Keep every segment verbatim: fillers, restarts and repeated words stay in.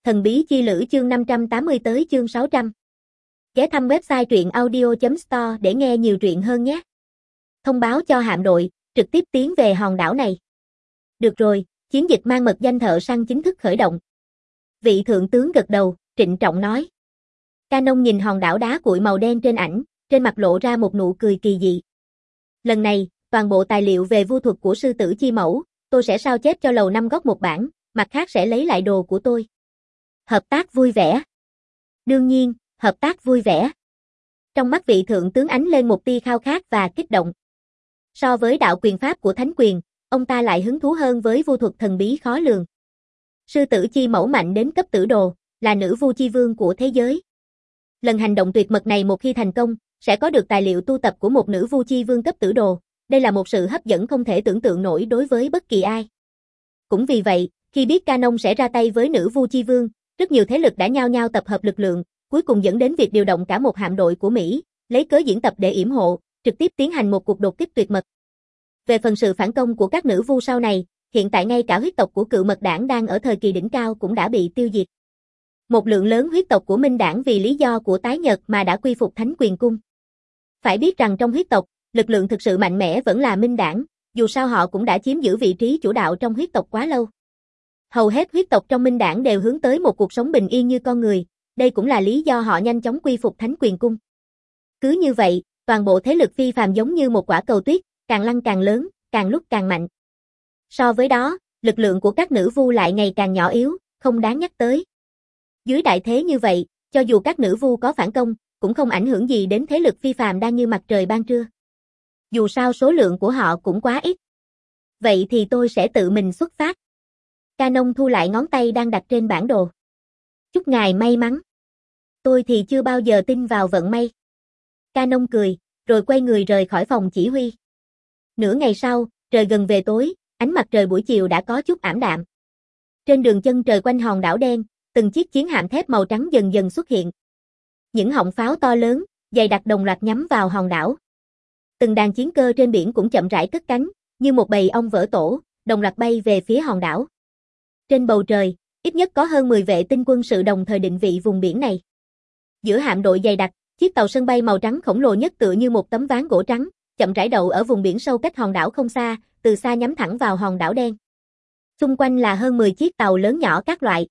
Thần bí chi lữ chương năm trăm tám mươi tới chương sáu trăm. Ghé thăm website truyện audio chấm store để nghe nhiều truyện hơn nhé. Thông báo cho hạm đội, trực tiếp tiến về hòn đảo này. Được rồi, chiến dịch mang mật danh thợ săn chính thức khởi động. Vị thượng tướng gật đầu, trịnh trọng nói. Canon nhìn hòn đảo đá cuội màu đen trên ảnh, trên mặt lộ ra một nụ cười kỳ dị. Lần này, toàn bộ tài liệu về vu thuật của sư tử chi mẫu, tôi sẽ sao chép cho lầu năm góc một bản, mặt khác sẽ lấy lại đồ của tôi. Hợp tác vui vẻ. Đương nhiên, hợp tác vui vẻ. Trong mắt vị thượng tướng ánh lên một tia khao khát và kích động. So với đạo quyền pháp của thánh quyền, ông ta lại hứng thú hơn với vu thuật thần bí khó lường. Sư tử chi mẫu mạnh đến cấp tử đồ, là nữ vu chi vương của thế giới. Lần hành động tuyệt mật này một khi thành công, sẽ có được tài liệu tu tập của một nữ vu chi vương cấp tử đồ. Đây là một sự hấp dẫn không thể tưởng tượng nổi đối với bất kỳ ai. Cũng vì vậy, khi biết Canon sẽ ra tay với nữ vu chi vương, rất nhiều thế lực đã nhao nhao tập hợp lực lượng, cuối cùng dẫn đến việc điều động cả một hạm đội của Mỹ, lấy cớ diễn tập để yểm hộ, trực tiếp tiến hành một cuộc đột kích tuyệt mật. Về phần sự phản công của các nữ vu sau này, hiện tại ngay cả huyết tộc của cự mật đảng đang ở thời kỳ đỉnh cao cũng đã bị tiêu diệt. Một lượng lớn huyết tộc của Minh đảng vì lý do của tái nhật mà đã quy phục Thánh Quyền Cung. Phải biết rằng trong huyết tộc, lực lượng thực sự mạnh mẽ vẫn là Minh đảng, dù sao họ cũng đã chiếm giữ vị trí chủ đạo trong huyết tộc quá lâu. Hầu hết huyết tộc trong Minh đảng đều hướng tới một cuộc sống bình yên như con người, đây cũng là lý do họ nhanh chóng quy phục Thánh Quyền Cung. Cứ như vậy, toàn bộ thế lực phi phàm giống như một quả cầu tuyết, càng lăn càng lớn, càng lúc càng mạnh. So với đó, lực lượng của các nữ vu lại ngày càng nhỏ yếu, không đáng nhắc tới. Dưới đại thế như vậy, cho dù các nữ vu có phản công, cũng không ảnh hưởng gì đến thế lực phi phàm đang như mặt trời ban trưa. Dù sao số lượng của họ cũng quá ít. Vậy thì tôi sẽ tự mình xuất phát. Canon thu lại ngón tay đang đặt trên bản đồ. Chúc ngài may mắn. Tôi thì chưa bao giờ tin vào vận may. Canon cười, rồi quay người rời khỏi phòng chỉ huy. Nửa ngày sau, trời gần về tối, ánh mặt trời buổi chiều đã có chút ảm đạm. Trên đường chân trời quanh hòn đảo đen, từng chiếc chiến hạm thép màu trắng dần dần xuất hiện. Những họng pháo to lớn, dày đặc đồng loạt nhắm vào hòn đảo. Từng đàn chiến cơ trên biển cũng chậm rãi cất cánh, như một bầy ong vỡ tổ, đồng loạt bay về phía hòn đảo. Trên bầu trời, ít nhất có hơn mười vệ tinh quân sự đồng thời định vị vùng biển này. Giữa hạm đội dày đặc, chiếc tàu sân bay màu trắng khổng lồ nhất tựa như một tấm ván gỗ trắng, chậm rãi đậu ở vùng biển sâu cách hòn đảo không xa, từ xa nhắm thẳng vào hòn đảo đen. Xung quanh là hơn mười chiếc tàu lớn nhỏ các loại.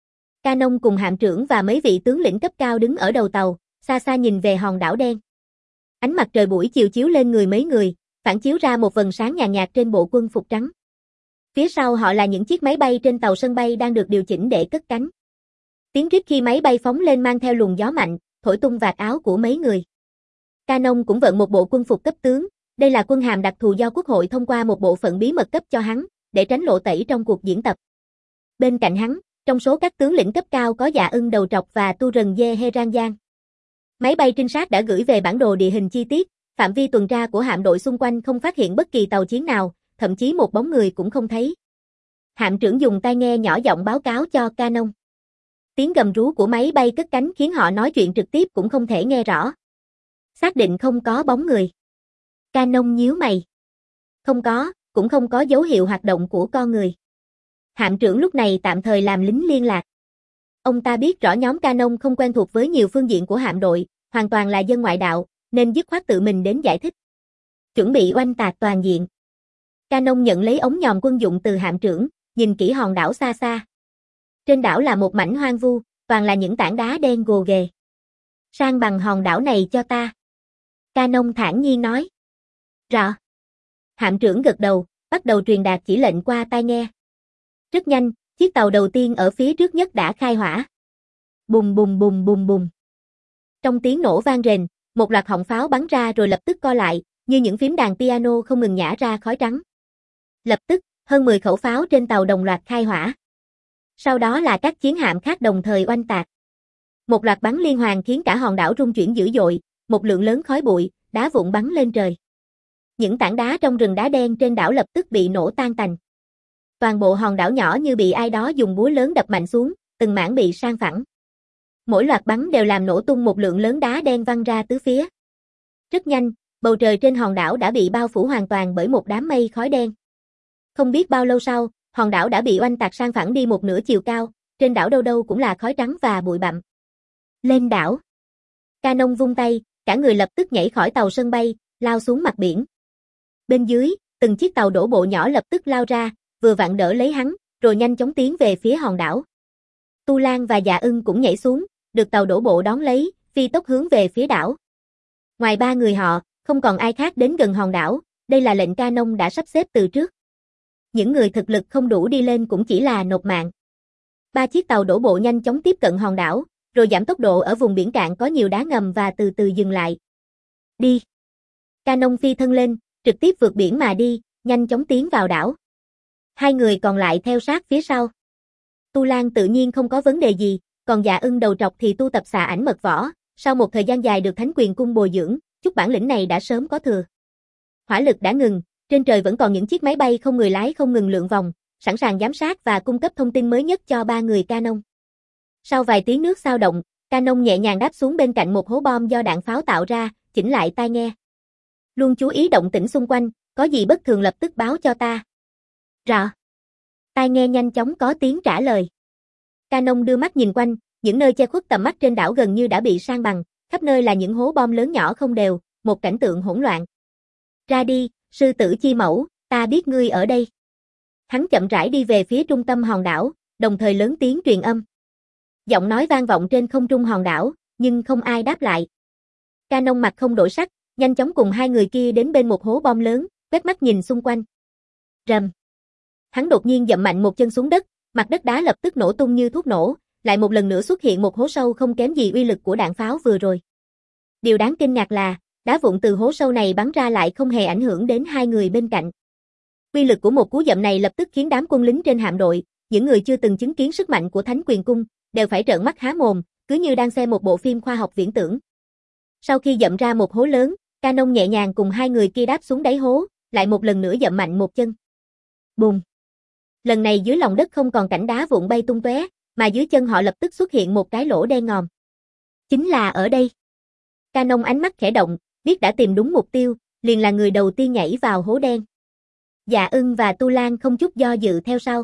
Canon cùng hạm trưởng và mấy vị tướng lĩnh cấp cao đứng ở đầu tàu, xa xa nhìn về hòn đảo đen. Ánh mặt trời buổi chiều chiếu lên người mấy người, phản chiếu ra một vầng sáng nhàn nhạt trên bộ quân phục trắng. Phía sau họ là những chiếc máy bay trên tàu sân bay đang được điều chỉnh để cất cánh. Tiếng rít khi máy bay phóng lên mang theo luồng gió mạnh, thổi tung vạt áo của mấy người. Canon cũng vận một bộ quân phục cấp tướng, đây là quân hàm đặc thù do quốc hội thông qua một bộ phận bí mật cấp cho hắn, để tránh lộ tẩy trong cuộc diễn tập. Bên cạnh hắn, trong số các tướng lĩnh cấp cao có Dạ Ưng Đầu Trọc và Tu Rần Dê He Giang. Máy bay trinh sát đã gửi về bản đồ địa hình chi tiết, phạm vi tuần tra của hạm đội xung quanh không phát hiện bất kỳ tàu chiến nào, thậm chí một bóng người cũng không thấy. Hạm trưởng dùng tai nghe nhỏ giọng báo cáo cho Canon. Tiếng gầm rú của máy bay cất cánh khiến họ nói chuyện trực tiếp cũng không thể nghe rõ. Xác định không có bóng người. Canon nhíu mày. Không có, cũng không có dấu hiệu hoạt động của con người. Hạm trưởng lúc này tạm thời làm lính liên lạc. Ông ta biết rõ nhóm Canon không quen thuộc với nhiều phương diện của hạm đội, hoàn toàn là dân ngoại đạo, nên dứt khoát tự mình đến giải thích. Chuẩn bị oanh tạc toàn diện. Canon nhận lấy ống nhòm quân dụng từ hạm trưởng, nhìn kỹ hòn đảo xa xa. Trên đảo là một mảnh hoang vu, toàn là những tảng đá đen gồ ghề. San bằng hòn đảo này cho ta. Canon thản nhiên nói. Rõ. Hạm trưởng gật đầu, bắt đầu truyền đạt chỉ lệnh qua tai nghe. Rất nhanh, chiếc tàu đầu tiên ở phía trước nhất đã khai hỏa. Bùm bùm bùm bùm bùm. Trong tiếng nổ vang rền, một loạt họng pháo bắn ra rồi lập tức co lại, như những phím đàn piano không ngừng nhả ra khói trắng. Lập tức, hơn mười khẩu pháo trên tàu đồng loạt khai hỏa. Sau đó là các chiến hạm khác đồng thời oanh tạc. Một loạt bắn liên hoàn khiến cả hòn đảo rung chuyển dữ dội, một lượng lớn khói bụi, đá vụn bắn lên trời. Những tảng đá trong rừng đá đen trên đảo lập tức bị nổ tan tành. Toàn bộ hòn đảo nhỏ như bị ai đó dùng búa lớn đập mạnh xuống, từng mảng bị san phẳng. Mỗi loạt bắn đều làm nổ tung một lượng lớn đá đen văng ra tứ phía. Rất nhanh, bầu trời trên hòn đảo đã bị bao phủ hoàn toàn bởi một đám mây khói đen. Không biết bao lâu sau, hòn đảo đã bị oanh tạc san phẳng đi một nửa chiều cao, trên đảo đâu đâu cũng là khói trắng và bụi bặm. Lên đảo. Canon vung tay, cả người lập tức nhảy khỏi tàu sân bay, lao xuống mặt biển. Bên dưới, từng chiếc tàu đổ bộ nhỏ lập tức lao ra, vừa vặn đỡ lấy hắn, rồi nhanh chóng tiến về phía hòn đảo. Tu Lan và Dạ Ưng cũng nhảy xuống, được tàu đổ bộ đón lấy, phi tốc hướng về phía đảo. Ngoài ba người họ, không còn ai khác đến gần hòn đảo, đây là lệnh Canon đã sắp xếp từ trước. Những người thực lực không đủ đi lên cũng chỉ là nộp mạng. Ba chiếc tàu đổ bộ nhanh chóng tiếp cận hòn đảo, rồi giảm tốc độ ở vùng biển cạn có nhiều đá ngầm và từ từ dừng lại. Đi. Canon phi thân lên, trực tiếp vượt biển mà đi, nhanh chóng tiến vào đảo. Hai người còn lại theo sát phía sau. Tu Lan tự nhiên không có vấn đề gì, còn Dạ Ưng đầu trọc thì tu tập xà ảnh mật võ, sau một thời gian dài được Thánh Quyền Cung bồi dưỡng, chút bản lĩnh này đã sớm có thừa. Hỏa lực đã ngừng, trên trời vẫn còn những chiếc máy bay không người lái không ngừng lượn vòng, sẵn sàng giám sát và cung cấp thông tin mới nhất cho ba người Canon. Sau vài tiếng nước xao động, Canon nhẹ nhàng đáp xuống bên cạnh một hố bom do đạn pháo tạo ra, chỉnh lại tai nghe. Luôn chú ý động tĩnh xung quanh, có gì bất thường lập tức báo cho ta. Rõ. Tai nghe nhanh chóng có tiếng trả lời. Canon đưa mắt nhìn quanh, những nơi che khuất tầm mắt trên đảo gần như đã bị san bằng, khắp nơi là những hố bom lớn nhỏ không đều, một cảnh tượng hỗn loạn. Ra đi, sư tử chi mẫu, ta biết ngươi ở đây. Hắn chậm rãi đi về phía trung tâm hòn đảo, đồng thời lớn tiếng truyền âm. Giọng nói vang vọng trên không trung hòn đảo, nhưng không ai đáp lại. Canon mặt không đổi sắc, nhanh chóng cùng hai người kia đến bên một hố bom lớn, quét mắt nhìn xung quanh. Rầm. Hắn đột nhiên dậm mạnh một chân xuống đất, mặt đất đá lập tức nổ tung như thuốc nổ, lại một lần nữa xuất hiện một hố sâu không kém gì uy lực của đạn pháo vừa rồi. Điều đáng kinh ngạc là, đá vụn từ hố sâu này bắn ra lại không hề ảnh hưởng đến hai người bên cạnh. Uy lực của một cú dậm này lập tức khiến đám quân lính trên hạm đội, những người chưa từng chứng kiến sức mạnh của Thánh Quyền Cung, đều phải trợn mắt há mồm, cứ như đang xem một bộ phim khoa học viễn tưởng. Sau khi dậm ra một hố lớn, Canon nhẹ nhàng cùng hai người kia đáp xuống đáy hố, lại một lần nữa dậm mạnh một chân. Bùm! Lần này dưới lòng đất không còn cảnh đá vụn bay tung tóe, mà dưới chân họ lập tức xuất hiện một cái lỗ đen ngòm. Chính là ở đây. Canon ánh mắt khẽ động, biết đã tìm đúng mục tiêu, liền là người đầu tiên nhảy vào hố đen. Dạ Ưng và Tu Lan không chút do dự theo sau.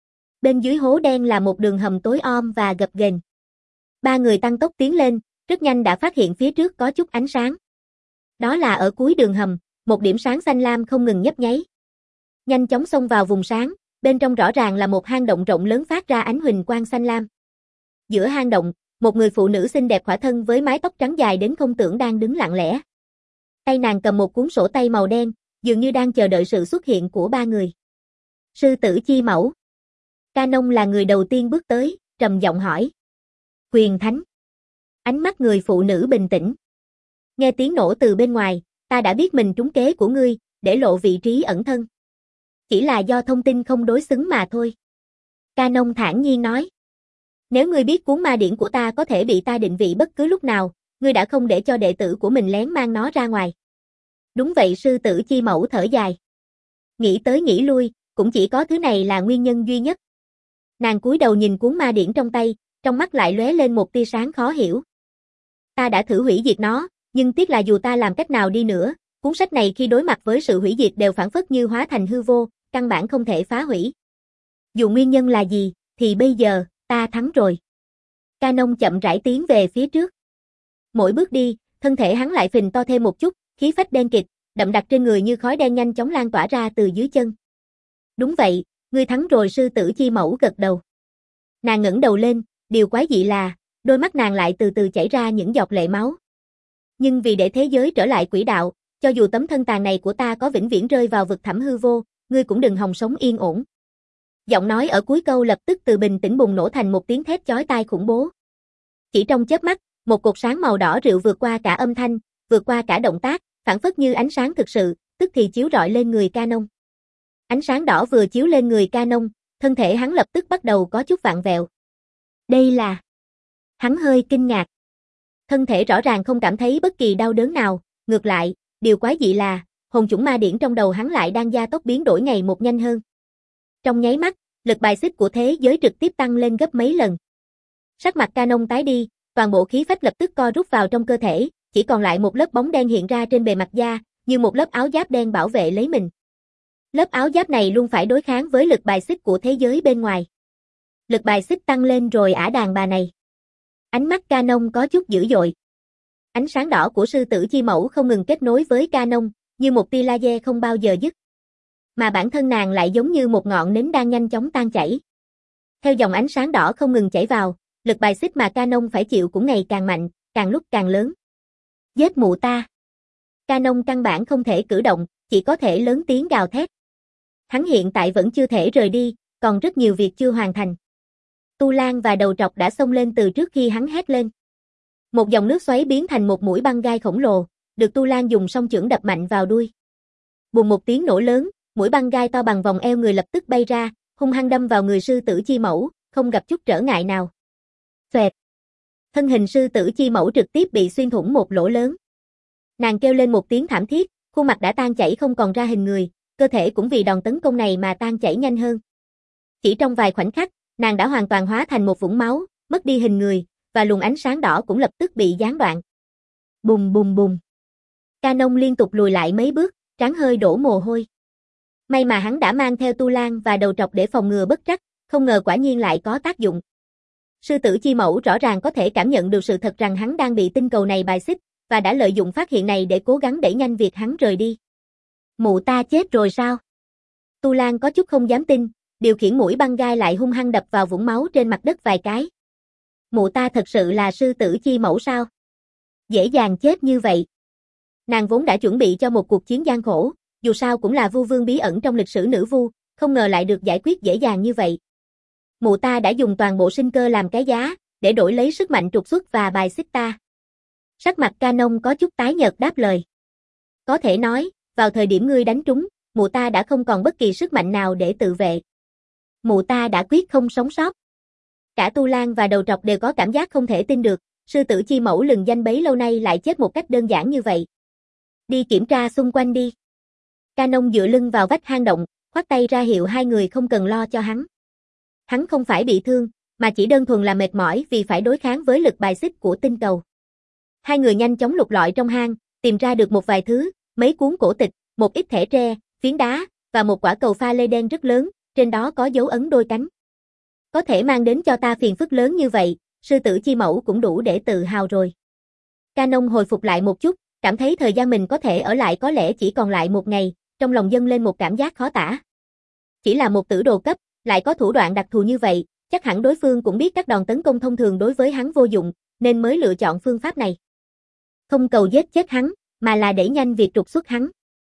Bên dưới hố đen là một đường hầm tối om và gập ghềnh. Ba người tăng tốc tiến lên, rất nhanh đã phát hiện phía trước có chút ánh sáng. Đó là ở cuối đường hầm, một điểm sáng xanh lam không ngừng nhấp nháy. Nhanh chóng xông vào vùng sáng, bên trong rõ ràng là một hang động rộng lớn phát ra ánh huỳnh quang xanh lam. Giữa hang động, một người phụ nữ xinh đẹp khỏa thân với mái tóc trắng dài đến không tưởng đang đứng lặng lẽ. Tay nàng cầm một cuốn sổ tay màu đen, dường như đang chờ đợi sự xuất hiện của ba người. Sư tử chi mẫu. Canon là người đầu tiên bước tới, trầm giọng hỏi. Quyền thánh. Ánh mắt người phụ nữ bình tĩnh. Nghe tiếng nổ từ bên ngoài, ta đã biết mình trúng kế của ngươi, để lộ vị trí ẩn thân. Chỉ là do thông tin không đối xứng mà thôi. Canon thản nhiên nói. Nếu ngươi biết cuốn ma điển của ta có thể bị ta định vị bất cứ lúc nào, ngươi đã không để cho đệ tử của mình lén mang nó ra ngoài. Đúng vậy, sư tử chi mẫu thở dài. Nghĩ tới nghĩ lui, cũng chỉ có thứ này là nguyên nhân duy nhất. Nàng cúi đầu nhìn cuốn ma điển trong tay, trong mắt lại lóe lên một tia sáng khó hiểu. Ta đã thử hủy diệt nó, nhưng tiếc là dù ta làm cách nào đi nữa, cuốn sách này khi đối mặt với sự hủy diệt đều phản phất như hóa thành hư vô, căn bản không thể phá hủy. Dù nguyên nhân là gì, thì bây giờ, ta thắng rồi. Canon chậm rãi tiến về phía trước. Mỗi bước đi, thân thể hắn lại phình to thêm một chút, khí phách đen kịt, đậm đặc trên người như khói đen nhanh chóng lan tỏa ra từ dưới chân. Đúng vậy, ngươi thắng rồi, sư tử chi mẫu gật đầu. Nàng ngẩng đầu lên, điều quái dị là, đôi mắt nàng lại từ từ chảy ra những giọt lệ máu. Nhưng vì để thế giới trở lại quỹ đạo, cho dù tấm thân tàn này của ta có vĩnh viễn rơi vào vực thẳm hư vô, ngươi cũng đừng hòng sống yên ổn. Giọng nói ở cuối câu lập tức từ bình tĩnh bùng nổ thành một tiếng thét chói tai khủng bố. Chỉ trong chớp mắt, một cột sáng màu đỏ rượu vượt qua cả âm thanh, vượt qua cả động tác, phản phất như ánh sáng thực sự, tức thì chiếu rọi lên người Canon. Ánh sáng đỏ vừa chiếu lên người Canon, thân thể hắn lập tức bắt đầu có chút vặn vẹo. Đây là... Hắn hơi kinh ngạc. Thân thể rõ ràng không cảm thấy bất kỳ đau đớn nào, ngược lại, điều quái dị là, hồn chủng ma điển trong đầu hắn lại đang gia tốc biến đổi ngày một nhanh hơn. Trong nháy mắt, lực bài xích của thế giới trực tiếp tăng lên gấp mấy lần. Sắc mặt Canon tái đi, toàn bộ khí phách lập tức co rút vào trong cơ thể, chỉ còn lại một lớp bóng đen hiện ra trên bề mặt da, như một lớp áo giáp đen bảo vệ lấy mình. Lớp áo giáp này luôn phải đối kháng với lực bài xích của thế giới bên ngoài. Lực bài xích tăng lên rồi ả đàn bà này. Ánh mắt Canon có chút dữ dội. Ánh sáng đỏ của sư tử chi mẫu không ngừng kết nối với Canon, như một tia laser không bao giờ dứt. Mà bản thân nàng lại giống như một ngọn nến đang nhanh chóng tan chảy. Theo dòng ánh sáng đỏ không ngừng chảy vào, lực bài xích mà Canon phải chịu cũng ngày càng mạnh, càng lúc càng lớn. Giết mụ ta! Canon căn bản không thể cử động, chỉ có thể lớn tiếng gào thét. Hắn hiện tại vẫn chưa thể rời đi, còn rất nhiều việc chưa hoàn thành. Tu Lan và Đầu Trọc đã xông lên từ trước khi hắn hét lên. Một dòng nước xoáy biến thành một mũi băng gai khổng lồ, được Tu Lan dùng song chưởng đập mạnh vào đuôi. Bùng một tiếng nổ lớn, mũi băng gai to bằng vòng eo người lập tức bay ra, hung hăng đâm vào người sư tử chi mẫu, không gặp chút trở ngại nào. Xoẹt. Thân hình sư tử chi mẫu trực tiếp bị xuyên thủng một lỗ lớn. Nàng kêu lên một tiếng thảm thiết, khuôn mặt đã tan chảy không còn ra hình người, cơ thể cũng vì đòn tấn công này mà tan chảy nhanh hơn. Chỉ trong vài khoảnh khắc, nàng đã hoàn toàn hóa thành một vũng máu, mất đi hình người, và luồng ánh sáng đỏ cũng lập tức bị gián đoạn. Bùng bùng bùng. Canon liên tục lùi lại mấy bước, trán hơi đổ mồ hôi. May mà hắn đã mang theo Tu Lan và Đầu Trọc để phòng ngừa bất trắc, không ngờ quả nhiên lại có tác dụng. Sư tử chi mẫu rõ ràng có thể cảm nhận được sự thật rằng hắn đang bị tinh cầu này bài xích, và đã lợi dụng phát hiện này để cố gắng đẩy nhanh việc hắn rời đi. Mụ ta chết rồi sao? Tu Lan có chút không dám tin, điều khiển mũi băng gai lại hung hăng đập vào vũng máu trên mặt đất vài cái. Mụ ta thật sự là sư tử chi mẫu sao? Dễ dàng chết như vậy. Nàng vốn đã chuẩn bị cho một cuộc chiến gian khổ, dù sao cũng là vu vương bí ẩn trong lịch sử nữ vu, không ngờ lại được giải quyết dễ dàng như vậy. Mụ ta đã dùng toàn bộ sinh cơ làm cái giá, để đổi lấy sức mạnh trục xuất và bài xích ta. Sắc mặt Canon có chút tái nhợt đáp lời. Có thể nói, vào thời điểm ngươi đánh trúng, mụ ta đã không còn bất kỳ sức mạnh nào để tự vệ. Mụ ta đã quyết không sống sót. Cả Tu Lan và Đầu Trọc đều có cảm giác không thể tin được, sư tử chi mẫu lừng danh bấy lâu nay lại chết một cách đơn giản như vậy. Đi kiểm tra xung quanh đi. Canon dựa lưng vào vách hang động, khoát tay ra hiệu hai người không cần lo cho hắn. Hắn không phải bị thương, mà chỉ đơn thuần là mệt mỏi vì phải đối kháng với lực bài xích của tinh cầu. Hai người nhanh chóng lục lọi trong hang, tìm ra được một vài thứ, mấy cuốn cổ tịch, một ít thẻ tre, phiến đá, và một quả cầu pha lê đen rất lớn, trên đó có dấu ấn đôi cánh. Có thể mang đến cho ta phiền phức lớn như vậy, sư tử chi mẫu cũng đủ để tự hào rồi. Canon hồi phục lại một chút, cảm thấy thời gian mình có thể ở lại có lẽ chỉ còn lại một ngày, trong lòng dâng lên một cảm giác khó tả. Chỉ là một tử đồ cấp, lại có thủ đoạn đặc thù như vậy, chắc hẳn đối phương cũng biết các đòn tấn công thông thường đối với hắn vô dụng, nên mới lựa chọn phương pháp này. Không cầu giết chết hắn, mà là đẩy nhanh việc trục xuất hắn.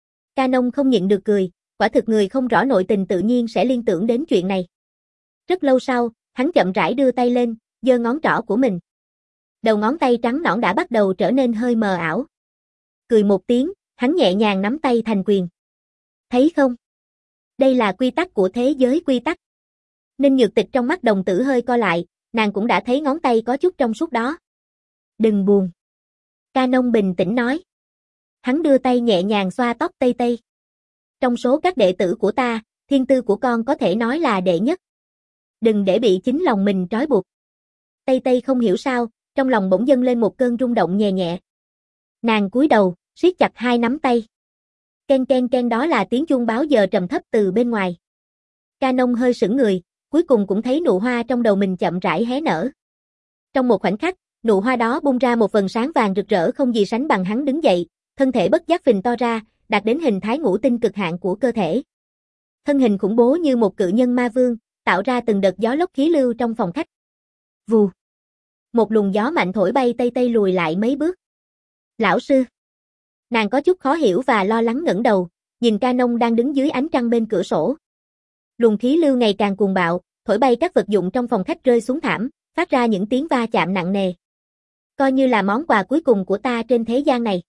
Canon không nhịn được cười, quả thực người không rõ nội tình tự nhiên sẽ liên tưởng đến chuyện này. Rất lâu sau, hắn chậm rãi đưa tay lên, giơ ngón trỏ của mình. Đầu ngón tay trắng nõn đã bắt đầu trở nên hơi mờ ảo. Cười một tiếng, hắn nhẹ nhàng nắm tay thành quyền. Thấy không? Đây là quy tắc của thế giới quy tắc. Ninh Nhược Tịch trong mắt đồng tử hơi co lại, nàng cũng đã thấy ngón tay có chút trong suốt đó. Đừng buồn. Canon bình tĩnh nói. Hắn đưa tay nhẹ nhàng xoa tóc Tây Tây. Trong số các đệ tử của ta, thiên tư của con có thể nói là đệ nhất. Đừng để bị chính lòng mình trói buộc. Tây Tây không hiểu sao, trong lòng bỗng dâng lên một cơn rung động nhẹ nhẹ. Nàng cúi đầu, siết chặt hai nắm tay. Ken ken ken đó là tiếng chuông báo giờ trầm thấp từ bên ngoài. Canon hơi sững người, cuối cùng cũng thấy nụ hoa trong đầu mình chậm rãi hé nở. Trong một khoảnh khắc, nụ hoa đó bung ra một vầng sáng vàng rực rỡ không gì sánh bằng. Hắn đứng dậy, thân thể bất giác phình to ra, đạt đến hình thái ngũ tinh cực hạn của cơ thể. Thân hình khủng bố như một cự nhân ma vương, tạo ra từng đợt gió lốc khí lưu trong phòng khách. Vù. Một luồng gió mạnh thổi bay Tây Tây lùi lại mấy bước. Lão sư. Nàng có chút khó hiểu và lo lắng ngẩng đầu, nhìn Canon đang đứng dưới ánh trăng bên cửa sổ. Luồng khí lưu ngày càng cuồng bạo, thổi bay các vật dụng trong phòng khách rơi xuống thảm, phát ra những tiếng va chạm nặng nề. Coi như là món quà cuối cùng của ta trên thế gian này.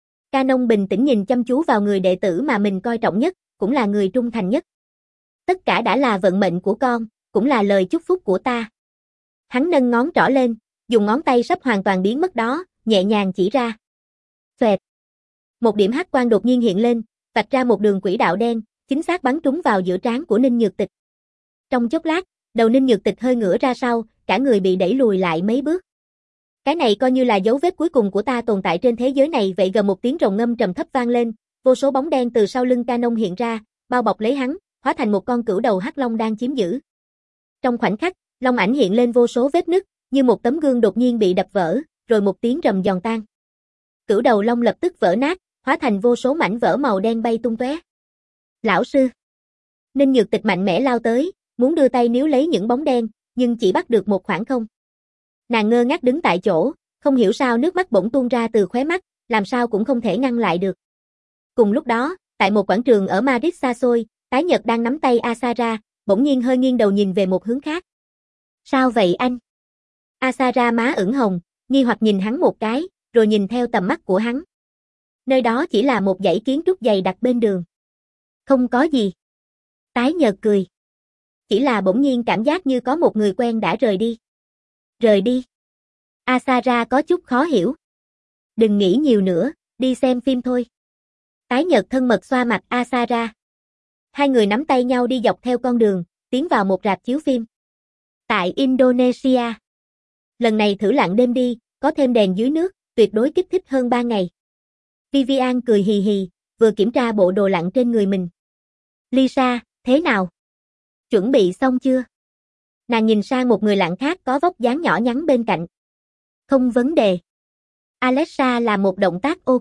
Canon bình tĩnh nhìn chăm chú vào người đệ tử mà mình coi trọng nhất, cũng là người trung thành nhất. Tất cả đã là vận mệnh của con, cũng là lời chúc phúc của ta. Hắn nâng ngón trỏ lên, dùng ngón tay sắp hoàn toàn biến mất đó, nhẹ nhàng chỉ ra. Xoẹt. Một điểm hắc quang đột nhiên hiện lên, vạch ra một đường quỹ đạo đen, chính xác bắn trúng vào giữa trán của Ninh Nhược Tịch. Trong chốc lát, đầu Ninh Nhược Tịch hơi ngửa ra sau, cả người bị đẩy lùi lại mấy bước. Cái này coi như là dấu vết cuối cùng của ta tồn tại trên thế giới này. Vậy gầm một tiếng rồng ngâm trầm thấp vang lên, vô số bóng đen từ sau lưng Canon hiện ra, bao bọc lấy hắn, hóa thành một con cửu đầu hắc long đang chiếm giữ. Trong khoảnh khắc, Long ảnh hiện lên vô số vết nứt, như một tấm gương đột nhiên bị đập vỡ, rồi một tiếng rầm giòn tan. Cửu đầu long lập tức vỡ nát, hóa thành vô số mảnh vỡ màu đen bay tung tóe. Lão sư. Ninh Nhược Tịch mạnh mẽ lao tới, muốn đưa tay níu lấy những bóng đen, nhưng chỉ bắt được một khoảng không. Nàng ngơ ngác đứng tại chỗ, không hiểu sao nước mắt bỗng tuôn ra từ khóe mắt, làm sao cũng không thể ngăn lại được. Cùng lúc đó, tại một quảng trường ở Madrid xa xôi, Tái Nhật đang nắm tay Asara, bỗng nhiên hơi nghiêng đầu nhìn về một hướng khác. Sao vậy anh? Asara má ửng hồng, nghi hoặc nhìn hắn một cái, rồi nhìn theo tầm mắt của hắn. Nơi đó chỉ là một dãy kiến trúc dày đặc bên đường. Không có gì. Tái Nhật cười. Chỉ là bỗng nhiên cảm giác như có một người quen đã rời đi. Rời đi. Asara có chút khó hiểu. Đừng nghĩ nhiều nữa, đi xem phim thôi. Tái Nhật thân mật xoa mặt Asara. Hai người nắm tay nhau đi dọc theo con đường, tiến vào một rạp chiếu phim. Tại Indonesia. Lần này thử lặn đêm đi, có thêm đèn dưới nước, tuyệt đối kích thích hơn ba ngày. Vivian cười hì hì, vừa kiểm tra bộ đồ lặn trên người mình. Lisa, thế nào? Chuẩn bị xong chưa? Nàng nhìn sang một người lặn khác có vóc dáng nhỏ nhắn bên cạnh. Không vấn đề. Alexa làm một động tác ok.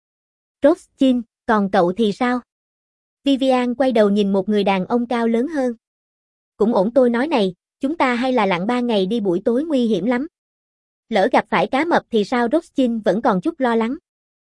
Rostin, còn cậu thì sao? Vivian quay đầu nhìn một người đàn ông cao lớn hơn. Cũng ổn, tôi nói này, chúng ta hay là lặn ba ngày đi, buổi tối nguy hiểm lắm. Lỡ gặp phải cá mập thì sao? Rostin vẫn còn chút lo lắng.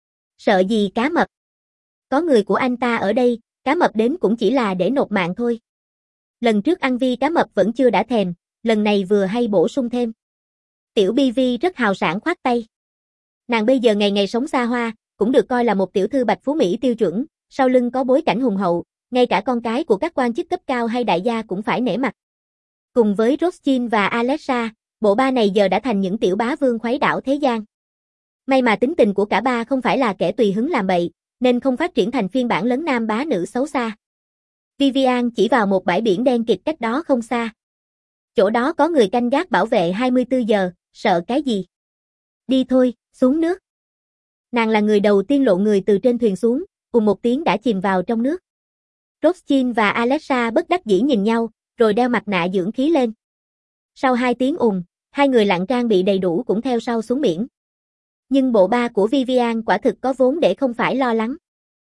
Sợ gì cá mập? Có người của anh ta ở đây, cá mập đến cũng chỉ là để nộp mạng thôi. Lần trước ăn vi cá mập vẫn chưa đã thèm, lần này vừa hay bổ sung thêm. Tiểu Bivi rất hào sảng khoát tay. Nàng bây giờ ngày ngày sống xa hoa, cũng được coi là một tiểu thư bạch phú Mỹ tiêu chuẩn, sau lưng có bối cảnh hùng hậu, ngay cả con cái của các quan chức cấp cao hay đại gia cũng phải nể mặt. Cùng với Rostin và Alexa, bộ ba này giờ đã thành những tiểu bá vương khuấy đảo thế gian. May mà tính tình của cả ba không phải là kẻ tùy hứng làm bậy, nên không phát triển thành phiên bản lấn nam bá nữ xấu xa. Vivian chỉ vào một bãi biển đen kịt cách đó không xa. Chỗ đó có người canh gác bảo vệ hai mươi tư giờ, sợ cái gì? Đi thôi, xuống nước. Nàng là người đầu tiên lộ người từ trên thuyền xuống, cùng một tiếng đã chìm vào trong nước. Rostin và Alexa bất đắc dĩ nhìn nhau, rồi đeo mặt nạ dưỡng khí lên. Sau hai tiếng ùn, hai người lặn trang bị đầy đủ cũng theo sau xuống biển. Nhưng bộ ba của Vivian quả thực có vốn để không phải lo lắng.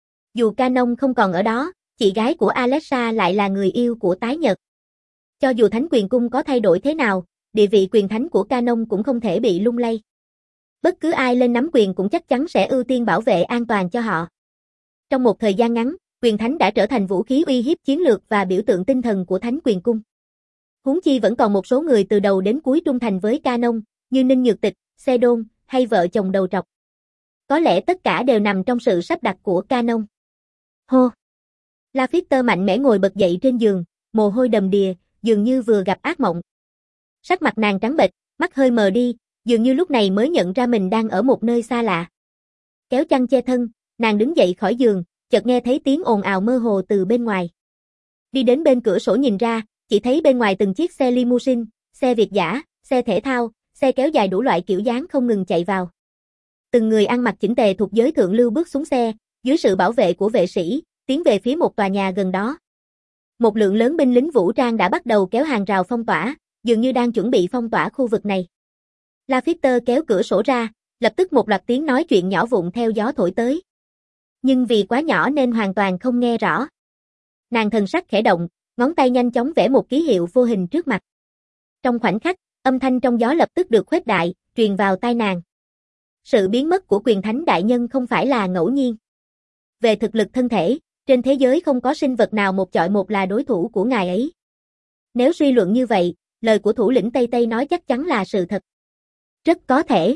Dù Canon không còn ở đó, chị gái của Alexa lại là người yêu của Tái Nhật. Cho dù Thánh Quyền Cung có thay đổi thế nào, địa vị quyền thánh của Canon cũng không thể bị lung lay. Bất cứ ai lên nắm quyền cũng chắc chắn sẽ ưu tiên bảo vệ an toàn cho họ. Trong một thời gian ngắn, quyền thánh đã trở thành vũ khí uy hiếp chiến lược và biểu tượng tinh thần của Thánh Quyền Cung. Huống chi vẫn còn một số người từ đầu đến cuối trung thành với Canon, như Ninh Nhược Tịch, Sedon, hay vợ chồng đầu trọc. Có lẽ tất cả đều nằm trong sự sắp đặt của Canon. Hô! Lafitte mạnh mẽ ngồi bật dậy trên giường, mồ hôi đầm đìa, dường như vừa gặp ác mộng. Sắc mặt nàng trắng bệch, mắt hơi mờ đi, dường như lúc này mới nhận ra mình đang ở một nơi xa lạ. Kéo chăn che thân, nàng đứng dậy khỏi giường, chợt nghe thấy tiếng ồn ào mơ hồ từ bên ngoài. Đi đến bên cửa sổ nhìn ra, chỉ thấy bên ngoài từng chiếc xe limousine, xe việt dã, xe thể thao, xe kéo dài đủ loại kiểu dáng không ngừng chạy vào. Từng người ăn mặc chỉnh tề thuộc giới thượng lưu bước xuống xe, dưới sự bảo vệ của vệ sĩ, tiến về phía một tòa nhà gần đó. Một lượng lớn binh lính vũ trang đã bắt đầu kéo hàng rào phong tỏa, dường như đang chuẩn bị phong tỏa khu vực này. Lafitte kéo cửa sổ ra, lập tức một loạt tiếng nói chuyện nhỏ vụn theo gió thổi tới. Nhưng vì quá nhỏ nên hoàn toàn không nghe rõ. Nàng thần sắc khẽ động, ngón tay nhanh chóng vẽ một ký hiệu vô hình trước mặt. Trong khoảnh khắc, âm thanh trong gió lập tức được khuếch đại, truyền vào tai nàng. Sự biến mất của quyền thánh đại nhân không phải là ngẫu nhiên. Về thực lực thân thể, trên thế giới không có sinh vật nào một chọi một là đối thủ của ngài ấy. Nếu suy luận như vậy, lời của thủ lĩnh Tây Tây nói chắc chắn là sự thật. Rất có thể.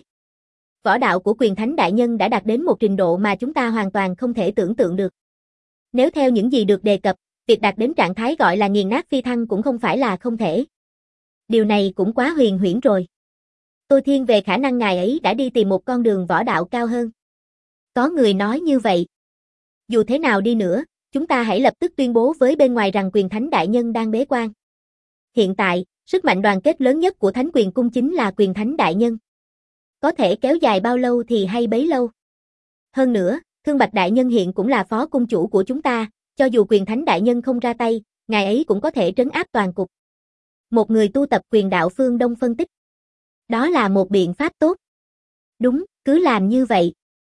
Võ đạo của quyền thánh đại nhân đã đạt đến một trình độ mà chúng ta hoàn toàn không thể tưởng tượng được. Nếu theo những gì được đề cập, việc đạt đến trạng thái gọi là nghiền nát phi thăng cũng không phải là không thể. Điều này cũng quá huyền huyễn rồi. Tôi thiên về khả năng ngài ấy đã đi tìm một con đường võ đạo cao hơn. Có người nói như vậy. Dù thế nào đi nữa, chúng ta hãy lập tức tuyên bố với bên ngoài rằng quyền thánh đại nhân đang bế quan. Hiện tại, sức mạnh đoàn kết lớn nhất của Thánh Quyền Cung chính là quyền thánh đại nhân. Có thể kéo dài bao lâu thì hay bấy lâu. Hơn nữa, Thương Bạch đại nhân hiện cũng là phó cung chủ của chúng ta, cho dù quyền thánh đại nhân không ra tay, ngài ấy cũng có thể trấn áp toàn cục. Một người tu tập quyền đạo phương Đông phân tích. Đó là một biện pháp tốt. Đúng, cứ làm như vậy.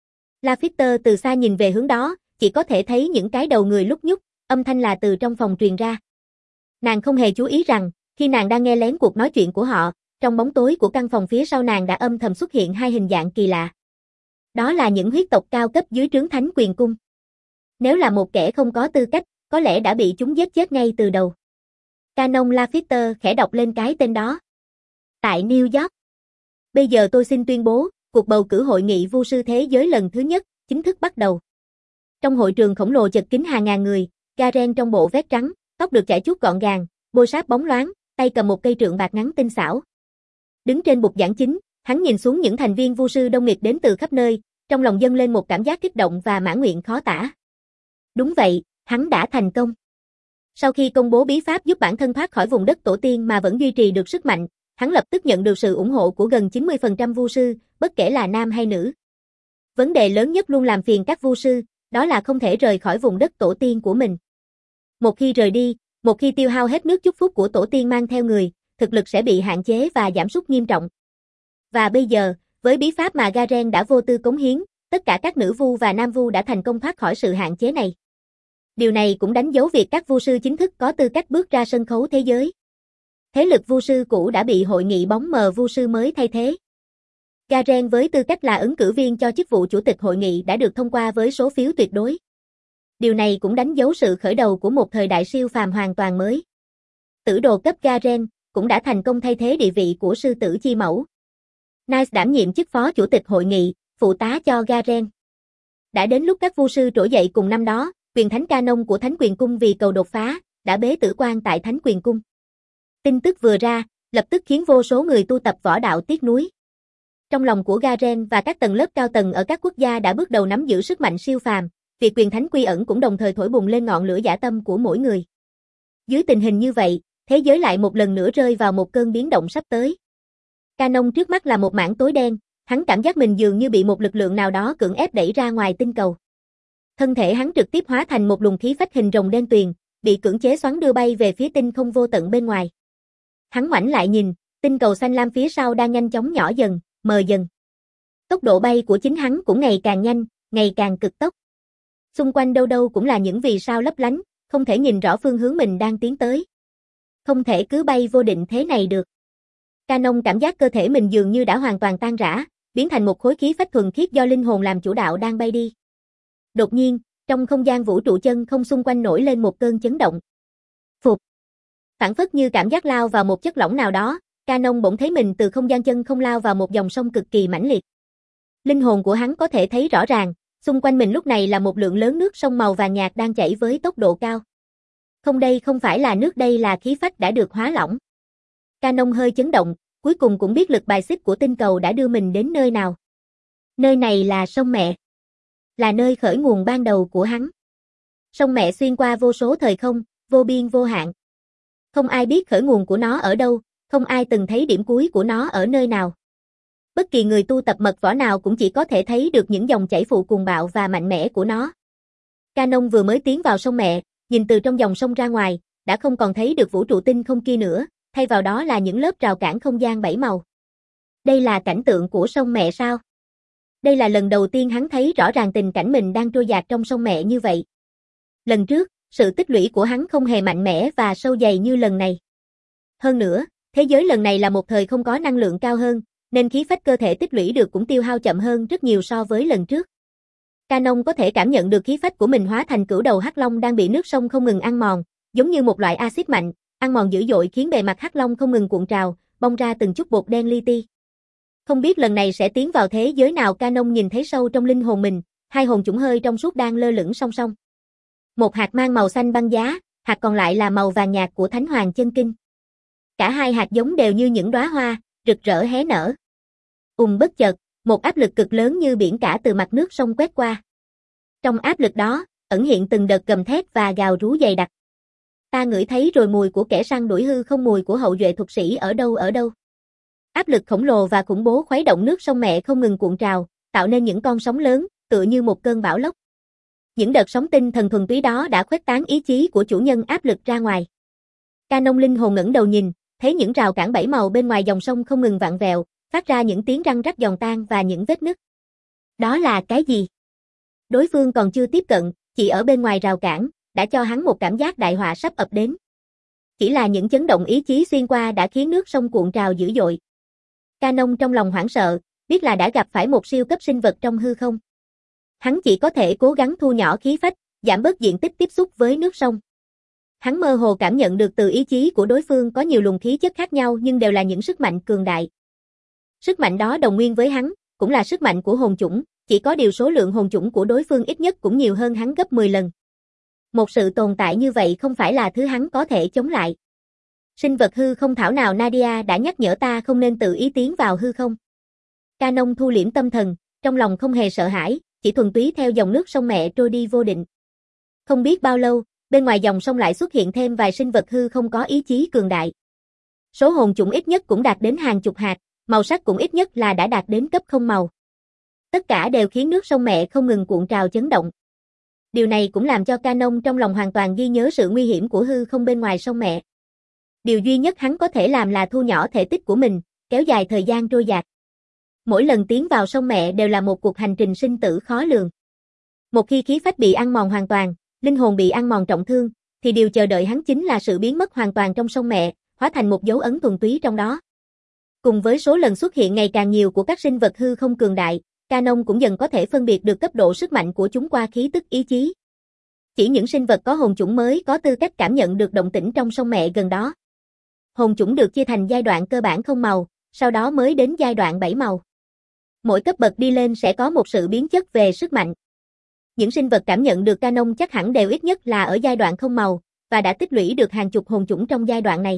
Lafitte từ xa nhìn về hướng đó, chỉ có thể thấy những cái đầu người lúc nhúc, âm thanh là từ trong phòng truyền ra. Nàng không hề chú ý rằng, khi nàng đang nghe lén cuộc nói chuyện của họ, trong bóng tối của căn phòng phía sau nàng đã âm thầm xuất hiện hai hình dạng kỳ lạ. Đó là những huyết tộc cao cấp dưới trướng Thánh Quyền Cung. Nếu là một kẻ không có tư cách, có lẽ đã bị chúng giết chết ngay từ đầu. Canon Lafitte khẽ đọc lên cái tên đó. Tại New York. Bây giờ tôi xin tuyên bố, cuộc bầu cử hội nghị vu sư thế giới lần thứ nhất, chính thức bắt đầu. Trong hội trường khổng lồ chật kín hàng ngàn người, Garen trong bộ vest trắng, tóc được chải chuốt gọn gàng, bôi sáp bóng loáng, tay cầm một cây trượng bạc ngắn tinh xảo. Đứng trên bục giảng chính, hắn nhìn xuống những thành viên vu sư đông nghịt đến từ khắp nơi, trong lòng dâng lên một cảm giác kích động và mãn nguyện khó tả. Đúng vậy, hắn đã thành công. Sau khi công bố bí pháp giúp bản thân thoát khỏi vùng đất tổ tiên mà vẫn duy trì được sức mạnh, hắn lập tức nhận được sự ủng hộ của gần chín mươi phần trăm vu sư, bất kể là nam hay nữ. Vấn đề lớn nhất luôn làm phiền các vu sư, đó là không thể rời khỏi vùng đất tổ tiên của mình. Một khi rời đi, một khi tiêu hao hết nước chúc phúc của tổ tiên mang theo người, thực lực sẽ bị hạn chế và giảm sút nghiêm trọng. Và bây giờ, với bí pháp mà Garen đã vô tư cống hiến, tất cả các nữ vu và nam vu đã thành công thoát khỏi sự hạn chế này. Điều này cũng đánh dấu việc các vu sư chính thức có tư cách bước ra sân khấu thế giới. Thế lực vu sư cũ đã bị hội nghị bóng mờ vu sư mới thay thế. Garen với tư cách là ứng cử viên cho chức vụ chủ tịch hội nghị đã được thông qua với số phiếu tuyệt đối. Điều này cũng đánh dấu sự khởi đầu của một thời đại siêu phàm hoàn toàn mới. Tử đồ cấp Garen cũng đã thành công thay thế địa vị của sư tử chi mẫu. Nice đảm nhiệm chức phó chủ tịch hội nghị, phụ tá cho Garen. Đã đến lúc các vu sư trỗi dậy cùng năm đó, quyền thánh Canon của Thánh Quyền Cung vì cầu đột phá, đã bế tử quan tại Thánh Quyền Cung. Tin tức vừa ra, lập tức khiến vô số người tu tập võ đạo tiếc nuối. Trong lòng của Garen và các tầng lớp cao tầng ở các quốc gia đã bước đầu nắm giữ sức mạnh siêu phàm, việc quyền thánh quy ẩn cũng đồng thời thổi bùng lên ngọn lửa dã tâm của mỗi người. Dưới tình hình như vậy, thế giới lại một lần nữa rơi vào một cơn biến động sắp tới. Canon trước mắt là một mảng tối đen, hắn cảm giác mình dường như bị một lực lượng nào đó cưỡng ép đẩy ra ngoài tinh cầu. Thân thể hắn trực tiếp hóa thành một luồng khí phách hình rồng đen tuyền, bị cưỡng chế xoắn đưa bay về phía tinh không vô tận bên ngoài. Hắn ngoảnh lại nhìn, tinh cầu xanh lam phía sau đang nhanh chóng nhỏ dần, mờ dần. Tốc độ bay của chính hắn cũng ngày càng nhanh, ngày càng cực tốc. Xung quanh đâu đâu cũng là những vì sao lấp lánh, không thể nhìn rõ phương hướng mình đang tiến tới. Không thể cứ bay vô định thế này được. Canon cảm giác cơ thể mình dường như đã hoàn toàn tan rã, biến thành một khối khí phách thuần khiết do linh hồn làm chủ đạo đang bay đi. Đột nhiên, trong không gian vũ trụ chân không xung quanh nổi lên một cơn chấn động. Phục. Phản phất như cảm giác lao vào một chất lỏng nào đó, Canon bỗng thấy mình từ không gian chân không lao vào một dòng sông cực kỳ mãnh liệt. Linh hồn của hắn có thể thấy rõ ràng, xung quanh mình lúc này là một lượng lớn nước sông màu vàng nhạt đang chảy với tốc độ cao. Không, đây không phải là nước, đây là khí phách đã được hóa lỏng. Canon hơi chấn động, cuối cùng cũng biết lực bài xích của tinh cầu đã đưa mình đến nơi nào. Nơi này là sông mẹ. Là nơi khởi nguồn ban đầu của hắn. Sông mẹ xuyên qua vô số thời không, vô biên vô hạn. Không ai biết khởi nguồn của nó ở đâu, không ai từng thấy điểm cuối của nó ở nơi nào. Bất kỳ người tu tập mật võ nào cũng chỉ có thể thấy được những dòng chảy phụ cuồng bạo và mạnh mẽ của nó. Canon vừa mới tiến vào sông mẹ, nhìn từ trong dòng sông ra ngoài, đã không còn thấy được vũ trụ tinh không kia nữa, thay vào đó là những lớp rào cản không gian bảy màu. Đây là cảnh tượng của sông mẹ sao? Đây là lần đầu tiên hắn thấy rõ ràng tình cảnh mình đang trôi dạt trong sông mẹ như vậy. Lần trước, sự tích lũy của hắn không hề mạnh mẽ và sâu dày như lần này. Hơn nữa, thế giới lần này là một thời không có năng lượng cao hơn, nên khí phách cơ thể tích lũy được cũng tiêu hao chậm hơn rất nhiều so với lần trước. Canon có thể cảm nhận được khí phách của mình hóa thành cửu đầu hắc long đang bị nước sông không ngừng ăn mòn, giống như một loại axit mạnh, ăn mòn dữ dội khiến bề mặt hắc long không ngừng cuộn trào, bong ra từng chút bột đen li ti. Không biết lần này sẽ tiến vào thế giới nào. Canon nhìn thấy sâu trong linh hồn mình, hai hồn chủng hơi trong suốt đang lơ lửng song song. Một hạt mang màu xanh băng giá, hạt còn lại là màu vàng nhạt của Thánh Hoàng Chân Kinh. Cả hai hạt giống đều như những đóa hoa, rực rỡ hé nở. Ùm bất chợt, một áp lực cực lớn như biển cả từ mặt nước sông quét qua. Trong áp lực đó, ẩn hiện từng đợt gầm thét và gào rú dày đặc. Ta ngửi thấy rồi mùi của kẻ săn đuổi hư không, mùi của hậu duệ thuật sĩ ở đâu ở đâu. Áp lực khổng lồ và khủng bố khuấy động nước sông mẹ không ngừng cuộn trào, tạo nên những con sóng lớn, tựa như một cơn bão lốc. Những đợt sóng tinh thần thuần túy đó đã khuếch tán ý chí của chủ nhân áp lực ra ngoài. Canon linh hồn ngẩng đầu nhìn, thấy những rào cản bảy màu bên ngoài dòng sông không ngừng vặn vẹo, phát ra những tiếng răng rắc giòn tan và những vết nứt. Đó là cái gì? Đối phương còn chưa tiếp cận, chỉ ở bên ngoài rào cản, đã cho hắn một cảm giác đại họa sắp ập đến. Chỉ là những chấn động ý chí xuyên qua đã khiến nước sông cuộn trào dữ dội. Canon trong lòng hoảng sợ, biết là đã gặp phải một siêu cấp sinh vật trong hư không. Hắn chỉ có thể cố gắng thu nhỏ khí phách, giảm bớt diện tích tiếp xúc với nước sông. Hắn mơ hồ cảm nhận được từ ý chí của đối phương có nhiều luồng khí chất khác nhau nhưng đều là những sức mạnh cường đại. Sức mạnh đó đồng nguyên với hắn, cũng là sức mạnh của hồn chủng, chỉ có điều số lượng hồn chủng của đối phương ít nhất cũng nhiều hơn hắn gấp mười lần. Một sự tồn tại như vậy không phải là thứ hắn có thể chống lại. Sinh vật hư không thảo nào Nadia đã nhắc nhở ta không nên tự ý tiến vào hư không. Canon thu liễm tâm thần, trong lòng không hề sợ hãi, chỉ thuần túy theo dòng nước sông mẹ trôi đi vô định. Không biết bao lâu, bên ngoài dòng sông lại xuất hiện thêm vài sinh vật hư không có ý chí cường đại. Số hồn chủng ít nhất cũng đạt đến hàng chục hạt, màu sắc cũng ít nhất là đã đạt đến cấp không màu. Tất cả đều khiến nước sông mẹ không ngừng cuộn trào chấn động. Điều này cũng làm cho Canon trong lòng hoàn toàn ghi nhớ sự nguy hiểm của hư không bên ngoài sông mẹ. Điều duy nhất hắn có thể làm là thu nhỏ thể tích của mình, kéo dài thời gian trôi dạt. Mỗi lần tiến vào sông mẹ đều là một cuộc hành trình sinh tử khó lường. Một khi khí phách bị ăn mòn hoàn toàn, linh hồn bị ăn mòn trọng thương, thì điều chờ đợi hắn chính là sự biến mất hoàn toàn trong sông mẹ, hóa thành một dấu ấn thuần túy trong đó. Cùng với số lần xuất hiện ngày càng nhiều của các sinh vật hư không cường đại, Canon cũng dần có thể phân biệt được cấp độ sức mạnh của chúng qua khí tức ý chí. Chỉ những sinh vật có hồn chủng mới có tư cách cảm nhận được động tĩnh trong sông mẹ gần đó. Hồn chủng được chia thành giai đoạn cơ bản không màu, sau đó mới đến giai đoạn bảy màu. Mỗi cấp bậc đi lên sẽ có một sự biến chất về sức mạnh. Những sinh vật cảm nhận được Canon chắc hẳn đều ít nhất là ở giai đoạn không màu, và đã tích lũy được hàng chục hồn chủng trong giai đoạn này.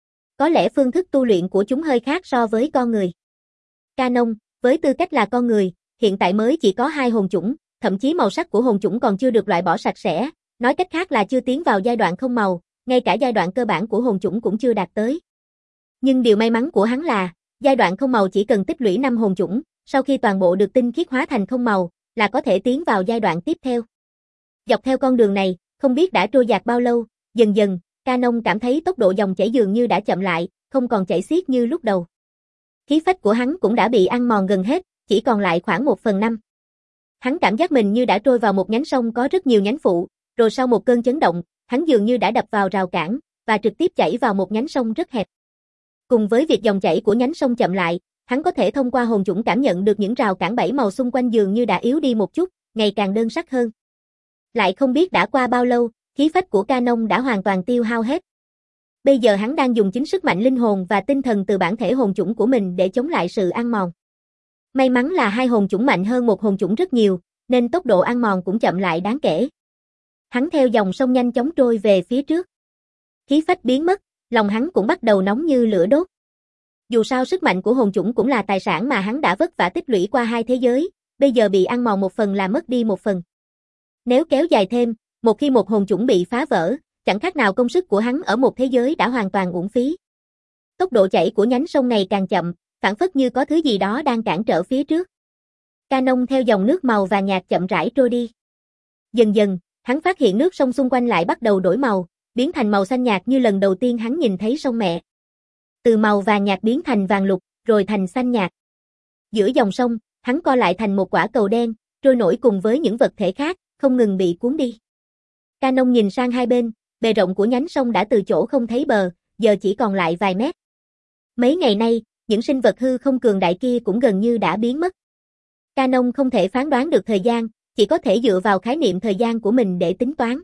Có lẽ phương thức tu luyện của chúng hơi khác so với con người. Canon, với tư cách là con người, hiện tại mới chỉ có hai hồn chủng, thậm chí màu sắc của hồn chủng còn chưa được loại bỏ sạch sẽ, nói cách khác là chưa tiến vào giai đoạn không màu, ngay cả giai đoạn cơ bản của hồn chủng cũng chưa đạt tới. Nhưng điều may mắn của hắn là, giai đoạn không màu chỉ cần tích lũy năm hồn chủng, sau khi toàn bộ được tinh khiết hóa thành không màu, là có thể tiến vào giai đoạn tiếp theo. Dọc theo con đường này, không biết đã trôi dạt bao lâu, dần dần, Canon cảm thấy tốc độ dòng chảy dường như đã chậm lại, không còn chảy xiết như lúc đầu. Khí phách của hắn cũng đã bị ăn mòn gần hết, chỉ còn lại khoảng một phần năm. Hắn cảm giác mình như đã trôi vào một nhánh sông có rất nhiều nhánh phụ, rồi sau một cơn chấn động, hắn dường như đã đập vào rào cản, và trực tiếp chảy vào một nhánh sông rất hẹp. Cùng với việc dòng chảy của nhánh sông chậm lại, hắn có thể thông qua hồn chủng cảm nhận được những rào cản bảy màu xung quanh dường như đã yếu đi một chút, ngày càng đơn sắc hơn. Lại không biết đã qua bao lâu, khí phách của Canon đã hoàn toàn tiêu hao hết. Bây giờ hắn đang dùng chính sức mạnh linh hồn và tinh thần từ bản thể hồn chủng của mình để chống lại sự ăn mòn. May mắn là hai hồn chủng mạnh hơn một hồn chủng rất nhiều, nên tốc độ ăn mòn cũng chậm lại đáng kể. Hắn theo dòng sông nhanh chóng trôi về phía trước. Khí phách biến mất, lòng hắn cũng bắt đầu nóng như lửa đốt. Dù sao sức mạnh của hồn chủng cũng là tài sản mà hắn đã vất vả tích lũy qua hai thế giới, bây giờ bị ăn mòn một phần là mất đi một phần. Nếu kéo dài thêm, một khi một hồn chủng bị phá vỡ, chẳng khác nào công sức của hắn ở một thế giới đã hoàn toàn uổng phí. Tốc độ chảy của nhánh sông ngày càng chậm, phảng phất như có thứ gì đó đang cản trở phía trước. Canon theo dòng nước màu vàng nhạt chậm rãi trôi đi. Dần dần, hắn phát hiện nước sông xung quanh lại bắt đầu đổi màu, biến thành màu xanh nhạt như lần đầu tiên hắn nhìn thấy sông mẹ. Từ màu vàng nhạt biến thành vàng lục, rồi thành xanh nhạt. Giữa dòng sông, hắn co lại thành một quả cầu đen, trôi nổi cùng với những vật thể khác, không ngừng bị cuốn đi. Canon nhìn sang hai bên, bề rộng của nhánh sông đã từ chỗ không thấy bờ, giờ chỉ còn lại vài mét. Mấy ngày nay, những sinh vật hư không cường đại kia cũng gần như đã biến mất. Canon không thể phán đoán được thời gian, chỉ có thể dựa vào khái niệm thời gian của mình để tính toán.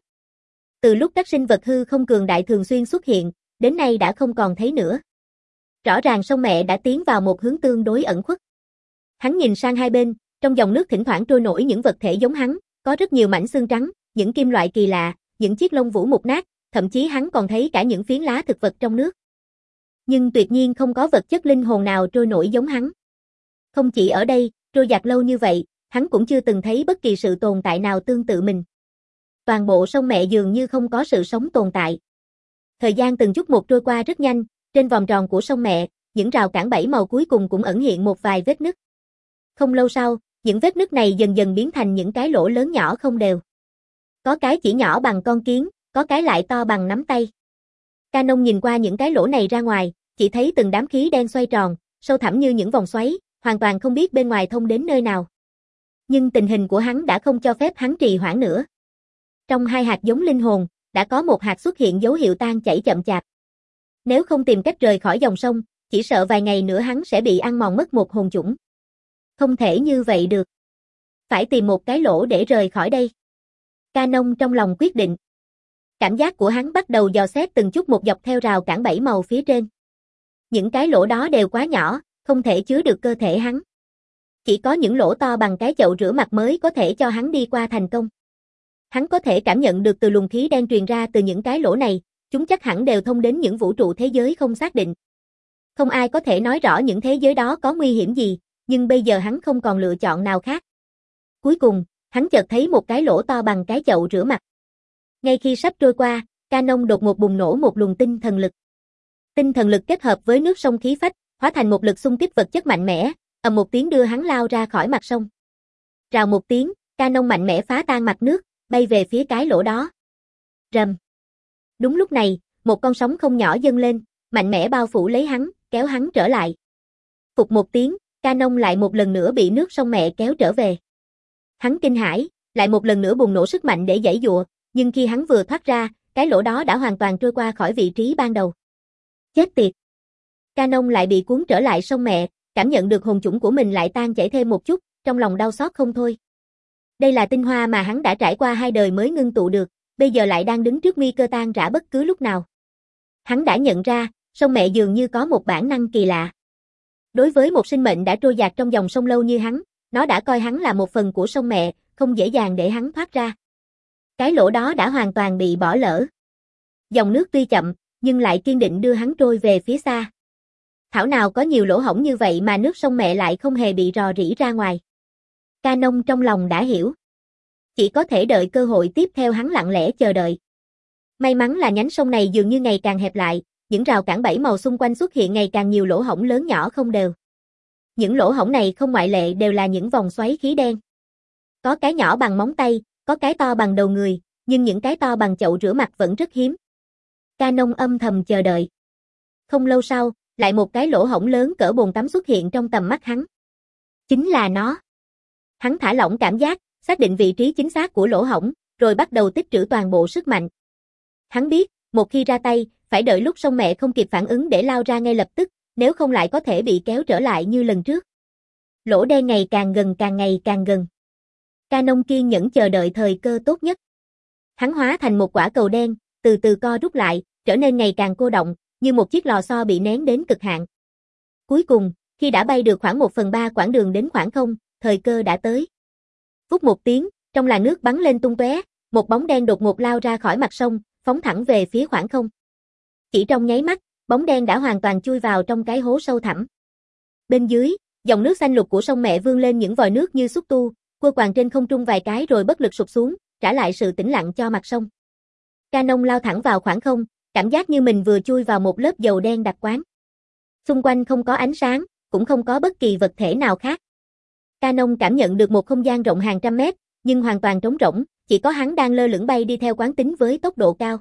Từ lúc các sinh vật hư không cường đại thường xuyên xuất hiện, đến nay đã không còn thấy nữa. Rõ ràng sông mẹ đã tiến vào một hướng tương đối ẩn khuất. Hắn nhìn sang hai bên, trong dòng nước thỉnh thoảng trôi nổi những vật thể giống hắn, có rất nhiều mảnh xương trắng, những kim loại kỳ lạ, những chiếc lông vũ mục nát, thậm chí hắn còn thấy cả những phiến lá thực vật trong nước. Nhưng tuyệt nhiên không có vật chất linh hồn nào trôi nổi giống hắn. Không chỉ ở đây, trôi dạt lâu như vậy, hắn cũng chưa từng thấy bất kỳ sự tồn tại nào tương tự mình. Toàn bộ sông mẹ dường như không có sự sống tồn tại. Thời gian từng chút một trôi qua rất nhanh, trên vòng tròn của sông mẹ, những rào cản bảy màu cuối cùng cũng ẩn hiện một vài vết nứt. Không lâu sau, những vết nứt này dần dần biến thành những cái lỗ lớn nhỏ không đều. Có cái chỉ nhỏ bằng con kiến, có cái lại to bằng nắm tay. Canon nhìn qua những cái lỗ này ra ngoài, chỉ thấy từng đám khí đen xoay tròn, sâu thẳm như những vòng xoáy, hoàn toàn không biết bên ngoài thông đến nơi nào. Nhưng tình hình của hắn đã không cho phép hắn trì hoãn nữa. Trong hai hạt giống linh hồn, đã có một hạt xuất hiện dấu hiệu tan chảy chậm chạp. Nếu không tìm cách rời khỏi dòng sông, chỉ sợ vài ngày nữa hắn sẽ bị ăn mòn mất một hồn chủng. Không thể như vậy được. Phải tìm một cái lỗ để rời khỏi đây. Canon trong lòng quyết định. Cảm giác của hắn bắt đầu dò xét từng chút một dọc theo rào cản bảy màu phía trên. Những cái lỗ đó đều quá nhỏ, không thể chứa được cơ thể hắn. Chỉ có những lỗ to bằng cái chậu rửa mặt mới có thể cho hắn đi qua thành công. Hắn có thể cảm nhận được từ luồng khí đen truyền ra từ những cái lỗ này, chúng chắc hẳn đều thông đến những vũ trụ thế giới không xác định. Không ai có thể nói rõ những thế giới đó có nguy hiểm gì, nhưng bây giờ hắn không còn lựa chọn nào khác. Cuối cùng, hắn chợt thấy một cái lỗ to bằng cái chậu rửa mặt. Ngay khi sắp trôi qua, Canon đột ngột bùng nổ một luồng tinh thần lực. Tinh thần lực kết hợp với nước sông khí phách, hóa thành một lực xung kích vật chất mạnh mẽ, ầm một tiếng đưa hắn lao ra khỏi mặt sông. Rào một tiếng, Canon mạnh mẽ phá tan mặt nước, bay về phía cái lỗ đó. Rầm. Đúng lúc này, một con sóng không nhỏ dâng lên, mạnh mẽ bao phủ lấy hắn, kéo hắn trở lại. Phục một tiếng, Canon lại một lần nữa bị nước sông mẹ kéo trở về. Hắn kinh hãi, lại một lần nữa bùng nổ sức mạnh để giãy giụa, nhưng khi hắn vừa thoát ra, cái lỗ đó đã hoàn toàn trôi qua khỏi vị trí ban đầu. Chết tiệt. Canon lại bị cuốn trở lại sông mẹ, cảm nhận được hồn chủng của mình lại tan chảy thêm một chút, trong lòng đau xót không thôi. Đây là tinh hoa mà hắn đã trải qua hai đời mới ngưng tụ được, bây giờ lại đang đứng trước nguy cơ tan rã bất cứ lúc nào. Hắn đã nhận ra, sông mẹ dường như có một bản năng kỳ lạ. Đối với một sinh mệnh đã trôi dạt trong dòng sông lâu như hắn, nó đã coi hắn là một phần của sông mẹ, không dễ dàng để hắn thoát ra. Cái lỗ đó đã hoàn toàn bị bỏ lỡ. Dòng nước tuy chậm, nhưng lại kiên định đưa hắn trôi về phía xa. Thảo nào có nhiều lỗ hổng như vậy mà nước sông mẹ lại không hề bị rò rỉ ra ngoài. Canon trong lòng đã hiểu. Chỉ có thể đợi cơ hội tiếp theo, hắn lặng lẽ chờ đợi. May mắn là nhánh sông này dường như ngày càng hẹp lại, những rào cản bảy màu xung quanh xuất hiện ngày càng nhiều lỗ hổng lớn nhỏ không đều. Những lỗ hổng này không ngoại lệ đều là những vòng xoáy khí đen. Có cái nhỏ bằng móng tay, có cái to bằng đầu người, nhưng những cái to bằng chậu rửa mặt vẫn rất hiếm. Canon âm thầm chờ đợi. Không lâu sau, lại một cái lỗ hổng lớn cỡ bồn tắm xuất hiện trong tầm mắt hắn. Chính là nó. Hắn thả lỏng cảm giác, xác định vị trí chính xác của lỗ hổng, rồi bắt đầu tích trữ toàn bộ sức mạnh. Hắn biết, một khi ra tay, phải đợi lúc sông mẹ không kịp phản ứng để lao ra ngay lập tức, nếu không lại có thể bị kéo trở lại như lần trước. Lỗ đen ngày càng gần càng ngày càng gần. Canon kiên nhẫn chờ đợi thời cơ tốt nhất. Hắn hóa thành một quả cầu đen, từ từ co rút lại, trở nên ngày càng cô động, như một chiếc lò xo bị nén đến cực hạn. Cuối cùng, khi đã bay được khoảng một phần ba quãng đường đến khoảng không, thời cơ đã tới. Phút một tiếng, trong làn nước bắn lên tung tóe, một bóng đen đột ngột lao ra khỏi mặt sông, phóng thẳng về phía khoảng không. Chỉ trong nháy mắt, bóng đen đã hoàn toàn chui vào trong cái hố sâu thẳm. Bên dưới, dòng nước xanh lục của sông mẹ vươn lên những vòi nước như xúc tu, quơ quàng trên không trung vài cái rồi bất lực sụp xuống, trả lại sự tĩnh lặng cho mặt sông. Canon lao thẳng vào khoảng không, cảm giác như mình vừa chui vào một lớp dầu đen đặc quánh. Xung quanh không có ánh sáng, cũng không có bất kỳ vật thể nào khác. Canon cảm nhận được một không gian rộng hàng trăm mét, nhưng hoàn toàn trống rỗng, chỉ có hắn đang lơ lửng bay đi theo quán tính với tốc độ cao.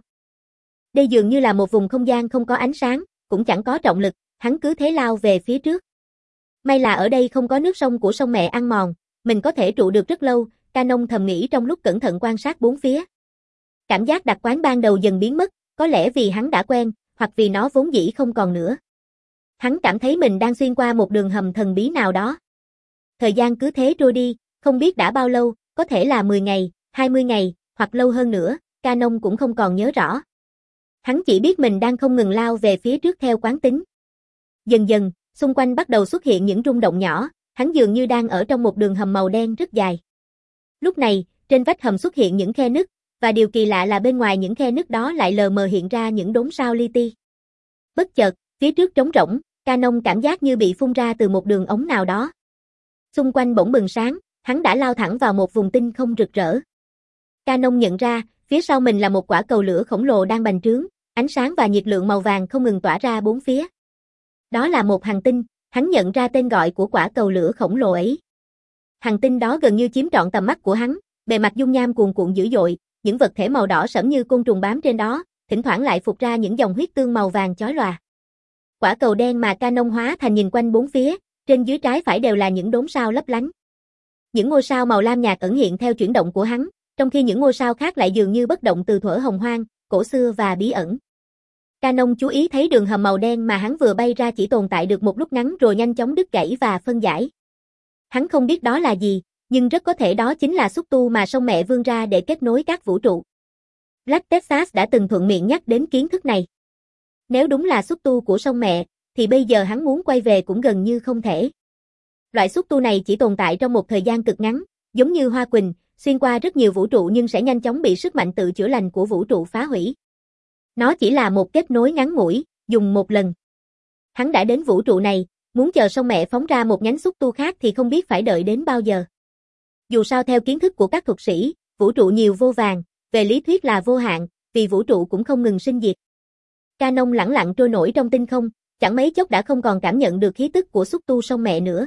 Đây dường như là một vùng không gian không có ánh sáng, cũng chẳng có trọng lực, hắn cứ thế lao về phía trước. May là ở đây không có nước sông của sông mẹ ăn mòn, mình có thể trụ được rất lâu, Canon thầm nghĩ trong lúc cẩn thận quan sát bốn phía. Cảm giác đặc quánh ban đầu dần biến mất, có lẽ vì hắn đã quen, hoặc vì nó vốn dĩ không còn nữa. Hắn cảm thấy mình đang xuyên qua một đường hầm thần bí nào đó. Thời gian cứ thế trôi đi, không biết đã bao lâu, có thể là mười ngày, hai mươi ngày, hoặc lâu hơn nữa, Canon cũng không còn nhớ rõ. Hắn chỉ biết mình đang không ngừng lao về phía trước theo quán tính. Dần dần, xung quanh bắt đầu xuất hiện những rung động nhỏ, hắn dường như đang ở trong một đường hầm màu đen rất dài. Lúc này, trên vách hầm xuất hiện những khe nứt, và điều kỳ lạ là bên ngoài những khe nứt đó lại lờ mờ hiện ra những đốm sao li ti. Bất chợt, phía trước trống rỗng, Canon cảm giác như bị phun ra từ một đường ống nào đó. Xung quanh bỗng bừng sáng, hắn đã lao thẳng vào một vùng tinh không rực rỡ. Canon nhận ra, phía sau mình là một quả cầu lửa khổng lồ đang bành trướng, ánh sáng và nhiệt lượng màu vàng không ngừng tỏa ra bốn phía. Đó là một hành tinh, hắn nhận ra tên gọi của quả cầu lửa khổng lồ ấy. Hành tinh đó gần như chiếm trọn tầm mắt của hắn, bề mặt dung nham cuồn cuộn dữ dội, những vật thể màu đỏ sẫm như côn trùng bám trên đó, thỉnh thoảng lại phụt ra những dòng huyết tương màu vàng chói lòa. Quả cầu đen mà Canon hóa thành nhìn quanh bốn phía, trên dưới trái phải đều là những đốm sao lấp lánh. Những ngôi sao màu lam nhạt ẩn hiện theo chuyển động của hắn, trong khi những ngôi sao khác lại dường như bất động từ thuở hồng hoang, cổ xưa và bí ẩn. Canon chú ý thấy đường hầm màu đen mà hắn vừa bay ra chỉ tồn tại được một lúc ngắn rồi nhanh chóng đứt gãy và phân giải. Hắn không biết đó là gì, nhưng rất có thể đó chính là xúc tu mà sông mẹ vươn ra để kết nối các vũ trụ. Black Texas đã từng thuận miệng nhắc đến kiến thức này. Nếu đúng là xúc tu của sông mẹ, thì bây giờ hắn muốn quay về cũng gần như không thể. Loại xúc tu này chỉ tồn tại trong một thời gian cực ngắn, giống như hoa quỳnh, xuyên qua rất nhiều vũ trụ nhưng sẽ nhanh chóng bị sức mạnh tự chữa lành của vũ trụ phá hủy. Nó chỉ là một kết nối ngắn ngủi, dùng một lần. Hắn đã đến vũ trụ này, muốn chờ sông mẹ phóng ra một nhánh xúc tu khác thì không biết phải đợi đến bao giờ. Dù sao theo kiến thức của các thuật sĩ, vũ trụ nhiều vô vàn, về lý thuyết là vô hạn, vì vũ trụ cũng không ngừng sinh diệt. Canon lẳng lặng trôi nổi trong tinh không, chẳng mấy chốc đã không còn cảm nhận được khí tức của xúc tu sông mẹ nữa.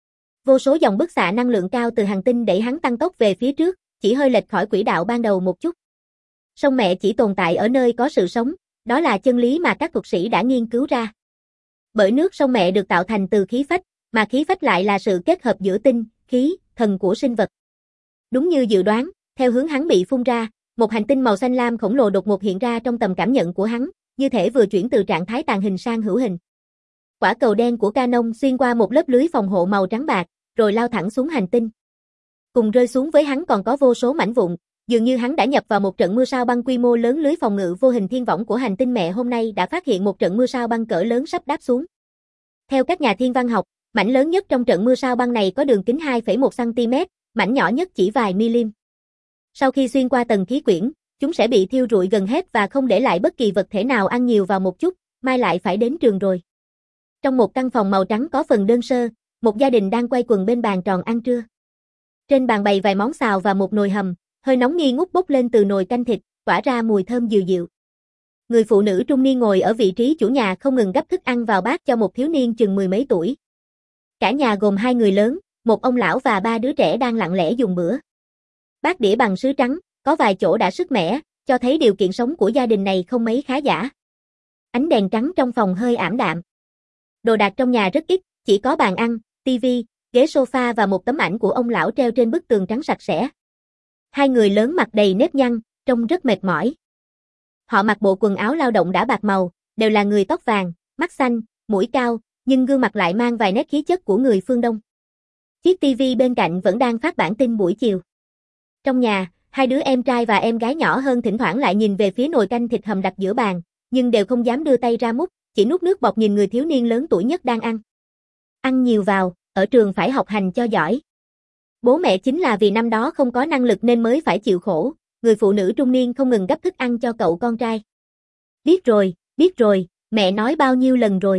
Vô số dòng bức xạ năng lượng cao từ hành tinh đẩy hắn tăng tốc về phía trước, chỉ hơi lệch khỏi quỹ đạo ban đầu một chút. Sông mẹ chỉ tồn tại ở nơi có sự sống, đó là chân lý mà các thuật sĩ đã nghiên cứu ra. Bởi nước sông mẹ được tạo thành từ khí phách, mà khí phách lại là sự kết hợp giữa tinh, khí, thần của sinh vật. Đúng như dự đoán, theo hướng hắn bị phun ra, một hành tinh màu xanh lam khổng lồ đột ngột hiện ra trong tầm cảm nhận của hắn, như thể vừa chuyển từ trạng thái tàn hình sang hữu hình. Quả cầu đen của Canon xuyên qua một lớp lưới phòng hộ màu trắng bạc, rồi lao thẳng xuống hành tinh. Cùng rơi xuống với hắn còn có vô số mảnh vụn, dường như hắn đã nhập vào một trận mưa sao băng quy mô lớn. Lưới phòng ngự vô hình thiên võng của hành tinh mẹ hôm nay đã phát hiện một trận mưa sao băng cỡ lớn sắp đáp xuống. Theo các nhà thiên văn học, mảnh lớn nhất trong trận mưa sao băng này có đường kính hai phẩy một xăng ti mét, mảnh nhỏ nhất chỉ vài mm. Sau khi xuyên qua tầng khí quyển, chúng sẽ bị thiêu rụi gần hết và không để lại bất kỳ vật thể nào ăn nhiều vào một chút, mai lại phải đến trường rồi. Trong một căn phòng màu trắng có phần đơn sơ, một gia đình đang quay quần bên bàn tròn ăn trưa. Trên bàn bày vài món xào và một nồi hầm, hơi nóng nghi ngút bốc lên từ nồi canh thịt, tỏa ra mùi thơm dịu dịu. Người phụ nữ trung niên ngồi ở vị trí chủ nhà không ngừng gắp thức ăn vào bát cho một thiếu niên chừng mười mấy tuổi. Cả nhà gồm hai người lớn, một ông lão và ba đứa trẻ đang lặng lẽ dùng bữa. Bát đĩa bằng sứ trắng, có vài chỗ đã sứt mẻ, cho thấy điều kiện sống của gia đình này không mấy khá giả. Ánh đèn trắng trong phòng hơi ảm đạm. Đồ đạc trong nhà rất ít, chỉ có bàn ăn, tivi, ghế sofa và một tấm ảnh của ông lão treo trên bức tường trắng sạch sẽ. Hai người lớn mặt đầy nếp nhăn, trông rất mệt mỏi. Họ mặc bộ quần áo lao động đã bạc màu, đều là người tóc vàng, mắt xanh, mũi cao, nhưng gương mặt lại mang vài nét khí chất của người phương Đông. Chiếc tivi bên cạnh vẫn đang phát bản tin buổi chiều. Trong nhà, hai đứa em trai và em gái nhỏ hơn thỉnh thoảng lại nhìn về phía nồi canh thịt hầm đặt giữa bàn, nhưng đều không dám đưa tay ra múc, chỉ nuốt nước bọt nhìn người thiếu niên lớn tuổi nhất đang ăn. Ăn nhiều vào, ở trường phải học hành cho giỏi. Bố mẹ chính là vì năm đó không có năng lực nên mới phải chịu khổ, người phụ nữ trung niên không ngừng gắp thức ăn cho cậu con trai. Biết rồi, biết rồi, mẹ nói bao nhiêu lần rồi.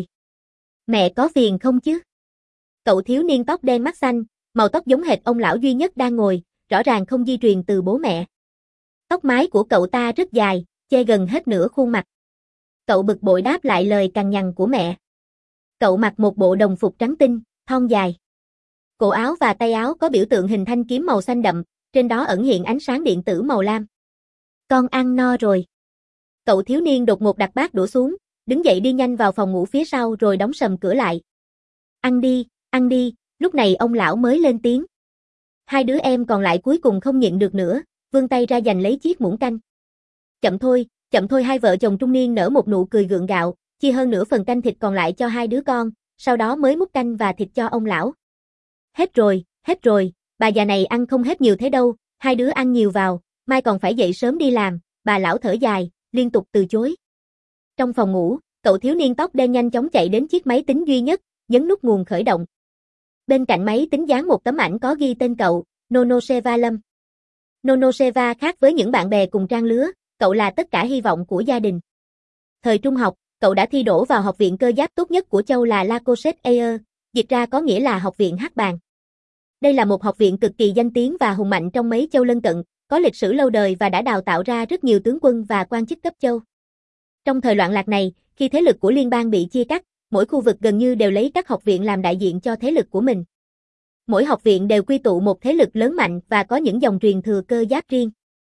Mẹ có phiền không chứ? Cậu thiếu niên tóc đen mắt xanh, màu tóc giống hệt ông lão duy nhất đang ngồi, rõ ràng không di truyền từ bố mẹ. Tóc mái của cậu ta rất dài, che gần hết nửa khuôn mặt. Cậu bực bội đáp lại lời cằn nhằn của mẹ. Cậu mặc một bộ đồng phục trắng tinh, thon dài. Cổ áo và tay áo có biểu tượng hình thanh kiếm màu xanh đậm, trên đó ẩn hiện ánh sáng điện tử màu lam. Con ăn no rồi. Cậu thiếu niên đột ngột đặt bát đũa xuống, đứng dậy đi nhanh vào phòng ngủ phía sau rồi đóng sầm cửa lại. Ăn đi, ăn đi, lúc này ông lão mới lên tiếng. Hai đứa em còn lại cuối cùng không nhịn được nữa, vươn tay ra giành lấy chiếc muỗng canh. Chậm thôi, chậm thôi. Hai vợ chồng trung niên nở một nụ cười gượng gạo, chia hơn nửa phần canh thịt còn lại cho hai đứa con, sau đó mới múc canh và thịt cho ông lão. Hết rồi, hết rồi, bà già này ăn không hết nhiều thế đâu, hai đứa ăn nhiều vào, mai còn phải dậy sớm đi làm, bà lão thở dài, liên tục từ chối. Trong phòng ngủ, cậu thiếu niên tóc đen nhanh chóng chạy đến chiếc máy tính duy nhất, nhấn nút nguồn khởi động. Bên cạnh máy tính dán một tấm ảnh có ghi tên cậu, Nonoseva Lâm. Nonoseva khác với những bạn bè cùng trang lứa, cậu là tất cả hy vọng của gia đình. Thời trung học, cậu đã thi đỗ vào học viện cơ giáp tốt nhất của châu là Lacoset Air, dịch ra có nghĩa là học viện hắc bàn. Đây là một học viện cực kỳ danh tiếng và hùng mạnh trong mấy châu lân cận, có lịch sử lâu đời và đã đào tạo ra rất nhiều tướng quân và quan chức cấp châu. Trong thời loạn lạc này, khi thế lực của liên bang bị chia cắt, mỗi khu vực gần như đều lấy các học viện làm đại diện cho thế lực của mình. Mỗi học viện đều quy tụ một thế lực lớn mạnh và có những dòng truyền thừa cơ giáp riêng.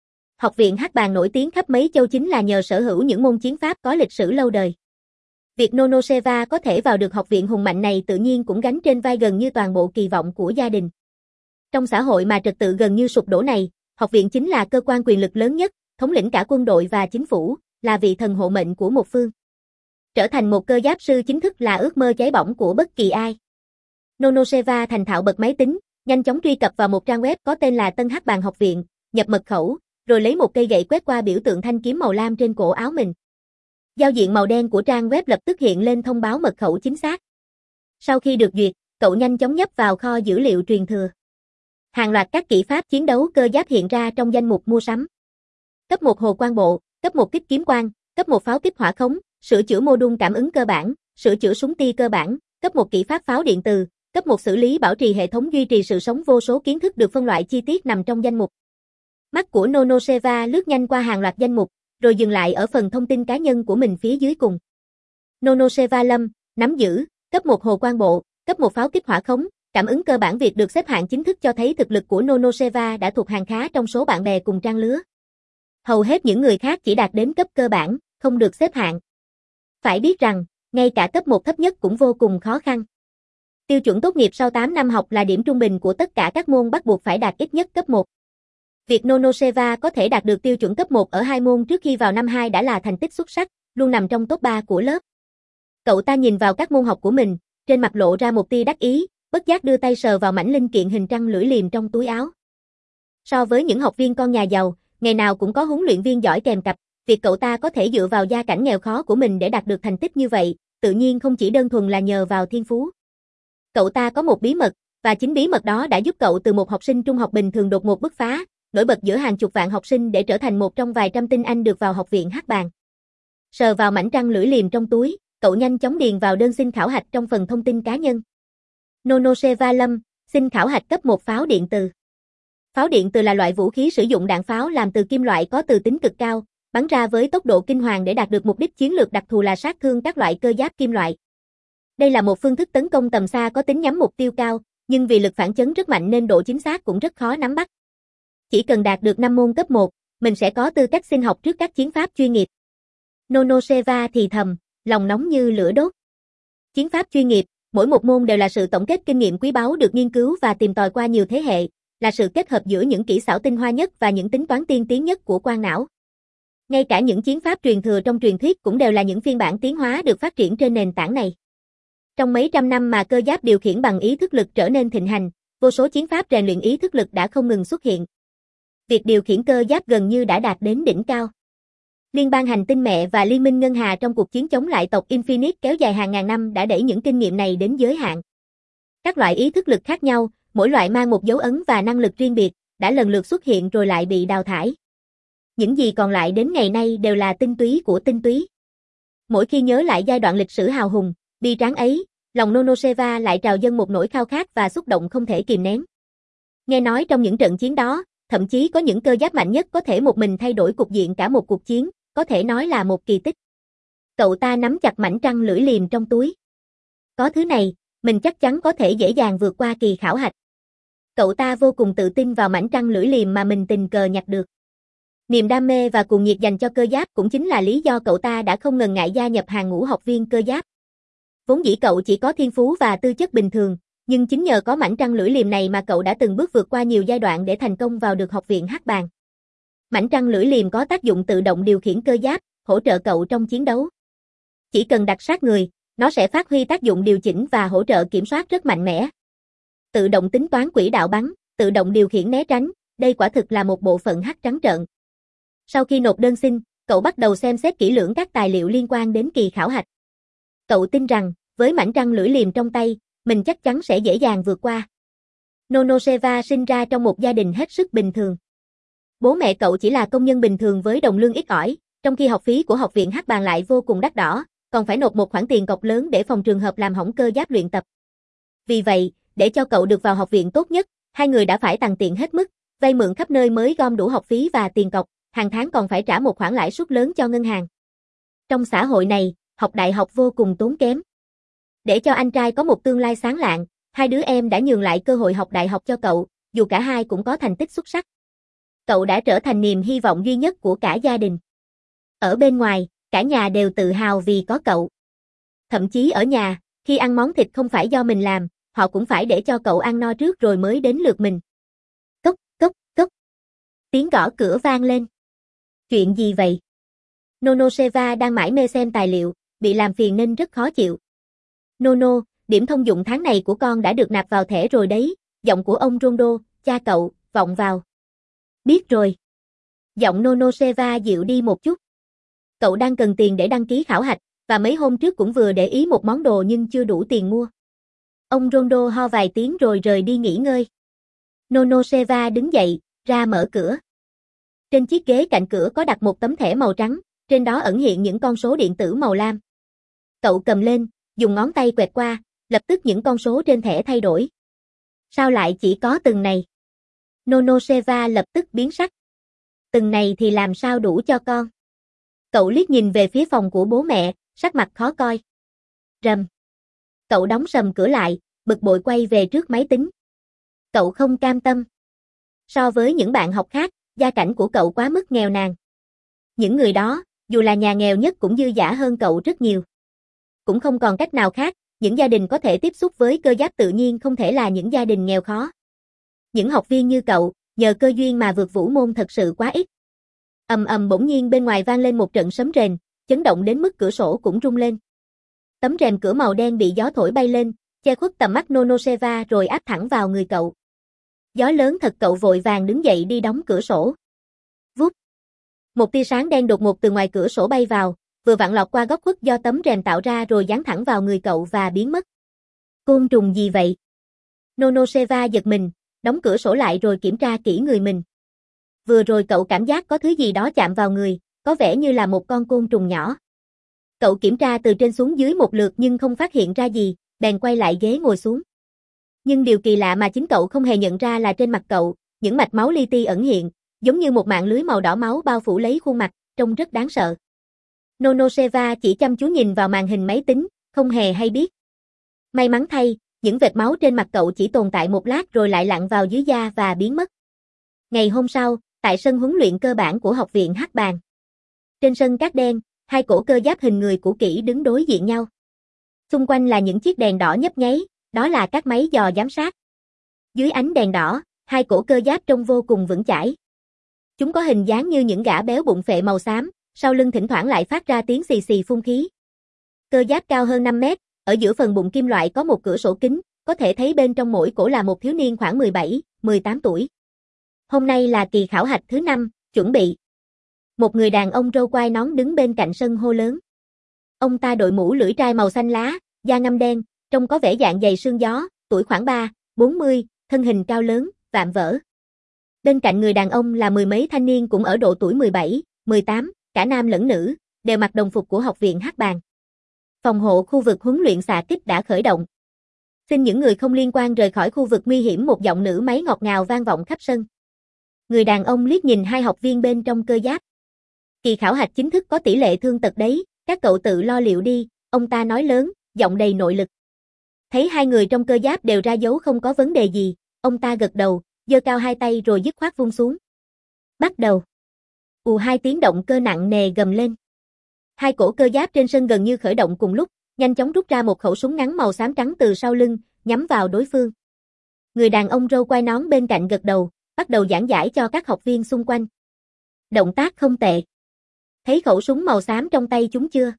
Học viện Hắc Bàng nổi tiếng khắp mấy châu chính là nhờ sở hữu những môn chiến pháp có lịch sử lâu đời. Việc Nonoseva có thể vào được học viện hùng mạnh này tự nhiên cũng gánh trên vai gần như toàn bộ kỳ vọng của gia đình. Trong xã hội mà trật tự gần như sụp đổ này, học viện chính là cơ quan quyền lực lớn nhất, thống lĩnh cả quân đội và chính phủ, là vị thần hộ mệnh của một phương. Trở thành một cơ giáp sư chính thức là ước mơ cháy bỏng của bất kỳ ai. Nonoseva thành thạo bật máy tính, nhanh chóng truy cập vào một trang web có tên là Tân Hắc Bàng Học Viện, nhập mật khẩu, rồi lấy một cây gậy quét qua biểu tượng thanh kiếm màu lam trên cổ áo mình. Giao diện màu đen của trang web lập tức hiện lên thông báo mật khẩu chính xác. Sau khi được duyệt, cậu nhanh chóng nhấp vào kho dữ liệu truyền thừa. Hàng loạt các kỹ pháp chiến đấu cơ giáp hiện ra trong danh mục mua sắm. Cấp một hồ quang bộ, cấp một kích kiếm quang, cấp một pháo kích hỏa khống, sửa chữa mô đun cảm ứng cơ bản, sửa chữa súng tia cơ bản, cấp một kỹ pháp pháo điện từ, cấp một xử lý bảo trì hệ thống duy trì sự sống. Vô số kiến thức được phân loại chi tiết nằm trong danh mục. Mắt của Nonoseva lướt nhanh qua hàng loạt danh mục, rồi dừng lại ở phần thông tin cá nhân của mình phía dưới cùng. Nonoseva Lâm, nắm giữ, cấp một hồ quang bộ, cấp một pháo kích hỏa khống, cảm ứng cơ bản. Việc được xếp hạng chính thức cho thấy thực lực của Nonoseva đã thuộc hàng khá trong số bạn bè cùng trang lứa. Hầu hết những người khác chỉ đạt đến cấp cơ bản, không được xếp hạng. Phải biết rằng, ngay cả cấp một thấp nhất cũng vô cùng khó khăn. Tiêu chuẩn tốt nghiệp sau tám năm học là điểm trung bình của tất cả các môn bắt buộc phải đạt ít nhất cấp một. Việc Nonoseva có thể đạt được tiêu chuẩn cấp một ở hai môn trước khi vào năm hai đã là thành tích xuất sắc, luôn nằm trong top ba của lớp. Cậu ta nhìn vào các môn học của mình, trên mặt lộ ra một tia đắc ý, bất giác đưa tay sờ vào mảnh linh kiện hình trăng lưỡi liềm trong túi áo. So với những học viên con nhà giàu, ngày nào cũng có huấn luyện viên giỏi kèm cặp, việc cậu ta có thể dựa vào gia cảnh nghèo khó của mình để đạt được thành tích như vậy, tự nhiên không chỉ đơn thuần là nhờ vào thiên phú. Cậu ta có một bí mật, và chính bí mật đó đã giúp cậu từ một học sinh trung học bình thường đột ngột bứt phá, nổi bật giữa hàng chục vạn học sinh để trở thành một trong vài trăm tinh anh được vào học viện Hắc Bàng. Sờ vào mảnh trăng lưỡi liềm trong túi, cậu nhanh chóng điền vào đơn xin khảo hạch trong phần thông tin cá nhân. Nonoseva Lâm, xin khảo hạch cấp một pháo điện từ. Pháo điện từ là loại vũ khí sử dụng đạn pháo làm từ kim loại có từ tính cực cao, bắn ra với tốc độ kinh hoàng để đạt được mục đích chiến lược đặc thù là sát thương các loại cơ giáp kim loại. Đây là một phương thức tấn công tầm xa có tính nhắm mục tiêu cao, nhưng vì lực phản chấn rất mạnh nên độ chính xác cũng rất khó nắm bắt. Chỉ cần đạt được năm môn cấp một, mình sẽ có tư cách xin học trước các chiến pháp chuyên nghiệp. Nonoseva thì thầm, lòng nóng như lửa đốt. Chiến pháp chuyên nghiệp, mỗi một môn đều là sự tổng kết kinh nghiệm quý báu được nghiên cứu và tìm tòi qua nhiều thế hệ, là sự kết hợp giữa những kỹ xảo tinh hoa nhất và những tính toán tiên tiến nhất của quan não. Ngay cả những chiến pháp truyền thừa trong truyền thuyết cũng đều là những phiên bản tiến hóa được phát triển trên nền tảng này. Trong mấy trăm năm mà cơ giáp điều khiển bằng ý thức lực trở nên thịnh hành, vô số chiến pháp rèn luyện ý thức lực đã không ngừng xuất hiện. Việc điều khiển cơ giáp gần như đã đạt đến đỉnh cao. Liên bang hành tinh mẹ và Liên minh Ngân Hà trong cuộc chiến chống lại tộc Infinite kéo dài hàng ngàn năm đã đẩy những kinh nghiệm này đến giới hạn. Các loại ý thức lực khác nhau, mỗi loại mang một dấu ấn và năng lực riêng biệt, đã lần lượt xuất hiện rồi lại bị đào thải. Những gì còn lại đến ngày nay đều là tinh túy của tinh túy. Mỗi khi nhớ lại giai đoạn lịch sử hào hùng, bi tráng ấy, lòng Nonoseva lại trào dâng một nỗi khao khát và xúc động không thể kìm nén. Nghe nói trong những trận chiến đó, thậm chí có những cơ giáp mạnh nhất có thể một mình thay đổi cục diện cả một cuộc chiến, có thể nói là một kỳ tích. Cậu ta nắm chặt mảnh trăng lưỡi liềm trong túi. Có thứ này, mình chắc chắn có thể dễ dàng vượt qua kỳ khảo hạch. Cậu ta vô cùng tự tin vào mảnh trăng lưỡi liềm mà mình tình cờ nhặt được. Niềm đam mê và cuồng nhiệt dành cho cơ giáp cũng chính là lý do cậu ta đã không ngần ngại gia nhập hàng ngũ học viên cơ giáp. Vốn dĩ cậu chỉ có thiên phú và tư chất bình thường, nhưng chính nhờ có mảnh trăng lưỡi liềm này mà cậu đã từng bước vượt qua nhiều giai đoạn để thành công vào được học viện Hắc Bàng. Mảnh trăng lưỡi liềm có tác dụng tự động điều khiển cơ giáp, hỗ trợ cậu trong chiến đấu. Chỉ cần đặt sát người, nó sẽ phát huy tác dụng điều chỉnh và hỗ trợ kiểm soát rất mạnh mẽ. Tự động tính toán quỹ đạo bắn, tự động điều khiển né tránh, đây quả thực là một bộ phận hắc trắng trợn. Sau khi nộp đơn xin, cậu bắt đầu xem xét kỹ lưỡng các tài liệu liên quan đến kỳ khảo hạch. Cậu tin rằng, với mảnh trăng lưỡi liềm trong tay, mình chắc chắn sẽ dễ dàng vượt qua. Nonoseva sinh ra trong một gia đình hết sức bình thường. Bố mẹ cậu chỉ là công nhân bình thường với đồng lương ít ỏi, trong khi học phí của học viện Hắc Bàng lại vô cùng đắt đỏ, còn phải nộp một khoản tiền cọc lớn để phòng trường hợp làm hỏng cơ giáp luyện tập. Vì vậy, để cho cậu được vào học viện tốt nhất, hai người đã phải tằn tiện hết mức, vay mượn khắp nơi mới gom đủ học phí và tiền cọc, hàng tháng còn phải trả một khoản lãi suất lớn cho ngân hàng. Trong xã hội này, học đại học vô cùng tốn kém. Để cho anh trai có một tương lai sáng lạng, hai đứa em đã nhường lại cơ hội học đại học cho cậu, dù cả hai cũng có thành tích xuất sắc. Cậu đã trở thành niềm hy vọng duy nhất của cả gia đình. Ở bên ngoài, cả nhà đều tự hào vì có cậu. Thậm chí ở nhà, khi ăn món thịt không phải do mình làm, họ cũng phải để cho cậu ăn no trước rồi mới đến lượt mình. Cốc, cốc, cốc. Tiếng gõ cửa vang lên. Chuyện gì vậy? Nonoseva đang mải mê xem tài liệu, bị làm phiền nên rất khó chịu. Nono, điểm thông dụng tháng này của con đã được nạp vào thẻ rồi đấy, giọng của ông Rondo, cha cậu, vọng vào. Biết rồi. Giọng Nonoseva dịu đi một chút. Cậu đang cần tiền để đăng ký khảo hạch, và mấy hôm trước cũng vừa để ý một món đồ nhưng chưa đủ tiền mua. Ông Rondo ho vài tiếng rồi rời đi nghỉ ngơi. Nonoseva đứng dậy, ra mở cửa. Trên chiếc ghế cạnh cửa có đặt một tấm thẻ màu trắng, trên đó ẩn hiện những con số điện tử màu lam. Cậu cầm lên, dùng ngón tay quẹt qua, lập tức những con số trên thẻ thay đổi. Sao lại chỉ có từng này? Nonoseva lập tức biến sắc. Từng này thì làm sao đủ cho con? Cậu liếc nhìn về phía phòng của bố mẹ, sắc mặt khó coi. Rầm. Cậu đóng sầm cửa lại, bực bội quay về trước máy tính. Cậu không cam tâm. So với những bạn học khác, gia cảnh của cậu quá mức nghèo nàn. Những người đó, dù là nhà nghèo nhất cũng dư dả hơn cậu rất nhiều. Cũng không còn cách nào khác, những gia đình có thể tiếp xúc với cơ giáp tự nhiên không thể là những gia đình nghèo khó. Những học viên như cậu, nhờ cơ duyên mà vượt vũ môn thật sự quá ít. Ầm ầm bỗng nhiên bên ngoài vang lên một trận sấm rền, chấn động đến mức cửa sổ cũng rung lên. Tấm rèm cửa màu đen bị gió thổi bay lên, che khuất tầm mắt Nonoseva rồi áp thẳng vào người cậu. Gió lớn thật, cậu vội vàng đứng dậy đi đóng cửa sổ. Vút. Một tia sáng đen đột ngột từ ngoài cửa sổ bay vào, vừa vặn lọt qua góc khuất do tấm rèm tạo ra rồi giáng thẳng vào người cậu và biến mất. Côn trùng gì vậy? Nonoseva giật mình, đóng cửa sổ lại rồi kiểm tra kỹ người mình. Vừa rồi cậu cảm giác có thứ gì đó chạm vào người, có vẻ như là một con côn trùng nhỏ. Cậu kiểm tra từ trên xuống dưới một lượt nhưng không phát hiện ra gì, bèn quay lại ghế ngồi xuống. Nhưng điều kỳ lạ mà chính cậu không hề nhận ra là trên mặt cậu, những mạch máu li ti ẩn hiện, giống như một mạng lưới màu đỏ máu bao phủ lấy khuôn mặt, trông rất đáng sợ. Nonoseva chỉ chăm chú nhìn vào màn hình máy tính, không hề hay biết. May mắn thay, những vệt máu trên mặt cậu chỉ tồn tại một lát rồi lại lặn vào dưới da và biến mất. Ngày hôm sau, tại sân huấn luyện cơ bản của học viện Hắc Bàng. Trên sân cát đen, hai cổ cơ giáp hình người cũ kỹ đứng đối diện nhau. Xung quanh là những chiếc đèn đỏ nhấp nháy, đó là các máy dò giám sát. Dưới ánh đèn đỏ, hai cổ cơ giáp trông vô cùng vững chãi. Chúng có hình dáng như những gã béo bụng phệ màu xám, sau lưng thỉnh thoảng lại phát ra tiếng xì xì phun khí. Cơ giáp cao hơn năm mét, ở giữa phần bụng kim loại có một cửa sổ kính, có thể thấy bên trong mỗi cổ là một thiếu niên khoảng mười bảy, mười tám tuổi. Hôm nay là kỳ khảo hạch thứ năm, chuẩn bị. Một người đàn ông râu quai nón đứng bên cạnh sân hô lớn. Ông ta đội mũ lưỡi trai màu xanh lá, da ngăm đen, trông có vẻ dạng dày sương gió, tuổi khoảng ba, bốn mươi, thân hình cao lớn, vạm vỡ. Bên cạnh người đàn ông là mười mấy thanh niên cũng ở độ tuổi mười bảy, mười tám, cả nam lẫn nữ, đều mặc đồng phục của học viện Hắc Bàng. Phòng hộ khu vực huấn luyện xạ kích đã khởi động. Xin những người không liên quan rời khỏi khu vực nguy hiểm, một giọng nữ máy ngọt ngào vang vọng khắp sân. Người đàn ông liếc nhìn hai học viên bên trong cơ giáp. Kỳ khảo hạch chính thức có tỷ lệ thương tật đấy, các cậu tự lo liệu đi, ông ta nói lớn, giọng đầy nội lực. Thấy hai người trong cơ giáp đều ra dấu không có vấn đề gì, ông ta gật đầu, giơ cao hai tay rồi dứt khoát vung xuống. Bắt đầu. Ù, hai tiếng động cơ nặng nề gầm lên. Hai cổ cơ giáp trên sân gần như khởi động cùng lúc, nhanh chóng rút ra một khẩu súng ngắn màu xám trắng từ sau lưng, nhắm vào đối phương. Người đàn ông râu quai nón bên cạnh gật đầu, bắt đầu giảng giải cho các học viên xung quanh. Động tác không tệ. Thấy khẩu súng màu xám trong tay chúng chưa?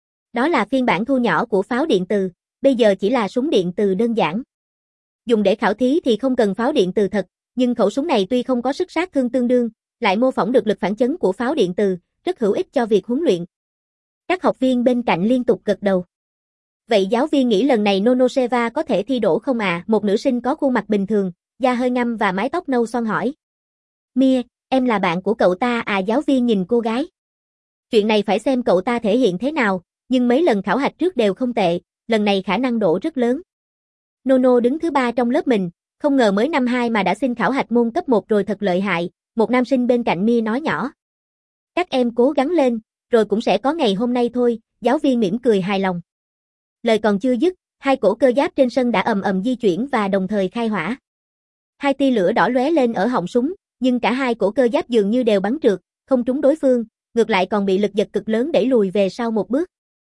Đó là phiên bản thu nhỏ của pháo điện từ, bây giờ chỉ là súng điện từ đơn giản. Dùng để khảo thí thì không cần pháo điện từ thật, nhưng khẩu súng này tuy không có sức sát thương tương đương, lại mô phỏng được lực phản chấn của pháo điện từ, rất hữu ích cho việc huấn luyện. Các học viên bên cạnh liên tục gật đầu. Vậy giáo viên nghĩ lần này Nonoseva có thể thi đỗ không à? Một nữ sinh có khuôn mặt bình thường, da hơi ngăm và mái tóc nâu xoăn hỏi. Mia, em là bạn của cậu ta à? Giáo viên nhìn cô gái. Chuyện này phải xem cậu ta thể hiện thế nào, nhưng mấy lần khảo hạch trước đều không tệ, lần này khả năng đỗ rất lớn. Nono đứng thứ ba trong lớp mình, không ngờ mới năm hai mà đã xin khảo hạch môn cấp một rồi, thật lợi hại, một nam sinh bên cạnh Mia nói nhỏ. Các em cố gắng lên, rồi cũng sẽ có ngày hôm nay thôi, giáo viên mỉm cười hài lòng. Lời còn chưa dứt, hai cổ cơ giáp trên sân đã ầm ầm di chuyển và đồng thời khai hỏa. Hai tia lửa đỏ lóe lên ở họng súng, Nhưng cả hai cổ cơ giáp dường như đều bắn trượt, không trúng đối phương, ngược lại còn bị lực giật cực lớn đẩy lùi về sau một bước.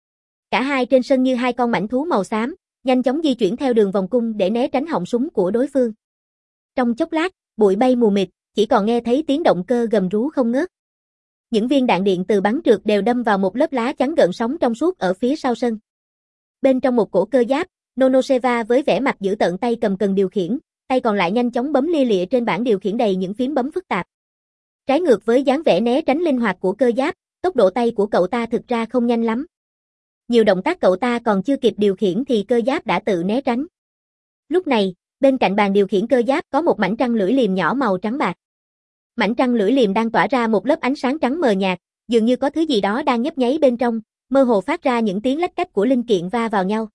Cả hai trên sân như hai con mãnh thú màu xám, nhanh chóng di chuyển theo đường vòng cung để né tránh họng súng của đối phương. Trong chốc lát, bụi bay mù mịt, chỉ còn nghe thấy tiếng động cơ gầm rú không ngớt. Những viên đạn điện từ bắn trượt đều đâm vào một lớp lá chắn gợn sóng trong suốt ở phía sau sân. Bên trong một cổ cơ giáp, Nonoseva với vẻ mặt dữ tợn tay cầm cần điều khiển, tay còn lại nhanh chóng bấm lia lịa trên bảng điều khiển đầy những phím bấm phức tạp. Trái ngược với dáng vẻ né tránh linh hoạt của cơ giáp, tốc độ tay của cậu ta thực ra không nhanh lắm. Nhiều động tác cậu ta còn chưa kịp điều khiển thì cơ giáp đã tự né tránh. Lúc này, bên cạnh bàn điều khiển cơ giáp có một mảnh trăng lưỡi liềm nhỏ màu trắng bạc. Mảnh trăng lưỡi liềm đang tỏa ra một lớp ánh sáng trắng mờ nhạt, dường như có thứ gì đó đang nhấp nháy bên trong, mơ hồ phát ra những tiếng lách cách của linh kiện va vào nhau.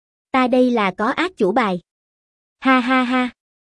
Ta đây là có ác chủ bài. Ha ha ha.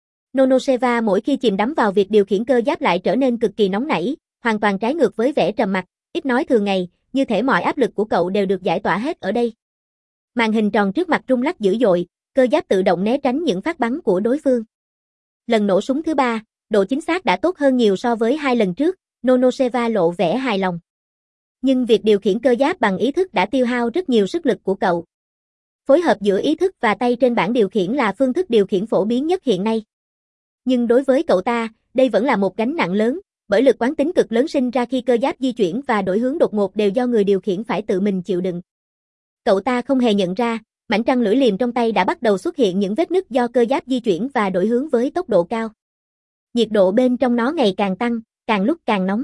Nonoseva mỗi khi chìm đắm vào việc điều khiển cơ giáp lại trở nên cực kỳ nóng nảy, hoàn toàn trái ngược với vẻ trầm mặc, ít nói thường ngày, như thể mọi áp lực của cậu đều được giải tỏa hết ở đây. Màn hình tròn trước mặt rung lắc dữ dội, cơ giáp tự động né tránh những phát bắn của đối phương. Lần nổ súng thứ ba, độ chính xác đã tốt hơn nhiều so với hai lần trước, Nonoseva lộ vẻ hài lòng. Nhưng việc điều khiển cơ giáp bằng ý thức đã tiêu hao rất nhiều sức lực của cậu. Phối hợp giữa ý thức và tay trên bảng điều khiển là phương thức điều khiển phổ biến nhất hiện nay. Nhưng đối với cậu ta, đây vẫn là một gánh nặng lớn, bởi lực quán tính cực lớn sinh ra khi cơ giáp di chuyển và đổi hướng đột ngột đều do người điều khiển phải tự mình chịu đựng. Cậu ta không hề nhận ra, mảnh trăng lưỡi liềm trong tay đã bắt đầu xuất hiện những vết nứt do cơ giáp di chuyển và đổi hướng với tốc độ cao. Nhiệt độ bên trong nó ngày càng tăng, càng lúc càng nóng.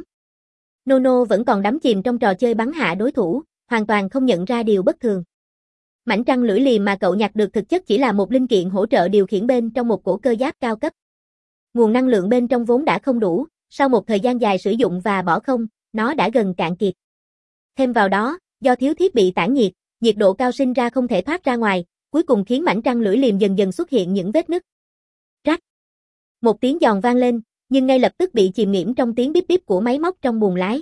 Nono vẫn còn đắm chìm trong trò chơi bắn hạ đối thủ, hoàn toàn không nhận ra điều bất thường. Mảnh trăng lưỡi liềm mà cậu nhặt được thực chất chỉ là một linh kiện hỗ trợ điều khiển bên trong một cổ cơ giáp cao cấp. Nguồn năng lượng bên trong vốn đã không đủ, sau một thời gian dài sử dụng và bỏ không, nó đã gần cạn kiệt. Thêm vào đó, do thiếu thiết bị tản nhiệt, nhiệt độ cao sinh ra không thể thoát ra ngoài, cuối cùng khiến mảnh trăng lưỡi liềm dần dần xuất hiện những vết nứt. Rắc. Một tiếng giòn vang lên, nhưng ngay lập tức bị chìm nghiễm trong tiếng bíp bíp của máy móc trong buồng lái.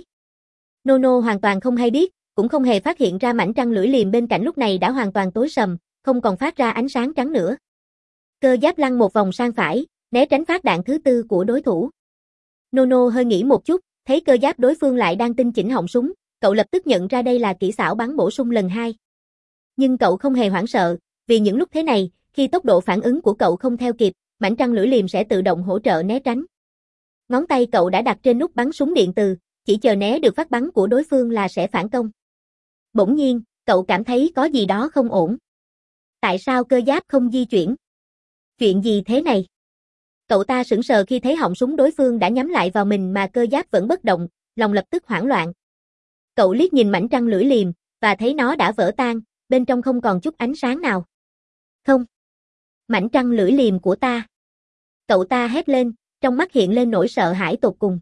Nono hoàn toàn không hay biết, cũng không hề phát hiện ra mảnh trăng lưỡi liềm bên cạnh lúc này đã hoàn toàn tối sầm, không còn phát ra ánh sáng trắng nữa. Cơ giáp lăn một vòng sang phải, né tránh phát đạn thứ tư của đối thủ. Nono hơi nghĩ một chút, thấy cơ giáp đối phương lại đang tinh chỉnh họng súng, cậu lập tức nhận ra đây là kỹ xảo bắn bổ sung lần hai. Nhưng cậu không hề hoảng sợ, vì những lúc thế này, khi tốc độ phản ứng của cậu không theo kịp, mảnh trăng lưỡi liềm sẽ tự động hỗ trợ né tránh. Ngón tay cậu đã đặt trên nút bắn súng điện từ, chỉ chờ né được phát bắn của đối phương là sẽ phản công. Bỗng nhiên, cậu cảm thấy có gì đó không ổn. Tại sao cơ giáp không di chuyển? Chuyện gì thế này? Cậu ta sững sờ khi thấy họng súng đối phương đã nhắm lại vào mình mà cơ giáp vẫn bất động, lòng lập tức hoảng loạn. Cậu liếc nhìn mảnh trăng lưỡi liềm, và thấy nó đã vỡ tan, bên trong không còn chút ánh sáng nào. Không. Mảnh trăng lưỡi liềm của ta. Cậu ta hét lên, trong mắt hiện lên nỗi sợ hãi tột cùng.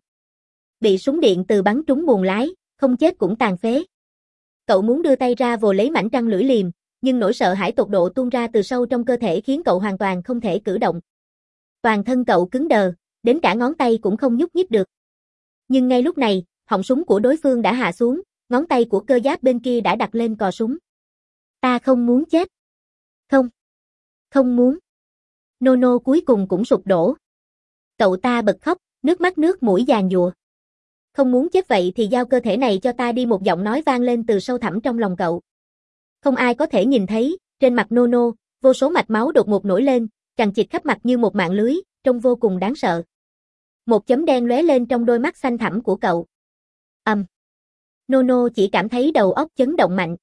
Bị súng điện từ bắn trúng buồng lái, không chết cũng tàn phế. Cậu muốn đưa tay ra vồ lấy mảnh trăng lưỡi liềm, nhưng nỗi sợ hãi tột độ tuôn ra từ sâu trong cơ thể khiến cậu hoàn toàn không thể cử động. Toàn thân cậu cứng đờ, đến cả ngón tay cũng không nhúc nhích được. Nhưng ngay lúc này, họng súng của đối phương đã hạ xuống, ngón tay của cơ giáp bên kia đã đặt lên cò súng. Ta không muốn chết. Không. Không muốn. Nono cuối cùng cũng sụp đổ. Cậu ta bật khóc, nước mắt nước mũi giàn giụa. Không muốn chết vậy thì giao cơ thể này cho ta đi, một giọng nói vang lên từ sâu thẳm trong lòng cậu. Không ai có thể nhìn thấy, trên mặt Nono, vô số mạch máu đột ngột nổi lên, chằng chịt khắp mặt như một mạng lưới, trông vô cùng đáng sợ. Một chấm đen lóe lên trong đôi mắt xanh thẳm của cậu. Ầm. Um. Nono chỉ cảm thấy đầu óc chấn động mạnh.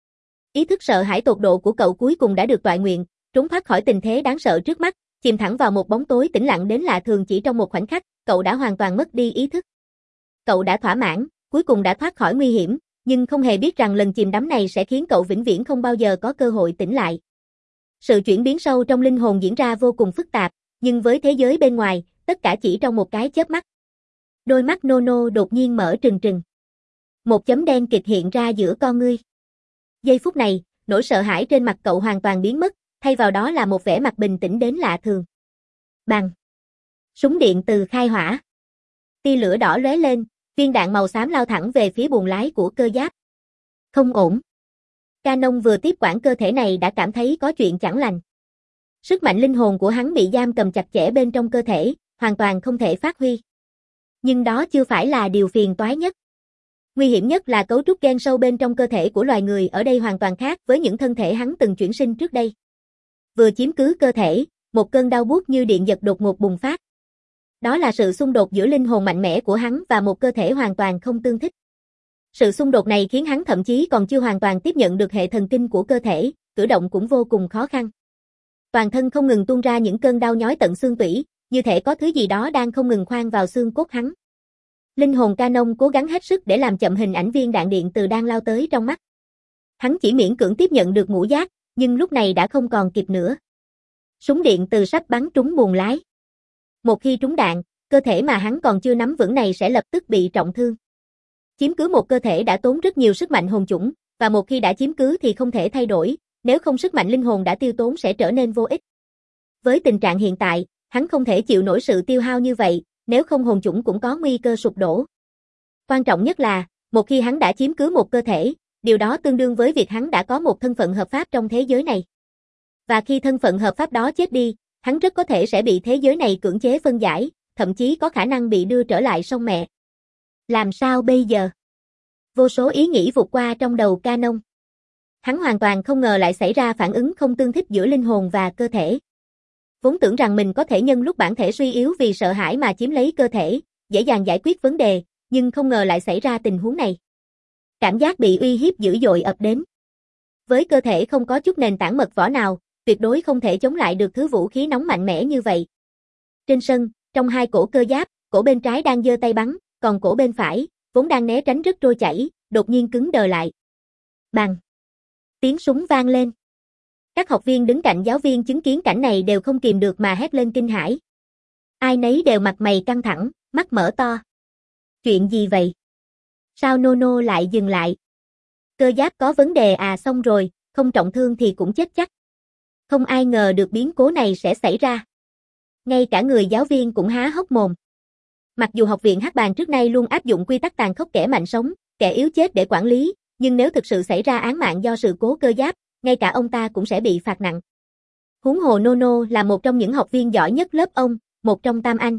Ý thức sợ hãi tột độ của cậu cuối cùng đã được toại nguyện, trốn thoát khỏi tình thế đáng sợ trước mắt, chìm thẳng vào một bóng tối tĩnh lặng đến lạ thường. Chỉ trong một khoảnh khắc, cậu đã hoàn toàn mất đi ý thức. Cậu đã thỏa mãn, cuối cùng đã thoát khỏi nguy hiểm, nhưng không hề biết rằng lần chìm đắm này sẽ khiến cậu vĩnh viễn không bao giờ có cơ hội tỉnh lại. Sự chuyển biến sâu trong linh hồn diễn ra vô cùng phức tạp, nhưng với thế giới bên ngoài, tất cả chỉ trong một cái chớp mắt. Đôi mắt Nono đột nhiên mở trừng trừng. Một chấm đen kịt hiện ra giữa con ngươi. Giây phút này, nỗi sợ hãi trên mặt cậu hoàn toàn biến mất, thay vào đó là một vẻ mặt bình tĩnh đến lạ thường. Bang! Súng điện từ khai hỏa. Tia lửa đỏ lóe lên, viên đạn màu xám lao thẳng về phía buồng lái của cơ giáp. Không ổn. Canon vừa tiếp quản cơ thể này đã cảm thấy có chuyện chẳng lành. Sức mạnh linh hồn của hắn bị giam cầm chặt chẽ bên trong cơ thể, hoàn toàn không thể phát huy. Nhưng đó chưa phải là điều phiền toái nhất. Nguy hiểm nhất là cấu trúc gen sâu bên trong cơ thể của loài người ở đây hoàn toàn khác với những thân thể hắn từng chuyển sinh trước đây. Vừa chiếm cứ cơ thể, một cơn đau buốt như điện giật đột ngột bùng phát. Đó là sự xung đột giữa linh hồn mạnh mẽ của hắn và một cơ thể hoàn toàn không tương thích. Sự xung đột này khiến hắn thậm chí còn chưa hoàn toàn tiếp nhận được hệ thần kinh của cơ thể, cử động cũng vô cùng khó khăn. Toàn thân không ngừng tuôn ra những cơn đau nhói tận xương tủy, như thể có thứ gì đó đang không ngừng khoan vào xương cốt hắn. Linh hồn Canon cố gắng hết sức để làm chậm hình ảnh viên đạn điện từ đang lao tới trong mắt. Hắn chỉ miễn cưỡng tiếp nhận được ngũ giác, nhưng lúc này đã không còn kịp nữa. Súng điện từ sắp bắn trúng buồng lái. Một khi trúng đạn, cơ thể mà hắn còn chưa nắm vững này sẽ lập tức bị trọng thương. Chiếm cứ một cơ thể đã tốn rất nhiều sức mạnh hồn chủng, và một khi đã chiếm cứ thì không thể thay đổi, nếu không sức mạnh linh hồn đã tiêu tốn sẽ trở nên vô ích. Với tình trạng hiện tại, hắn không thể chịu nổi sự tiêu hao như vậy, nếu không hồn chủng cũng có nguy cơ sụp đổ. Quan trọng nhất là, một khi hắn đã chiếm cứ một cơ thể, điều đó tương đương với việc hắn đã có một thân phận hợp pháp trong thế giới này. Và khi thân phận hợp pháp đó chết đi, hắn rất có thể sẽ bị thế giới này cưỡng chế phân giải, thậm chí có khả năng bị đưa trở lại sông mẹ. Làm sao bây giờ? Vô số ý nghĩ vụt qua trong đầu Canon. Hắn hoàn toàn không ngờ lại xảy ra phản ứng không tương thích giữa linh hồn và cơ thể. Vốn tưởng rằng mình có thể nhân lúc bản thể suy yếu vì sợ hãi mà chiếm lấy cơ thể, dễ dàng giải quyết vấn đề, nhưng không ngờ lại xảy ra tình huống này. Cảm giác bị uy hiếp dữ dội ập đến. Với cơ thể không có chút nền tảng mật võ nào, tuyệt đối không thể chống lại được thứ vũ khí nóng mạnh mẽ như vậy. Trên sân, trong hai cổ cơ giáp, cổ bên trái đang giơ tay bắn, còn cổ bên phải, vốn đang né tránh rất trôi chảy, đột nhiên cứng đờ lại. Bang! Tiếng súng vang lên. Các học viên đứng cạnh giáo viên chứng kiến cảnh này đều không kìm được mà hét lên kinh hãi. Ai nấy đều mặt mày căng thẳng, mắt mở to. Chuyện gì vậy? Sao Nono lại dừng lại? Cơ giáp có vấn đề à? Xong rồi, không trọng thương thì cũng chết chắc. Không ai ngờ được biến cố này sẽ xảy ra. Ngay cả người giáo viên cũng há hốc mồm. Mặc dù học viện Hắc Bàng trước nay luôn áp dụng quy tắc tàn khốc kẻ mạnh sống, kẻ yếu chết để quản lý, nhưng nếu thực sự xảy ra án mạng do sự cố cơ giáp, ngay cả ông ta cũng sẽ bị phạt nặng. Huống hồ Nono là một trong những học viên giỏi nhất lớp ông, một trong tam anh.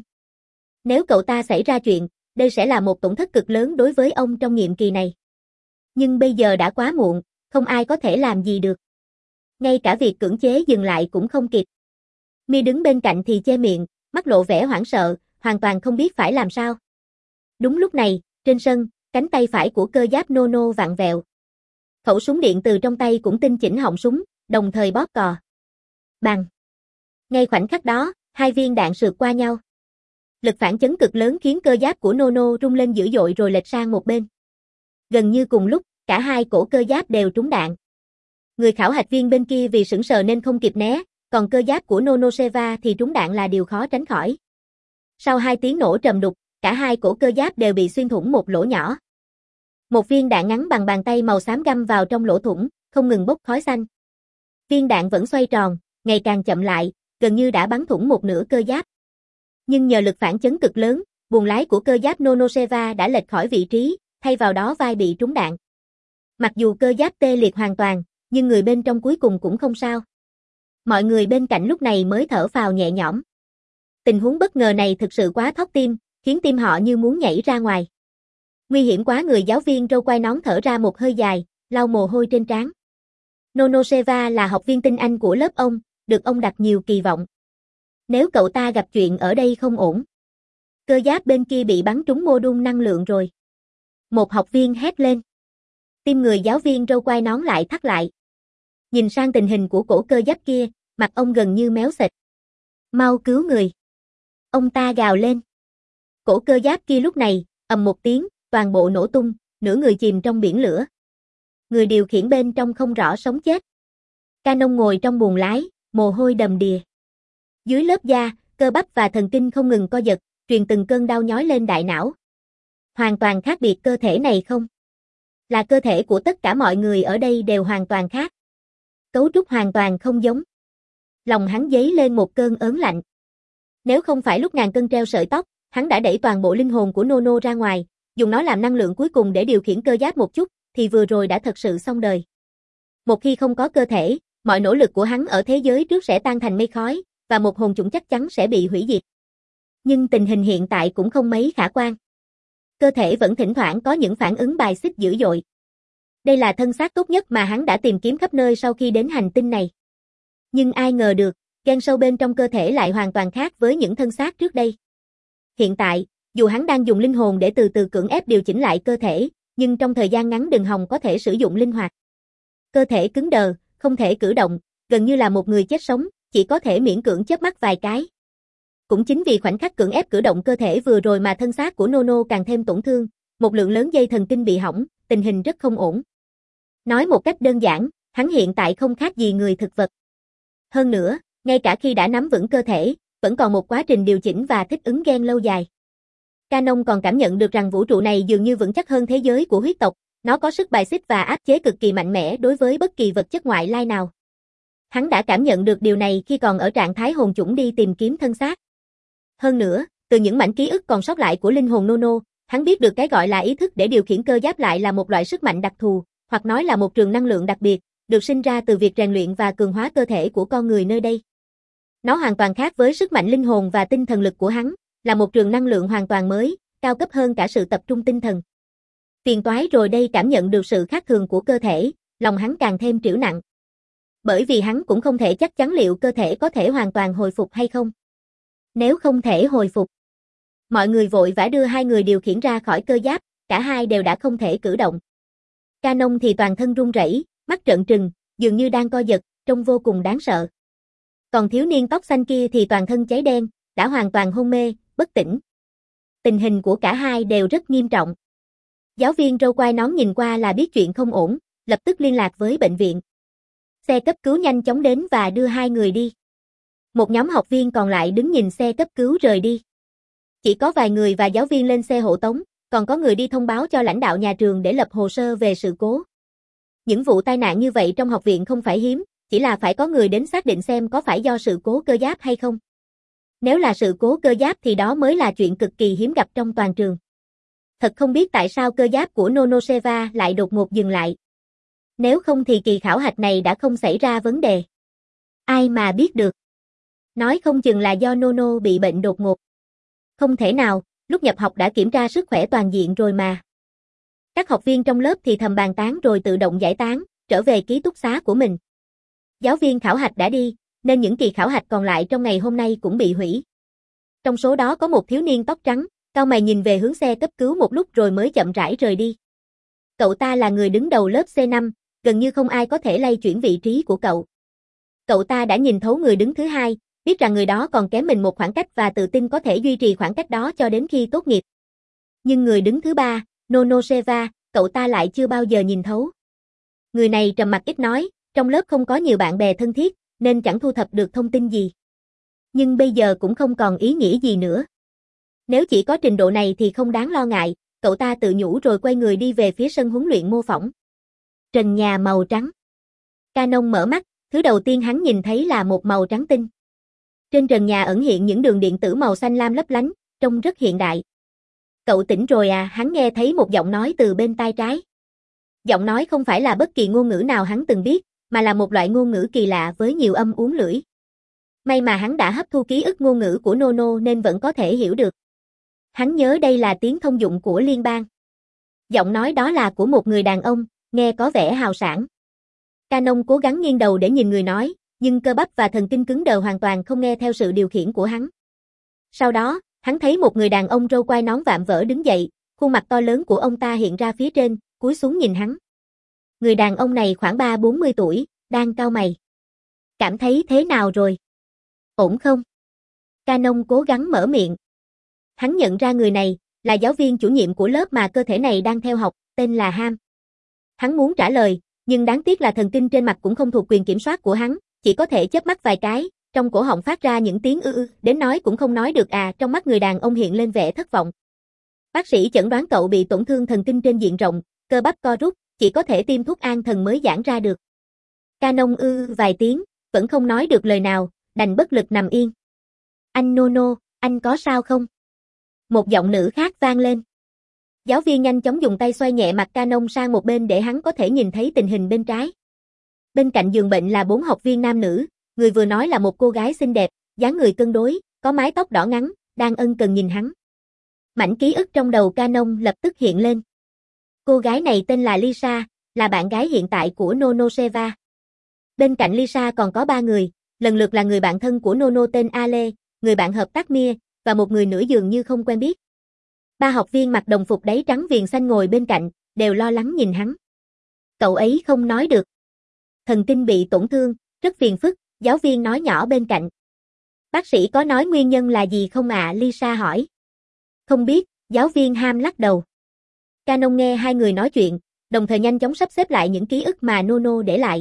Nếu cậu ta xảy ra chuyện, đây sẽ là một tổn thất cực lớn đối với ông trong nhiệm kỳ này. Nhưng bây giờ đã quá muộn, không ai có thể làm gì được. Ngay cả việc cưỡng chế dừng lại cũng không kịp. Mi đứng bên cạnh thì che miệng, mắt lộ vẻ hoảng sợ, hoàn toàn không biết phải làm sao. Đúng lúc này, trên sân, cánh tay phải của cơ giáp Nono vặn vẹo. Khẩu súng điện từ trong tay cũng tinh chỉnh họng súng, đồng thời bóp cò. Bang! Ngay khoảnh khắc đó, hai viên đạn sượt qua nhau. Lực phản chấn cực lớn khiến cơ giáp của Nono rung lên dữ dội rồi lệch sang một bên. Gần như cùng lúc, cả hai cổ cơ giáp đều trúng đạn. Người khảo hạch viên bên kia vì sững sờ nên không kịp né, còn cơ giáp của Nonoseva thì trúng đạn là điều khó tránh khỏi. Sau hai tiếng nổ trầm đục, cả hai cổ cơ giáp đều bị xuyên thủng một lỗ nhỏ. Một viên đạn ngắn bằng bàn tay màu xám găm vào trong lỗ thủng, không ngừng bốc khói xanh. Viên đạn vẫn xoay tròn, ngày càng chậm lại, gần như đã bắn thủng một nửa cơ giáp. Nhưng nhờ lực phản chấn cực lớn, buồng lái của cơ giáp Nonoseva đã lệch khỏi vị trí, thay vào đó vai bị trúng đạn. Mặc dù cơ giáp tê liệt hoàn toàn, nhưng người bên trong cuối cùng cũng không sao. Mọi người bên cạnh lúc này mới thở phào nhẹ nhõm. Tình huống bất ngờ này thực sự quá thót tim, khiến tim họ như muốn nhảy ra ngoài. Nguy hiểm quá. Người giáo viên râu quai nón thở ra một hơi dài, lau mồ hôi trên trán. Nonoseva là học viên tinh anh của lớp ông, được ông đặt nhiều kỳ vọng. Nếu cậu ta gặp chuyện ở đây không ổn. Cơ giáp bên kia bị bắn trúng mô đun năng lượng rồi. Một học viên hét lên. Tim người giáo viên râu quai nón lại thắt lại. Nhìn sang tình hình của cổ cơ giáp kia, mặt ông gần như méo xệch. Mau cứu người. Ông ta gào lên. Cổ cơ giáp kia lúc này, ầm một tiếng, toàn bộ nổ tung, nửa người chìm trong biển lửa. Người điều khiển bên trong không rõ sống chết. Canon ngồi trong buồng lái, mồ hôi đầm đìa. Dưới lớp da, cơ bắp và thần kinh không ngừng co giật, truyền từng cơn đau nhói lên đại não. Hoàn toàn khác biệt cơ thể này không? Là cơ thể của tất cả mọi người ở đây đều hoàn toàn khác. Cấu trúc hoàn toàn không giống. Lòng hắn dấy lên một cơn ớn lạnh. Nếu không phải lúc ngàn cân treo sợi tóc, hắn đã đẩy toàn bộ linh hồn của Nono ra ngoài, dùng nó làm năng lượng cuối cùng để điều khiển cơ giáp một chút, thì vừa rồi đã thật sự xong đời. Một khi không có cơ thể, mọi nỗ lực của hắn ở thế giới trước sẽ tan thành mây khói, và một hồn chủng chắc chắn sẽ bị hủy diệt. Nhưng tình hình hiện tại cũng không mấy khả quan. Cơ thể vẫn thỉnh thoảng có những phản ứng bài xích dữ dội. Đây là thân xác tốt nhất mà hắn đã tìm kiếm khắp nơi sau khi đến hành tinh này. Nhưng ai ngờ được, gen sâu bên trong cơ thể lại hoàn toàn khác với những thân xác trước đây. Hiện tại, dù hắn đang dùng linh hồn để từ từ cưỡng ép điều chỉnh lại cơ thể, nhưng trong thời gian ngắn Đừng Hòng có thể sử dụng linh hoạt. Cơ thể cứng đờ, không thể cử động, gần như là một người chết sống, chỉ có thể miễn cưỡng chớp mắt vài cái. Cũng chính vì khoảnh khắc cưỡng ép cử động cơ thể vừa rồi mà thân xác của Nono càng thêm tổn thương, một lượng lớn dây thần kinh bị hỏng, tình hình rất không ổn. Nói một cách đơn giản, hắn hiện tại không khác gì người thực vật. Hơn nữa, ngay cả khi đã nắm vững cơ thể, vẫn còn một quá trình điều chỉnh và thích ứng gen lâu dài. Canon còn cảm nhận được rằng vũ trụ này dường như vững chắc hơn thế giới của huyết tộc, nó có sức bài xích và áp chế cực kỳ mạnh mẽ đối với bất kỳ vật chất ngoại lai nào. Hắn đã cảm nhận được điều này khi còn ở trạng thái hồn chủng đi tìm kiếm thân xác. Hơn nữa, từ những mảnh ký ức còn sót lại của linh hồn Nono, hắn biết được cái gọi là ý thức để điều khiển cơ giáp lại là một loại sức mạnh đặc thù, hoặc nói là một trường năng lượng đặc biệt, được sinh ra từ việc rèn luyện và cường hóa cơ thể của con người nơi đây. Nó hoàn toàn khác với sức mạnh linh hồn và tinh thần lực của hắn, là một trường năng lượng hoàn toàn mới, cao cấp hơn cả sự tập trung tinh thần. Phiền toái rồi đây, cảm nhận được sự khác thường của cơ thể, lòng hắn càng thêm trĩu nặng. Bởi vì hắn cũng không thể chắc chắn liệu cơ thể có thể hoàn toàn hồi phục hay không. Nếu không thể hồi phục, mọi người vội vã đưa hai người điều khiển ra khỏi cơ giáp, cả hai đều đã không thể cử động. Canon thì toàn thân run rẩy, mắt trợn trừng, dường như đang co giật, trông vô cùng đáng sợ. Còn thiếu niên tóc xanh kia thì toàn thân cháy đen, đã hoàn toàn hôn mê, bất tỉnh. Tình hình của cả hai đều rất nghiêm trọng. Giáo viên râu quai nón nhìn qua là biết chuyện không ổn, lập tức liên lạc với bệnh viện. Xe cấp cứu nhanh chóng đến và đưa hai người đi. Một nhóm học viên còn lại đứng nhìn xe cấp cứu rời đi. Chỉ có vài người và giáo viên lên xe hộ tống, còn có người đi thông báo cho lãnh đạo nhà trường để lập hồ sơ về sự cố. Những vụ tai nạn như vậy trong học viện không phải hiếm, chỉ là phải có người đến xác định xem có phải do sự cố cơ giáp hay không. Nếu là sự cố cơ giáp thì đó mới là chuyện cực kỳ hiếm gặp trong toàn trường. Thật không biết tại sao cơ giáp của Nonoseva lại đột ngột dừng lại. Nếu không thì kỳ khảo hạch này đã không xảy ra vấn đề. Ai mà biết được. Nói không chừng là do Nono bị bệnh đột ngột. Không thể nào, lúc nhập học đã kiểm tra sức khỏe toàn diện rồi mà. Các học viên trong lớp thì thầm bàn tán rồi tự động giải tán, trở về ký túc xá của mình. Giáo viên khảo hạch đã đi, nên những kỳ khảo hạch còn lại trong ngày hôm nay cũng bị hủy. Trong số đó có một thiếu niên tóc trắng, cau mày nhìn về hướng xe cấp cứu một lúc rồi mới chậm rãi rời đi. Cậu ta là người đứng đầu lớp C năm, gần như không ai có thể lay chuyển vị trí của cậu. Cậu ta đã nhìn thấu người đứng thứ hai, biết rằng người đó còn kém mình một khoảng cách và tự tin có thể duy trì khoảng cách đó cho đến khi tốt nghiệp. Nhưng người đứng thứ ba, Nonoseva, cậu ta lại chưa bao giờ nhìn thấu. Người này trầm mặc ít nói, trong lớp không có nhiều bạn bè thân thiết, nên chẳng thu thập được thông tin gì. Nhưng bây giờ cũng không còn ý nghĩa gì nữa. Nếu chỉ có trình độ này thì không đáng lo ngại, cậu ta tự nhủ rồi quay người đi về phía sân huấn luyện mô phỏng. Trần nhà màu trắng. Canon mở mắt, thứ đầu tiên hắn nhìn thấy là một màu trắng tinh. Trên trần nhà ẩn hiện những đường điện tử màu xanh lam lấp lánh, trông rất hiện đại. Cậu tỉnh rồi à? Hắn nghe thấy một giọng nói từ bên tai trái. Giọng nói không phải là bất kỳ ngôn ngữ nào hắn từng biết, mà là một loại ngôn ngữ kỳ lạ với nhiều âm uốn lưỡi. May mà hắn đã hấp thu ký ức ngôn ngữ của Nono nên vẫn có thể hiểu được. Hắn nhớ đây là tiếng thông dụng của liên bang. Giọng nói đó là của một người đàn ông, nghe có vẻ hào sảng. Canon cố gắng nghiêng đầu để nhìn người nói, nhưng cơ bắp và thần kinh cứng đờ hoàn toàn không nghe theo sự điều khiển của hắn. Sau đó, hắn thấy một người đàn ông râu quai nón vạm vỡ đứng dậy, khuôn mặt to lớn của ông ta hiện ra phía trên, cúi xuống nhìn hắn. Người đàn ông này khoảng ba bốn mươi tuổi, đang cau mày. Cảm thấy thế nào rồi? Ổn không? Canon cố gắng mở miệng. Hắn nhận ra người này là giáo viên chủ nhiệm của lớp mà cơ thể này đang theo học, tên là Ham. Hắn muốn trả lời, nhưng đáng tiếc là thần kinh trên mặt cũng không thuộc quyền kiểm soát của hắn, chỉ có thể chớp mắt vài cái, trong cổ họng phát ra những tiếng ư ư, đến nói cũng không nói được à, trong mắt người đàn ông hiện lên vẻ thất vọng. Bác sĩ chẩn đoán cậu bị tổn thương thần kinh trên diện rộng, cơ bắp co rút, chỉ có thể tiêm thuốc an thần mới giãn ra được. Canon ư vài tiếng, vẫn không nói được lời nào, đành bất lực nằm yên. Anh Nono, anh có sao không? Một giọng nữ khác vang lên. Giáo viên nhanh chóng dùng tay xoay nhẹ mặt Canon sang một bên để hắn có thể nhìn thấy tình hình bên trái. Bên cạnh giường bệnh là bốn học viên nam nữ, người vừa nói là một cô gái xinh đẹp, dáng người cân đối, có mái tóc đỏ ngắn, đang ân cần nhìn hắn. Mảnh ký ức trong đầu Canon lập tức hiện lên. Cô gái này tên là Lisa, là bạn gái hiện tại của Nonoseva. Bên cạnh Lisa còn có ba người, lần lượt là người bạn thân của Nono tên Ale, người bạn hợp tác Mia, và một người nữa dường như không quen biết. Ba học viên mặc đồng phục đáy trắng viền xanh ngồi bên cạnh, đều lo lắng nhìn hắn. Cậu ấy không nói được. Thần kinh bị tổn thương, rất phiền phức, giáo viên nói nhỏ bên cạnh. Bác sĩ có nói nguyên nhân là gì không ạ? À? Lisa hỏi. Không biết, giáo viên Ham lắc đầu. Canon nghe hai người nói chuyện, đồng thời nhanh chóng sắp xếp lại những ký ức mà Nono để lại.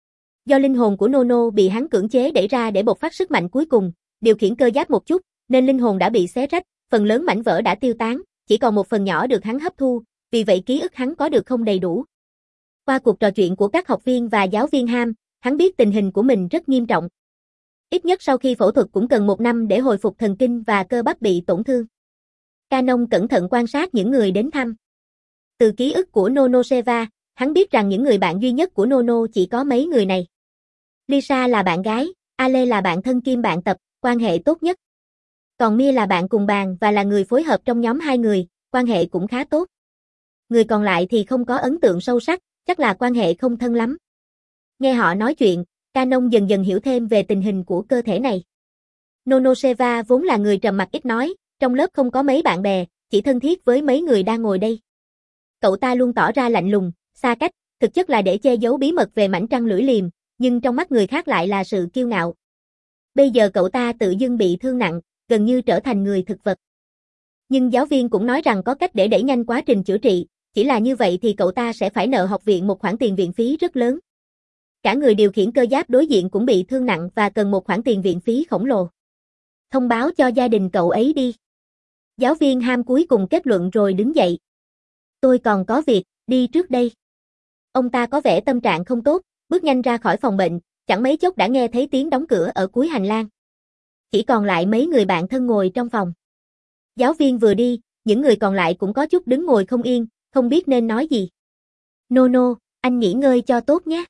Do linh hồn của Nono bị hắn cưỡng chế đẩy ra để bộc phát sức mạnh cuối cùng, điều khiển cơ giáp một chút, nên linh hồn đã bị xé rách, phần lớn mảnh vỡ đã tiêu tán, chỉ còn một phần nhỏ được hắn hấp thu, vì vậy ký ức hắn có được không đầy đủ. Qua cuộc trò chuyện của các học viên và giáo viên Ham, hắn biết tình hình của mình rất nghiêm trọng. Ít nhất sau khi phẫu thuật cũng cần một năm để hồi phục thần kinh và cơ bắp bị tổn thương. Canon cẩn thận quan sát những người đến thăm. Từ ký ức của Nonoseva, hắn biết rằng những người bạn duy nhất của Nono chỉ có mấy người này. Lisa là bạn gái, Ale là bạn thân kiêm bạn tập, quan hệ tốt nhất. Còn Mia là bạn cùng bàn và là người phối hợp trong nhóm hai người, quan hệ cũng khá tốt. Người còn lại thì không có ấn tượng sâu sắc, chắc là quan hệ không thân lắm. Nghe họ nói chuyện, Canon dần dần hiểu thêm về tình hình của cơ thể này. Nonoseva vốn là người trầm mặc ít nói, trong lớp không có mấy bạn bè, chỉ thân thiết với mấy người đang ngồi đây. Cậu ta luôn tỏ ra lạnh lùng, xa cách, thực chất là để che giấu bí mật về mảnh trăng lưỡi liềm, nhưng trong mắt người khác lại là sự kiêu ngạo. Bây giờ cậu ta tự dưng bị thương nặng, gần như trở thành người thực vật. Nhưng giáo viên cũng nói rằng có cách để đẩy nhanh quá trình chữa trị, chỉ là như vậy thì cậu ta sẽ phải nợ học viện một khoản tiền viện phí rất lớn. Cả người điều khiển cơ giáp đối diện cũng bị thương nặng và cần một khoản tiền viện phí khổng lồ. Thông báo cho gia đình cậu ấy đi. Giáo viên Ham cuối cùng kết luận rồi đứng dậy. Tôi còn có việc, đi trước đây. Ông ta có vẻ tâm trạng không tốt, bước nhanh ra khỏi phòng bệnh, chẳng mấy chốc đã nghe thấy tiếng đóng cửa ở cuối hành lang. Chỉ còn lại mấy người bạn thân ngồi trong phòng. Giáo viên vừa đi, những người còn lại cũng có chút đứng ngồi không yên, không biết nên nói gì. Nono, anh nghỉ ngơi cho tốt nhé.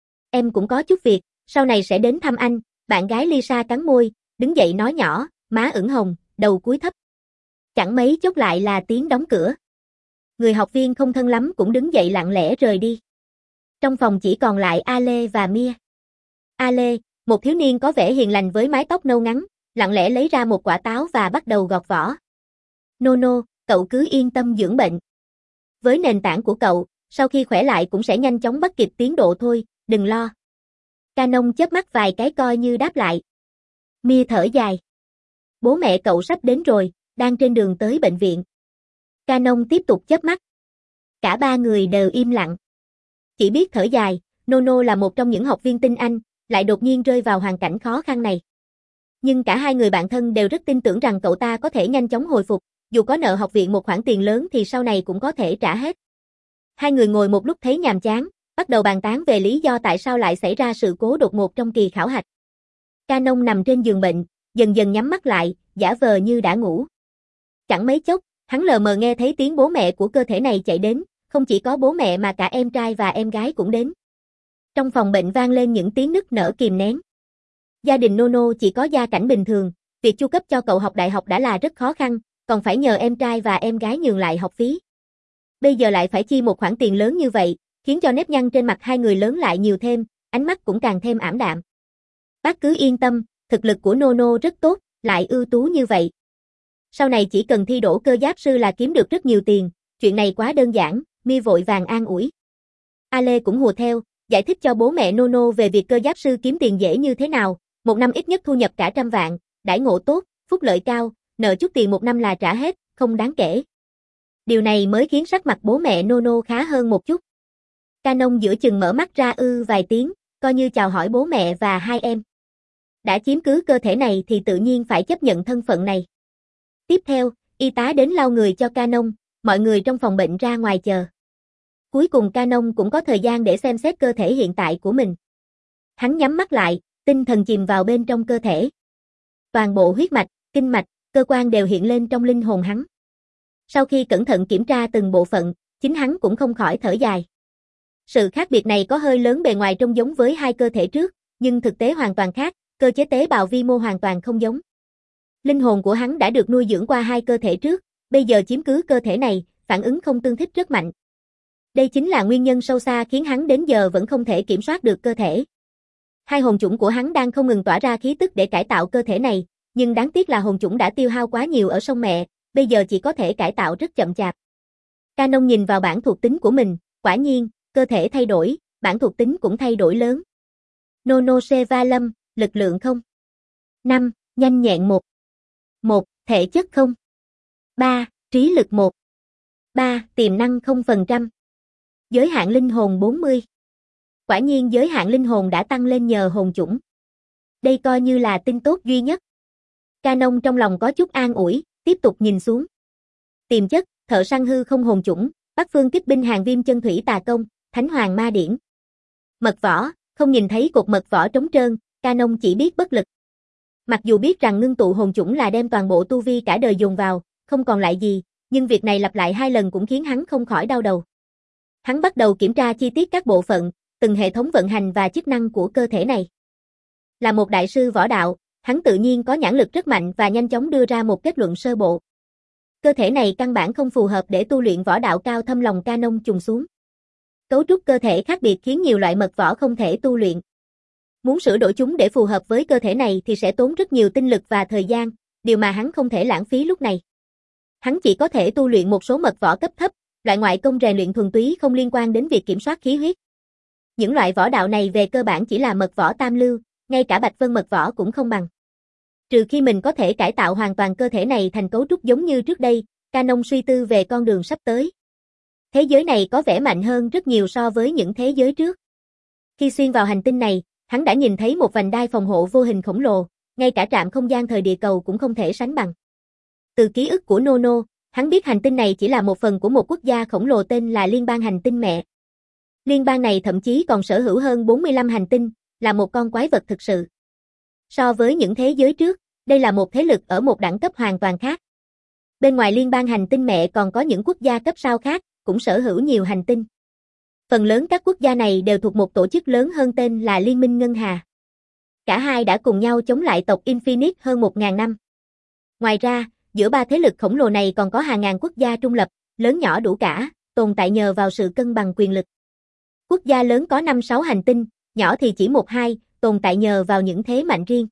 Em cũng có chút việc, sau này sẽ đến thăm anh. Bạn gái Lisa cắn môi, đứng dậy nói nhỏ, má ửng hồng, đầu cúi thấp. Chẳng mấy chốc lại là tiếng đóng cửa. Người học viên không thân lắm cũng đứng dậy lặng lẽ rời đi. Trong phòng chỉ còn lại Ale và Mia. Ale, một thiếu niên có vẻ hiền lành với mái tóc nâu ngắn, lặng lẽ lấy ra một quả táo và bắt đầu gọt vỏ. Nono, cậu cứ yên tâm dưỡng bệnh. Với nền tảng của cậu, sau khi khỏe lại cũng sẽ nhanh chóng bắt kịp tiến độ thôi, đừng lo. Canon chớp mắt vài cái coi như đáp lại. Mia thở dài. Bố mẹ cậu sắp đến rồi, đang trên đường tới bệnh viện. Canon tiếp tục chớp mắt. Cả ba người đều im lặng. Chỉ biết thở dài, Nono là một trong những học viên tinh Anh, lại đột nhiên rơi vào hoàn cảnh khó khăn này. Nhưng cả hai người bạn thân đều rất tin tưởng rằng cậu ta có thể nhanh chóng hồi phục, dù có nợ học viện một khoản tiền lớn thì sau này cũng có thể trả hết. Hai người ngồi một lúc thấy nhàm chán, bắt đầu bàn tán về lý do tại sao lại xảy ra sự cố đột ngột trong kỳ khảo hạch. Canon nằm trên giường bệnh, dần dần nhắm mắt lại, giả vờ như đã ngủ. Chẳng mấy chốc, hắn lờ mờ nghe thấy tiếng bố mẹ của cơ thể này chạy đến, không chỉ có bố mẹ mà cả em trai và em gái cũng đến. Trong phòng bệnh vang lên những tiếng nức nở kìm nén. Gia đình Nono chỉ có gia cảnh bình thường, việc chu cấp cho cậu học đại học đã là rất khó khăn, còn phải nhờ em trai và em gái nhường lại học phí. Bây giờ lại phải chi một khoản tiền lớn như vậy, khiến cho nếp nhăn trên mặt hai người lớn lại nhiều thêm, ánh mắt cũng càng thêm ảm đạm. Bác cứ yên tâm, thực lực của Nono rất tốt, lại ưu tú như vậy. Sau này chỉ cần thi đỗ cơ giáp sư là kiếm được rất nhiều tiền, chuyện này quá đơn giản, Mia vội vàng an ủi. Ale cũng hùa theo, giải thích cho bố mẹ Nono về việc cơ giáp sư kiếm tiền dễ như thế nào, một năm ít nhất thu nhập cả trăm vạn, đãi ngộ tốt, phúc lợi cao, nợ chút tiền một năm là trả hết, không đáng kể. Điều này mới khiến sắc mặt bố mẹ Nono khá hơn một chút. Canon giữa chừng mở mắt ra ư vài tiếng, coi như chào hỏi bố mẹ và hai em. Đã chiếm cứ cơ thể này thì tự nhiên phải chấp nhận thân phận này. Tiếp theo, y tá đến lau người cho Canon, mọi người trong phòng bệnh ra ngoài chờ. Cuối cùng Canon cũng có thời gian để xem xét cơ thể hiện tại của mình. Hắn nhắm mắt lại, tinh thần chìm vào bên trong cơ thể. Toàn bộ huyết mạch, kinh mạch, cơ quan đều hiện lên trong linh hồn hắn. Sau khi cẩn thận kiểm tra từng bộ phận, chính hắn cũng không khỏi thở dài. Sự khác biệt này có hơi lớn bề ngoài trông giống với hai cơ thể trước, nhưng thực tế hoàn toàn khác, cơ chế tế bào vi mô hoàn toàn không giống. Linh hồn của hắn đã được nuôi dưỡng qua hai cơ thể trước, bây giờ chiếm cứ cơ thể này, phản ứng không tương thích rất mạnh. Đây chính là nguyên nhân sâu xa khiến hắn đến giờ vẫn không thể kiểm soát được cơ thể. Hai hồn chủng của hắn đang không ngừng tỏa ra khí tức để cải tạo cơ thể này, nhưng đáng tiếc là hồn chủng đã tiêu hao quá nhiều ở sông mẹ, bây giờ chỉ có thể cải tạo rất chậm chạp. Canon nhìn vào bảng thuộc tính của mình, quả nhiên, cơ thể thay đổi, bảng thuộc tính cũng thay đổi lớn. Nonosevalum, lực lượng không. năm, nhanh nhẹn một. một, thể chất không. ba, trí lực một. ba, tiềm năng không phần trăm. Giới hạn linh hồn bốn mươi. Quả nhiên giới hạn linh hồn đã tăng lên nhờ hồn chủng. Đây coi như là tin tốt duy nhất. Canon trong lòng có chút an ủi, tiếp tục nhìn xuống. Tiềm chất, thợ săn hư không hồn chủng, Bắc phương kích binh hàng viêm chân thủy tà công, Thánh hoàng ma điển. Mật võ, không nhìn thấy cột mật võ trống trơn, Canon chỉ biết bất lực. Mặc dù biết rằng ngưng tụ hồn chủng là đem toàn bộ tu vi cả đời dồn vào, không còn lại gì, nhưng việc này lặp lại hai lần cũng khiến hắn không khỏi đau đầu. Hắn bắt đầu kiểm tra chi tiết các bộ phận, từng hệ thống vận hành và chức năng của cơ thể này. Là một đại sư võ đạo, hắn tự nhiên có nhãn lực rất mạnh và nhanh chóng đưa ra một kết luận sơ bộ. Cơ thể này căn bản không phù hợp để tu luyện võ đạo cao thâm, lòng Canon trùng xuống. Cấu trúc cơ thể khác biệt khiến nhiều loại mật võ không thể tu luyện. Muốn sửa đổi chúng để phù hợp với cơ thể này thì sẽ tốn rất nhiều tinh lực và thời gian, điều mà hắn không thể lãng phí lúc này. Hắn chỉ có thể tu luyện một số mật võ cấp thấp, loại ngoại công rèn luyện thuần túy không liên quan đến việc kiểm soát khí huyết. Những loại võ đạo này về cơ bản chỉ là mật võ tam lưu, ngay cả Bạch Vân mật võ cũng không bằng. Trừ khi mình có thể cải tạo hoàn toàn cơ thể này thành cấu trúc giống như trước đây, Canon suy tư về con đường sắp tới. Thế giới này có vẻ mạnh hơn rất nhiều so với những thế giới trước. Khi xuyên vào hành tinh này, hắn đã nhìn thấy một vành đai phòng hộ vô hình khổng lồ, ngay cả trạm không gian thời địa cầu cũng không thể sánh bằng. Từ ký ức của Nono, hắn biết hành tinh này chỉ là một phần của một quốc gia khổng lồ tên là Liên bang hành tinh mẹ. Liên bang này thậm chí còn sở hữu hơn bốn mươi lăm hành tinh, là một con quái vật thực sự. So với những thế giới trước, đây là một thế lực ở một đẳng cấp hoàn toàn khác. Bên ngoài liên bang hành tinh mẹ còn có những quốc gia cấp sao khác, cũng sở hữu nhiều hành tinh. Phần lớn các quốc gia này đều thuộc một tổ chức lớn hơn tên là Liên minh Ngân Hà. Cả hai đã cùng nhau chống lại tộc Infinite hơn một nghìn năm. Ngoài ra, giữa ba thế lực khổng lồ này còn có hàng ngàn quốc gia trung lập, lớn nhỏ đủ cả, tồn tại nhờ vào sự cân bằng quyền lực. Quốc gia lớn có năm sáu hành tinh, nhỏ thì chỉ một hai, tồn tại nhờ vào những thế mạnh riêng.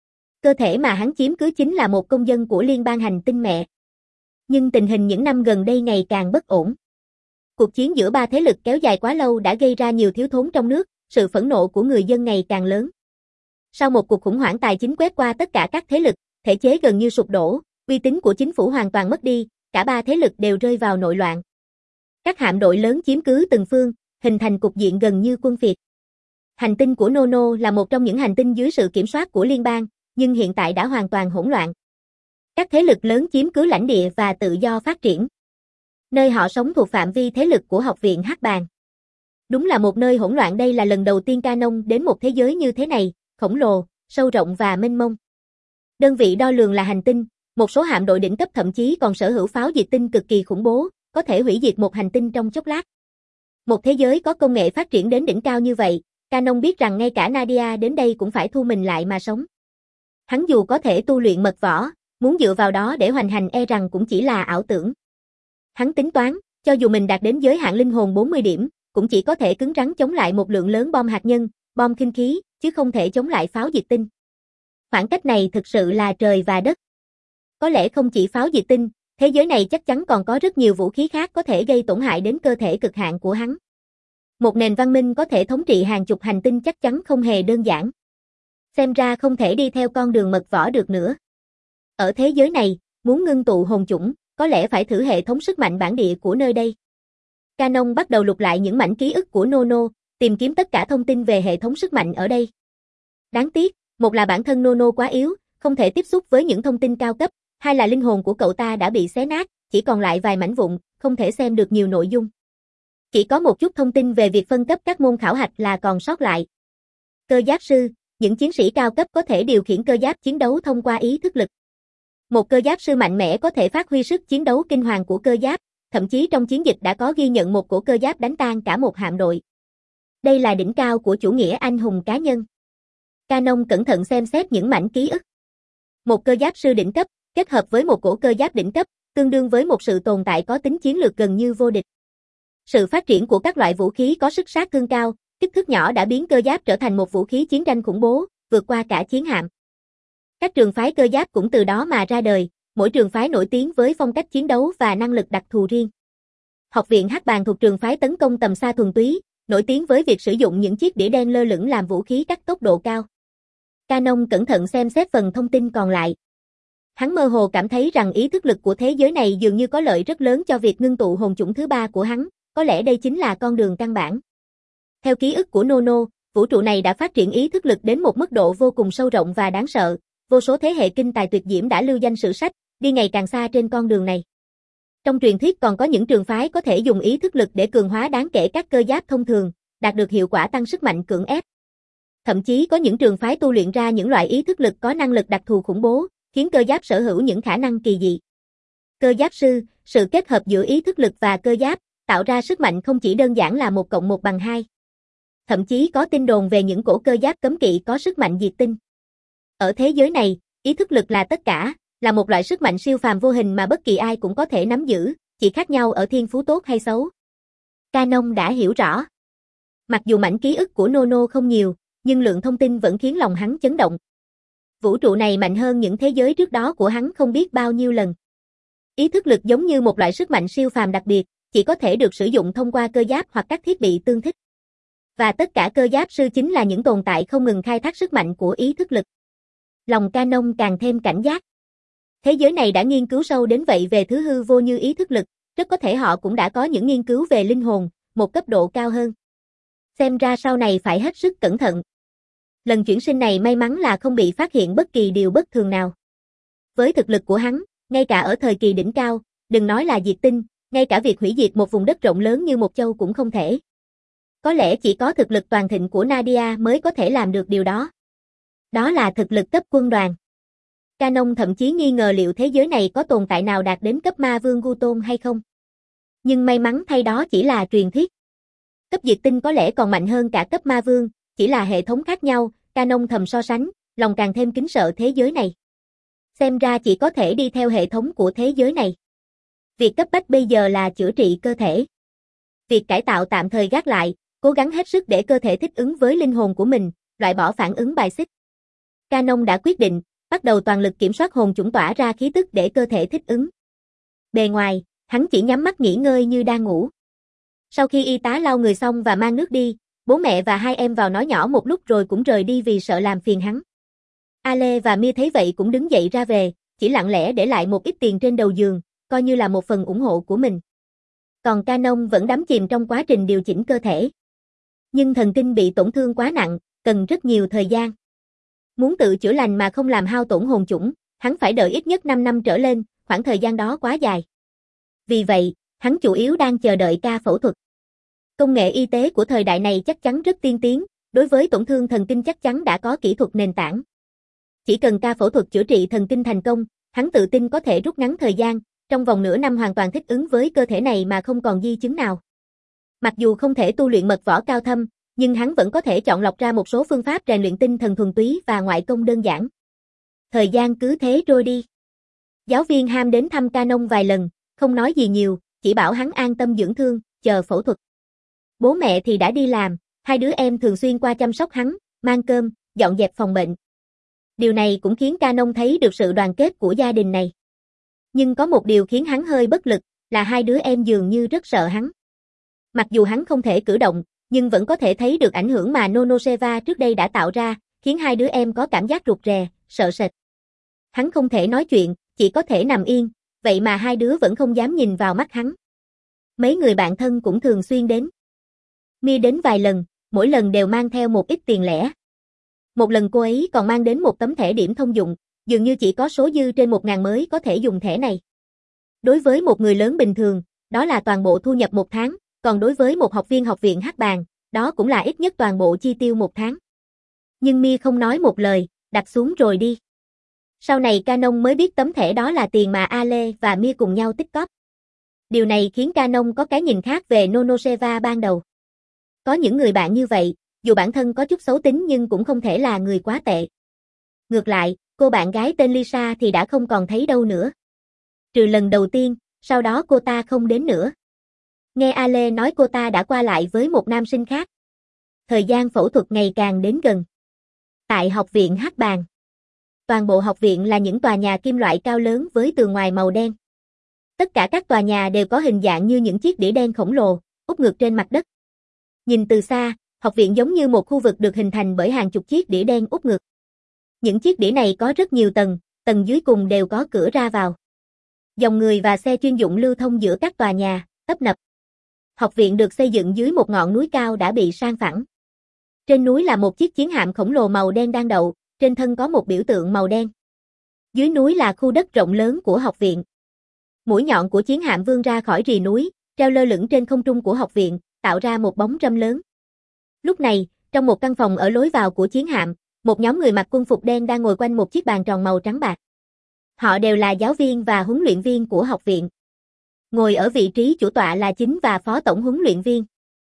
Cơ thể mà hắn chiếm cứ chính là một công dân của liên bang hành tinh mẹ. Nhưng tình hình những năm gần đây ngày càng bất ổn. Cuộc chiến giữa ba thế lực kéo dài quá lâu đã gây ra nhiều thiếu thốn trong nước, sự phẫn nộ của người dân ngày càng lớn. Sau một cuộc khủng hoảng tài chính quét qua tất cả các thế lực, thể chế gần như sụp đổ, uy tín của chính phủ hoàn toàn mất đi, cả ba thế lực đều rơi vào nội loạn. Các hạm đội lớn chiếm cứ từng phương, hình thành cục diện gần như quân phiệt. Hành tinh của Nono là một trong những hành tinh dưới sự kiểm soát của liên bang, nhưng hiện tại đã hoàn toàn hỗn loạn. Các thế lực lớn chiếm cứ lãnh địa và tự do phát triển. Nơi họ sống thuộc phạm vi thế lực của học viện Hắc Bàn. Đúng là một nơi hỗn loạn, đây là lần đầu tiên Canon đến một thế giới như thế này, khổng lồ, sâu rộng và mênh mông. Đơn vị đo lường là hành tinh, một số hạm đội đỉnh cấp thậm chí còn sở hữu pháo diệt tinh cực kỳ khủng bố, có thể hủy diệt một hành tinh trong chốc lát. Một thế giới có công nghệ phát triển đến đỉnh cao như vậy, Canon biết rằng ngay cả Nadia đến đây cũng phải thu mình lại mà sống. Hắn dù có thể tu luyện mật võ, muốn dựa vào đó để hoành hành e rằng cũng chỉ là ảo tưởng. Hắn tính toán, cho dù mình đạt đến giới hạn linh hồn bốn mươi điểm, cũng chỉ có thể cứng rắn chống lại một lượng lớn bom hạt nhân, bom khinh khí, chứ không thể chống lại pháo diệt tinh. Khoảng cách này thực sự là trời và đất. Có lẽ không chỉ pháo diệt tinh, thế giới này chắc chắn còn có rất nhiều vũ khí khác có thể gây tổn hại đến cơ thể cực hạn của hắn. Một nền văn minh có thể thống trị hàng chục hành tinh chắc chắn không hề đơn giản. Xem ra không thể đi theo con đường mật võ được nữa. Ở thế giới này, muốn ngưng tụ hồn chủng, có lẽ phải thử hệ thống sức mạnh bản địa của nơi đây. Canon bắt đầu lục lại những mảnh ký ức của Nono, tìm kiếm tất cả thông tin về hệ thống sức mạnh ở đây. Đáng tiếc, một là bản thân Nono quá yếu, không thể tiếp xúc với những thông tin cao cấp, hai là linh hồn của cậu ta đã bị xé nát, chỉ còn lại vài mảnh vụn, không thể xem được nhiều nội dung. Chỉ có một chút thông tin về việc phân cấp các môn khảo hạch là còn sót lại. Cơ giáp sư, những chiến sĩ cao cấp có thể điều khiển cơ giáp chiến đấu thông qua ý thức lực. Một cơ giáp sư mạnh mẽ có thể phát huy sức chiến đấu kinh hoàng của cơ giáp, thậm chí trong chiến dịch đã có ghi nhận một cổ cơ giáp đánh tan cả một hạm đội. Đây là đỉnh cao của chủ nghĩa anh hùng cá nhân. Canon cẩn thận xem xét những mảnh ký ức. Một cơ giáp sư đỉnh cấp, kết hợp với một cổ cơ giáp đỉnh cấp, tương đương với một sự tồn tại có tính chiến lược gần như vô địch. Sự phát triển của các loại vũ khí có sức sát thương cao, kích thước nhỏ đã biến cơ giáp trở thành một vũ khí chiến tranh khủng bố, vượt qua cả chiến hạm. Các trường phái cơ giáp cũng từ đó mà ra đời, mỗi trường phái nổi tiếng với phong cách chiến đấu và năng lực đặc thù riêng. Học viện Hắc Bàng thuộc trường phái tấn công tầm xa thuần túy, nổi tiếng với việc sử dụng những chiếc đĩa đen lơ lửng làm vũ khí cắt tốc độ cao. Canon cẩn thận xem xét phần thông tin còn lại. Hắn mơ hồ cảm thấy rằng ý thức lực của thế giới này dường như có lợi rất lớn cho việc ngưng tụ hồn chủng thứ ba của hắn, có lẽ đây chính là con đường căn bản. Theo ký ức của Nono, vũ trụ này đã phát triển ý thức lực đến một mức độ vô cùng sâu rộng và đáng sợ, vô số thế hệ kinh tài tuyệt diễm đã lưu danh sử sách, đi ngày càng xa trên con đường này. Trong truyền thuyết còn có những trường phái có thể dùng ý thức lực để cường hóa đáng kể các cơ giáp thông thường, đạt được hiệu quả tăng sức mạnh cưỡng ép. Thậm chí có những trường phái tu luyện ra những loại ý thức lực có năng lực đặc thù khủng bố, khiến cơ giáp sở hữu những khả năng kỳ dị. Cơ giáp sư, sự kết hợp giữa ý thức lực và cơ giáp, tạo ra sức mạnh không chỉ đơn giản là một cộng một bằng hai. Thậm chí có tin đồn về những cổ cơ giáp cấm kỵ có sức mạnh diệt tinh. Ở thế giới này, ý thức lực là tất cả, là một loại sức mạnh siêu phàm vô hình mà bất kỳ ai cũng có thể nắm giữ, chỉ khác nhau ở thiên phú tốt hay xấu. Canon đã hiểu rõ. Mặc dù mảnh ký ức của Nono không nhiều, nhưng lượng thông tin vẫn khiến lòng hắn chấn động. Vũ trụ này mạnh hơn những thế giới trước đó của hắn không biết bao nhiêu lần. Ý thức lực giống như một loại sức mạnh siêu phàm đặc biệt, chỉ có thể được sử dụng thông qua cơ giáp hoặc các thiết bị tương thích. Và tất cả cơ giáp sư chính là những tồn tại không ngừng khai thác sức mạnh của ý thức lực. Lòng Canon càng thêm cảnh giác. Thế giới này đã nghiên cứu sâu đến vậy về thứ hư vô như ý thức lực, rất có thể họ cũng đã có những nghiên cứu về linh hồn, một cấp độ cao hơn. Xem ra sau này phải hết sức cẩn thận. Lần chuyển sinh này may mắn là không bị phát hiện bất kỳ điều bất thường nào. Với thực lực của hắn, ngay cả ở thời kỳ đỉnh cao, đừng nói là diệt tinh, ngay cả việc hủy diệt một vùng đất rộng lớn như một châu cũng không thể. Có lẽ chỉ có thực lực toàn thịnh của Nadia mới có thể làm được điều đó. Đó là thực lực cấp quân đoàn. Canon thậm chí nghi ngờ liệu thế giới này có tồn tại nào đạt đến cấp ma vương Guton hay không. Nhưng may mắn thay đó chỉ là truyền thuyết. Cấp diệt tinh có lẽ còn mạnh hơn cả cấp ma vương, chỉ là hệ thống khác nhau, Canon thầm so sánh, lòng càng thêm kính sợ thế giới này. Xem ra chỉ có thể đi theo hệ thống của thế giới này. Việc cấp bách bây giờ là chữa trị cơ thể. Việc cải tạo tạm thời gác lại, cố gắng hết sức để cơ thể thích ứng với linh hồn của mình, loại bỏ phản ứng bài xích. Canon đã quyết định, bắt đầu toàn lực kiểm soát hồn chủng tỏa ra khí tức để cơ thể thích ứng. Bề ngoài, hắn chỉ nhắm mắt nghỉ ngơi như đang ngủ. Sau khi y tá lau người xong và mang nước đi, bố mẹ và hai em vào nói nhỏ một lúc rồi cũng rời đi vì sợ làm phiền hắn. Ale và Mia thấy vậy cũng đứng dậy ra về, chỉ lặng lẽ để lại một ít tiền trên đầu giường, coi như là một phần ủng hộ của mình. Còn Canon vẫn đắm chìm trong quá trình điều chỉnh cơ thể. Nhưng thần kinh bị tổn thương quá nặng, cần rất nhiều thời gian. Muốn tự chữa lành mà không làm hao tổn hồn chủng, hắn phải đợi ít nhất năm năm trở lên, khoảng thời gian đó quá dài. Vì vậy, hắn chủ yếu đang chờ đợi ca phẫu thuật. Công nghệ y tế của thời đại này chắc chắn rất tiên tiến, đối với tổn thương thần kinh chắc chắn đã có kỹ thuật nền tảng. Chỉ cần ca phẫu thuật chữa trị thần kinh thành công, hắn tự tin có thể rút ngắn thời gian, trong vòng nửa năm hoàn toàn thích ứng với cơ thể này mà không còn di chứng nào. Mặc dù không thể tu luyện mật võ cao thâm, nhưng hắn vẫn có thể chọn lọc ra một số phương pháp rèn luyện tinh thần thuần túy và ngoại công đơn giản. Thời gian cứ thế trôi đi. Giáo viên Ham đến thăm Canon vài lần, không nói gì nhiều, chỉ bảo hắn an tâm dưỡng thương, chờ phẫu thuật. Bố mẹ thì đã đi làm, hai đứa em thường xuyên qua chăm sóc hắn, mang cơm, dọn dẹp phòng bệnh. Điều này cũng khiến Canon thấy được sự đoàn kết của gia đình này. Nhưng có một điều khiến hắn hơi bất lực, là hai đứa em dường như rất sợ hắn. Mặc dù hắn không thể cử động, nhưng vẫn có thể thấy được ảnh hưởng mà Nonoseva trước đây đã tạo ra, khiến hai đứa em có cảm giác rụt rè, sợ sệt. Hắn không thể nói chuyện, chỉ có thể nằm yên, vậy mà hai đứa vẫn không dám nhìn vào mắt hắn. Mấy người bạn thân cũng thường xuyên đến. Mia đến vài lần, mỗi lần đều mang theo một ít tiền lẻ. Một lần cô ấy còn mang đến một tấm thẻ điểm thông dụng, dường như chỉ có số dư trên một ngàn mới có thể dùng thẻ này. Đối với một người lớn bình thường, đó là toàn bộ thu nhập một tháng, còn đối với một học viên học viện Hắc Bàng, đó cũng là ít nhất toàn bộ chi tiêu một tháng. Nhưng Mia không nói một lời, đặt xuống rồi đi. Sau này Canon mới biết tấm thẻ đó là tiền mà Ale và Mia cùng nhau tích cóp. Điều này khiến Canon có cái nhìn khác về Nonoseva ban đầu. Có những người bạn như vậy, dù bản thân có chút xấu tính nhưng cũng không thể là người quá tệ. Ngược lại, Cô bạn gái tên Lisa thì đã không còn thấy đâu nữa. Trừ lần đầu tiên, sau đó cô ta không đến nữa. Nghe Ale nói cô ta đã qua lại với một nam sinh khác. Thời gian phẫu thuật ngày càng đến gần. Tại học viện Hắc Bàng. Toàn bộ học viện là những tòa nhà kim loại cao lớn với tường ngoài màu đen. Tất cả các tòa nhà đều có hình dạng như những chiếc đĩa đen khổng lồ, úp ngược trên mặt đất. Nhìn từ xa, học viện giống như một khu vực được hình thành bởi hàng chục chiếc đĩa đen úp ngược. Những chiếc đĩa này có rất nhiều tầng, tầng dưới cùng đều có cửa ra vào. Dòng người và xe chuyên dụng lưu thông giữa các tòa nhà, tấp nập. Học viện được xây dựng dưới một ngọn núi cao đã bị san phẳng. Trên núi là một chiếc chiến hạm khổng lồ màu đen đang đậu, trên thân có một biểu tượng màu đen. Dưới núi là khu đất rộng lớn của học viện. Mũi nhọn của chiến hạm vươn ra khỏi rìa núi, treo lơ lửng trên không trung của học viện, tạo ra một bóng râm lớn. Lúc này, trong một căn phòng ở lối vào của chiến hạm, một nhóm người mặc quân phục đen đang ngồi quanh một chiếc bàn tròn màu trắng bạc. Họ đều là giáo viên và huấn luyện viên của học viện. Ngồi ở vị trí chủ tọa là chính và phó tổng huấn luyện viên.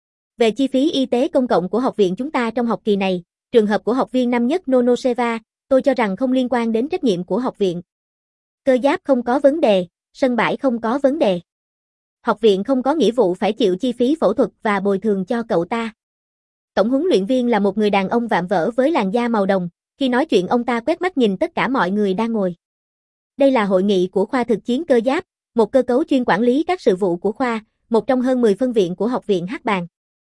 Về chi phí y tế công cộng của học viện chúng ta trong học kỳ này, trường hợp của học viên năm nhất Nonoseva, tôi cho rằng không liên quan đến trách nhiệm của học viện. Cơ giáp không có vấn đề, sân bãi không có vấn đề. Học viện không có nghĩa vụ phải chịu chi phí phẫu thuật và bồi thường cho cậu ta. Tổng huấn luyện viên là một người đàn ông vạm vỡ với làn da màu đồng, khi nói chuyện ông ta quét mắt nhìn tất cả mọi người đang ngồi. Đây là hội nghị của khoa thực chiến cơ giáp, một cơ cấu chuyên quản lý các sự vụ của khoa, một trong hơn mười phân viện của học viện Hắc Bàng.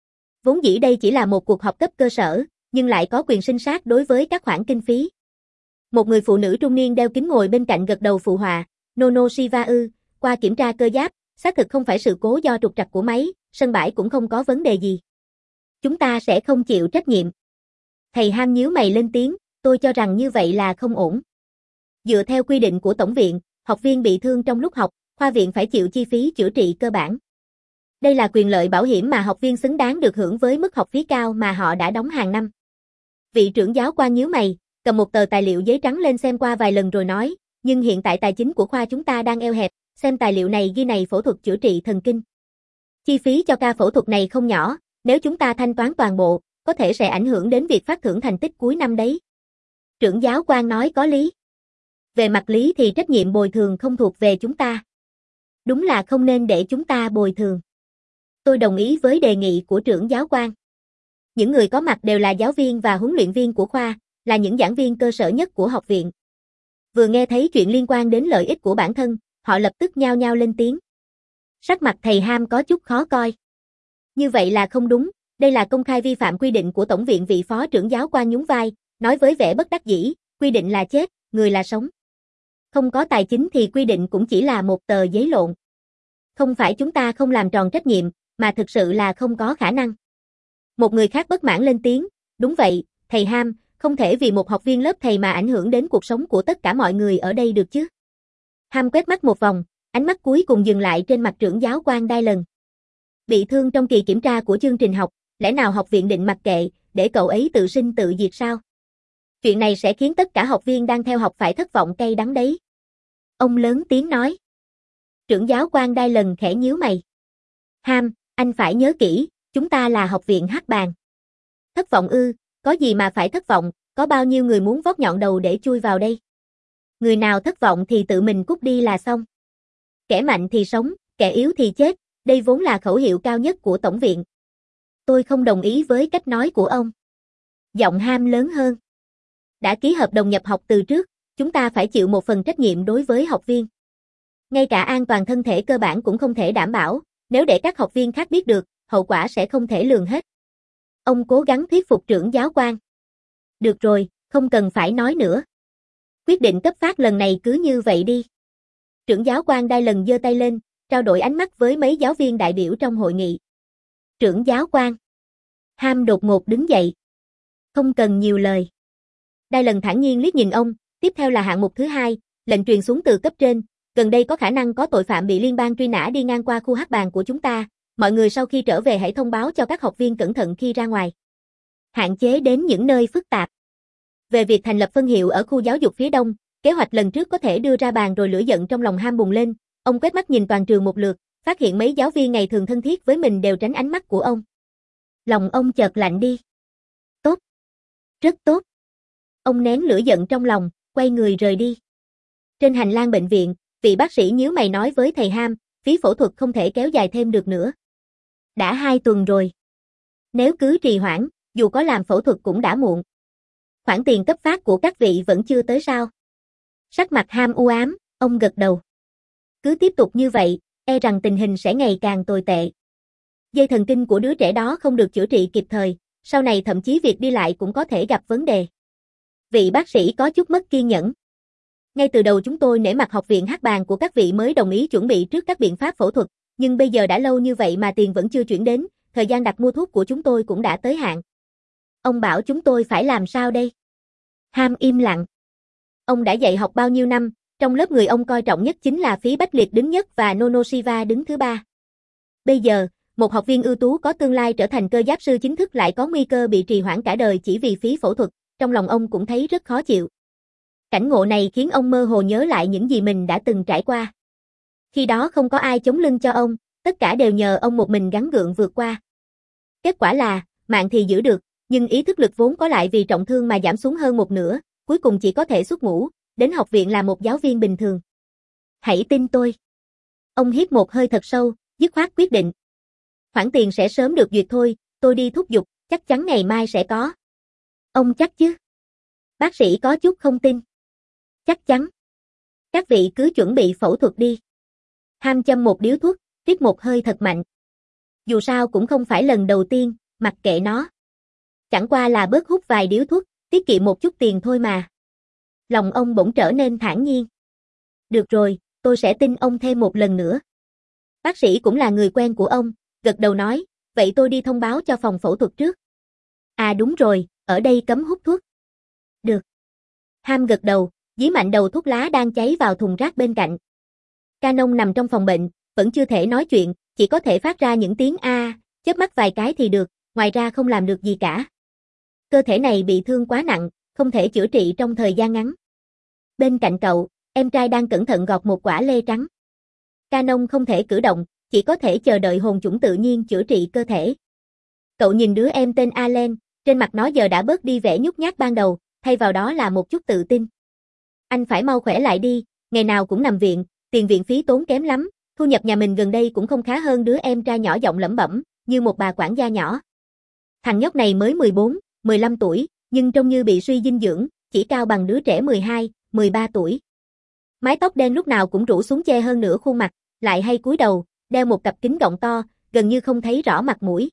Vốn dĩ đây chỉ là một cuộc họp cấp cơ sở, nhưng lại có quyền sinh sát đối với các khoản kinh phí. Một người phụ nữ trung niên đeo kính ngồi bên cạnh gật đầu phụ họa, Nono Shiva ư, qua kiểm tra cơ giáp, xác thực không phải sự cố do trục trặc của máy, sân bãi cũng không có vấn đề gì. Chúng ta sẽ không chịu trách nhiệm. Thầy Ham nhíu mày lên tiếng, tôi cho rằng như vậy là không ổn. Dựa theo quy định của tổng viện, học viên bị thương trong lúc học, khoa viện phải chịu chi phí chữa trị cơ bản. Đây là quyền lợi bảo hiểm mà học viên xứng đáng được hưởng với mức học phí cao mà họ đã đóng hàng năm. Vị trưởng giáo quan nhíu mày, cầm một tờ tài liệu giấy trắng lên xem qua vài lần rồi nói, nhưng hiện tại tài chính của khoa chúng ta đang eo hẹp, xem tài liệu này ghi này phẫu thuật chữa trị thần kinh. Chi phí cho ca phẫu thuật này không nhỏ, nếu chúng ta thanh toán toàn bộ, có thể sẽ ảnh hưởng đến việc phát thưởng thành tích cuối năm đấy. Trưởng giáo quan nói có lý. Về mặt lý thì trách nhiệm bồi thường không thuộc về chúng ta. Đúng là không nên để chúng ta bồi thường. Tôi đồng ý với đề nghị của trưởng giáo quan. Những người có mặt đều là giáo viên và huấn luyện viên của khoa, là những giảng viên cơ sở nhất của học viện. Vừa nghe thấy chuyện liên quan đến lợi ích của bản thân, họ lập tức nhao nhao lên tiếng. Sắc mặt thầy Ham có chút khó coi. Như vậy là không đúng, đây là công khai vi phạm quy định của tổng viện. Vị phó trưởng giáo quan nhún vai, nói với vẻ bất đắc dĩ, quy định là chết, người là sống. Không có tài chính thì quy định cũng chỉ là một tờ giấy lộn. Không phải chúng ta không làm tròn trách nhiệm, mà thực sự là không có khả năng. Một người khác bất mãn lên tiếng, đúng vậy, thầy Ham, không thể vì một học viên lớp thầy mà ảnh hưởng đến cuộc sống của tất cả mọi người ở đây được chứ. Ham quét mắt một vòng, ánh mắt cuối cùng dừng lại trên mặt trưởng giáo quan Dylan. Bị thương trong kỳ kiểm tra của chương trình học, lẽ nào học viện định mặc kệ, để cậu ấy tự sinh tự diệt sao? Chuyện này sẽ khiến tất cả học viên đang theo học phải thất vọng cay đắng đấy. Ông lớn tiếng nói. Trưởng giáo quan Dylan khẽ nhíu mày. Ham, anh phải nhớ kỹ, chúng ta là học viện Hắc Bàng. Thất vọng ư, có gì mà phải thất vọng, có bao nhiêu người muốn vót nhọn đầu để chui vào đây. Người nào thất vọng thì tự mình cút đi là xong. Kẻ mạnh thì sống, kẻ yếu thì chết, đây vốn là khẩu hiệu cao nhất của tổng viện. Tôi không đồng ý với cách nói của ông. Giọng Ham lớn hơn. Đã ký hợp đồng nhập học từ trước, chúng ta phải chịu một phần trách nhiệm đối với học viên. Ngay cả an toàn thân thể cơ bản cũng không thể đảm bảo, nếu để các học viên khác biết được, hậu quả sẽ không thể lường hết. Ông cố gắng thuyết phục trưởng giáo quan. Được rồi, không cần phải nói nữa. Quyết định cấp phát lần này cứ như vậy đi. Trưởng giáo quan Dylan giơ tay lên, trao đổi ánh mắt với mấy giáo viên đại biểu trong hội nghị. Trưởng giáo quan. Ham đột ngột đứng dậy. Không cần nhiều lời. Dylan thản nhiên liếc nhìn ông, tiếp theo là hạng mục thứ hai, lệnh truyền xuống từ cấp trên, gần đây có khả năng có tội phạm bị liên bang truy nã đi ngang qua khu Hắc Bàng của chúng ta, mọi người sau khi trở về hãy thông báo cho các học viên cẩn thận khi ra ngoài. Hạn chế đến những nơi phức tạp. Về việc thành lập phân hiệu ở khu giáo dục phía đông, kế hoạch lần trước có thể đưa ra bàn rồi lửa giận trong lòng Ham bùng lên, ông quét mắt nhìn toàn trường một lượt, phát hiện mấy giáo viên ngày thường thân thiết với mình đều tránh ánh mắt của ông. Lòng ông chợt lạnh đi. Tốt. Rất tốt. Ông nén lửa giận trong lòng, quay người rời đi. Trên hành lang bệnh viện, vị bác sĩ nhíu mày nói với thầy Ham, phí phẫu thuật không thể kéo dài thêm được nữa. Đã hai tuần rồi. Nếu cứ trì hoãn, dù có làm phẫu thuật cũng đã muộn. Khoản tiền cấp phát của các vị vẫn chưa tới sao? Sắc mặt Ham u ám, ông gật đầu. Cứ tiếp tục như vậy, e rằng tình hình sẽ ngày càng tồi tệ. Dây thần kinh của đứa trẻ đó không được chữa trị kịp thời, sau này thậm chí việc đi lại cũng có thể gặp vấn đề. Vị bác sĩ có chút mất kiên nhẫn. Ngay từ đầu chúng tôi nể mặt học viện Hắc Bàng của các vị mới đồng ý chuẩn bị trước các biện pháp phẫu thuật, nhưng bây giờ đã lâu như vậy mà tiền vẫn chưa chuyển đến, thời gian đặt mua thuốc của chúng tôi cũng đã tới hạn. Ông bảo chúng tôi phải làm sao đây? Ham im lặng. Ông đã dạy học bao nhiêu năm, trong lớp người ông coi trọng nhất chính là Phí Bách Liệt đứng nhất và Nonoshiva đứng thứ ba. Bây giờ, một học viên ưu tú có tương lai trở thành cơ giáp sư chính thức lại có nguy cơ bị trì hoãn cả đời chỉ vì phí phẫu thuật, trong lòng ông cũng thấy rất khó chịu. Cảnh ngộ này khiến ông mơ hồ nhớ lại những gì mình đã từng trải qua. Khi đó không có ai chống lưng cho ông, tất cả đều nhờ ông một mình gắng gượng vượt qua. Kết quả là, mạng thì giữ được, nhưng ý thức lực vốn có lại vì trọng thương mà giảm xuống hơn một nửa, cuối cùng chỉ có thể xuất ngũ, đến học viện là một giáo viên bình thường. Hãy tin tôi. Ông hít một hơi thật sâu, dứt khoát quyết định. Khoản tiền sẽ sớm được duyệt thôi, tôi đi thúc giục, chắc chắn ngày mai sẽ có. Ông chắc chứ? Bác sĩ có chút không tin. Chắc chắn. Các vị cứ chuẩn bị phẫu thuật đi. Ham châm một điếu thuốc, rít một hơi thật mạnh. Dù sao cũng không phải lần đầu tiên, mặc kệ nó. Chẳng qua là bớt hút vài điếu thuốc, tiết kiệm một chút tiền thôi mà. Lòng ông bỗng trở nên thản nhiên. Được rồi, tôi sẽ tin ông thêm một lần nữa. Bác sĩ cũng là người quen của ông, gật đầu nói, vậy tôi đi thông báo cho phòng phẫu thuật trước. À đúng rồi, ở đây cấm hút thuốc. Được. Ham gật đầu, dí mạnh đầu thuốc lá đang cháy vào thùng rác bên cạnh. Canon nằm trong phòng bệnh, vẫn chưa thể nói chuyện, chỉ có thể phát ra những tiếng a, chớp mắt vài cái thì được, ngoài ra không làm được gì cả. Cơ thể này bị thương quá nặng, không thể chữa trị trong thời gian ngắn. Bên cạnh cậu, em trai đang cẩn thận gọt một quả lê trắng. Canon không thể cử động, chỉ có thể chờ đợi hồn chủng tự nhiên chữa trị cơ thể. Cậu nhìn đứa em tên Allen, trên mặt nó giờ đã bớt đi vẻ nhút nhát ban đầu, thay vào đó là một chút tự tin. Anh phải mau khỏe lại đi, ngày nào cũng nằm viện, tiền viện phí tốn kém lắm, thu nhập nhà mình gần đây cũng không khá hơn. Đứa em trai nhỏ giọng lẩm bẩm, như một bà quản gia nhỏ. Thằng nhóc này mới mười bốn, mười lăm tuổi, nhưng trông như bị suy dinh dưỡng, chỉ cao bằng đứa trẻ mười hai, mười ba tuổi. Mái tóc đen lúc nào cũng rủ xuống che hơn nửa khuôn mặt, lại hay cúi đầu, đeo một cặp kính gọng to, gần như không thấy rõ mặt mũi.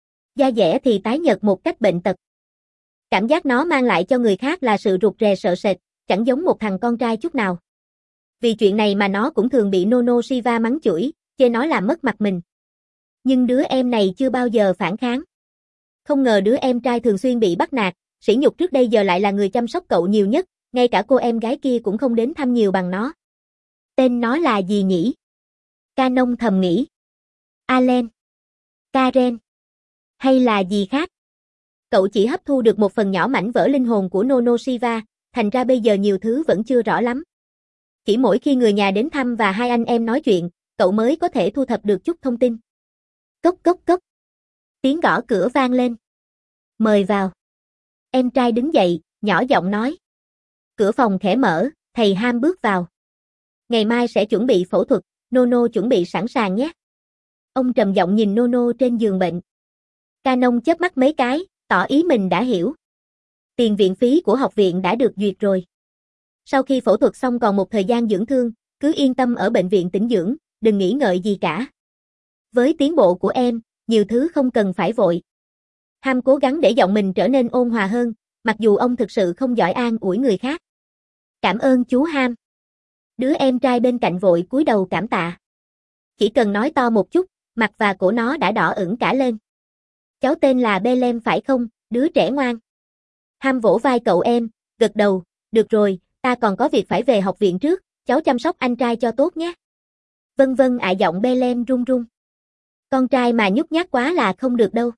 Da dẻ thì tái nhợt một cách bệnh tật. Cảm giác nó mang lại cho người khác là sự rụt rè sợ sệt, chẳng giống một thằng con trai chút nào. Vì chuyện này mà nó cũng thường bị Nonoshiva mắng chửi, chê nó làm mất mặt mình. Nhưng đứa em này chưa bao giờ phản kháng. Không ngờ đứa em trai thường xuyên bị bắt nạt, sỉ nhục trước đây giờ lại là người chăm sóc cậu nhiều nhất, ngay cả cô em gái kia cũng không đến thăm nhiều bằng nó. Tên nó là gì nhỉ? Canon thầm nghĩ. Allen, Karen, hay là gì khác? Cậu chỉ hấp thu được một phần nhỏ mảnh vỡ linh hồn của Nonoshiva, thành ra bây giờ nhiều thứ vẫn chưa rõ lắm. Chỉ mỗi khi người nhà đến thăm và hai anh em nói chuyện, cậu mới có thể thu thập được chút thông tin. Cốc cốc cốc. Tiếng gõ cửa vang lên. Mời vào. Em trai đứng dậy, nhỏ giọng nói. Cửa phòng khẽ mở, thầy Ham bước vào. Ngày mai sẽ chuẩn bị phẫu thuật, Nono chuẩn bị sẵn sàng nhé. Ông trầm giọng nhìn Nono trên giường bệnh. Canon chớp mắt mấy cái, tỏ ý mình đã hiểu. Tiền viện phí của học viện đã được duyệt rồi. Sau khi phẫu thuật xong còn một thời gian dưỡng thương, cứ yên tâm ở bệnh viện tĩnh dưỡng, đừng nghĩ ngợi gì cả. Với tiến bộ của em, nhiều thứ không cần phải vội. Ham cố gắng để giọng mình trở nên ôn hòa hơn, mặc dù ông thực sự không giỏi an ủi người khác. Cảm ơn chú Ham. Đứa em trai bên cạnh vội cúi đầu cảm tạ. Chỉ cần nói to một chút, mặt và cổ nó đã đỏ ửng cả lên. Cháu tên là Belem phải không, đứa trẻ ngoan? Ham vỗ vai cậu em, gật đầu, được rồi, ta còn có việc phải về học viện trước, cháu chăm sóc anh trai cho tốt nhé. Vân vân ạ. Giọng Belem run run. Con trai mà nhút nhát quá là không được đâu.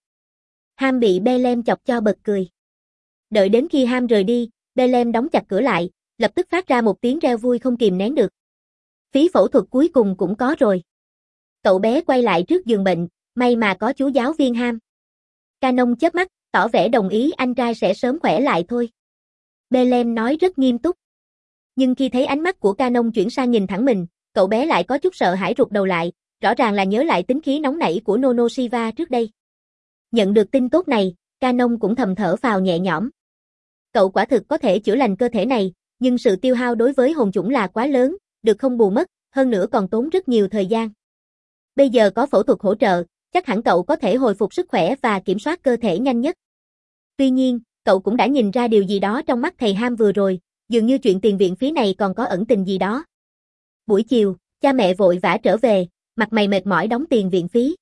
Ham bị Belem chọc cho bật cười. Đợi đến khi Ham rời đi, Belem đóng chặt cửa lại, lập tức phát ra một tiếng reo vui không kìm nén được. Phí phẫu thuật cuối cùng cũng có rồi. Cậu bé quay lại trước giường bệnh, may mà có chú giáo viên Ham. Canon chớp mắt, tỏ vẻ đồng ý anh trai sẽ sớm khỏe lại thôi. Belem nói rất nghiêm túc. Nhưng khi thấy ánh mắt của Canon chuyển sang nhìn thẳng mình, cậu bé lại có chút sợ hãi rụt đầu lại, rõ ràng là nhớ lại tính khí nóng nảy của Nonoshiba trước đây. Nhận được tin tốt này, Canon cũng thầm thở phào nhẹ nhõm. Cậu quả thực có thể chữa lành cơ thể này, nhưng sự tiêu hao đối với hồn chủng là quá lớn, được không bù mất, hơn nữa còn tốn rất nhiều thời gian. Bây giờ có phẫu thuật hỗ trợ, chắc hẳn cậu có thể hồi phục sức khỏe và kiểm soát cơ thể nhanh nhất. Tuy nhiên, cậu cũng đã nhìn ra điều gì đó trong mắt thầy Ham vừa rồi, dường như chuyện tiền viện phí này còn có ẩn tình gì đó. Buổi chiều, cha mẹ vội vã trở về, mặt mày mệt mỏi đóng tiền viện phí.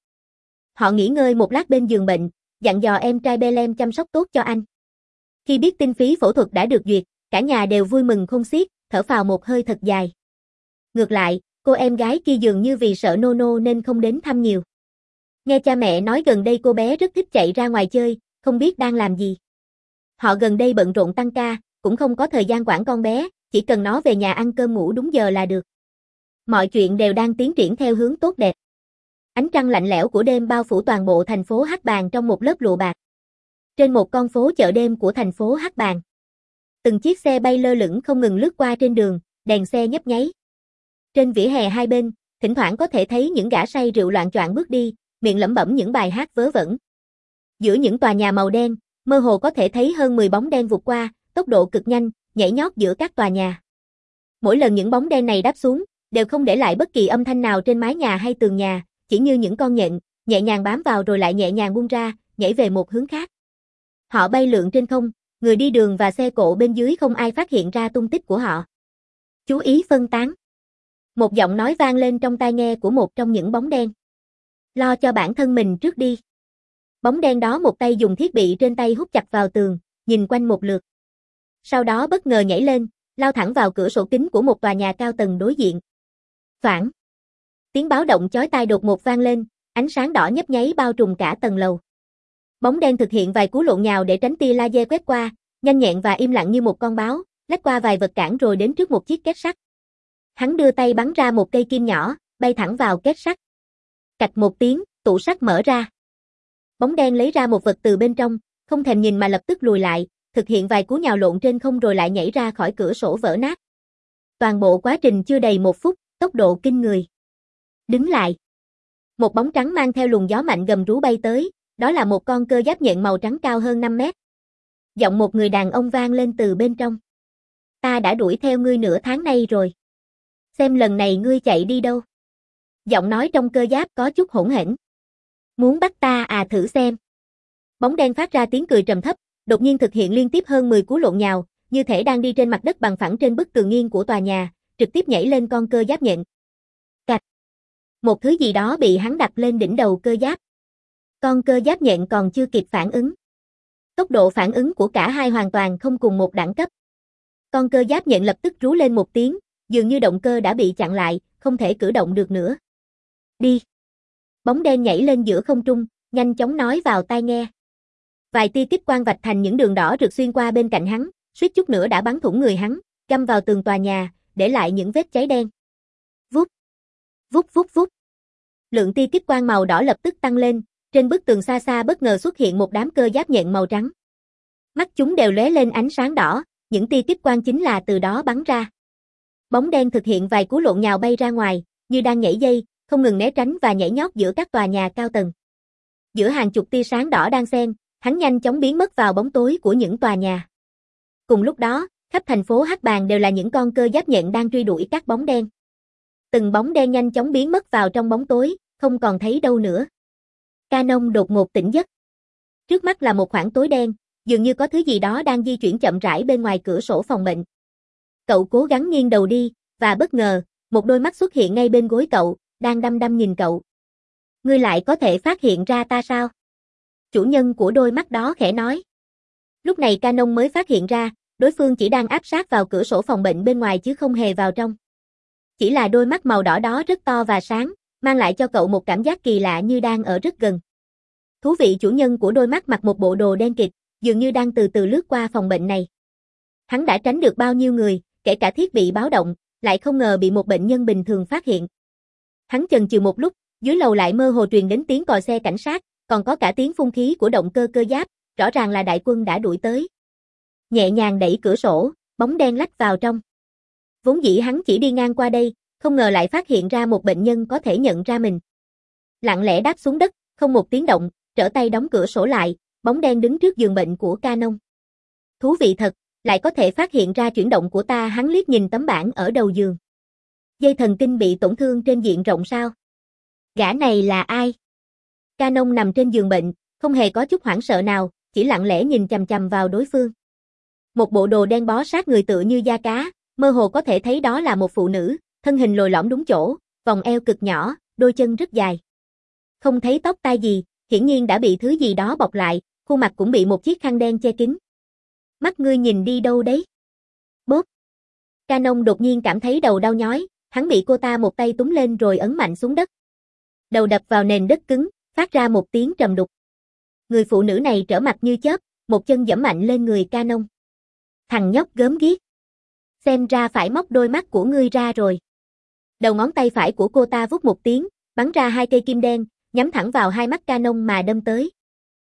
Họ nghỉ ngơi một lát bên giường bệnh, dặn dò em trai Belem chăm sóc tốt cho anh. Khi biết tin phí phẫu thuật đã được duyệt, cả nhà đều vui mừng khôn xiết, thở phào một hơi thật dài. Ngược lại, cô em gái kia dường như vì sợ Nono nên không đến thăm nhiều. Nghe cha mẹ nói gần đây cô bé rất thích chạy ra ngoài chơi, không biết đang làm gì. Họ gần đây bận rộn tăng ca, cũng không có thời gian quản con bé, chỉ cần nó về nhà ăn cơm ngủ đúng giờ là được. Mọi chuyện đều đang tiến triển theo hướng tốt đẹp. Ánh trăng lạnh lẽo của đêm bao phủ toàn bộ thành phố Hắc Bàng trong một lớp lụa bạc. Trên một con phố chợ đêm của thành phố Hắc Bàng, từng chiếc xe bay lơ lửng không ngừng lướt qua trên đường, đèn xe nhấp nháy. Trên vỉa hè hai bên, thỉnh thoảng có thể thấy những gã say rượu loạng choạng bước đi, miệng lẩm bẩm những bài hát vớ vẩn. Giữa những tòa nhà màu đen, mơ hồ có thể thấy hơn mười bóng đen vụt qua, tốc độ cực nhanh, nhảy nhót giữa các tòa nhà. Mỗi lần những bóng đen này đáp xuống, đều không để lại bất kỳ âm thanh nào trên mái nhà hay tường nhà, chỉ như những con nhện, nhẹ nhàng bám vào rồi lại nhẹ nhàng buông ra, nhảy về một hướng khác. Họ bay lượn trên không, người đi đường và xe cộ bên dưới không ai phát hiện ra tung tích của họ. Chú ý phân tán. Một giọng nói vang lên trong tai nghe của một trong những bóng đen. Lo cho bản thân mình trước đi. Bóng đen đó một tay dùng thiết bị trên tay hút chặt vào tường, nhìn quanh một lượt. Sau đó bất ngờ nhảy lên, lao thẳng vào cửa sổ kính của một tòa nhà cao tầng đối diện. Phản. Tiếng báo động chói tai đột ngột vang lên, ánh sáng đỏ nhấp nháy bao trùm cả tầng lầu. Bóng đen thực hiện vài cú lộn nhào để tránh tia laser quét qua, nhanh nhẹn và im lặng như một con báo, lách qua vài vật cản rồi đến trước một chiếc két sắt. Hắn đưa tay bắn ra một cây kim nhỏ, bay thẳng vào két sắt. Cạch một tiếng, tủ sắt mở ra. Bóng đen lấy ra một vật từ bên trong, không thèm nhìn mà lập tức lùi lại, thực hiện vài cú nhào lộn trên không rồi lại nhảy ra khỏi cửa sổ vỡ nát. Toàn bộ quá trình chưa đầy một phút, tốc độ kinh người. Đứng lại. Một bóng trắng mang theo luồng gió mạnh gầm rú bay tới, đó là một con cơ giáp nhện màu trắng cao hơn năm mét. Giọng một người đàn ông vang lên từ bên trong. Ta đã đuổi theo ngươi nửa tháng nay rồi. Xem lần này ngươi chạy đi đâu. Giọng nói trong cơ giáp có chút hỗn hển. Muốn bắt ta à, thử xem. Bóng đen phát ra tiếng cười trầm thấp, đột nhiên thực hiện liên tiếp hơn mười cú lộn nhào, như thể đang đi trên mặt đất bằng phẳng trên bức tường nghiêng của tòa nhà, trực tiếp nhảy lên con cơ giáp nhện. Cạch. Một thứ gì đó bị hắn đặt lên đỉnh đầu cơ giáp. Con cơ giáp nhện còn chưa kịp phản ứng. Tốc độ phản ứng của cả hai hoàn toàn không cùng một đẳng cấp. Con cơ giáp nhện lập tức rú lên một tiếng, dường như động cơ đã bị chặn lại, không thể cử động được nữa. Đi. Bóng đen nhảy lên giữa không trung, nhanh chóng nói vào tai nghe. Vài tia kích quang vạch thành những đường đỏ rực xuyên qua bên cạnh hắn, suýt chút nữa đã bắn thủng người hắn, găm vào tường tòa nhà, để lại những vết cháy đen. Vút. Vút vút vút. Lượng tia kích quang màu đỏ lập tức tăng lên, trên bức tường xa xa bất ngờ xuất hiện một đám cơ giáp nhện màu trắng. Mắt chúng đều lóe lên ánh sáng đỏ, những tia kích quang chính là từ đó bắn ra. Bóng đen thực hiện vài cú lộn nhào bay ra ngoài, như đang nhảy dây, không ngừng né tránh và nhảy nhót giữa các tòa nhà cao tầng. Giữa hàng chục tia sáng đỏ đang xen, hắn nhanh chóng biến mất vào bóng tối của những tòa nhà. Cùng lúc đó, khắp thành phố Hắc Bàng đều là những con cơ giáp nhện đang truy đuổi các bóng đen. Từng bóng đen nhanh chóng biến mất vào trong bóng tối, không còn thấy đâu nữa. Canon đột ngột tỉnh giấc. Trước mắt là một khoảng tối đen, dường như có thứ gì đó đang di chuyển chậm rãi bên ngoài cửa sổ phòng bệnh. Cậu cố gắng nghiêng đầu đi, và bất ngờ, một đôi mắt xuất hiện ngay bên gối cậu, đang đăm đăm nhìn cậu. Ngươi lại có thể phát hiện ra ta sao? Chủ nhân của đôi mắt đó khẽ nói. Lúc này Canon mới phát hiện ra, đối phương chỉ đang áp sát vào cửa sổ phòng bệnh bên ngoài chứ không hề vào trong. Chỉ là đôi mắt màu đỏ đó rất to và sáng, mang lại cho cậu một cảm giác kỳ lạ như đang ở rất gần. Thú vị, chủ nhân của đôi mắt mặc một bộ đồ đen kịt, dường như đang từ từ lướt qua phòng bệnh này. Hắn đã tránh được bao nhiêu người, kể cả thiết bị báo động, lại không ngờ bị một bệnh nhân bình thường phát hiện. Hắn chần chừ một lúc, dưới lầu lại mơ hồ truyền đến tiếng còi xe cảnh sát, còn có cả tiếng phun khí của động cơ cơ giáp, rõ ràng là đại quân đã đuổi tới. Nhẹ nhàng đẩy cửa sổ, bóng đen lách vào trong. Vốn dĩ hắn chỉ đi ngang qua đây, không ngờ lại phát hiện ra một bệnh nhân có thể nhận ra mình. Lặng lẽ đáp xuống đất, không một tiếng động, trở tay đóng cửa sổ lại, bóng đen đứng trước giường bệnh của Canon. Thú vị thật, lại có thể phát hiện ra chuyển động của ta. Hắn liếc nhìn tấm bảng ở đầu giường. Dây thần kinh bị tổn thương trên diện rộng sao? Gã này là ai? Canon nằm trên giường bệnh, không hề có chút hoảng sợ nào, chỉ lặng lẽ nhìn chằm chằm vào đối phương. Một bộ đồ đen bó sát người tựa như da cá, mơ hồ có thể thấy đó là một phụ nữ, thân hình lồi lõm đúng chỗ, vòng eo cực nhỏ, đôi chân rất dài. Không thấy tóc tai gì, hiển nhiên đã bị thứ gì đó bọc lại, khuôn mặt cũng bị một chiếc khăn đen che kín. Mắt ngươi nhìn đi đâu đấy? Bốp. Canon đột nhiên cảm thấy đầu đau nhói, hắn bị cô ta một tay túm lên rồi ấn mạnh xuống đất. Đầu đập vào nền đất cứng, phát ra một tiếng trầm đục. Người phụ nữ này trở mặt như chớp, một chân giẫm mạnh lên người Canon. Thằng nhóc gớm ghiếc. Xem ra phải móc đôi mắt của ngươi ra rồi. Đầu ngón tay phải của cô ta vút một tiếng, bắn ra hai cây kim đen, nhắm thẳng vào hai mắt Canon mà đâm tới.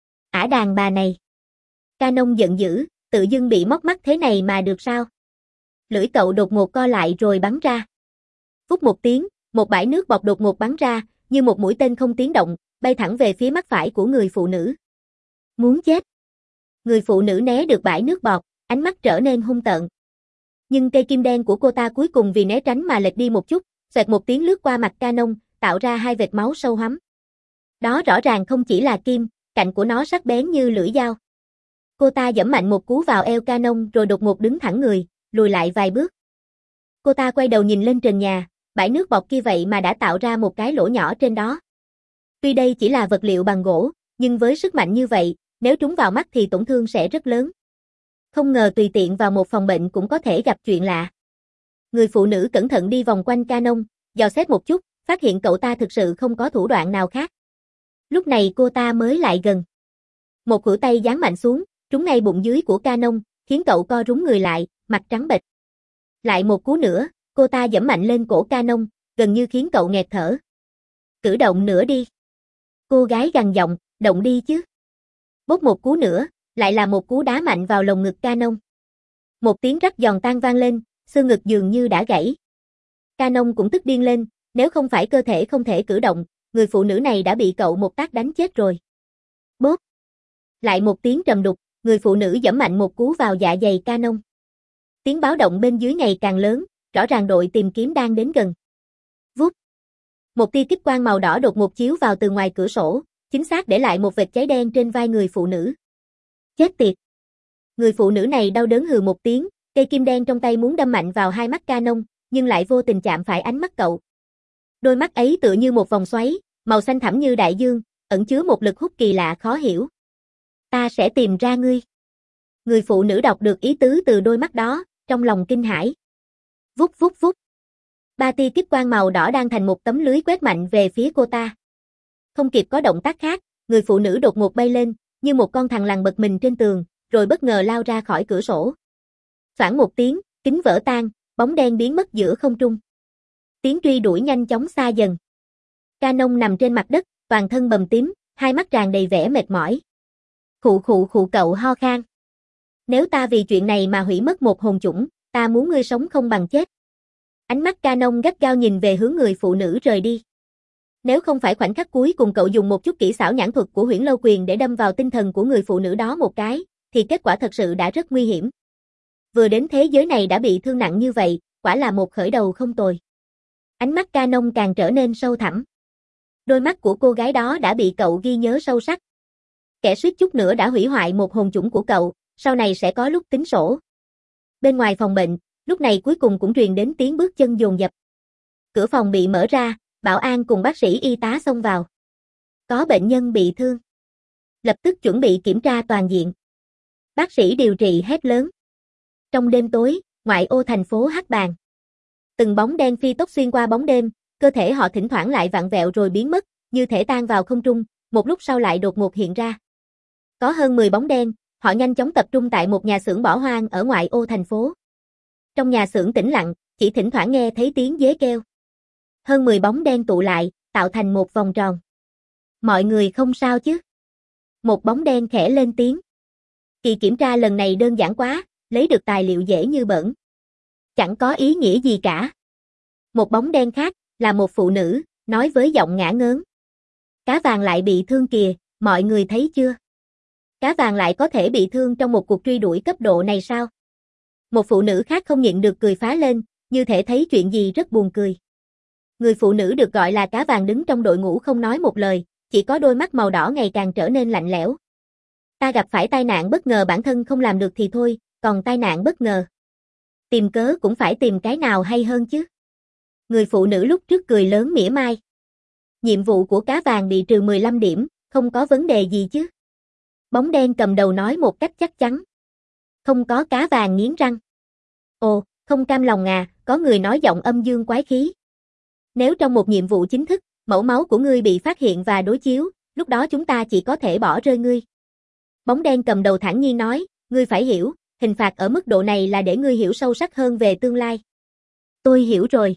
Ả đàn bà này. Canon giận dữ, tự dưng bị móc mắt thế này mà được sao? Lưỡi cậu đột ngột co lại rồi bắn ra. Vút một tiếng, một bãi nước bọt đột ngột bắn ra, như một mũi tên không tiếng động, bay thẳng về phía mắt phải của người phụ nữ. Muốn chết. Người phụ nữ né được bãi nước bọt, ánh mắt trở nên hung tợn. Nhưng cây kim đen của cô ta cuối cùng vì né tránh mà lệch đi một chút, xoẹt một tiếng lướt qua mặt Canon, tạo ra hai vệt máu sâu hoắm. Đó rõ ràng không chỉ là kim, cạnh của nó sắc bén như lưỡi dao. Cô ta giẫm mạnh một cú vào eo Canon rồi đột ngột đứng thẳng người, lùi lại vài bước. Cô ta quay đầu nhìn lên trần nhà, bãi nước bọt kia vậy mà đã tạo ra một cái lỗ nhỏ trên đó. Tuy đây chỉ là vật liệu bằng gỗ, nhưng với sức mạnh như vậy, nếu trúng vào mắt thì tổn thương sẽ rất lớn. Không ngờ tùy tiện vào một phòng bệnh cũng có thể gặp chuyện lạ. Người phụ nữ cẩn thận đi vòng quanh Canon, dò xét một chút, phát hiện cậu ta thực sự không có thủ đoạn nào khác. Lúc này cô ta mới lại gần. Một khuỷu tay giáng mạnh xuống, trúng ngay bụng dưới của Canon, khiến cậu co rúm người lại, mặt trắng bệch. Lại một cú nữa, cô ta giẫm mạnh lên cổ Canon, gần như khiến cậu nghẹt thở. Cử động nữa đi. Cô gái gằn giọng, động đi chứ. Bốp một cú nữa, lại là một cú đá mạnh vào lồng ngực Canon. Một tiếng rắc giòn tan vang lên, xương ngực dường như đã gãy. Canon cũng tức điên lên, nếu không phải cơ thể không thể cử động, người phụ nữ này đã bị cậu một tát đánh chết rồi. Bốp. Lại một tiếng trầm đục, người phụ nữ giẫm mạnh một cú vào dạ dày Canon. Tiếng báo động bên dưới ngày càng lớn, rõ ràng đội tìm kiếm đang đến gần. Vút. Một tia kích quang màu đỏ đột ngột chiếu vào từ ngoài cửa sổ, chính xác để lại một vệt cháy đen trên vai người phụ nữ. Chết tiệt. Người phụ nữ này đau đớn hừ một tiếng, cây kim đen trong tay muốn đâm mạnh vào hai mắt Canon, nhưng lại vô tình chạm phải ánh mắt cậu. Đôi mắt ấy tựa như một vòng xoáy, màu xanh thẳm như đại dương, ẩn chứa một lực hút kỳ lạ khó hiểu. Ta sẽ tìm ra ngươi. Người phụ nữ đọc được ý tứ từ đôi mắt đó, trong lòng kinh hãi. Vút vút vút. Ba tia kích quang màu đỏ đang thành một tấm lưới quét mạnh về phía cô ta. Không kịp có động tác khác, người phụ nữ đột ngột bay lên, như một con thằn lằn bật mình trên tường, rồi bất ngờ lao ra khỏi cửa sổ. Phảng một tiếng, kính vỡ tan, bóng đen biến mất giữa không trung. Tiếng truy đuổi nhanh chóng xa dần. Canon nằm trên mặt đất, toàn thân bầm tím, hai mắt tràn đầy vẻ mệt mỏi. Khụ khụ khụ cậu ho khan. Nếu ta vì chuyện này mà hủy mất một hồn chủng, ta muốn ngươi sống không bằng chết. Ánh mắt Canon gắt gao nhìn về hướng người phụ nữ rời đi. Nếu không phải khoảnh khắc cuối cùng cậu dùng một chút kỹ xảo nhãn thuật của Huyễn Lâu Quyền để đâm vào tinh thần của người phụ nữ đó một cái, thì kết quả thật sự đã rất nguy hiểm. Vừa đến thế giới này đã bị thương nặng như vậy, quả là một khởi đầu không tồi. Ánh mắt Canon càng trở nên sâu thẳm. Đôi mắt của cô gái đó đã bị cậu ghi nhớ sâu sắc. Kẻ suýt chút nữa đã hủy hoại một hồn chủng của cậu, sau này sẽ có lúc tính sổ. Bên ngoài phòng bệnh, lúc này cuối cùng cũng truyền đến tiếng bước chân dồn dập. Cửa phòng bị mở ra, bảo an cùng bác sĩ y tá xông vào. Có bệnh nhân bị thương. Lập tức chuẩn bị kiểm tra toàn diện. Bác sĩ điều trị hét lớn. Trong đêm tối, ngoại ô thành phố Hắc Bàng. Từng bóng đen phi tốc xuyên qua bóng đêm, cơ thể họ thỉnh thoảng lại vặn vẹo rồi biến mất, như thể tan vào không trung, một lúc sau lại đột ngột hiện ra. Có hơn mười bóng đen, họ nhanh chóng tập trung tại một nhà xưởng bỏ hoang ở ngoại ô thành phố. Trong nhà xưởng tĩnh lặng, chỉ thỉnh thoảng nghe thấy tiếng dế kêu. Hơn mười bóng đen tụ lại, tạo thành một vòng tròn. Mọi người không sao chứ? Một bóng đen khẽ lên tiếng. Kỳ kiểm tra lần này đơn giản quá, lấy được tài liệu dễ như bỡn. Chẳng có ý nghĩa gì cả. Một bóng đen khác, là một phụ nữ, nói với giọng ngả ngớn. Cá vàng lại bị thương kìa, mọi người thấy chưa? Cá vàng lại có thể bị thương trong một cuộc truy đuổi cấp độ này sao? Một phụ nữ khác không nhịn được cười phá lên, như thể thấy chuyện gì rất buồn cười. Người phụ nữ được gọi là cá vàng đứng trong đội ngũ không nói một lời, chỉ có đôi mắt màu đỏ ngày càng trở nên lạnh lẽo. Ta gặp phải tai nạn bất ngờ bản thân không làm được thì thôi, còn tai nạn bất ngờ. Tìm cớ cũng phải tìm cái nào hay hơn chứ. Người phụ nữ lúc trước cười lớn mỉa mai. Nhiệm vụ của cá vàng bị trừ mười lăm điểm, không có vấn đề gì chứ. Bóng đen cầm đầu nói một cách chắc chắn. Không có, cá vàng nghiến răng. Ồ, không cam lòng à, có người nói giọng âm dương quái khí. Nếu trong một nhiệm vụ chính thức, mẫu máu của ngươi bị phát hiện và đối chiếu, lúc đó chúng ta chỉ có thể bỏ rơi ngươi. Bóng đen cầm đầu thản nhiên nói, ngươi phải hiểu, hình phạt ở mức độ này là để ngươi hiểu sâu sắc hơn về tương lai. Tôi hiểu rồi.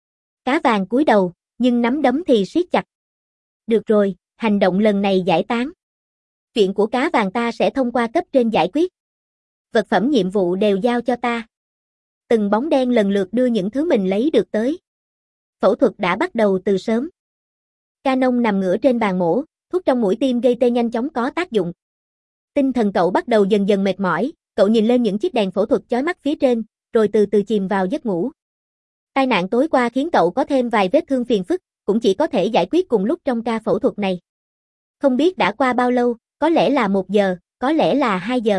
Cá vàng cúi đầu, nhưng nắm đấm thì siết chặt. Được rồi, hành động lần này giải tán. Chuyện của cá vàng ta sẽ thông qua cấp trên giải quyết. Vật phẩm nhiệm vụ đều giao cho ta. Từng bóng đen lần lượt đưa những thứ mình lấy được tới. Phẫu thuật đã bắt đầu từ sớm. Canon nằm ngửa trên bàn mổ, thuốc trong mũi tiêm gây tê nhanh chóng có tác dụng. Tinh thần cậu bắt đầu dần dần mệt mỏi, cậu nhìn lên những chiếc đèn phẫu thuật chói mắt phía trên, rồi từ từ chìm vào giấc ngủ. Tai nạn tối qua khiến cậu có thêm vài vết thương phiền phức, cũng chỉ có thể giải quyết cùng lúc trong ca phẫu thuật này. Không biết đã qua bao lâu, có lẽ là một giờ, có lẽ là hai giờ.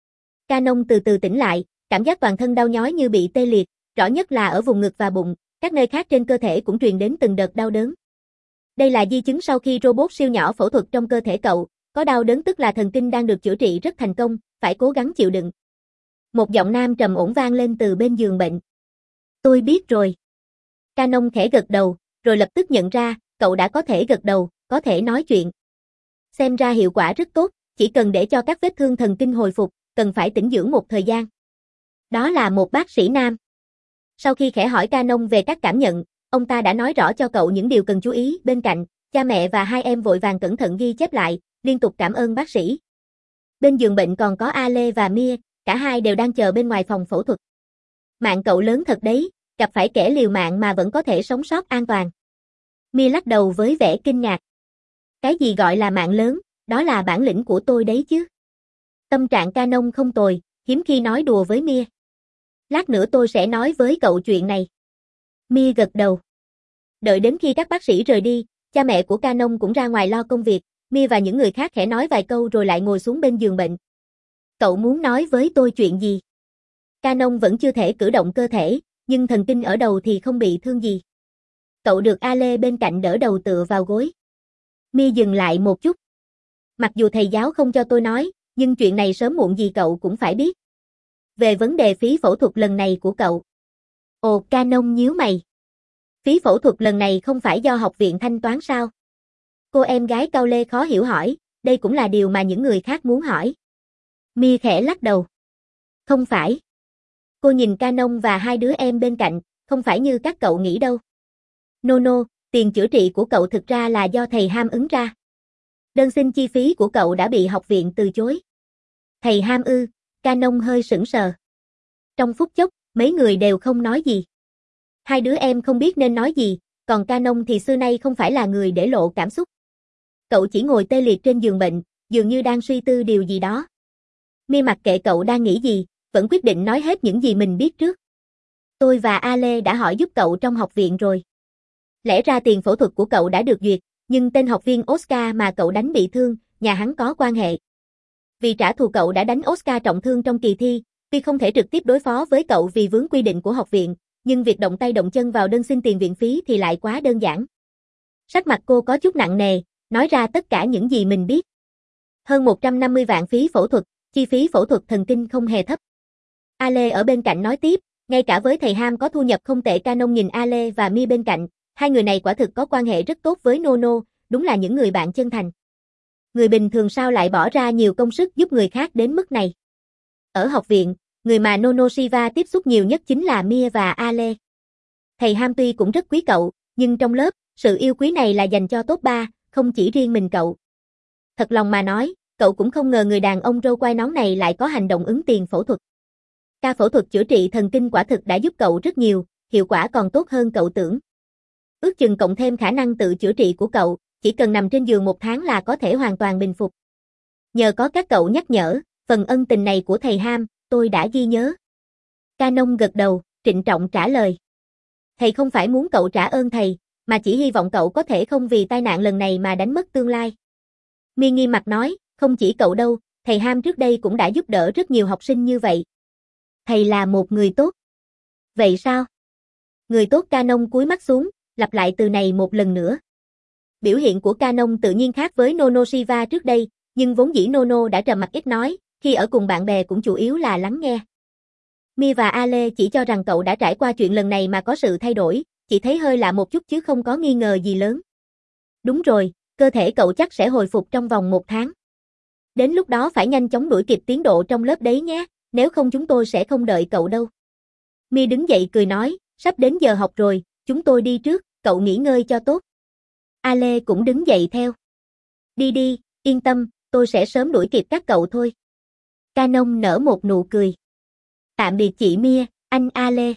Canon từ từ tỉnh lại, cảm giác toàn thân đau nhói như bị tê liệt, rõ nhất là ở vùng ngực và bụng, các nơi khác trên cơ thể cũng truyền đến từng đợt đau đớn. Đây là di chứng sau khi robot siêu nhỏ phẫu thuật trong cơ thể cậu, có đau đớn tức là thần kinh đang được chữa trị rất thành công, phải cố gắng chịu đựng. Một giọng nam trầm ổn vang lên từ bên giường bệnh. Tôi biết rồi. Canon khẽ gật đầu, rồi lập tức nhận ra, cậu đã có thể gật đầu, có thể nói chuyện. Xem ra hiệu quả rất tốt, chỉ cần để cho các vết thương thần kinh hồi phục, cần phải tĩnh dưỡng một thời gian. Đó là một bác sĩ nam. Sau khi khẽ hỏi Canon về các cảm nhận, ông ta đã nói rõ cho cậu những điều cần chú ý. Bên cạnh, cha mẹ và hai em vội vàng cẩn thận ghi chép lại, liên tục cảm ơn bác sĩ. Bên giường bệnh còn có Ale và Mia, cả hai đều đang chờ bên ngoài phòng phẫu thuật. Mạng cậu lớn thật đấy, gặp phải kẻ liều mạng mà vẫn có thể sống sót an toàn. Mia lắc đầu với vẻ kinh ngạc. Cái gì gọi là mạng lớn, đó là bản lĩnh của tôi đấy chứ. Tâm trạng Canon không tồi, hiếm khi nói đùa với Mia. Lát nữa tôi sẽ nói với cậu chuyện này. Mia gật đầu. Đợi đến khi các bác sĩ rời đi, cha mẹ của Canon cũng ra ngoài lo công việc, Mia và những người khác khẽ nói vài câu rồi lại ngồi xuống bên giường bệnh. Cậu muốn nói với tôi chuyện gì? Canon vẫn chưa thể cử động cơ thể, nhưng thần kinh ở đầu thì không bị thương gì. Cậu được Ale bên cạnh đỡ đầu tựa vào gối. Mia dừng lại một chút. Mặc dù thầy giáo không cho tôi nói, nhưng chuyện này sớm muộn gì cậu cũng phải biết. Về vấn đề phí phẫu thuật lần này của cậu. Ồ, Canon nhíu mày. Phí phẫu thuật lần này không phải do học viện thanh toán sao? Cô em gái cau lê khó hiểu hỏi, đây cũng là điều mà những người khác muốn hỏi. Mia khẽ lắc đầu. Không phải. Cô nhìn Canon và hai đứa em bên cạnh, không phải như các cậu nghĩ đâu. Nono, tiền chữa trị của cậu thực ra là do thầy Ham ứng ra. Đơn xin chi phí của cậu đã bị học viện từ chối. Thầy Ham ư? Canon hơi sững sờ. Trong phút chốc, mấy người đều không nói gì. Hai đứa em không biết nên nói gì, còn Canon thì xưa nay không phải là người để lộ cảm xúc. Cậu chỉ ngồi tê liệt trên giường bệnh, dường như đang suy tư điều gì đó. Mia mặc kệ cậu đang nghĩ gì, vẫn quyết định nói hết những gì mình biết trước. Tôi và Ale đã hỏi giúp cậu trong học viện rồi. Lẽ ra tiền phẫu thuật của cậu đã được duyệt, nhưng tên học viên Oscar mà cậu đánh bị thương, nhà hắn có quan hệ. Vì trả thù cậu đã đánh Oscar trọng thương trong kỳ thi, tuy không thể trực tiếp đối phó với cậu vì vướng quy định của học viện, nhưng việc động tay động chân vào đơn xin tiền viện phí thì lại quá đơn giản. Sắc mặt cô có chút nặng nề, nói ra tất cả những gì mình biết. Hơn một trăm năm mươi vạn phí phẫu thuật, chi phí phẫu thuật thần kinh không hề thấp. Ale ở bên cạnh nói tiếp, ngay cả với thầy Ham có thu nhập không tệ. Canon nhìn Ale và Mia bên cạnh, hai người này quả thực có quan hệ rất tốt với Nono, đúng là những người bạn chân thành. Người bình thường sao lại bỏ ra nhiều công sức giúp người khác đến mức này? Ở học viện, người mà Nono Shiva tiếp xúc nhiều nhất chính là Mia và Ale. Thầy Ham tuy cũng rất quý cậu, nhưng trong lớp, sự yêu quý này là dành cho top ba, không chỉ riêng mình cậu. Thật lòng mà nói, cậu cũng không ngờ người đàn ông râu quai nón này lại có hành động ứng tiền phẫu thuật. Ca phẫu thuật chữa trị thần kinh quả thực đã giúp cậu rất nhiều, hiệu quả còn tốt hơn cậu tưởng. Ước chừng cộng thêm khả năng tự chữa trị của cậu, chỉ cần nằm trên giường một tháng là có thể hoàn toàn bình phục. Nhờ có các cậu nhắc nhở, phần ân tình này của thầy Ham, tôi đã ghi nhớ. Canon gật đầu, trịnh trọng trả lời. Thầy không phải muốn cậu trả ơn thầy, mà chỉ hy vọng cậu có thể không vì tai nạn lần này mà đánh mất tương lai. Mi nghiêm mặt nói, không chỉ cậu đâu, thầy Ham trước đây cũng đã giúp đỡ rất nhiều học sinh như vậy. Thầy là một người tốt. Vậy sao? Người tốt. Canon cúi mắt xuống, lặp lại từ này một lần nữa. Biểu hiện của Canon tự nhiên khác với Nono Shiva trước đây, nhưng vốn dĩ Nono đã trầm mặc ít nói, khi ở cùng bạn bè cũng chủ yếu là lắng nghe. Mi và Ale chỉ cho rằng cậu đã trải qua chuyện lần này mà có sự thay đổi, chỉ thấy hơi lạ một chút chứ không có nghi ngờ gì lớn. Đúng rồi, cơ thể cậu chắc sẽ hồi phục trong vòng một tháng. Đến lúc đó phải nhanh chóng đuổi kịp tiến độ trong lớp đấy nhé, nếu không chúng tôi sẽ không đợi cậu đâu. Mi đứng dậy cười nói, sắp đến giờ học rồi, chúng tôi đi trước, cậu nghỉ ngơi cho tốt. Ale cũng đứng dậy theo. Đi đi, yên tâm, tôi sẽ sớm đuổi kịp các cậu thôi. Canon nở một nụ cười. Tạm biệt chị Mia, anh Ale.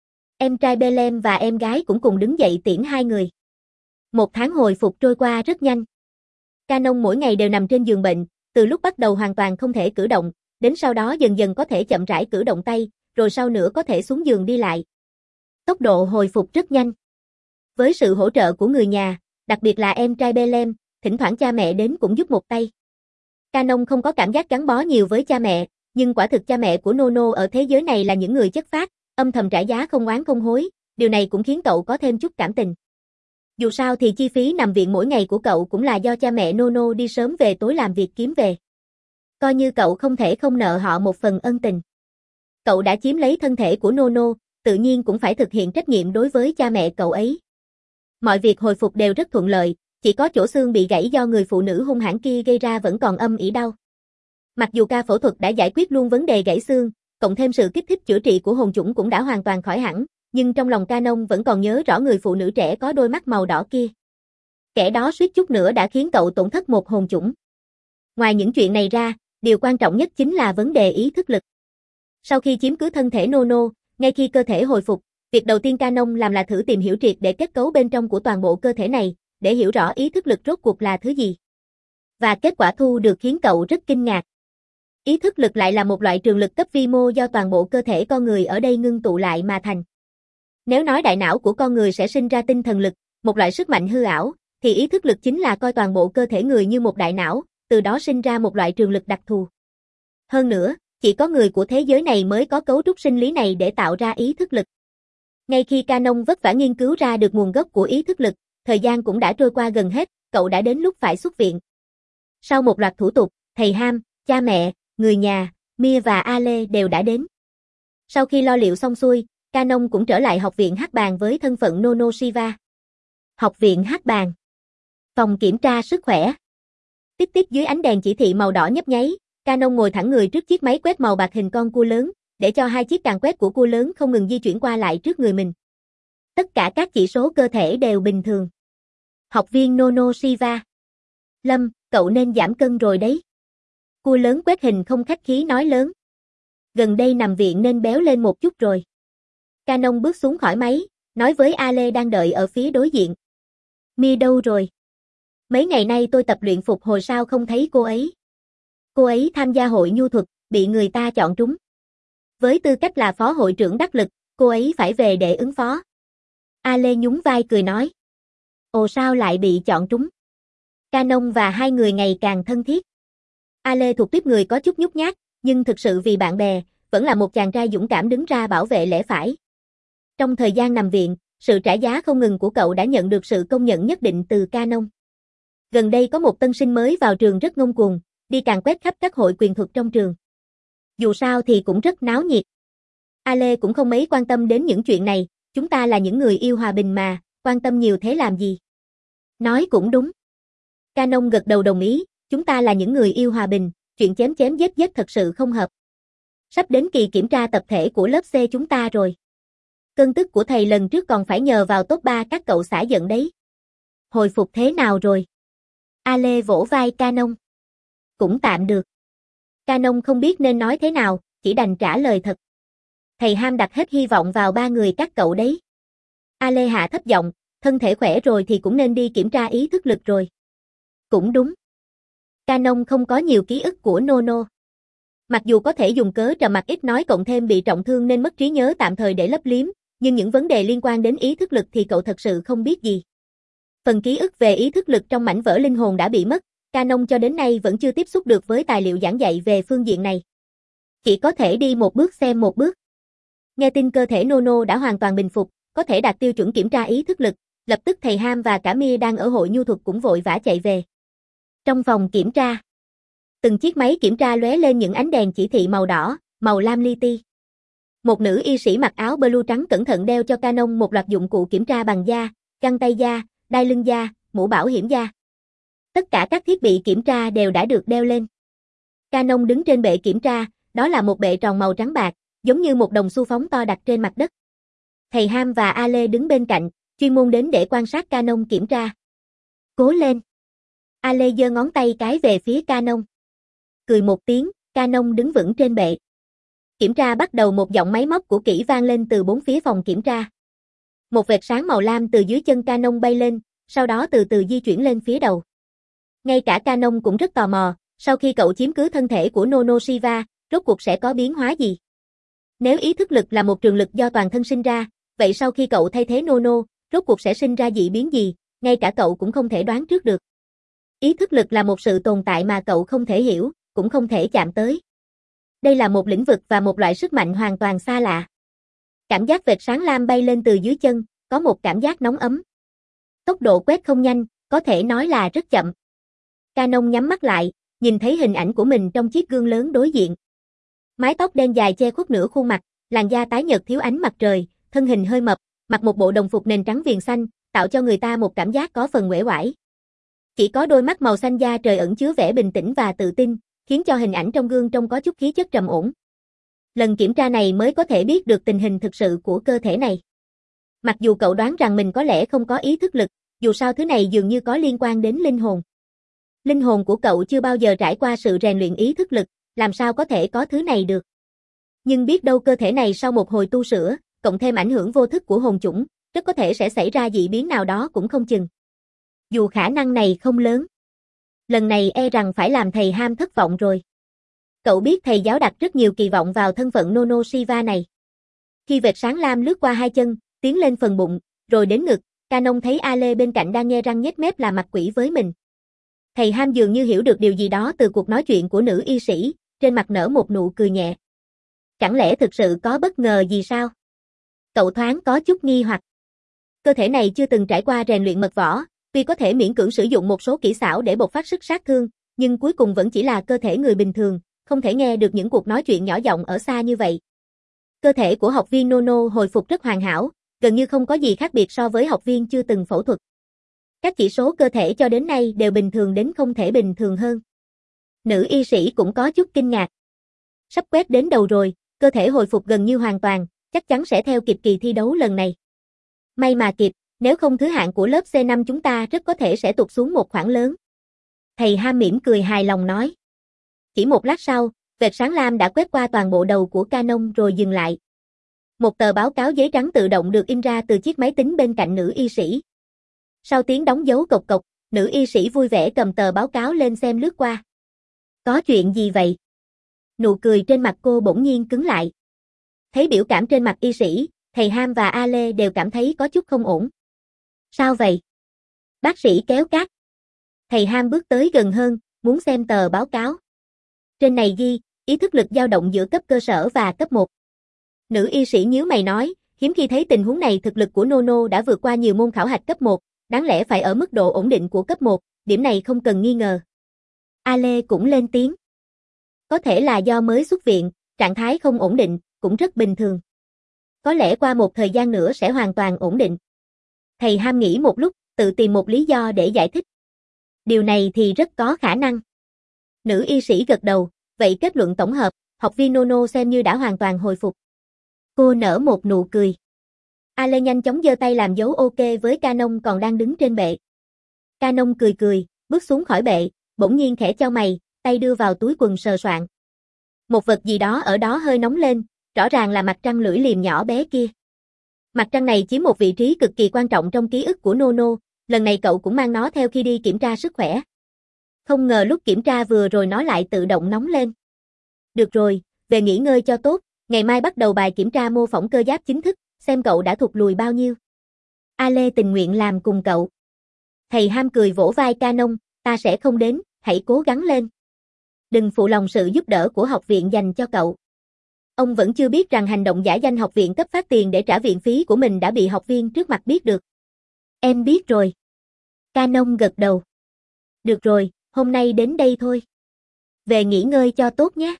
Em trai Belem và em gái cũng cùng đứng dậy tiễn hai người. Một tháng hồi phục trôi qua rất nhanh. Canon mỗi ngày đều nằm trên giường bệnh, từ lúc bắt đầu hoàn toàn không thể cử động, đến sau đó dần dần có thể chậm rãi cử động tay, rồi sau nữa có thể xuống giường đi lại. Tốc độ hồi phục rất nhanh. Với sự hỗ trợ của người nhà, đặc biệt là em trai Belem, thỉnh thoảng cha mẹ đến cũng giúp một tay. Canon không có cảm giác gắn bó nhiều với cha mẹ, nhưng quả thực cha mẹ của Nono ở thế giới này là những người chất phác, âm thầm trả giá không oán không hối, điều này cũng khiến cậu có thêm chút cảm tình. Dù sao thì chi phí nằm viện mỗi ngày của cậu cũng là do cha mẹ Nono đi sớm về tối làm việc kiếm về. Coi như cậu không thể không nợ họ một phần ân tình. Cậu đã chiếm lấy thân thể của Nono, tự nhiên cũng phải thực hiện trách nhiệm đối với cha mẹ cậu ấy. Mọi việc hồi phục đều rất thuận lợi, chỉ có chỗ xương bị gãy do người phụ nữ hung hãn kia gây ra vẫn còn âm ỉ đau. Mặc dù ca phẫu thuật đã giải quyết luôn vấn đề gãy xương, cộng thêm sự kích thích chữa trị của hồn chủng cũng đã hoàn toàn khỏi hẳn, nhưng trong lòng Canon vẫn còn nhớ rõ người phụ nữ trẻ có đôi mắt màu đỏ kia. Kẻ đó suýt chút nữa đã khiến cậu tổn thất một hồn chủng. Ngoài những chuyện này ra, điều quan trọng nhất chính là vấn đề ý thức lực. Sau khi chiếm cứ thân thể Nono, ngay khi cơ thể hồi phục, việc đầu tiên Canon làm là thử tìm hiểu triệt để kết cấu bên trong của toàn bộ cơ thể này, để hiểu rõ ý thức lực rốt cuộc là thứ gì. Và kết quả thu được khiến cậu rất kinh ngạc. Ý thức lực lại là một loại trường lực cấp vi mô do toàn bộ cơ thể con người ở đây ngưng tụ lại mà thành. Nếu nói đại não của con người sẽ sinh ra tinh thần lực, một loại sức mạnh hư ảo, thì ý thức lực chính là coi toàn bộ cơ thể người như một đại não, từ đó sinh ra một loại trường lực đặc thù. Hơn nữa, chỉ có người của thế giới này mới có cấu trúc sinh lý này để tạo ra ý thức lực. Ngay khi Canon vất vả nghiên cứu ra được nguồn gốc của ý thức lực, thời gian cũng đã trôi qua gần hết, cậu đã đến lúc phải xuất viện. Sau một loạt thủ tục, thầy Ham, cha mẹ, người nhà, Mia và Ale đều đã đến. Sau khi lo liệu xong xuôi, Canon cũng trở lại học viện Hắc Bàn với thân phận Nono Shiva. Học viện Hắc Bàn. Phòng kiểm tra sức khỏe. Tiếp tiếp dưới ánh đèn chỉ thị màu đỏ nhấp nháy, Canon ngồi thẳng người trước chiếc máy quét màu bạc hình con cua lớn, để cho hai chiếc càng quét của cua lớn không ngừng di chuyển qua lại trước người mình. Tất cả các chỉ số cơ thể đều bình thường. Học viên Nono Shiva. Lâm, cậu nên giảm cân rồi đấy. Cua lớn quét hình không khách khí nói lớn. Gần đây nằm viện nên béo lên một chút rồi. Canon bước xuống khỏi máy, nói với Ale đang đợi ở phía đối diện. Mi đâu rồi? Mấy ngày nay tôi tập luyện phục hồi sao không thấy cô ấy. Cô ấy tham gia hội nhu thuật, bị người ta chọn trúng. Với tư cách là phó hội trưởng đắc lực, cô ấy phải về để ứng phó. Ale nhún vai cười nói. Ồ sao lại bị chọn trúng? Canon và hai người ngày càng thân thiết. Ale thuộc tiếp người có chút nhút nhát, nhưng thực sự vì bạn bè, vẫn là một chàng trai dũng cảm đứng ra bảo vệ lẽ phải. Trong thời gian nằm viện, sự trả giá không ngừng của cậu đã nhận được sự công nhận nhất định từ Canon. Gần đây có một tân sinh mới vào trường rất ngông cuồng, đi càn quét khắp các hội quyền thuật trong trường. Dù sao thì cũng rất náo nhiệt. Ale cũng không mấy quan tâm đến những chuyện này, chúng ta là những người yêu hòa bình mà, quan tâm nhiều thế làm gì? Nói cũng đúng. Canon gật đầu đồng ý, chúng ta là những người yêu hòa bình, chuyện chém chém giết giết thật sự không hợp. Sắp đến kỳ kiểm tra tập thể của lớp C chúng ta rồi. Cơn tức của thầy lần trước còn phải nhờ vào top ba các cậu xả giận đấy. Hồi phục thế nào rồi? Ale vỗ vai Canon. Cũng tạm được. Canon không biết nên nói thế nào, chỉ đành trả lời thật. Thầy Ham đặt hết hy vọng vào ba người các cậu đấy. Ale hạ thấp giọng, thân thể khỏe rồi thì cũng nên đi kiểm tra ý thức lực rồi. Cũng đúng. Canon không có nhiều ký ức của Nono. Mặc dù có thể dùng cớ trầm mặc ít nói cộng thêm bị trọng thương nên mất trí nhớ tạm thời để lấp liếm, nhưng những vấn đề liên quan đến ý thức lực thì cậu thật sự không biết gì. Phần ký ức về ý thức lực trong mảnh vỡ linh hồn đã bị mất, Canon cho đến nay vẫn chưa tiếp xúc được với tài liệu giảng dạy về phương diện này. Chỉ có thể đi một bước xem một bước. Nghe tin cơ thể Nono đã hoàn toàn bình phục, có thể đạt tiêu chuẩn kiểm tra ý thức lực, lập tức thầy Ham và cả Mia đang ở hội nhu thuật cũng vội vã chạy về. Trong phòng kiểm tra, từng chiếc máy kiểm tra lóe lên những ánh đèn chỉ thị màu đỏ, màu lam li ti. Một nữ y sĩ mặc áo blue trắng cẩn thận đeo cho Canon một loạt dụng cụ kiểm tra bằng da, găng tay da, đai lưng da, mũ bảo hiểm da. Tất cả các thiết bị kiểm tra đều đã được đeo lên. Canon đứng trên bệ kiểm tra, đó là một bệ tròn màu trắng bạc, giống như một đồng xu phóng to đặt trên mặt đất. Thầy Ham và Ale đứng bên cạnh, chuyên môn đến để quan sát Canon kiểm tra. Cố lên. Ale giơ ngón tay cái về phía Canon. Cười một tiếng, Canon đứng vững trên bệ. Kiểm tra bắt đầu, một giọng máy móc của kỹ vang lên từ bốn phía phòng kiểm tra. Một vệt sáng màu lam từ dưới chân Canon bay lên, sau đó từ từ di chuyển lên phía đầu. Ngay cả Canon cũng rất tò mò, sau khi cậu chiếm cứ thân thể của Nono Shiva, rốt cuộc sẽ có biến hóa gì? Nếu ý thức lực là một trường lực do toàn thân sinh ra, vậy sau khi cậu thay thế Nono, rốt cuộc sẽ sinh ra dị biến gì, ngay cả cậu cũng không thể đoán trước được. Ý thức lực là một sự tồn tại mà cậu không thể hiểu, cũng không thể chạm tới. Đây là một lĩnh vực và một loại sức mạnh hoàn toàn xa lạ. Cảm giác vệt sáng lam bay lên từ dưới chân, có một cảm giác nóng ấm. Tốc độ quét không nhanh, có thể nói là rất chậm. Canon nhắm mắt lại, nhìn thấy hình ảnh của mình trong chiếc gương lớn đối diện. Mái tóc đen dài che khuất nửa khuôn mặt, làn da tái nhợt thiếu ánh mặt trời, thân hình hơi mập, mặc một bộ đồng phục nền trắng viền xanh, tạo cho người ta một cảm giác có phần uể oải. Chỉ có đôi mắt màu xanh da trời ẩn chứa vẻ bình tĩnh và tự tin, khiến cho hình ảnh trong gương trông có chút khí chất trầm ổn. Lần kiểm tra này mới có thể biết được tình hình thực sự của cơ thể này. Mặc dù cậu đoán rằng mình có lẽ không có ý thức lực, dù sao thứ này dường như có liên quan đến linh hồn. Linh hồn của cậu chưa bao giờ trải qua sự rèn luyện ý thức lực, làm sao có thể có thứ này được. Nhưng biết đâu cơ thể này sau một hồi tu sửa, cộng thêm ảnh hưởng vô thức của hồn chủng, rất có thể sẽ xảy ra dị biến nào đó cũng không chừng. Dù khả năng này không lớn. Lần này e rằng phải làm thầy Ham thất vọng rồi. Cậu biết thầy giáo đặt rất nhiều kỳ vọng vào thân phận Nono Shiva này. Khi vệt sáng lam lướt qua hai chân, tiến lên phần bụng, rồi đến ngực, Canon thấy Ale bên cạnh đang nhe răng nhếch mép làm mặt quỷ với mình. Thầy Ham dường như hiểu được điều gì đó từ cuộc nói chuyện của nữ y sĩ, trên mặt nở một nụ cười nhẹ. Chẳng lẽ thực sự có bất ngờ gì sao? Cậu thoáng có chút nghi hoặc. Cơ thể này chưa từng trải qua rèn luyện mật võ, tuy có thể miễn cưỡng sử dụng một số kỹ xảo để bộc phát sức sát thương, nhưng cuối cùng vẫn chỉ là cơ thể người bình thường, không thể nghe được những cuộc nói chuyện nhỏ giọng ở xa như vậy. Cơ thể của học viên Nono hồi phục rất hoàn hảo, gần như không có gì khác biệt so với học viên chưa từng phẫu thuật. Các chỉ số cơ thể cho đến nay đều bình thường đến không thể bình thường hơn. Nữ y sĩ cũng có chút kinh ngạc. Sắp quét đến đầu rồi, cơ thể hồi phục gần như hoàn toàn, chắc chắn sẽ theo kịp kỳ thi đấu lần này. May mà kịp, nếu không thứ hạng của lớp C năm chúng ta rất có thể sẽ tụt xuống một khoảng lớn. Thầy Ham mỉm cười hài lòng nói. Chỉ một lát sau, vệt sáng lam đã quét qua toàn bộ đầu của Canon rồi dừng lại. Một tờ báo cáo giấy trắng tự động được in ra từ chiếc máy tính bên cạnh nữ y sĩ. Sau tiếng đóng dấu cộc cộc, nữ y sĩ vui vẻ cầm tờ báo cáo lên xem lướt qua. Có chuyện gì vậy? Nụ cười trên mặt cô bỗng nhiên cứng lại. Thấy biểu cảm trên mặt y sĩ, thầy Ham và Ale đều cảm thấy có chút không ổn. Sao vậy? Bác sĩ kéo cát. Thầy Ham bước tới gần hơn, muốn xem tờ báo cáo. Trên này ghi, ý thức lực dao động giữa cấp cơ sở và cấp một. Nữ y sĩ nhíu mày nói, hiếm khi thấy tình huống này, thực lực của Nono đã vượt qua nhiều môn khảo hạch cấp một, đáng lẽ phải ở mức độ ổn định của cấp một, điểm này không cần nghi ngờ. Ale cũng lên tiếng. Có thể là do mới xuất viện, trạng thái không ổn định, cũng rất bình thường. Có lẽ qua một thời gian nữa sẽ hoàn toàn ổn định. Thầy Ham nghĩ một lúc, tự tìm một lý do để giải thích. Điều này thì rất có khả năng. Nữ y sĩ gật đầu, vậy kết luận tổng hợp, học viên Nono xem như đã hoàn toàn hồi phục. Cô nở một nụ cười. Ale nhanh chóng giơ tay làm dấu ok với Canon còn đang đứng trên bệ. Canon cười cười, bước xuống khỏi bệ, bỗng nhiên khẽ chau mày, tay đưa vào túi quần sờ soạn. Một vật gì đó ở đó hơi nóng lên, rõ ràng là mặt trăng lưỡi liềm nhỏ bé kia. Mặt trăng này chiếm một vị trí cực kỳ quan trọng trong ký ức của Nono, lần này cậu cũng mang nó theo khi đi kiểm tra sức khỏe. Không ngờ lúc kiểm tra vừa rồi nó lại tự động nóng lên. Được rồi, về nghỉ ngơi cho tốt, ngày mai bắt đầu bài kiểm tra mô phỏng cơ giáp chính thức, xem cậu đã thụt lùi bao nhiêu. Ale tình nguyện làm cùng cậu. Thầy Ham cười vỗ vai Canon, ta sẽ không đến, hãy cố gắng lên. Đừng phụ lòng sự giúp đỡ của học viện dành cho cậu. Ông vẫn chưa biết rằng hành động giả danh học viện cấp phát tiền để trả viện phí của mình đã bị học viên trước mặt biết được. Em biết rồi. Canon gật đầu. Được rồi, hôm nay đến đây thôi. Về nghỉ ngơi cho tốt nhé.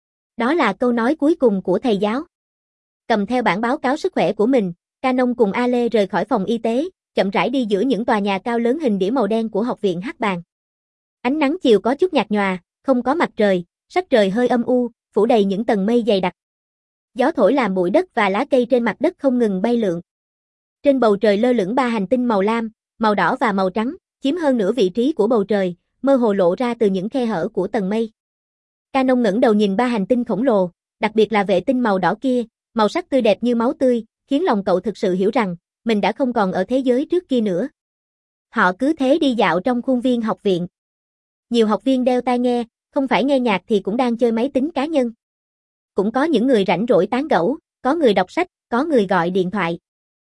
Đó là câu nói cuối cùng của thầy giáo. Cầm theo bản báo cáo sức khỏe của mình, Canon cùng Ale rời khỏi phòng y tế, chậm rãi đi giữa những tòa nhà cao lớn hình đĩa màu đen của học viện Hắc Bàng. Ánh nắng chiều có chút nhạt nhòa, không có mặt trời, sắc trời hơi âm u, phủ đầy những tầng mây dày đặc. Gió thổi làm bụi đất và lá cây trên mặt đất không ngừng bay lượn. Trên bầu trời lơ lửng ba hành tinh màu lam, màu đỏ và màu trắng, chiếm hơn nửa vị trí của bầu trời, mơ hồ lộ ra từ những khe hở của tầng mây. Canon ngẩng đầu nhìn ba hành tinh khổng lồ, đặc biệt là vệ tinh màu đỏ kia, màu sắc tươi đẹp như máu tươi, khiến lòng cậu thực sự hiểu rằng, mình đã không còn ở thế giới trước kia nữa. Họ cứ thế đi dạo trong khuôn viên học viện. Nhiều học viên đeo tai nghe, không phải nghe nhạc thì cũng đang chơi máy tính cá nhân. Cũng có những người rảnh rỗi tán gẫu, có người đọc sách, có người gọi điện thoại.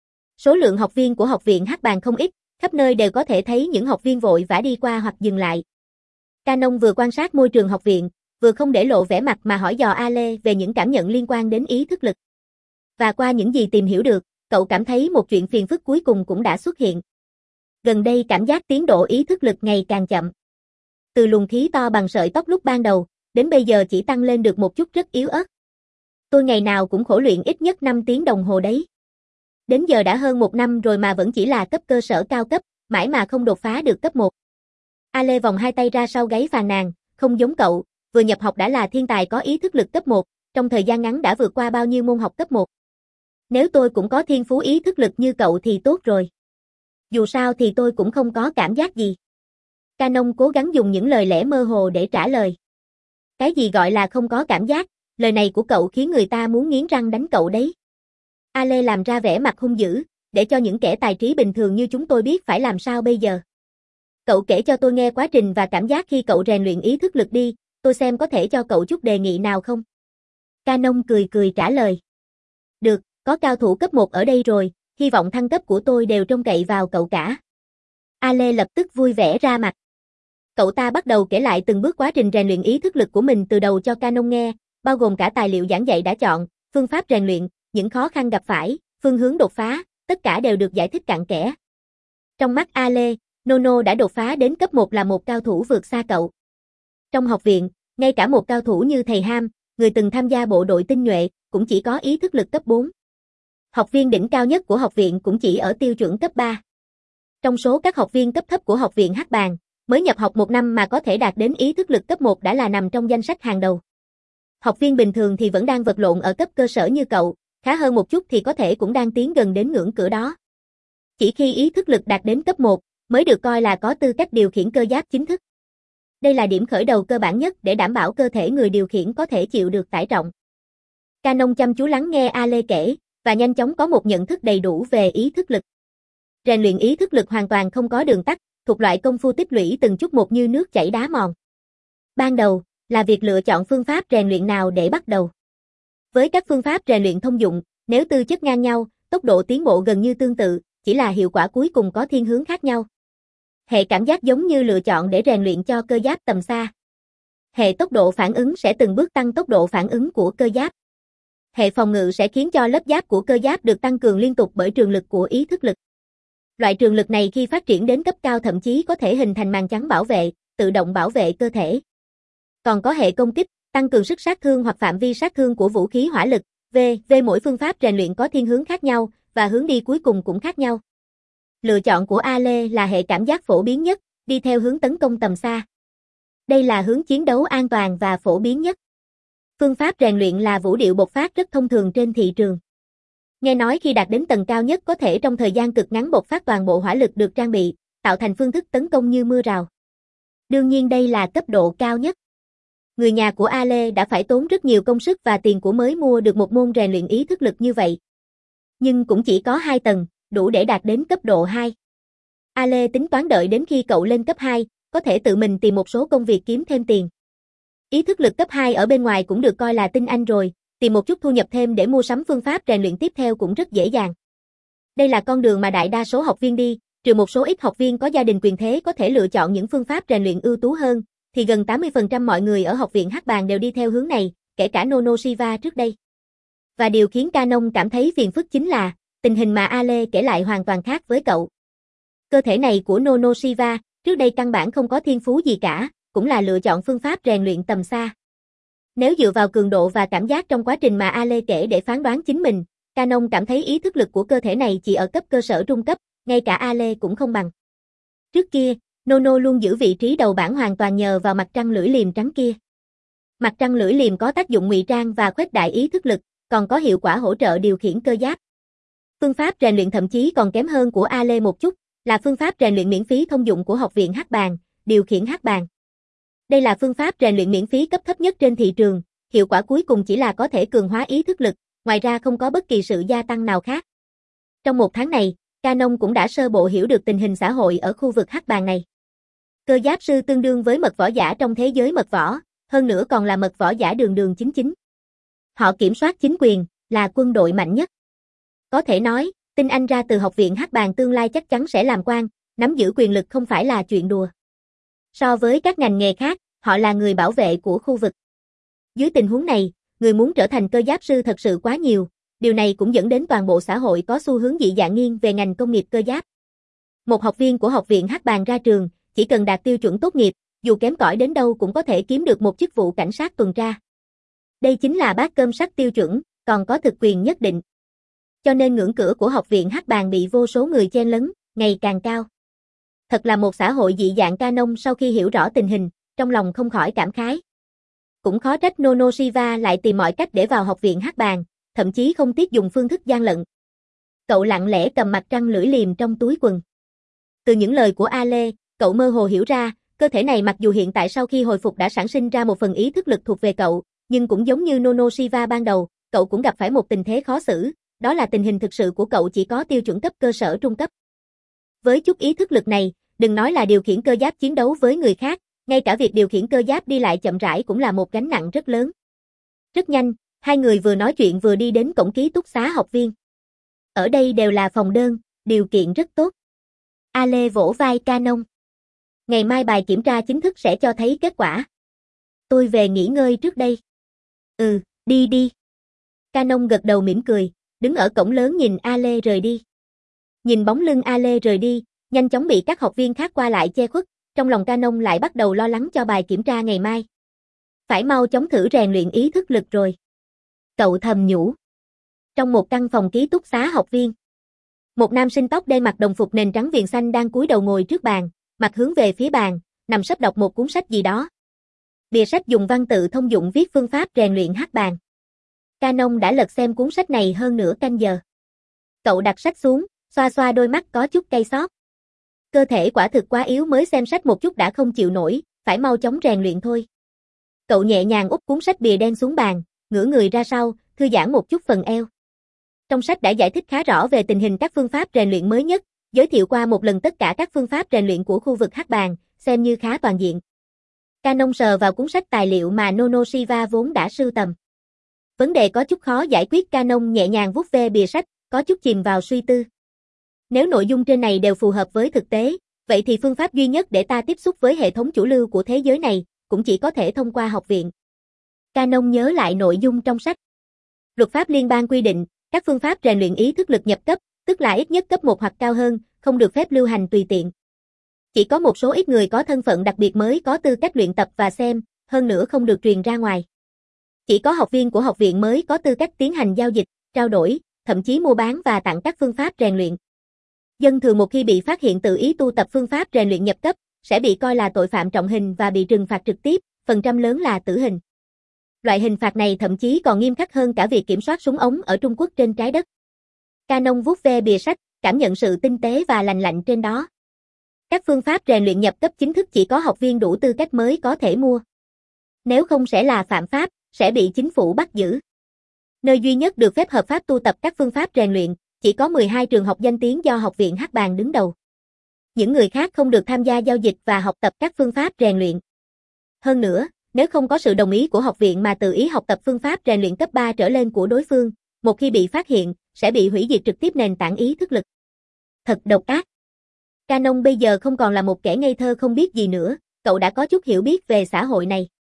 Số lượng học viên của học viện Hắc Bàng không ít, khắp nơi đều có thể thấy những học viên vội vã đi qua hoặc dừng lại. Canon vừa quan sát môi trường học viện, vừa không để lộ vẻ mặt mà hỏi dò Ale về những cảm nhận liên quan đến ý thức lực. Và qua những gì tìm hiểu được, cậu cảm thấy một chuyện phiền phức cuối cùng cũng đã xuất hiện. Gần đây cảm giác tiến độ ý thức lực ngày càng chậm. Từ luồng khí to bằng sợi tóc lúc ban đầu, đến bây giờ chỉ tăng lên được một chút rất yếu ớt. Tôi ngày nào cũng khổ luyện ít nhất năm tiếng đồng hồ đấy. Đến giờ đã hơn một năm rồi mà vẫn chỉ là cấp cơ sở cao cấp, mãi mà không đột phá được cấp một. Ale vòng hai tay ra sau gáy phàn nàn, không giống cậu, vừa nhập học đã là thiên tài có ý thức lực cấp một, trong thời gian ngắn đã vượt qua bao nhiêu môn học cấp một. Nếu tôi cũng có thiên phú ý thức lực như cậu thì tốt rồi. Dù sao thì tôi cũng không có cảm giác gì. Canon cố gắng dùng những lời lẽ mơ hồ để trả lời. Cái gì gọi là không có cảm giác, lời này của cậu khiến người ta muốn nghiến răng đánh cậu đấy. Ale làm ra vẻ mặt hung dữ, để cho những kẻ tài trí bình thường như chúng tôi biết phải làm sao bây giờ. Cậu kể cho tôi nghe quá trình và cảm giác khi cậu rèn luyện ý thức lực đi, tôi xem có thể cho cậu chút đề nghị nào không. Canon cười cười trả lời. Được, có cao thủ cấp một ở đây rồi, hy vọng thăng cấp của tôi đều trông cậy vào cậu cả. Ale lập tức vui vẻ ra mặt. Cậu ta bắt đầu kể lại từng bước quá trình rèn luyện ý thức lực của mình từ đầu cho Canon nghe, bao gồm cả tài liệu giảng dạy đã chọn, phương pháp rèn luyện, những khó khăn gặp phải, phương hướng đột phá, tất cả đều được giải thích cặn kẽ. Trong mắt Ale, Nono đã đột phá đến cấp một là một cao thủ vượt xa cậu. Trong học viện, ngay cả một cao thủ như thầy Ham, người từng tham gia bộ đội tinh nhuệ, cũng chỉ có ý thức lực cấp bốn. Học viên đỉnh cao nhất của học viện cũng chỉ ở tiêu chuẩn cấp ba. Trong số các học viên cấp thấp của học viện Hắc Bàng, mới nhập học một năm mà có thể đạt đến ý thức lực cấp một đã là nằm trong danh sách hàng đầu. Học viên bình thường thì vẫn đang vật lộn ở cấp cơ sở như cậu, khá hơn một chút thì có thể cũng đang tiến gần đến ngưỡng cửa đó. Chỉ khi ý thức lực đạt đến cấp một, mới được coi là có tư cách điều khiển cơ giáp chính thức. Đây là điểm khởi đầu cơ bản nhất để đảm bảo cơ thể người điều khiển có thể chịu được tải trọng. Canon chăm chú lắng nghe Ale kể, và nhanh chóng có một nhận thức đầy đủ về ý thức lực. Rèn luyện ý thức lực hoàn toàn không có đường tắt, thuộc loại công phu tích lũy từng chút một như nước chảy đá mòn. Ban đầu, là việc lựa chọn phương pháp rèn luyện nào để bắt đầu. Với các phương pháp rèn luyện thông dụng, nếu tư chất ngang nhau, tốc độ tiến bộ gần như tương tự, chỉ là hiệu quả cuối cùng có thiên hướng khác nhau. Hệ cảm giác giống như lựa chọn để rèn luyện cho cơ giáp tầm xa. Hệ tốc độ phản ứng sẽ từng bước tăng tốc độ phản ứng của cơ giáp. Hệ phòng ngự sẽ khiến cho lớp giáp của cơ giáp được tăng cường liên tục bởi trường lực của ý thức lực. Loại trường lực này khi phát triển đến cấp cao thậm chí có thể hình thành màn chắn bảo vệ, tự động bảo vệ cơ thể. Còn có hệ công kích, tăng cường sức sát thương hoặc phạm vi sát thương của vũ khí hỏa lực. V, V mỗi phương pháp rèn luyện có thiên hướng khác nhau, và hướng đi cuối cùng cũng khác nhau. Lựa chọn của Ale là hệ cảm giác phổ biến nhất, đi theo hướng tấn công tầm xa. Đây là hướng chiến đấu an toàn và phổ biến nhất. Phương pháp rèn luyện là vũ điệu bộc phát rất thông thường trên thị trường. Nghe nói khi đạt đến tầng cao nhất có thể trong thời gian cực ngắn bộc phát toàn bộ hỏa lực được trang bị, tạo thành phương thức tấn công như mưa rào. Đương nhiên đây là cấp độ cao nhất. Người nhà của A Lê đã phải tốn rất nhiều công sức và tiền của mới mua được một môn rèn luyện ý thức lực như vậy. Nhưng cũng chỉ có hai tầng, đủ để đạt đến cấp độ hai. A Lê tính toán đợi đến khi cậu lên cấp hai, có thể tự mình tìm một số công việc kiếm thêm tiền. Ý thức lực cấp hai ở bên ngoài cũng được coi là tinh anh rồi, tìm một chút thu nhập thêm để mua sắm phương pháp rèn luyện tiếp theo cũng rất dễ dàng. Đây là con đường mà đại đa số học viên đi, trừ một số ít học viên có gia đình quyền thế có thể lựa chọn những phương pháp rèn luyện ưu tú hơn, thì gần tám mươi phần trăm mọi người ở học viện Hắc Bàng đều đi theo hướng này, kể cả Nono Shiva trước đây. Và điều khiến Canon cảm thấy phiền phức chính là, tình hình mà A Lê kể lại hoàn toàn khác với cậu. Cơ thể này của Nono Shiva, trước đây căn bản không có thiên phú gì cả, cũng là lựa chọn phương pháp rèn luyện tầm xa. Nếu dựa vào cường độ và cảm giác trong quá trình mà A Lê kể để phán đoán chính mình, Canon cảm thấy ý thức lực của cơ thể này chỉ ở cấp cơ sở trung cấp, ngay cả A Lê cũng không bằng. Trước kia, Nono luôn giữ vị trí đầu bảng hoàn toàn nhờ vào mặt trăng lưỡi liềm trắng kia. Mặt trăng lưỡi liềm có tác dụng ngụy trang và khuếch đại ý thức lực, còn có hiệu quả hỗ trợ điều khiển cơ giáp. Phương pháp rèn luyện thậm chí còn kém hơn của A Lê một chút, là phương pháp rèn luyện miễn phí thông dụng của học viện Hắc Bàng, điều khiển Hắc Bàng. Đây là phương pháp rèn luyện miễn phí cấp thấp nhất trên thị trường, hiệu quả cuối cùng chỉ là có thể cường hóa ý thức lực, ngoài ra không có bất kỳ sự gia tăng nào khác. Trong một tháng này, Canon cũng đã sơ bộ hiểu được tình hình xã hội ở khu vực Hắc Bàng này. Cơ giáp sư tương đương với mật võ giả trong thế giới mật võ, hơn nữa còn là mật võ giả đường đường chính chính. Họ kiểm soát chính quyền, là quân đội mạnh nhất. Có thể nói, tinh anh ra từ học viện Hắc Bàng tương lai chắc chắn sẽ làm quan, nắm giữ quyền lực không phải là chuyện đùa. So với các ngành nghề khác, họ là người bảo vệ của khu vực. Dưới tình huống này, người muốn trở thành cơ giáp sư thật sự quá nhiều, điều này cũng dẫn đến toàn bộ xã hội có xu hướng dị dạng nghiêng về ngành công nghiệp cơ giáp. Một học viên của học viện Hắc Bàng ra trường, chỉ cần đạt tiêu chuẩn tốt nghiệp, dù kém cỏi đến đâu cũng có thể kiếm được một chức vụ cảnh sát tuần tra. Đây chính là bát cơm sắt tiêu chuẩn, còn có thực quyền nhất định. Cho nên ngưỡng cửa của học viện Hắc Bàng bị vô số người chen lấn, ngày càng cao. Thật là một xã hội dị dạng. Canon sau khi hiểu rõ tình hình, trong lòng không khỏi cảm khái. Cũng khó trách Nono Shiva lại tìm mọi cách để vào học viện Hắc Bàng, thậm chí không tiếc dùng phương thức gian lận. Cậu lặng lẽ cầm mặt trăng lưỡi liềm trong túi quần. Từ những lời của A Lê, cậu mơ hồ hiểu ra, cơ thể này mặc dù hiện tại sau khi hồi phục đã sản sinh ra một phần ý thức lực thuộc về cậu, nhưng cũng giống như Nono Shiva ban đầu, cậu cũng gặp phải một tình thế khó xử, đó là tình hình thực sự của cậu chỉ có tiêu chuẩn cấp cơ sở trung cấp. Với chút ý thức lực này, đừng nói là điều khiển cơ giáp chiến đấu với người khác, ngay cả việc điều khiển cơ giáp đi lại chậm rãi cũng là một gánh nặng rất lớn. Rất nhanh, hai người vừa nói chuyện vừa đi đến cổng ký túc xá học viên. Ở đây đều là phòng đơn, điều kiện rất tốt. A Lê vỗ vai Canon. Ngày mai bài kiểm tra chính thức sẽ cho thấy kết quả. Tôi về nghỉ ngơi trước đây. Ừ, đi đi. Canon gật đầu mỉm cười, đứng ở cổng lớn nhìn A Lê rời đi. Nhìn bóng lưng A Lê rời đi, nhanh chóng bị các học viên khác qua lại che khuất, trong lòng Canon lại bắt đầu lo lắng cho bài kiểm tra ngày mai. Phải mau chóng thử rèn luyện ý thức lực rồi. Cậu thầm nhủ. Trong một căn phòng ký túc xá học viên, một nam sinh tóc đen mặc đồng phục nền trắng viền xanh đang cúi đầu ngồi trước bàn, mặt hướng về phía bàn, nằm sấp đọc một cuốn sách gì đó. Bìa sách dùng văn tự thông dụng viết phương pháp rèn luyện Hắc Bàng. Canon đã lật xem cuốn sách này hơn nửa canh giờ. Cậu đặt sách xuống, xoa xoa đôi mắt có chút cay xót. Cơ thể quả thực quá yếu mới xem sách một chút đã không chịu nổi, phải mau chóng rèn luyện thôi. Cậu nhẹ nhàng úp cuốn sách bìa đen xuống bàn, ngửa người ra sau, thư giãn một chút phần eo. Trong sách đã giải thích khá rõ về tình hình các phương pháp rèn luyện mới nhất, giới thiệu qua một lần tất cả các phương pháp rèn luyện của khu vực Hắc Bàng, xem như khá toàn diện. Canon sờ vào cuốn sách tài liệu mà Nono Shiva vốn đã sưu tầm. Vấn đề có chút khó giải quyết. Canon nhẹ nhàng vuốt ve bìa sách, có chút chìm vào suy tư. Nếu nội dung trên này đều phù hợp với thực tế, vậy thì phương pháp duy nhất để ta tiếp xúc với hệ thống chủ lưu của thế giới này, cũng chỉ có thể thông qua học viện. Canon nhớ lại nội dung trong sách. Luật pháp liên bang quy định, các phương pháp rèn luyện ý thức lực nhập cấp, tức là ít nhất cấp một hoặc cao hơn, không được phép lưu hành tùy tiện. Chỉ có một số ít người có thân phận đặc biệt mới có tư cách luyện tập và xem, hơn nữa không được truyền ra ngoài. Chỉ có học viên của học viện mới có tư cách tiến hành giao dịch, trao đổi, thậm chí mua bán và tặng các phương pháp rèn luyện. Dân thường một khi bị phát hiện tự ý tu tập phương pháp rèn luyện nhập cấp, sẽ bị coi là tội phạm trọng hình và bị trừng phạt trực tiếp, phần trăm lớn là tử hình. Loại hình phạt này thậm chí còn nghiêm khắc hơn cả việc kiểm soát súng ống ở Trung Quốc trên trái đất. Canon vuốt ve bìa sách, cảm nhận sự tinh tế và lành lạnh trên đó. Các phương pháp rèn luyện nhập cấp chính thức chỉ có học viên đủ tư cách mới có thể mua. Nếu không sẽ là phạm pháp, sẽ bị chính phủ bắt giữ. Nơi duy nhất được phép hợp pháp tu tập các phương pháp rèn luyện, chỉ có mười hai trường học danh tiếng do Học viện Hắc Bàng đứng đầu. Những người khác không được tham gia giao dịch và học tập các phương pháp rèn luyện. Hơn nữa, nếu không có sự đồng ý của học viện mà tự ý học tập phương pháp rèn luyện cấp ba trở lên của đối phương, một khi bị phát hiện, sẽ bị hủy diệt trực tiếp nền tảng ý thức lực. Thật độc ác. Canon bây giờ không còn là một kẻ ngây thơ không biết gì nữa, cậu đã có chút hiểu biết về xã hội này.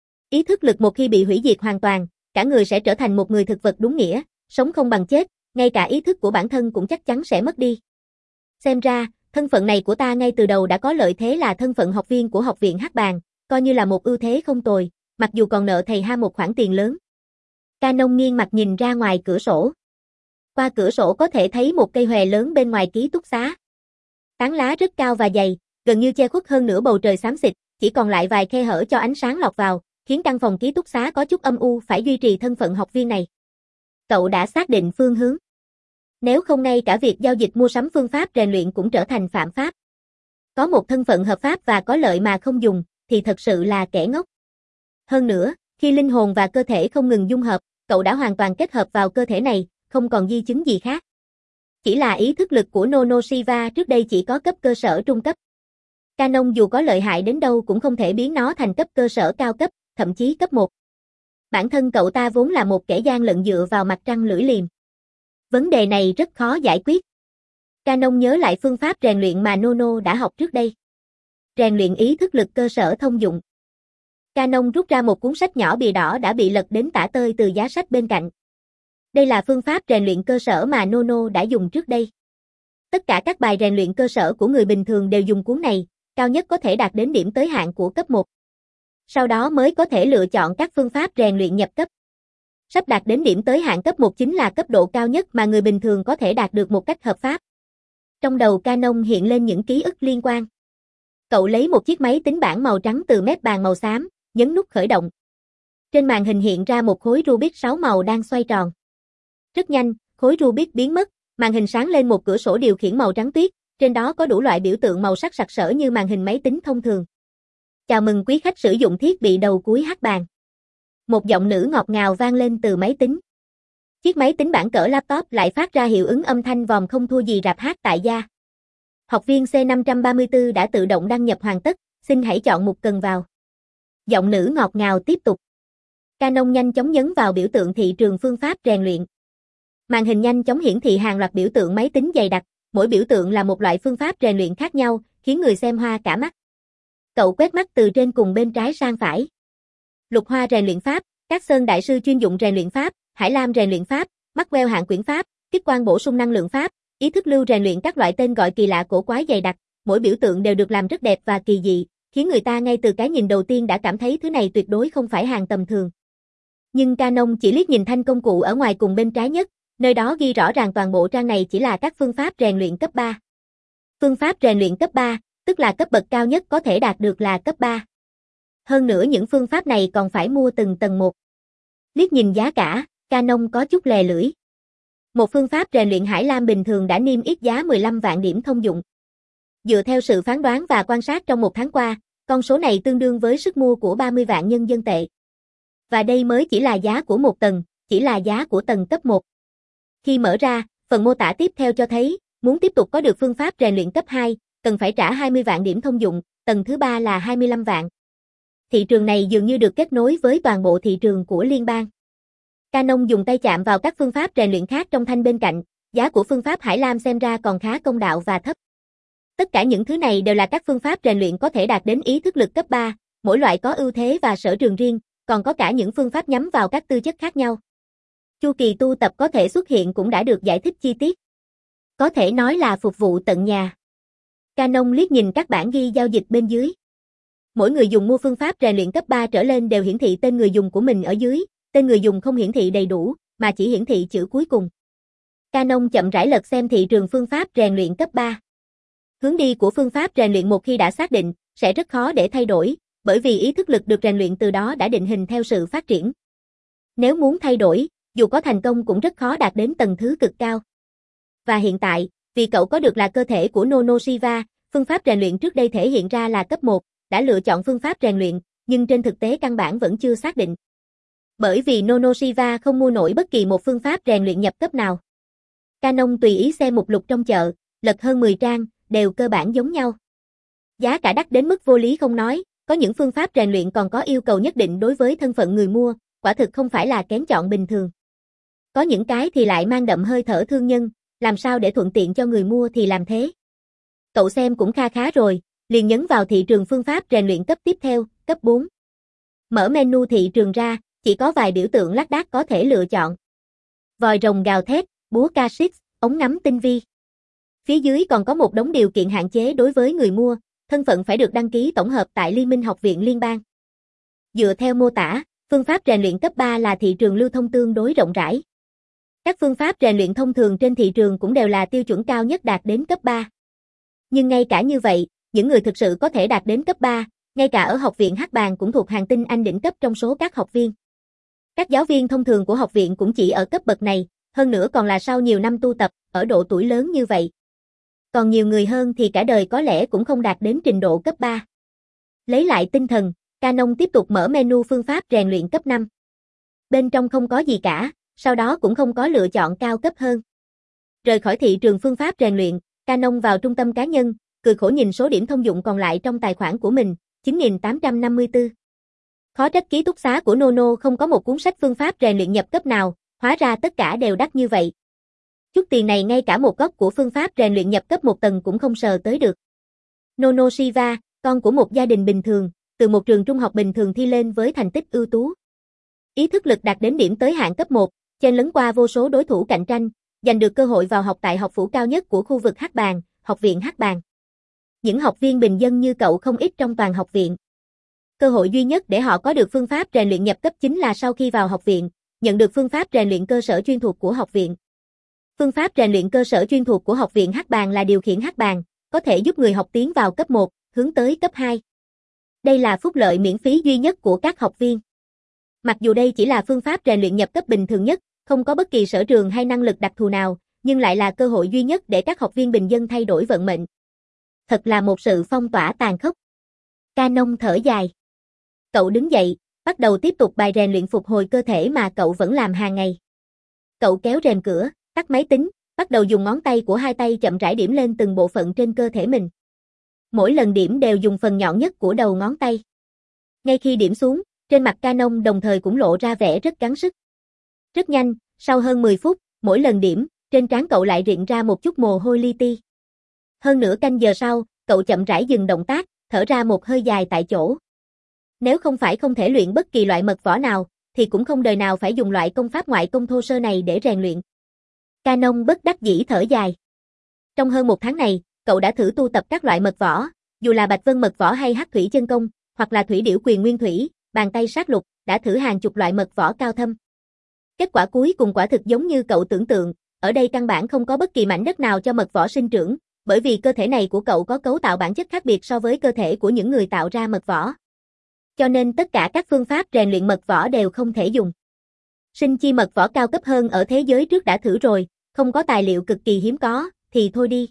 Ý thức lực một khi bị hủy diệt hoàn toàn, cả người sẽ trở thành một người thực vật đúng nghĩa, sống không bằng chết, ngay cả ý thức của bản thân cũng chắc chắn sẽ mất đi. Xem ra, thân phận này của ta ngay từ đầu đã có lợi thế là thân phận học viên của Học viện Hắc Bàng, coi như là một ưu thế không tồi, mặc dù còn nợ thầy Ha một khoản tiền lớn. Canon nghiêng mặt nhìn ra ngoài cửa sổ. Qua cửa sổ có thể thấy một cây hòe lớn bên ngoài ký túc xá. Tán lá rất cao và dày, gần như che khuất hơn nửa bầu trời xám xịt, chỉ còn lại vài khe hở cho ánh sáng lọt vào, khiến căn phòng ký túc xá có chút âm u phải duy trì thân phận học viên này. Cậu đã xác định phương hướng. Nếu không ngay cả việc giao dịch mua sắm phương pháp rèn luyện cũng trở thành phạm pháp. Có một thân phận hợp pháp và có lợi mà không dùng, thì thật sự là kẻ ngốc. Hơn nữa, khi linh hồn và cơ thể không ngừng dung hợp, cậu đã hoàn toàn kết hợp vào cơ thể này, không còn di chứng gì khác. Chỉ là ý thức lực của Nonoshiva trước đây chỉ có cấp cơ sở trung cấp. Canon dù có lợi hại đến đâu cũng không thể biến nó thành cấp cơ sở cao cấp, thậm chí cấp một. Bản thân cậu ta vốn là một kẻ gian lận dựa vào mặt trăng lưỡi liềm. Vấn đề này rất khó giải quyết. Canon nhớ lại phương pháp rèn luyện mà Nono đã học trước đây. Rèn luyện ý thức lực cơ sở thông dụng. Canon rút ra một cuốn sách nhỏ bìa đỏ đã bị lật đến tả tơi từ giá sách bên cạnh. Đây là phương pháp rèn luyện cơ sở mà Nono đã dùng trước đây. Tất cả các bài rèn luyện cơ sở của người bình thường đều dùng cuốn này, cao nhất có thể đạt đến điểm tới hạn của cấp một. Sau đó mới có thể lựa chọn các phương pháp rèn luyện nhập cấp. Sắp đạt đến điểm tới hạn cấp một chính là cấp độ cao nhất mà người bình thường có thể đạt được một cách hợp pháp. Trong đầu Canon hiện lên những ký ức liên quan. Cậu lấy một chiếc máy tính bảng màu trắng từ mép bàn màu xám, nhấn nút khởi động. Trên màn hình hiện ra một khối Rubik sáu màu đang xoay tròn. Rất nhanh, khối Rubik biến mất, màn hình sáng lên một cửa sổ điều khiển màu trắng tuyết, trên đó có đủ loại biểu tượng màu sắc sặc sỡ như màn hình máy tính thông thường. Chào mừng quý khách sử dụng thiết bị đầu cuối Hắc Bàng. Một giọng nữ ngọt ngào vang lên từ máy tính. Chiếc máy tính bảng cỡ laptop lại phát ra hiệu ứng âm thanh vòm không thua gì rạp hát tại gia. Học viên C năm ba tư đã tự động đăng nhập hoàn tất, xin hãy chọn mục cần vào. Giọng nữ ngọt ngào tiếp tục. Canon nhanh chóng nhấn vào biểu tượng thị trường phương pháp rèn luyện. Màn hình nhanh chóng hiển thị hàng loạt biểu tượng máy tính dày đặc, mỗi biểu tượng là một loại phương pháp rèn luyện khác nhau, khiến người xem hoa cả mắt. Cậu quét mắt từ trên cùng bên trái sang phải. Lục Hoa rèn luyện pháp, Cát Sơn đại sư chuyên dụng rèn luyện pháp, Hải Lam rèn luyện pháp, Maxwell hạng quyển pháp, Kích quang bổ sung năng lượng pháp, Ý thức lưu rèn luyện các loại tên gọi kỳ lạ cổ quái dày đặc, mỗi biểu tượng đều được làm rất đẹp và kỳ dị, khiến người ta ngay từ cái nhìn đầu tiên đã cảm thấy thứ này tuyệt đối không phải hàng tầm thường. Nhưng Canon chỉ liếc nhìn thanh công cụ ở ngoài cùng bên trái nhất, nơi đó ghi rõ ràng toàn bộ trang này chỉ là các phương pháp rèn luyện cấp ba. Phương pháp rèn luyện cấp ba, tức là cấp bậc cao nhất có thể đạt được là cấp ba. Hơn nữa những phương pháp này còn phải mua từng tầng một. Liếc nhìn giá cả, Canon có chút lè lưỡi. Một phương pháp rèn luyện Hải Lam bình thường đã niêm yết giá mười lăm vạn điểm thông dụng. Dựa theo sự phán đoán và quan sát trong một tháng qua, con số này tương đương với sức mua của ba mươi vạn nhân dân tệ. Và đây mới chỉ là giá của một tầng, chỉ là giá của tầng cấp một. Khi mở ra, phần mô tả tiếp theo cho thấy, muốn tiếp tục có được phương pháp rèn luyện cấp hai, cần phải trả hai mươi vạn điểm thông dụng, tầng thứ ba là hai mươi lăm vạn. Thị trường này dường như được kết nối với toàn bộ thị trường của liên bang. Canon dùng tay chạm vào các phương pháp rèn luyện khác trong thanh bên cạnh, giá của phương pháp Hải Lam xem ra còn khá công đạo và thấp. Tất cả những thứ này đều là các phương pháp rèn luyện có thể đạt đến ý thức lực cấp ba, mỗi loại có ưu thế và sở trường riêng, còn có cả những phương pháp nhắm vào các tư chất khác nhau. Chu kỳ tu tập có thể xuất hiện cũng đã được giải thích chi tiết. Có thể nói là phục vụ tận nhà. Canon liếc nhìn các bảng ghi giao dịch bên dưới. Mỗi người dùng mua phương pháp rèn luyện cấp ba trở lên đều hiển thị tên người dùng của mình ở dưới, tên người dùng không hiển thị đầy đủ, mà chỉ hiển thị chữ cuối cùng. Canon chậm rãi lật xem thị trường phương pháp rèn luyện cấp ba. Hướng đi của phương pháp rèn luyện một khi đã xác định, sẽ rất khó để thay đổi, bởi vì ý thức lực được rèn luyện từ đó đã định hình theo sự phát triển. Nếu muốn thay đổi, dù có thành công cũng rất khó đạt đến tầng thứ cực cao. Và hiện tại, vì cậu có được là cơ thể của Nonoshiva, phương pháp rèn luyện trước đây thể hiện ra là cấp một, đã lựa chọn phương pháp rèn luyện, nhưng trên thực tế căn bản vẫn chưa xác định. Bởi vì Nonoshiba không mua nổi bất kỳ một phương pháp rèn luyện nhập cấp nào. Canon tùy ý xem mục lục trong chợ, lật hơn mười trang, đều cơ bản giống nhau. Giá cả đắt đến mức vô lý không nói, có những phương pháp rèn luyện còn có yêu cầu nhất định đối với thân phận người mua, quả thực không phải là kén chọn bình thường. Có những cái thì lại mang đậm hơi thở thương nhân, làm sao để thuận tiện cho người mua thì làm thế. Cậu xem cũng kha khá rồi, liền nhấn vào thị trường phương pháp rèn luyện cấp tiếp theo, cấp bốn. Mở menu thị trường ra, chỉ có vài biểu tượng lác đác có thể lựa chọn. Vòi rồng gào thét, búa Kha'Zix, ống nắm tinh vi. Phía dưới còn có một đống điều kiện hạn chế đối với người mua, thân phận phải được đăng ký tổng hợp tại Liên minh học viện liên bang. Dựa theo mô tả, phương pháp rèn luyện cấp ba là thị trường lưu thông tương đối rộng rãi. Các phương pháp rèn luyện thông thường trên thị trường cũng đều là tiêu chuẩn cao nhất đạt đến cấp ba. Nhưng ngay cả như vậy, những người thực sự có thể đạt đến cấp ba, ngay cả ở học viện Hắc Bàng cũng thuộc hàng tinh anh đỉnh cấp trong số các học viên. Các giáo viên thông thường của học viện cũng chỉ ở cấp bậc này, hơn nữa còn là sau nhiều năm tu tập, ở độ tuổi lớn như vậy. Còn nhiều người hơn thì cả đời có lẽ cũng không đạt đến trình độ cấp ba. Lấy lại tinh thần, Canon tiếp tục mở menu phương pháp rèn luyện cấp năm. Bên trong không có gì cả, sau đó cũng không có lựa chọn cao cấp hơn. Rời khỏi thị trường phương pháp rèn luyện, Canon vào trung tâm cá nhân, cười khổ nhìn số điểm thông dụng còn lại trong tài khoản của mình, chín nghìn tám trăm năm mươi tư. Khó trách ký túc xá của Nono không có một cuốn sách phương pháp rèn luyện nhập cấp nào, hóa ra tất cả đều đắt như vậy. Chút tiền này ngay cả một góc của phương pháp rèn luyện nhập cấp một tầng cũng không sờ tới được. Nonoshiba, con của một gia đình bình thường, từ một trường trung học bình thường thi lên với thành tích ưu tú. Ý thức lực đạt đến điểm tới hạn cấp một, chen lấn qua vô số đối thủ cạnh tranh, giành được cơ hội vào học tại học phủ cao nhất của khu vực Hắc Bàng, Học viện Hắc Bàng. Những học viên bình dân như cậu không ít trong toàn học viện. Cơ hội duy nhất để họ có được phương pháp rèn luyện nhập cấp chính là sau khi vào học viện, nhận được phương pháp rèn luyện cơ sở chuyên thuộc của học viện. Phương pháp rèn luyện cơ sở chuyên thuộc của học viện Hắc Bàng là điều khiển Hắc Bàng, có thể giúp người học tiến vào cấp một, hướng tới cấp hai. Đây là phúc lợi miễn phí duy nhất của các học viên. Mặc dù đây chỉ là phương pháp rèn luyện nhập cấp bình thường nhất, không có bất kỳ sở trường hay năng lực đặc thù nào, nhưng lại là cơ hội duy nhất để các học viên bình dân thay đổi vận mệnh. Thật là một sự phong tỏa tàn khốc. Canon thở dài. Cậu đứng dậy, bắt đầu tiếp tục bài rèn luyện phục hồi cơ thể mà cậu vẫn làm hàng ngày. Cậu kéo rèm cửa, tắt máy tính, bắt đầu dùng ngón tay của hai tay chậm rãi điểm lên từng bộ phận trên cơ thể mình. Mỗi lần điểm đều dùng phần nhọn nhất của đầu ngón tay. Ngay khi điểm xuống, trên mặt Canon đồng thời cũng lộ ra vẻ rất gắng sức. Rất nhanh, sau hơn mười phút, mỗi lần điểm, trên trán cậu lại rịn ra một chút mồ hôi li ti. Hơn nửa canh giờ sau, cậu chậm rãi dừng động tác, thở ra một hơi dài tại chỗ. Nếu không phải không thể luyện bất kỳ loại mật võ nào, thì cũng không đời nào phải dùng loại công pháp ngoại công thô sơ này để rèn luyện. Canon bất đắc dĩ thở dài. Trong hơn một tháng này, cậu đã thử tu tập các loại mật võ, dù là Bạch Vân mật võ hay Hắc Thủy chân công, hoặc là Thủy Điểu quyền nguyên thủy, bàn tay sát lục, đã thử hàng chục loại mật võ cao thâm. Kết quả cuối cùng quả thực giống như cậu tưởng tượng, ở đây căn bản không có bất kỳ mảnh đất nào cho mật võ sinh trưởng, bởi vì cơ thể này của cậu có cấu tạo bản chất khác biệt so với cơ thể của những người tạo ra mật võ. Cho nên tất cả các phương pháp rèn luyện mật võ đều không thể dùng. Sinh chi mật võ cao cấp hơn ở thế giới trước đã thử rồi, không có tài liệu cực kỳ hiếm có, thì thôi đi.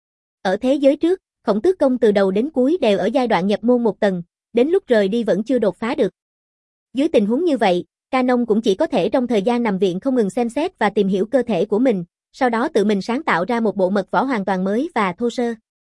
Ở thế giới trước, Khổng Tước công từ đầu đến cuối đều ở giai đoạn nhập môn một tầng, đến lúc rời đi vẫn chưa đột phá được. Dưới tình huống như vậy, Canon cũng chỉ có thể trong thời gian nằm viện không ngừng xem xét và tìm hiểu cơ thể của mình, sau đó tự mình sáng tạo ra một bộ mật võ hoàn toàn mới và thô sơ.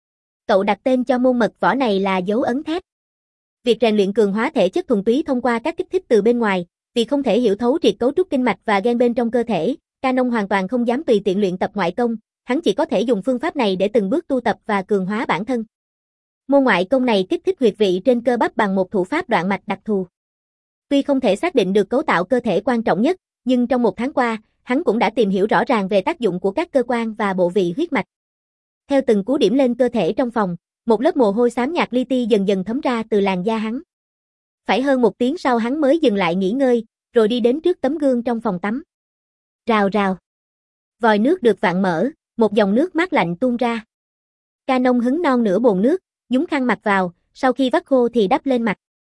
Cậu đặt tên cho môn mật võ này là dấu ấn thép. Việc rèn luyện cường hóa thể chất thuần túy thông qua các kích thích từ bên ngoài, vì không thể hiểu thấu triệt cấu trúc kinh mạch và gan bên trong cơ thể, Canon hoàn toàn không dám tùy tiện luyện tập ngoại công, hắn chỉ có thể dùng phương pháp này để từng bước tu tập và cường hóa bản thân. Môn ngoại công này kích thích huyệt vị trên cơ bắp bằng một thủ pháp đoạn mạch đặc thù. Tuy không thể xác định được cấu tạo cơ thể quan trọng nhất, nhưng trong một tháng qua, hắn cũng đã tìm hiểu rõ ràng về tác dụng của các cơ quan và bộ vị huyết mạch. Theo từng cú điểm lên cơ thể trong phòng, một lớp mồ hôi xám nhạt li ti dần dần thấm ra từ làn da hắn. Phải hơn một tiếng sau hắn mới dừng lại nghỉ ngơi, rồi đi đến trước tấm gương trong phòng tắm. Rào rào. Vòi nước được vặn mở, một dòng nước mát lạnh tuôn ra. Canon hứng non nửa bồn nước, nhúng khăn mặt vào, sau khi vắt khô thì đắp lên mặt.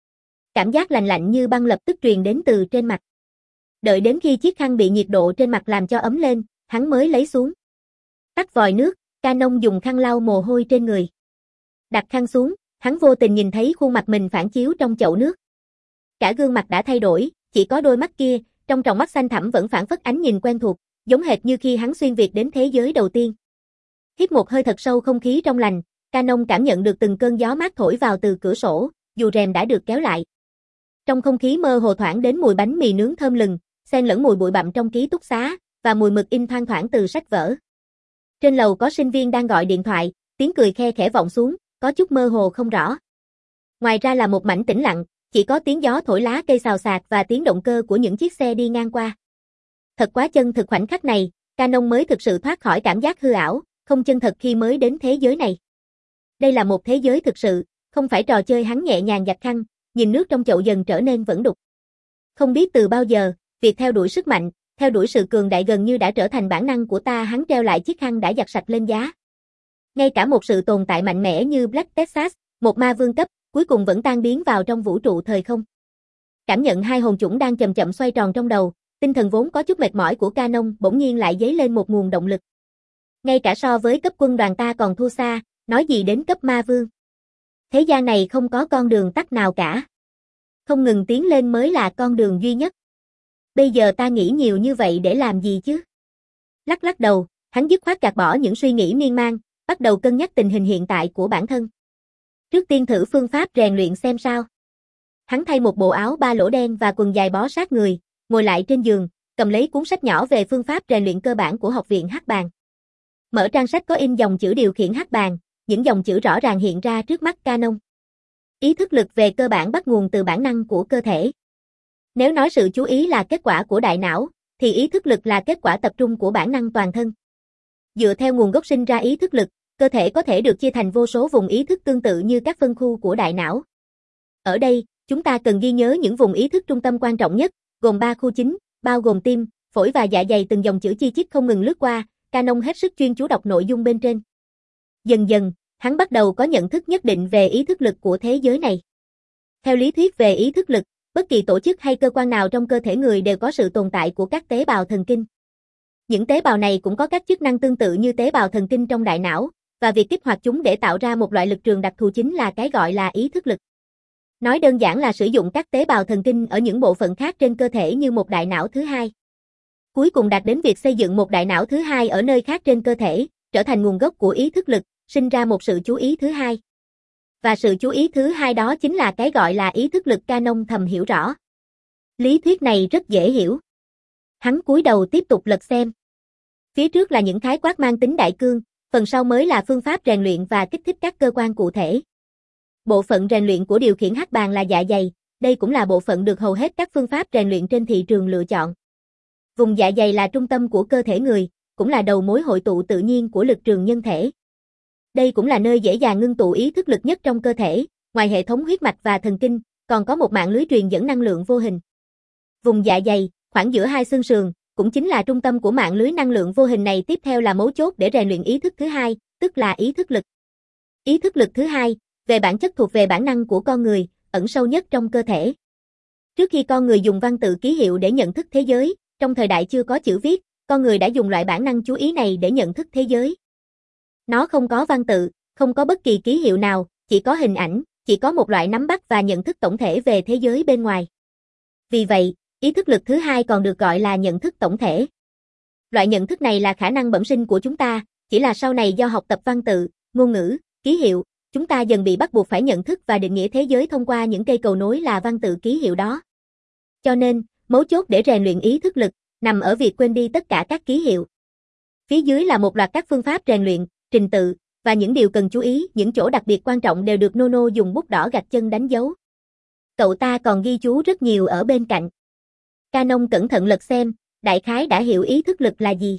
Cảm giác lạnh lạnh như băng lập tức truyền đến từ trên mặt. Đợi đến khi chiếc khăn bị nhiệt độ trên mặt làm cho ấm lên, hắn mới lấy xuống. Tắt vòi nước, Canon dùng khăn lau mồ hôi trên người. Đặt khăn xuống, hắn vô tình nhìn thấy khuôn mặt mình phản chiếu trong chậu nước. Cả gương mặt đã thay đổi, chỉ có đôi mắt kia, trong tròng mắt xanh thẳm vẫn phảng phất ánh nhìn quen thuộc, giống hệt như khi hắn xuyên việt đến thế giới đầu tiên. Hít một hơi thật sâu không khí trong lành, Canon cảm nhận được từng cơn gió mát thổi vào từ cửa sổ, dù rèm đã được kéo lại. Trong không khí mơ hồ thoảng đến mùi bánh mì nướng thơm lừng, xen lẫn mùi bụi bặm trong ký túc xá, và mùi mực in thoang thoảng từ sách vở. Trên lầu có sinh viên đang gọi điện thoại, tiếng cười khe khẽ vọng xuống, có chút mơ hồ không rõ. Ngoài ra là một mảnh tĩnh lặng, chỉ có tiếng gió thổi lá cây xào xạc và tiếng động cơ của những chiếc xe đi ngang qua. Thật quá chân thực khoảnh khắc này, Canon mới thực sự thoát khỏi cảm giác hư ảo, không chân thật khi mới đến thế giới này. Đây là một thế giới thực sự, không phải trò chơi. Hắn nhẹ nhàng giặt khăn, nhìn nước trong chậu dần trở nên vẩn đục. Không biết từ bao giờ, việc theo đuổi sức mạnh, theo đuổi sự cường đại gần như đã trở thành bản năng của ta. Hắn treo lại chiếc khăn đã giặt sạch lên giá. Ngay cả một sự tồn tại mạnh mẽ như Black Texas, một ma vương cấp, cuối cùng vẫn tan biến vào trong vũ trụ thời không. Cảm nhận hai hồn chủng đang chậm chậm xoay tròn trong đầu, tinh thần vốn có chút mệt mỏi của Canon bỗng nhiên lại dấy lên một nguồn động lực. Ngay cả so với cấp quân đoàn ta còn thua xa, nói gì đến cấp ma vương. Thế gian này không có con đường tắt nào cả. Không ngừng tiến lên mới là con đường duy nhất. Bây giờ ta nghĩ nhiều như vậy để làm gì chứ? Lắc lắc đầu, hắn dứt khoát gạt bỏ những suy nghĩ miên man, bắt đầu cân nhắc tình hình hiện tại của bản thân. Trước tiên thử phương pháp rèn luyện xem sao. Hắn thay một bộ áo ba lỗ đen và quần dài bó sát người, ngồi lại trên giường, cầm lấy cuốn sách nhỏ về phương pháp rèn luyện cơ bản của học viện Hắc Bàn. Mở trang sách có in dòng chữ điều khiển Hắc Bàn, những dòng chữ rõ ràng hiện ra trước mắt Canon. Ý thức lực về cơ bản bắt nguồn từ bản năng của cơ thể. Nếu nói sự chú ý là kết quả của đại não, thì ý thức lực là kết quả tập trung của bản năng toàn thân. Dựa theo nguồn gốc sinh ra ý thức lực, cơ thể có thể được chia thành vô số vùng ý thức tương tự như các phân khu của đại não. Ở đây, chúng ta cần ghi nhớ những vùng ý thức trung tâm quan trọng nhất, gồm ba khu chính, bao gồm tim, phổi và dạ dày. Từng dòng chữ chi chít không ngừng lướt qua, Canon hết sức chuyên chú đọc nội dung bên trên. Dần dần, hắn bắt đầu có nhận thức nhất định về ý thức lực của thế giới này. Theo lý thuyết về ý thức lực, bất kỳ tổ chức hay cơ quan nào trong cơ thể người đều có sự tồn tại của các tế bào thần kinh. Những tế bào này cũng có các chức năng tương tự như tế bào thần kinh trong đại não, và việc kích hoạt chúng để tạo ra một loại lực trường đặc thù chính là cái gọi là ý thức lực. Nói đơn giản là sử dụng các tế bào thần kinh ở những bộ phận khác trên cơ thể như một đại não thứ hai. Cuối cùng đạt đến việc xây dựng một đại não thứ hai ở nơi khác trên cơ thể, trở thành nguồn gốc của ý thức lực, sinh ra một sự chú ý thứ hai. Và sự chú ý thứ hai đó chính là cái gọi là ý thức lực. Canon thầm hiểu rõ. Lý thuyết này rất dễ hiểu. Hắn cúi đầu tiếp tục lật xem. Phía trước là những khái quát mang tính đại cương, phần sau mới là phương pháp rèn luyện và kích thích các cơ quan cụ thể. Bộ phận rèn luyện của điều khiển Hắc Bàn là dạ dày, đây cũng là bộ phận được hầu hết các phương pháp rèn luyện trên thị trường lựa chọn. Vùng dạ dày là trung tâm của cơ thể người, cũng là đầu mối hội tụ tự nhiên của lực trường nhân thể. Đây cũng là nơi dễ dàng ngưng tụ ý thức lực nhất trong cơ thể, ngoài hệ thống huyết mạch và thần kinh, còn có một mạng lưới truyền dẫn năng lượng vô hình. Vùng dạ dày, khoảng giữa hai xương sườn, cũng chính là trung tâm của mạng lưới năng lượng vô hình này. Tiếp theo là mấu chốt để rèn luyện ý thức thứ hai, tức là ý thức lực. Ý thức lực thứ hai, về bản chất thuộc về bản năng của con người, ẩn sâu nhất trong cơ thể. Trước khi con người dùng văn tự ký hiệu để nhận thức thế giới, trong thời đại chưa có chữ viết, con người đã dùng loại bản năng chú ý này để nhận thức thế giới. Nó không có văn tự, không có bất kỳ ký hiệu nào, chỉ có hình ảnh, chỉ có một loại nắm bắt và nhận thức tổng thể về thế giới bên ngoài. Vì vậy, ý thức lực thứ hai còn được gọi là nhận thức tổng thể. Loại nhận thức này là khả năng bẩm sinh của chúng ta, chỉ là sau này do học tập văn tự, ngôn ngữ, ký hiệu, chúng ta dần bị bắt buộc phải nhận thức và định nghĩa thế giới thông qua những cây cầu nối là văn tự ký hiệu đó. Cho nên, mấu chốt để rèn luyện ý thức lực, nằm ở việc quên đi tất cả các ký hiệu. Phía dưới là một loạt các phương pháp rèn luyện, trình tự, và những điều cần chú ý. Những chỗ đặc biệt quan trọng đều được Nono dùng bút đỏ gạch chân đánh dấu. Cậu ta còn ghi chú rất nhiều ở bên cạnh. Canon cẩn thận lật xem, đại khái đã hiểu ý thức lực là gì.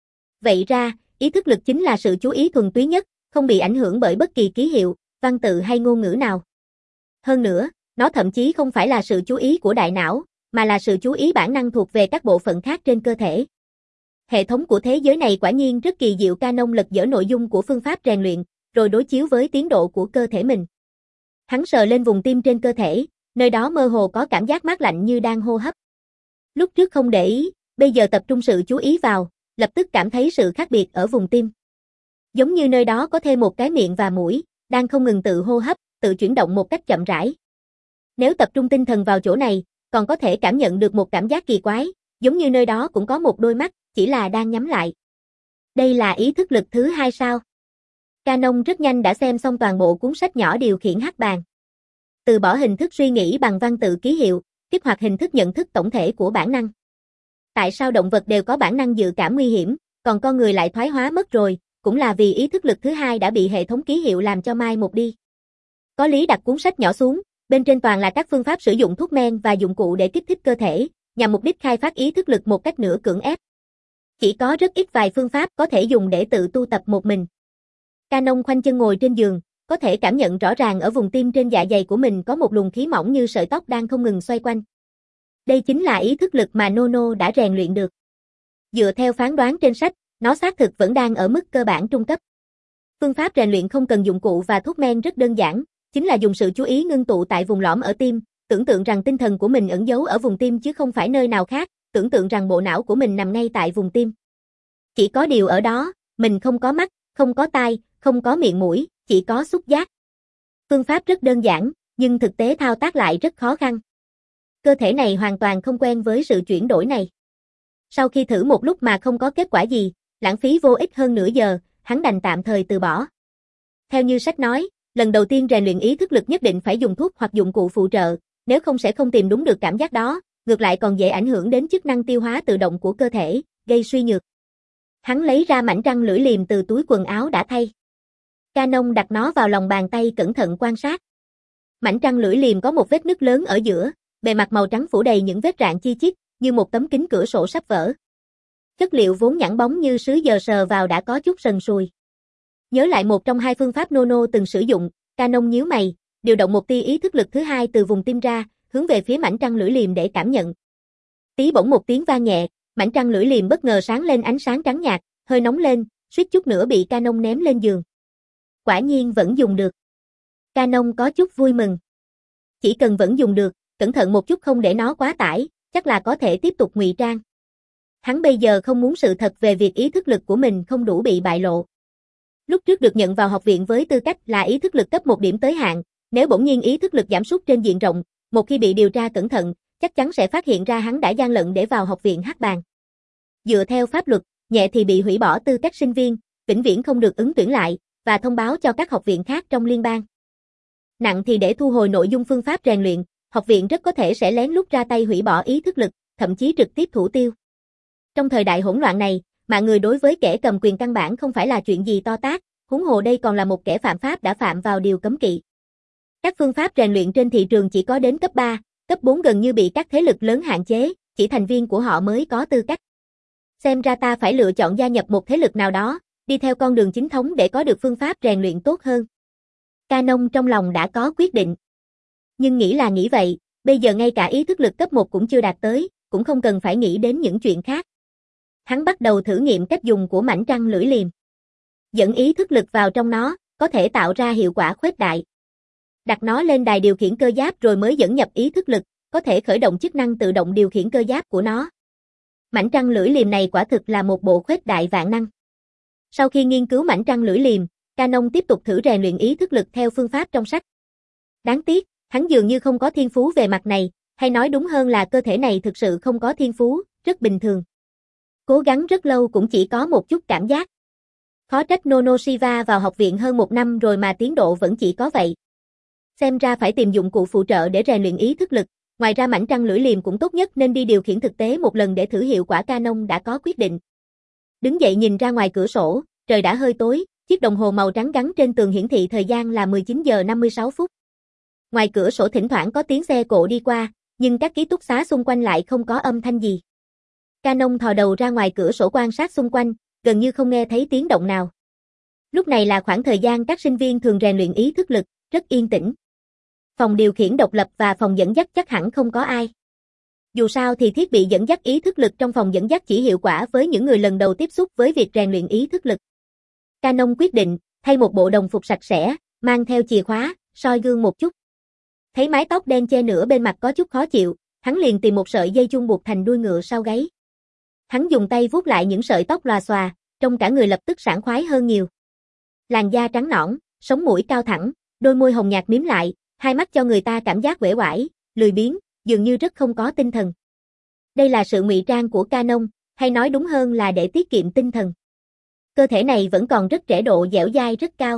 Vậy ra, ý thức lực chính là sự chú ý thuần túy nhất, không bị ảnh hưởng bởi bất kỳ ký hiệu, văn tự hay ngôn ngữ nào. Hơn nữa, nó thậm chí không phải là sự chú ý của đại não, mà là sự chú ý bản năng thuộc về các bộ phận khác trên cơ thể. Hệ thống của thế giới này quả nhiên rất kỳ diệu. Canon lật dở nội dung của phương pháp rèn luyện, rồi đối chiếu với tiến độ của cơ thể mình. Hắn sờ lên vùng tim trên cơ thể, nơi đó mơ hồ có cảm giác mát lạnh như đang hô hấp. Lúc trước không để ý, bây giờ tập trung sự chú ý vào, lập tức cảm thấy sự khác biệt ở vùng tim. Giống như nơi đó có thêm một cái miệng và mũi, đang không ngừng tự hô hấp, tự chuyển động một cách chậm rãi. Nếu tập trung tinh thần vào chỗ này, còn có thể cảm nhận được một cảm giác kỳ quái, giống như nơi đó cũng có một đôi mắt, chỉ là đang nhắm lại. Đây là ý thức lực thứ hai sao? Canon rất nhanh đã xem xong toàn bộ cuốn sách nhỏ điều khiển hắc bàn. Từ bỏ hình thức suy nghĩ bằng văn tự ký hiệu, kích hoạt hình thức nhận thức tổng thể của bản năng. Tại sao động vật đều có bản năng dự cảm nguy hiểm, còn con người lại thoái hóa mất rồi, cũng là vì ý thức lực thứ hai đã bị hệ thống ký hiệu làm cho mai một đi. Có lý đặt cuốn sách nhỏ xuống, bên trên toàn là các phương pháp sử dụng thuốc men và dụng cụ để kích thích cơ thể, nhằm mục đích khai phát ý thức lực một cách nửa cưỡng ép. Chỉ có rất ít vài phương pháp có thể dùng để tự tu tập một mình. Canon khoanh chân ngồi trên giường, có thể cảm nhận rõ ràng ở vùng tim trên dạ dày của mình có một luồng khí mỏng như sợi tóc đang không ngừng xoay quanh. Đây chính là ý thức lực mà Nono đã rèn luyện được. Dựa theo phán đoán trên sách, nó xác thực vẫn đang ở mức cơ bản trung cấp. Phương pháp rèn luyện không cần dụng cụ và thuốc men rất đơn giản, chính là dùng sự chú ý ngưng tụ tại vùng lõm ở tim, tưởng tượng rằng tinh thần của mình ẩn giấu ở vùng tim chứ không phải nơi nào khác, tưởng tượng rằng bộ não của mình nằm ngay tại vùng tim. Chỉ có điều ở đó, mình không có mắt, không có tai, không có miệng mũi, chỉ có xúc giác. Phương pháp rất đơn giản, nhưng thực tế thao tác lại rất khó khăn. Cơ thể này hoàn toàn không quen với sự chuyển đổi này. Sau khi thử một lúc mà không có kết quả gì, lãng phí vô ích hơn nửa giờ, hắn đành tạm thời từ bỏ. Theo như sách nói, lần đầu tiên rèn luyện ý thức lực nhất định phải dùng thuốc hoặc dụng cụ phụ trợ, nếu không sẽ không tìm đúng được cảm giác đó, ngược lại còn dễ ảnh hưởng đến chức năng tiêu hóa tự động của cơ thể, gây suy nhược. Hắn lấy ra mảnh răng lưỡi liềm từ túi quần áo đã thay. Canon đặt nó vào lòng bàn tay cẩn thận quan sát. Mảnh răng lưỡi liềm có một vết nứt lớn ở giữa, bề mặt màu trắng phủ đầy những vết rạn chi chít, như một tấm kính cửa sổ sắp vỡ. Chất liệu vốn nhẵn bóng như sứ giờ sờ vào đã có chút sần sùi. Nhớ lại một trong hai phương pháp Nono từng sử dụng, Canon nhíu mày, điều động một tia ý thức lực thứ hai từ vùng tim ra, hướng về phía mảnh răng lưỡi liềm để cảm nhận. Tí bỗng một tiếng vang nhẹ, mảnh răng lưỡi liềm bất ngờ sáng lên ánh sáng trắng nhạt, hơi nóng lên, suýt chút nữa bị Canon ném lên giường. Quả nhiên vẫn dùng được. Canon có chút vui mừng. Chỉ cần vẫn dùng được, cẩn thận một chút không để nó quá tải, chắc là có thể tiếp tục ngụy trang. Hắn bây giờ không muốn sự thật về việc ý thức lực của mình không đủ bị bại lộ. Lúc trước được nhận vào học viện với tư cách là ý thức lực cấp một điểm tới hạn, nếu bỗng nhiên ý thức lực giảm sút trên diện rộng, một khi bị điều tra cẩn thận, chắc chắn sẽ phát hiện ra hắn đã gian lận để vào học viện hắc bàn. Dựa theo pháp luật, nhẹ thì bị hủy bỏ tư cách sinh viên, vĩnh viễn không được ứng tuyển lại, và thông báo cho các học viện khác trong liên bang. Nặng thì để thu hồi nội dung phương pháp rèn luyện, học viện rất có thể sẽ lén lút ra tay hủy bỏ ý thức lực, thậm chí trực tiếp thủ tiêu. Trong thời đại hỗn loạn này, mạng người đối với kẻ cầm quyền căn bản không phải là chuyện gì to tát, huống hồ đây còn là một kẻ phạm pháp đã phạm vào điều cấm kỵ. Các phương pháp rèn luyện trên thị trường chỉ có đến cấp ba, cấp bốn gần như bị các thế lực lớn hạn chế, chỉ thành viên của họ mới có tư cách. Xem ra ta phải lựa chọn gia nhập một thế lực nào đó, đi theo con đường chính thống để có được phương pháp rèn luyện tốt hơn. Canon trong lòng đã có quyết định. Nhưng nghĩ là nghĩ vậy, bây giờ ngay cả ý thức lực cấp một cũng chưa đạt tới, cũng không cần phải nghĩ đến những chuyện khác. Hắn bắt đầu thử nghiệm cách dùng của mảnh răng lưỡi liềm. Dẫn ý thức lực vào trong nó, có thể tạo ra hiệu quả khuếch đại. Đặt nó lên đài điều khiển cơ giáp rồi mới dẫn nhập ý thức lực, có thể khởi động chức năng tự động điều khiển cơ giáp của nó. Mảnh răng lưỡi liềm này quả thực là một bộ khuếch đại vạn năng. Sau khi nghiên cứu mảnh răng lưỡi liềm, Canon tiếp tục thử rèn luyện ý thức lực theo phương pháp trong sách. Đáng tiếc, hắn dường như không có thiên phú về mặt này, hay nói đúng hơn là cơ thể này thực sự không có thiên phú, rất bình thường. Cố gắng rất lâu cũng chỉ có một chút cảm giác. Khó trách Nono Shiva vào học viện hơn một năm rồi mà tiến độ vẫn chỉ có vậy. Xem ra phải tìm dụng cụ phụ trợ để rèn luyện ý thức lực, ngoài ra mảnh răng lưỡi liềm cũng tốt nhất nên đi điều khiển thực tế một lần để thử hiệu quả. Canon đã có quyết định. Đứng dậy nhìn ra ngoài cửa sổ, trời đã hơi tối, chiếc đồng hồ màu trắng gắn trên tường hiển thị thời gian là mười chín giờ năm mươi sáu phút. Ngoài cửa sổ thỉnh thoảng có tiếng xe cộ đi qua, nhưng các ký túc xá xung quanh lại không có âm thanh gì. Canon thò đầu ra ngoài cửa sổ quan sát xung quanh, gần như không nghe thấy tiếng động nào. Lúc này là khoảng thời gian các sinh viên thường rèn luyện ý thức lực, rất yên tĩnh. Phòng điều khiển độc lập và phòng dẫn dắt chắc hẳn không có ai. Dù sao thì thiết bị dẫn dắt ý thức lực trong phòng dẫn dắt chỉ hiệu quả với những người lần đầu tiếp xúc với việc rèn luyện ý thức lực. Canon quyết định, thay một bộ đồng phục sạch sẽ, mang theo chìa khóa, soi gương một chút. Thấy mái tóc đen che nửa bên mặt có chút khó chịu, hắn liền tìm một sợi dây chun buộc thành đuôi ngựa sau gáy. Hắn dùng tay vuốt lại những sợi tóc lòa xòa, trông cả người lập tức sảng khoái hơn nhiều. Làn da trắng nõn, sống mũi cao thẳng, đôi môi hồng nhạt mím lại, Hai mắt cho người ta cảm giác uể oải, lười biếng, dường như rất không có tinh thần. Đây là sự ngụy trang của Canon, hay nói đúng hơn là để tiết kiệm tinh thần. Cơ thể này vẫn còn rất trẻ, độ dẻo dai rất cao.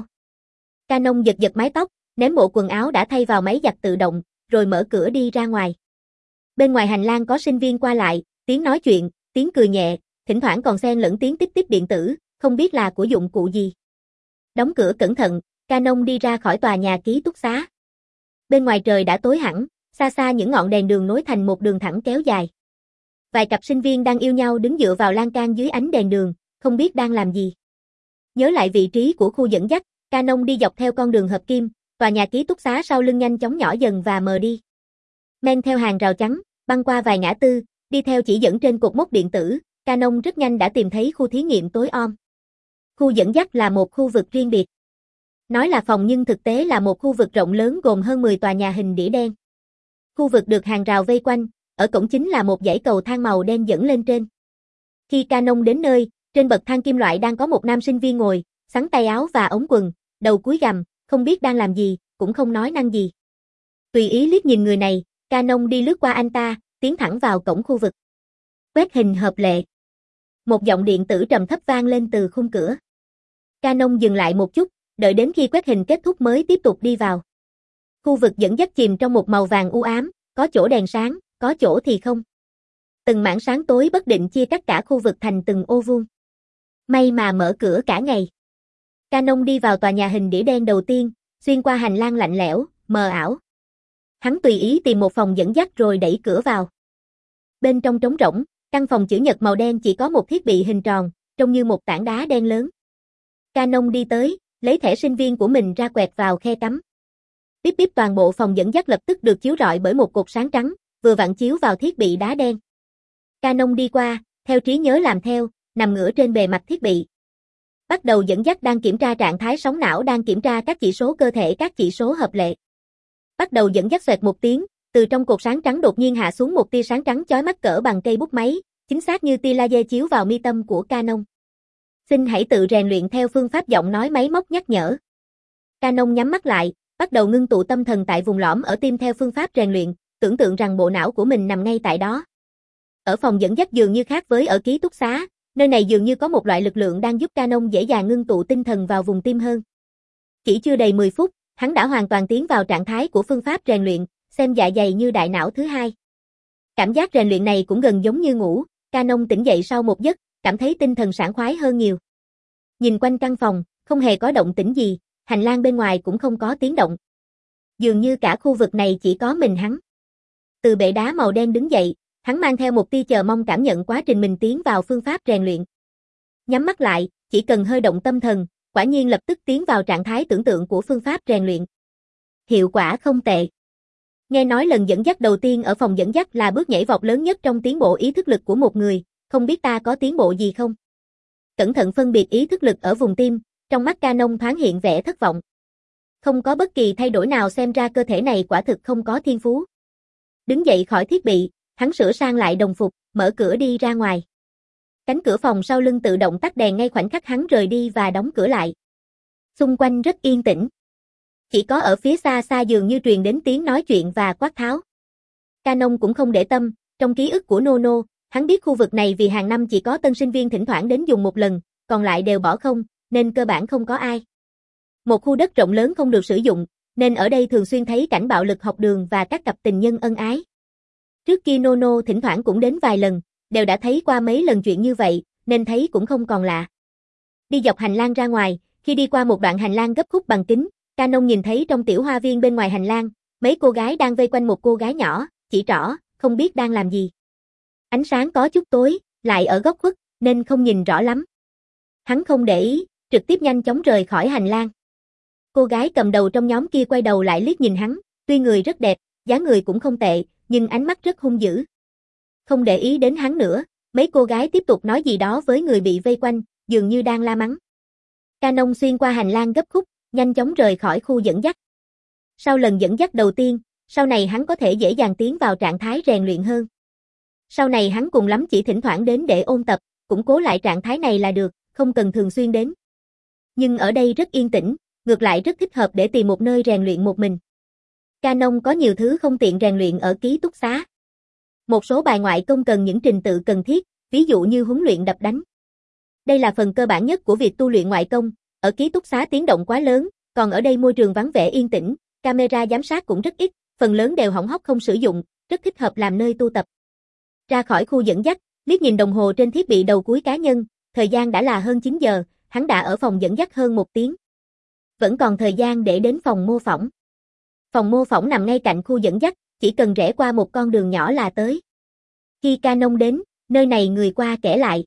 Canon giật giật mái tóc, ném bộ quần áo đã thay vào máy giặt tự động, rồi mở cửa đi ra ngoài. Bên ngoài hành lang có sinh viên qua lại, tiếng nói chuyện, tiếng cười nhẹ, thỉnh thoảng còn xen lẫn tiếng típ típ điện tử, không biết là của dụng cụ gì. Đóng cửa cẩn thận, Canon đi ra khỏi tòa nhà ký túc xá. Bên ngoài trời đã tối hẳn, xa xa những ngọn đèn đường nối thành một đường thẳng kéo dài. Vài cặp sinh viên đang yêu nhau đứng dựa vào lan can dưới ánh đèn đường, không biết đang làm gì. Nhớ lại vị trí của khu dẫn dắt, Canon đi dọc theo con đường hợp kim, tòa nhà ký túc xá sau lưng nhanh chóng nhỏ dần và mờ đi. Men theo hàng rào chắn, băng qua vài ngã tư, đi theo chỉ dẫn trên cột mốc điện tử, Canon rất nhanh đã tìm thấy khu thí nghiệm tối om. Khu dẫn dắt là một khu vực riêng biệt. Nói là phòng nhưng thực tế là một khu vực rộng lớn gồm hơn mười tòa nhà hình đĩa đen. Khu vực được hàng rào vây quanh, ở cổng chính là một dãy cầu thang màu đen dẫn lên trên. Khi Canon đến nơi, trên bậc thang kim loại đang có một nam sinh viên ngồi, xắn tay áo và ống quần, đầu cúi gằm, không biết đang làm gì, cũng không nói năng gì. Tùy ý liếc nhìn người này, Canon đi lướt qua anh ta, tiến thẳng vào cổng khu vực. Quét hình hợp lệ. Một giọng điện tử trầm thấp vang lên từ khung cửa. Canon dừng lại một chút, đợi đến khi quét hình kết thúc mới tiếp tục đi vào. Khu vực dẫn dắt chìm trong một màu vàng u ám, có chỗ đèn sáng, có chỗ thì không. Từng mảng sáng tối bất định chia cắt cả khu vực thành từng ô vuông. May mà mở cửa cả ngày. Canon đi vào tòa nhà hình đĩa đen đầu tiên, xuyên qua hành lang lạnh lẽo, mờ ảo. Hắn tùy ý tìm một phòng dẫn dắt rồi đẩy cửa vào. Bên trong trống rỗng, căn phòng chữ nhật màu đen chỉ có một thiết bị hình tròn, trông như một tảng đá đen lớn. Canon đi tới, lấy thẻ sinh viên của mình ra quẹt vào khe cắm. Bíp bíp, toàn bộ phòng dẫn dắt lập tức được chiếu rọi bởi một cột sáng trắng, vừa vặn chiếu vào thiết bị đá đen. Canon đi qua, theo trí nhớ làm theo, nằm ngửa trên bề mặt thiết bị. Bắt đầu dẫn dắt đang kiểm tra trạng thái sóng não, đang kiểm tra các chỉ số cơ thể, các chỉ số hợp lệ. Bắt đầu dẫn dắt, xoẹt một tiếng, từ trong cột sáng trắng đột nhiên hạ xuống một tia sáng trắng chói mắt cỡ bằng cây bút máy, chính xác như tia laser chiếu vào mi tâm của Canon. Xin hãy tự rèn luyện theo phương pháp giọng nói máy móc nhắc nhở. Canon nhắm mắt lại, bắt đầu ngưng tụ tâm thần tại vùng lõm ở tim theo phương pháp rèn luyện, tưởng tượng rằng bộ não của mình nằm ngay tại đó. Ở phòng dẫn dắt dường như khác với ở ký túc xá, nơi này dường như có một loại lực lượng đang giúp Canon dễ dàng ngưng tụ tinh thần vào vùng tim hơn. Chỉ chưa đầy mười phút, hắn đã hoàn toàn tiến vào trạng thái của phương pháp rèn luyện, xem dạ dày như đại não thứ hai. Cảm giác rèn luyện này cũng gần giống như ngủ, Canon tỉnh dậy sau một giấc, cảm thấy tinh thần sảng khoái hơn nhiều. Nhìn quanh căn phòng, không hề có động tĩnh gì, hành lang bên ngoài cũng không có tiếng động. Dường như cả khu vực này chỉ có mình hắn. Từ bệ đá màu đen đứng dậy, hắn mang theo một tia chờ mong cảm nhận quá trình mình tiến vào phương pháp rèn luyện. Nhắm mắt lại, chỉ cần hơi động tâm thần, quả nhiên lập tức tiến vào trạng thái tưởng tượng của phương pháp rèn luyện. Hiệu quả không tệ. Nghe nói lần dẫn dắt đầu tiên ở phòng dẫn dắt là bước nhảy vọt lớn nhất trong tiến bộ ý thức lực của một người, không biết ta có tiến bộ gì không? Cẩn thận phân biệt ý thức lực ở vùng tim, trong mắt Canon thoáng hiện vẻ thất vọng. Không có bất kỳ thay đổi nào, xem ra cơ thể này quả thực không có thiên phú. Đứng dậy khỏi thiết bị, hắn sửa sang lại đồng phục, mở cửa đi ra ngoài. Cánh cửa phòng sau lưng tự động tắt đèn ngay khoảnh khắc hắn rời đi và đóng cửa lại. Xung quanh rất yên tĩnh. Chỉ có ở phía xa xa dường như truyền đến tiếng nói chuyện và quát tháo. Canon cũng không để tâm, trong ký ức của Nono, hắn biết khu vực này vì hàng năm chỉ có tân sinh viên thỉnh thoảng đến dùng một lần, còn lại đều bỏ không, nên cơ bản không có ai. Một khu đất rộng lớn không được sử dụng, nên ở đây thường xuyên thấy cảnh bạo lực học đường và các cặp tình nhân ân ái. Trước kia Nono thỉnh thoảng cũng đến vài lần, đều đã thấy qua mấy lần chuyện như vậy, nên thấy cũng không còn lạ. Đi dọc hành lang ra ngoài, khi đi qua một đoạn hành lang gấp khúc bằng kính, Canon nhìn thấy trong tiểu hoa viên bên ngoài hành lang, mấy cô gái đang vây quanh một cô gái nhỏ, chỉ trỏ, không biết đang làm gì. Ánh sáng có chút tối, lại ở góc khuất, nên không nhìn rõ lắm. Hắn không để ý, trực tiếp nhanh chóng rời khỏi hành lang. Cô gái cầm đầu trong nhóm kia quay đầu lại liếc nhìn hắn, tuy người rất đẹp, dáng người cũng không tệ, nhưng ánh mắt rất hung dữ. Không để ý đến hắn nữa, mấy cô gái tiếp tục nói gì đó với người bị vây quanh, dường như đang la mắng. Canon xuyên qua hành lang gấp khúc, nhanh chóng rời khỏi khu dẫn dắt. Sau lần dẫn dắt đầu tiên, sau này hắn có thể dễ dàng tiến vào trạng thái rèn luyện hơn. Sau này hắn cùng lắm chỉ thỉnh thoảng đến để ôn tập, củng cố lại trạng thái này là được, không cần thường xuyên đến. Nhưng ở đây rất yên tĩnh, ngược lại rất thích hợp để tìm một nơi rèn luyện một mình. Canon có nhiều thứ không tiện rèn luyện ở ký túc xá. Một số bài ngoại công cần những trình tự cần thiết, ví dụ như huấn luyện đập đánh. Đây là phần cơ bản nhất của việc tu luyện ngoại công, ở ký túc xá tiếng động quá lớn, còn ở đây môi trường vắng vẻ yên tĩnh, camera giám sát cũng rất ít, phần lớn đều hỏng hóc không sử dụng, rất thích hợp làm nơi tu tập. Ra khỏi khu dẫn dắt, liếc nhìn đồng hồ trên thiết bị đầu cuối cá nhân, thời gian đã là hơn chín giờ, hắn đã ở phòng dẫn dắt hơn một tiếng. Vẫn còn thời gian để đến phòng mô phỏng. Phòng mô phỏng nằm ngay cạnh khu dẫn dắt, chỉ cần rẽ qua một con đường nhỏ là tới. Khi Canon đến, nơi này người qua kẻ lại.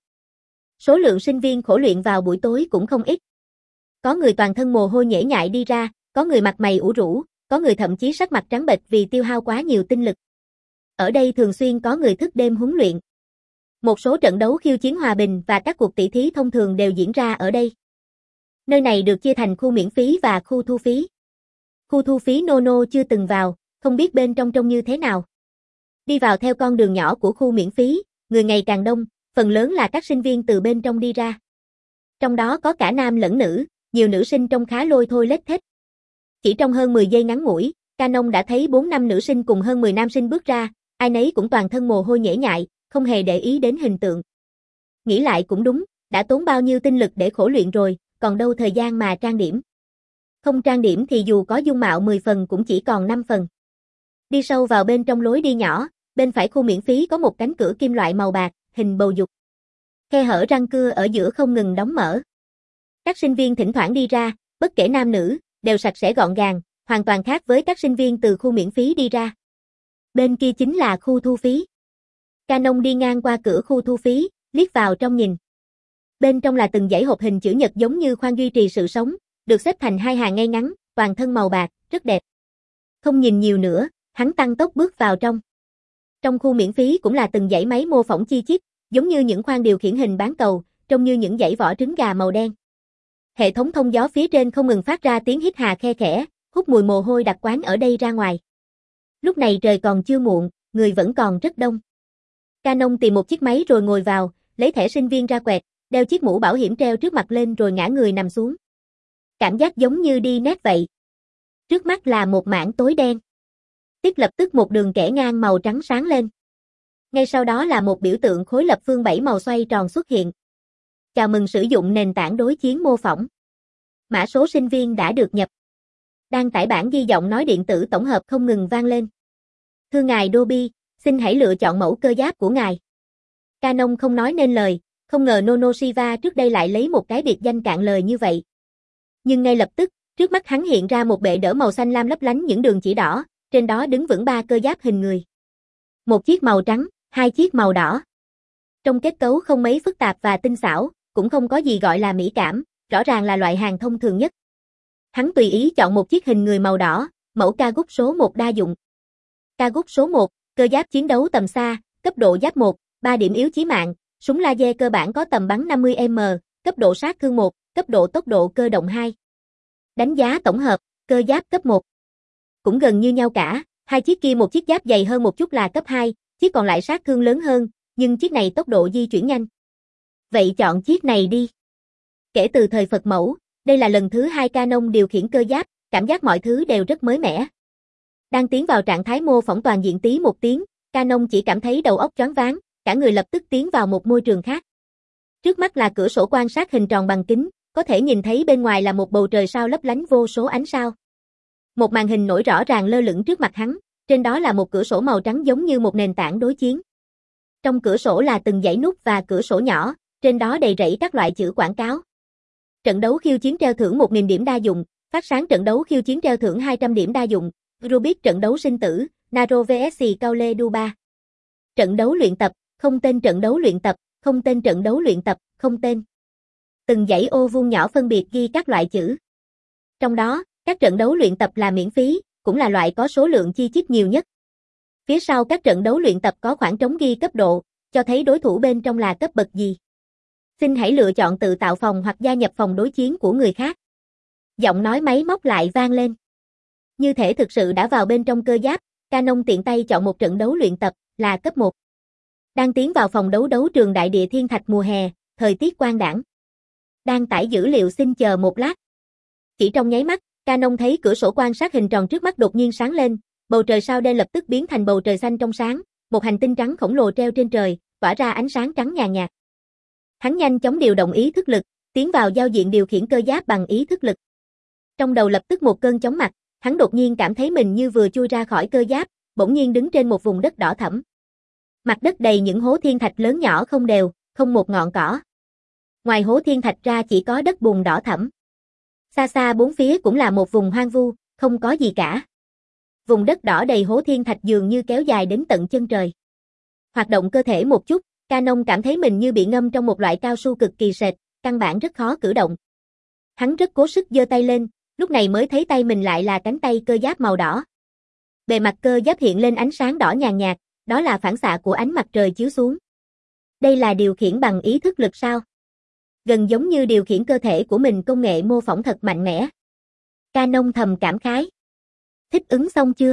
Số lượng sinh viên khổ luyện vào buổi tối cũng không ít. Có người toàn thân mồ hôi nhễ nhại đi ra, có người mặt mày ủ rũ, có người thậm chí sắc mặt trắng bệch vì tiêu hao quá nhiều tinh lực. Ở đây thường xuyên có người thức đêm huấn luyện. Một số trận đấu khiêu chiến hòa bình và các cuộc tỷ thí thông thường đều diễn ra ở đây. Nơi này được chia thành khu miễn phí và khu thu phí. Khu thu phí Nono chưa từng vào, không biết bên trong trông như thế nào. Đi vào theo con đường nhỏ của khu miễn phí, người ngày càng đông, phần lớn là các sinh viên từ bên trong đi ra. Trong đó có cả nam lẫn nữ, nhiều nữ sinh trông khá lôi thôi lết thết. Chỉ trong hơn mười giây ngắn ngủi, Canon đã thấy bốn năm nữ sinh cùng hơn mười nam sinh bước ra, ai nấy cũng toàn thân mồ hôi nhễ nhại, không hề để ý đến hình tượng. Nghĩ lại cũng đúng, đã tốn bao nhiêu tinh lực để khổ luyện rồi, còn đâu thời gian mà trang điểm. Không trang điểm thì dù có dung mạo mười phần cũng chỉ còn năm phần. Đi sâu vào bên trong lối đi nhỏ, bên phải khu miễn phí có một cánh cửa kim loại màu bạc, hình bầu dục. Khe hở răng cưa ở giữa không ngừng đóng mở. Các sinh viên thỉnh thoảng đi ra, bất kể nam nữ, đều sạch sẽ gọn gàng, hoàn toàn khác với các sinh viên từ khu miễn phí đi ra. Bên kia chính là khu thu phí. Canon đi ngang qua cửa khu thu phí, liếc vào trong nhìn. Bên trong là từng dãy hộp hình chữ nhật giống như khoang duy trì sự sống, được xếp thành hai hàng ngay ngắn, toàn thân màu bạc, rất đẹp. Không nhìn nhiều nữa, hắn tăng tốc bước vào trong. Trong khu miễn phí cũng là từng dãy máy mô phỏng chi chít, giống như những khoang điều khiển hình bán cầu, trông như những dãy vỏ trứng gà màu đen. Hệ thống thông gió phía trên không ngừng phát ra tiếng hít hà khe khẽ, hút mùi mồ hôi đặc quán ở đây ra ngoài. Lúc này trời còn chưa muộn, người vẫn còn rất đông. Canon tìm một chiếc máy rồi ngồi vào, lấy thẻ sinh viên ra quẹt, đeo chiếc mũ bảo hiểm treo trước mặt lên rồi ngã người nằm xuống. Cảm giác giống như đi nét vậy. Trước mắt là một mảng tối đen. Tiếp lập tức một đường kẻ ngang màu trắng sáng lên. Ngay sau đó là một biểu tượng khối lập phương bảy màu xoay tròn xuất hiện. Chào mừng sử dụng nền tảng đối chiến mô phỏng. Mã số sinh viên đã được nhập. Đang tải bản ghi giọng nói điện tử tổng hợp không ngừng vang lên. Thưa ngài Dobby, xin hãy lựa chọn mẫu cơ giáp của ngài. Canon không nói nên lời, không ngờ Nonoshiba trước đây lại lấy một cái biệt danh cạn lời như vậy. Nhưng ngay lập tức, trước mắt hắn hiện ra một bệ đỡ màu xanh lam lấp lánh những đường chỉ đỏ, trên đó đứng vững ba cơ giáp hình người. Một chiếc màu trắng, hai chiếc màu đỏ. Trong kết cấu không mấy phức tạp và tinh xảo, cũng không có gì gọi là mỹ cảm, rõ ràng là loại hàng thông thường nhất. Hắn tùy ý chọn một chiếc hình người màu đỏ, mẫu Kagut số một đa dụng. Kagut số một, cơ giáp chiến đấu tầm xa, cấp độ giáp một, ba điểm yếu chí mạng, súng laser cơ bản có tầm bắn năm mươi mét, cấp độ sát thương một, cấp độ tốc độ cơ động hai. Đánh giá tổng hợp, cơ giáp cấp một. Cũng gần như nhau cả, hai chiếc kia một chiếc giáp dày hơn một chút là cấp hai, chiếc còn lại sát thương lớn hơn, nhưng chiếc này tốc độ di chuyển nhanh. Vậy chọn chiếc này đi. Kể từ thời Phật mẫu, đây là lần thứ hai Canon điều khiển cơ giáp, cảm giác mọi thứ đều rất mới mẻ. Đang tiến vào trạng thái mô phỏng toàn diện tí một tiếng, Canon chỉ cảm thấy đầu óc choáng váng, cả người lập tức tiến vào một môi trường khác. Trước mắt là cửa sổ quan sát hình tròn bằng kính, có thể nhìn thấy bên ngoài là một bầu trời sao lấp lánh vô số ánh sao. Một màn hình nổi rõ ràng lơ lửng trước mặt hắn, trên đó là một cửa sổ màu trắng giống như một nền tảng đối chiến. Trong cửa sổ là từng dãy nút và cửa sổ nhỏ, trên đó đầy rẫy các loại chữ quảng cáo. Trận đấu khiêu chiến treo thưởng một nghìn điểm đa dụng, phát sáng trận đấu khiêu chiến treo thưởng hai trăm điểm đa dụng, Rubik trận đấu sinh tử, Naro vs Kaole Duba. Trận đấu luyện tập, không tên trận đấu luyện tập, không tên trận đấu luyện tập, không tên. Từng dãy ô vuông nhỏ phân biệt ghi các loại chữ. Trong đó, các trận đấu luyện tập là miễn phí, cũng là loại có số lượng chi chít nhiều nhất. Phía sau các trận đấu luyện tập có khoảng trống ghi cấp độ, cho thấy đối thủ bên trong là cấp bậc gì. Xin hãy lựa chọn tự tạo phòng hoặc gia nhập phòng đối chiến của người khác. Giọng nói máy móc lại vang lên. Như thể thực sự đã vào bên trong cơ giáp, Canon tiện tay chọn một trận đấu luyện tập, là cấp một. Đang tiến vào phòng đấu đấu trường Đại Địa Thiên Thạch mùa hè, thời tiết quang đãng. Đang tải dữ liệu xin chờ một lát. Chỉ trong nháy mắt, Canon thấy cửa sổ quan sát hình tròn trước mắt đột nhiên sáng lên, Bầu trời sao đen lập tức biến thành bầu trời xanh trong sáng, một hành tinh trắng khổng lồ treo trên trời, tỏa ra ánh sáng trắng nhàn nhạt. Hắn nhanh chóng điều động ý thức lực, tiến vào giao diện điều khiển cơ giáp bằng ý thức lực. Trong đầu lập tức một cơn chóng mặt, hắn đột nhiên cảm thấy mình như vừa chui ra khỏi cơ giáp, bỗng nhiên đứng trên một vùng đất đỏ thẫm. Mặt đất đầy những hố thiên thạch lớn nhỏ không đều, không một ngọn cỏ. Ngoài hố thiên thạch ra chỉ có đất bùn đỏ thẫm. Xa xa bốn phía cũng là một vùng hoang vu, không có gì cả. Vùng đất đỏ đầy hố thiên thạch dường như kéo dài đến tận chân trời. Hoạt động cơ thể một chút, Canon cảm thấy mình như bị ngâm trong một loại cao su cực kỳ sệt, căn bản rất khó cử động. Hắn rất cố sức giơ tay lên, lúc này mới thấy tay mình lại là cánh tay cơ giáp màu đỏ. Bề mặt cơ giáp hiện lên ánh sáng đỏ nhàn nhạt, đó là phản xạ của ánh mặt trời chiếu xuống. Đây là điều khiển bằng ý thức lực sao? Gần giống như điều khiển cơ thể của mình, công nghệ mô phỏng thật mạnh mẽ. Canon thầm cảm khái. Thích ứng xong chưa?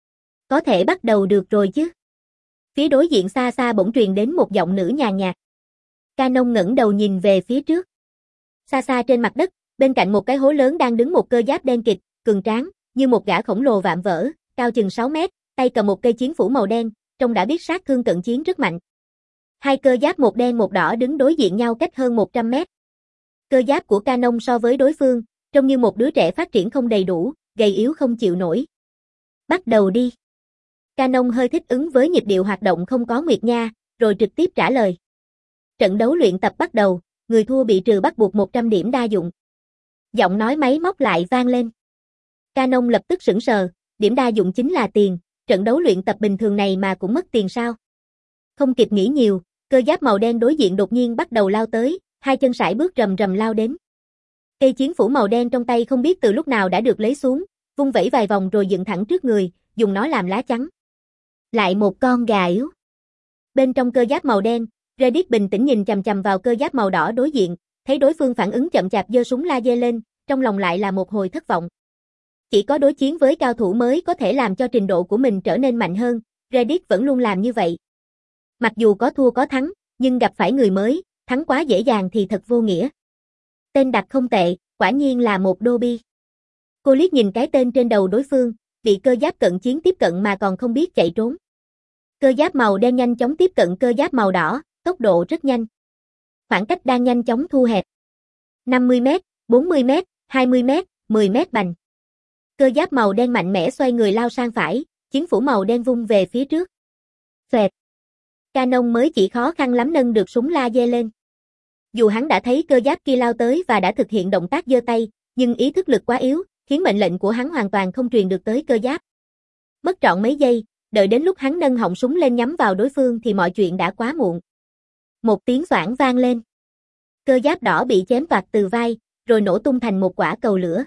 Có thể bắt đầu được rồi chứ? Phía đối diện xa xa bỗng truyền đến một giọng nữ nhàn nhạt. Canon ngẩng đầu nhìn về phía trước. Xa xa trên mặt đất, bên cạnh một cái hố lớn đang đứng một cơ giáp đen kịt, cường tráng, như một gã khổng lồ vạm vỡ, cao chừng sáu mét, tay cầm một cây chiến phủ màu đen, trông đã biết sát thương cận chiến rất mạnh. Hai cơ giáp một đen một đỏ đứng đối diện nhau cách hơn một trăm mét. Cơ giáp của Canon so với đối phương, trông như một đứa trẻ phát triển không đầy đủ, gầy yếu không chịu nổi. Bắt đầu đi. Canon hơi thích ứng với nhịp điệu hoạt động không có Nguyệt Nha, rồi trực tiếp trả lời. Trận đấu luyện tập bắt đầu, người thua bị trừ bắt buộc một trăm điểm đa dụng. Giọng nói máy móc lại vang lên. Canon lập tức sững sờ, điểm đa dụng chính là tiền, trận đấu luyện tập bình thường này mà cũng mất tiền sao? Không kịp nghĩ nhiều, cơ giáp màu đen đối diện đột nhiên bắt đầu lao tới, hai chân sải bước rầm rầm lao đến. Cây chiến phủ màu đen trong tay không biết từ lúc nào đã được lấy xuống, vung vẩy vài vòng rồi dựng thẳng trước người, dùng nó làm lá chắn. Lại một con gà yếu. Bên trong cơ giáp màu đen, Reddit bình tĩnh nhìn chằm chằm vào cơ giáp màu đỏ đối diện, thấy đối phương phản ứng chậm chạp giơ súng laser lên, trong lòng lại là một hồi thất vọng. Chỉ có đối chiến với cao thủ mới có thể làm cho trình độ của mình trở nên mạnh hơn, Reddit vẫn luôn làm như vậy. Mặc dù có thua có thắng, nhưng gặp phải người mới, thắng quá dễ dàng thì thật vô nghĩa. Tên đặt không tệ, quả nhiên là một đô bi. Cô liếc nhìn cái tên trên đầu đối phương, bị cơ giáp cận chiến tiếp cận mà còn không biết chạy trốn. Cơ giáp màu đen nhanh chóng tiếp cận cơ giáp màu đỏ, tốc độ rất nhanh. Khoảng cách đang nhanh chóng thu hẹp. năm mươi mét, bốn mươi mét, hai mươi mét, mười mét bành. Cơ giáp màu đen mạnh mẽ xoay người lao sang phải, chiến phủ màu đen vung về phía trước. Xoẹt. Canon mới chỉ khó khăn lắm nâng được súng laser lên. Dù hắn đã thấy cơ giáp kia lao tới và đã thực hiện động tác giơ tay, nhưng ý thức lực quá yếu, khiến mệnh lệnh của hắn hoàn toàn không truyền được tới cơ giáp. Mất trọn mấy giây, đợi đến lúc hắn nâng họng súng lên nhắm vào đối phương thì mọi chuyện đã quá muộn. Một tiếng xoảng vang lên. Cơ giáp đỏ bị chém toạc từ vai, rồi nổ tung thành một quả cầu lửa.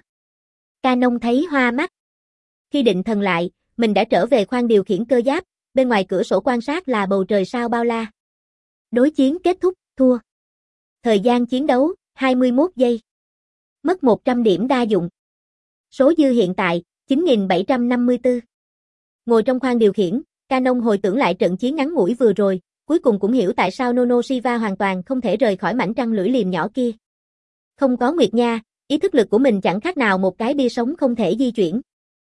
Canon thấy hoa mắt. Khi định thần lại, mình đã trở về khoang điều khiển cơ giáp, bên ngoài cửa sổ quan sát là bầu trời sao bao la. Đối chiến kết thúc, thua. Thời gian chiến đấu, hai mươi mốt giây. Mất một trăm điểm đa dụng. Số dư hiện tại, chín nghìn bảy trăm năm mươi tư. Ngồi trong khoang điều khiển, Canon hồi tưởng lại trận chiến ngắn ngủi vừa rồi, cuối cùng cũng hiểu tại sao Nono Shiva hoàn toàn không thể rời khỏi mảnh trăng lưỡi liềm nhỏ kia. Không có Nguyệt Nha, ý thức lực của mình chẳng khác nào một cái bia sống không thể di chuyển.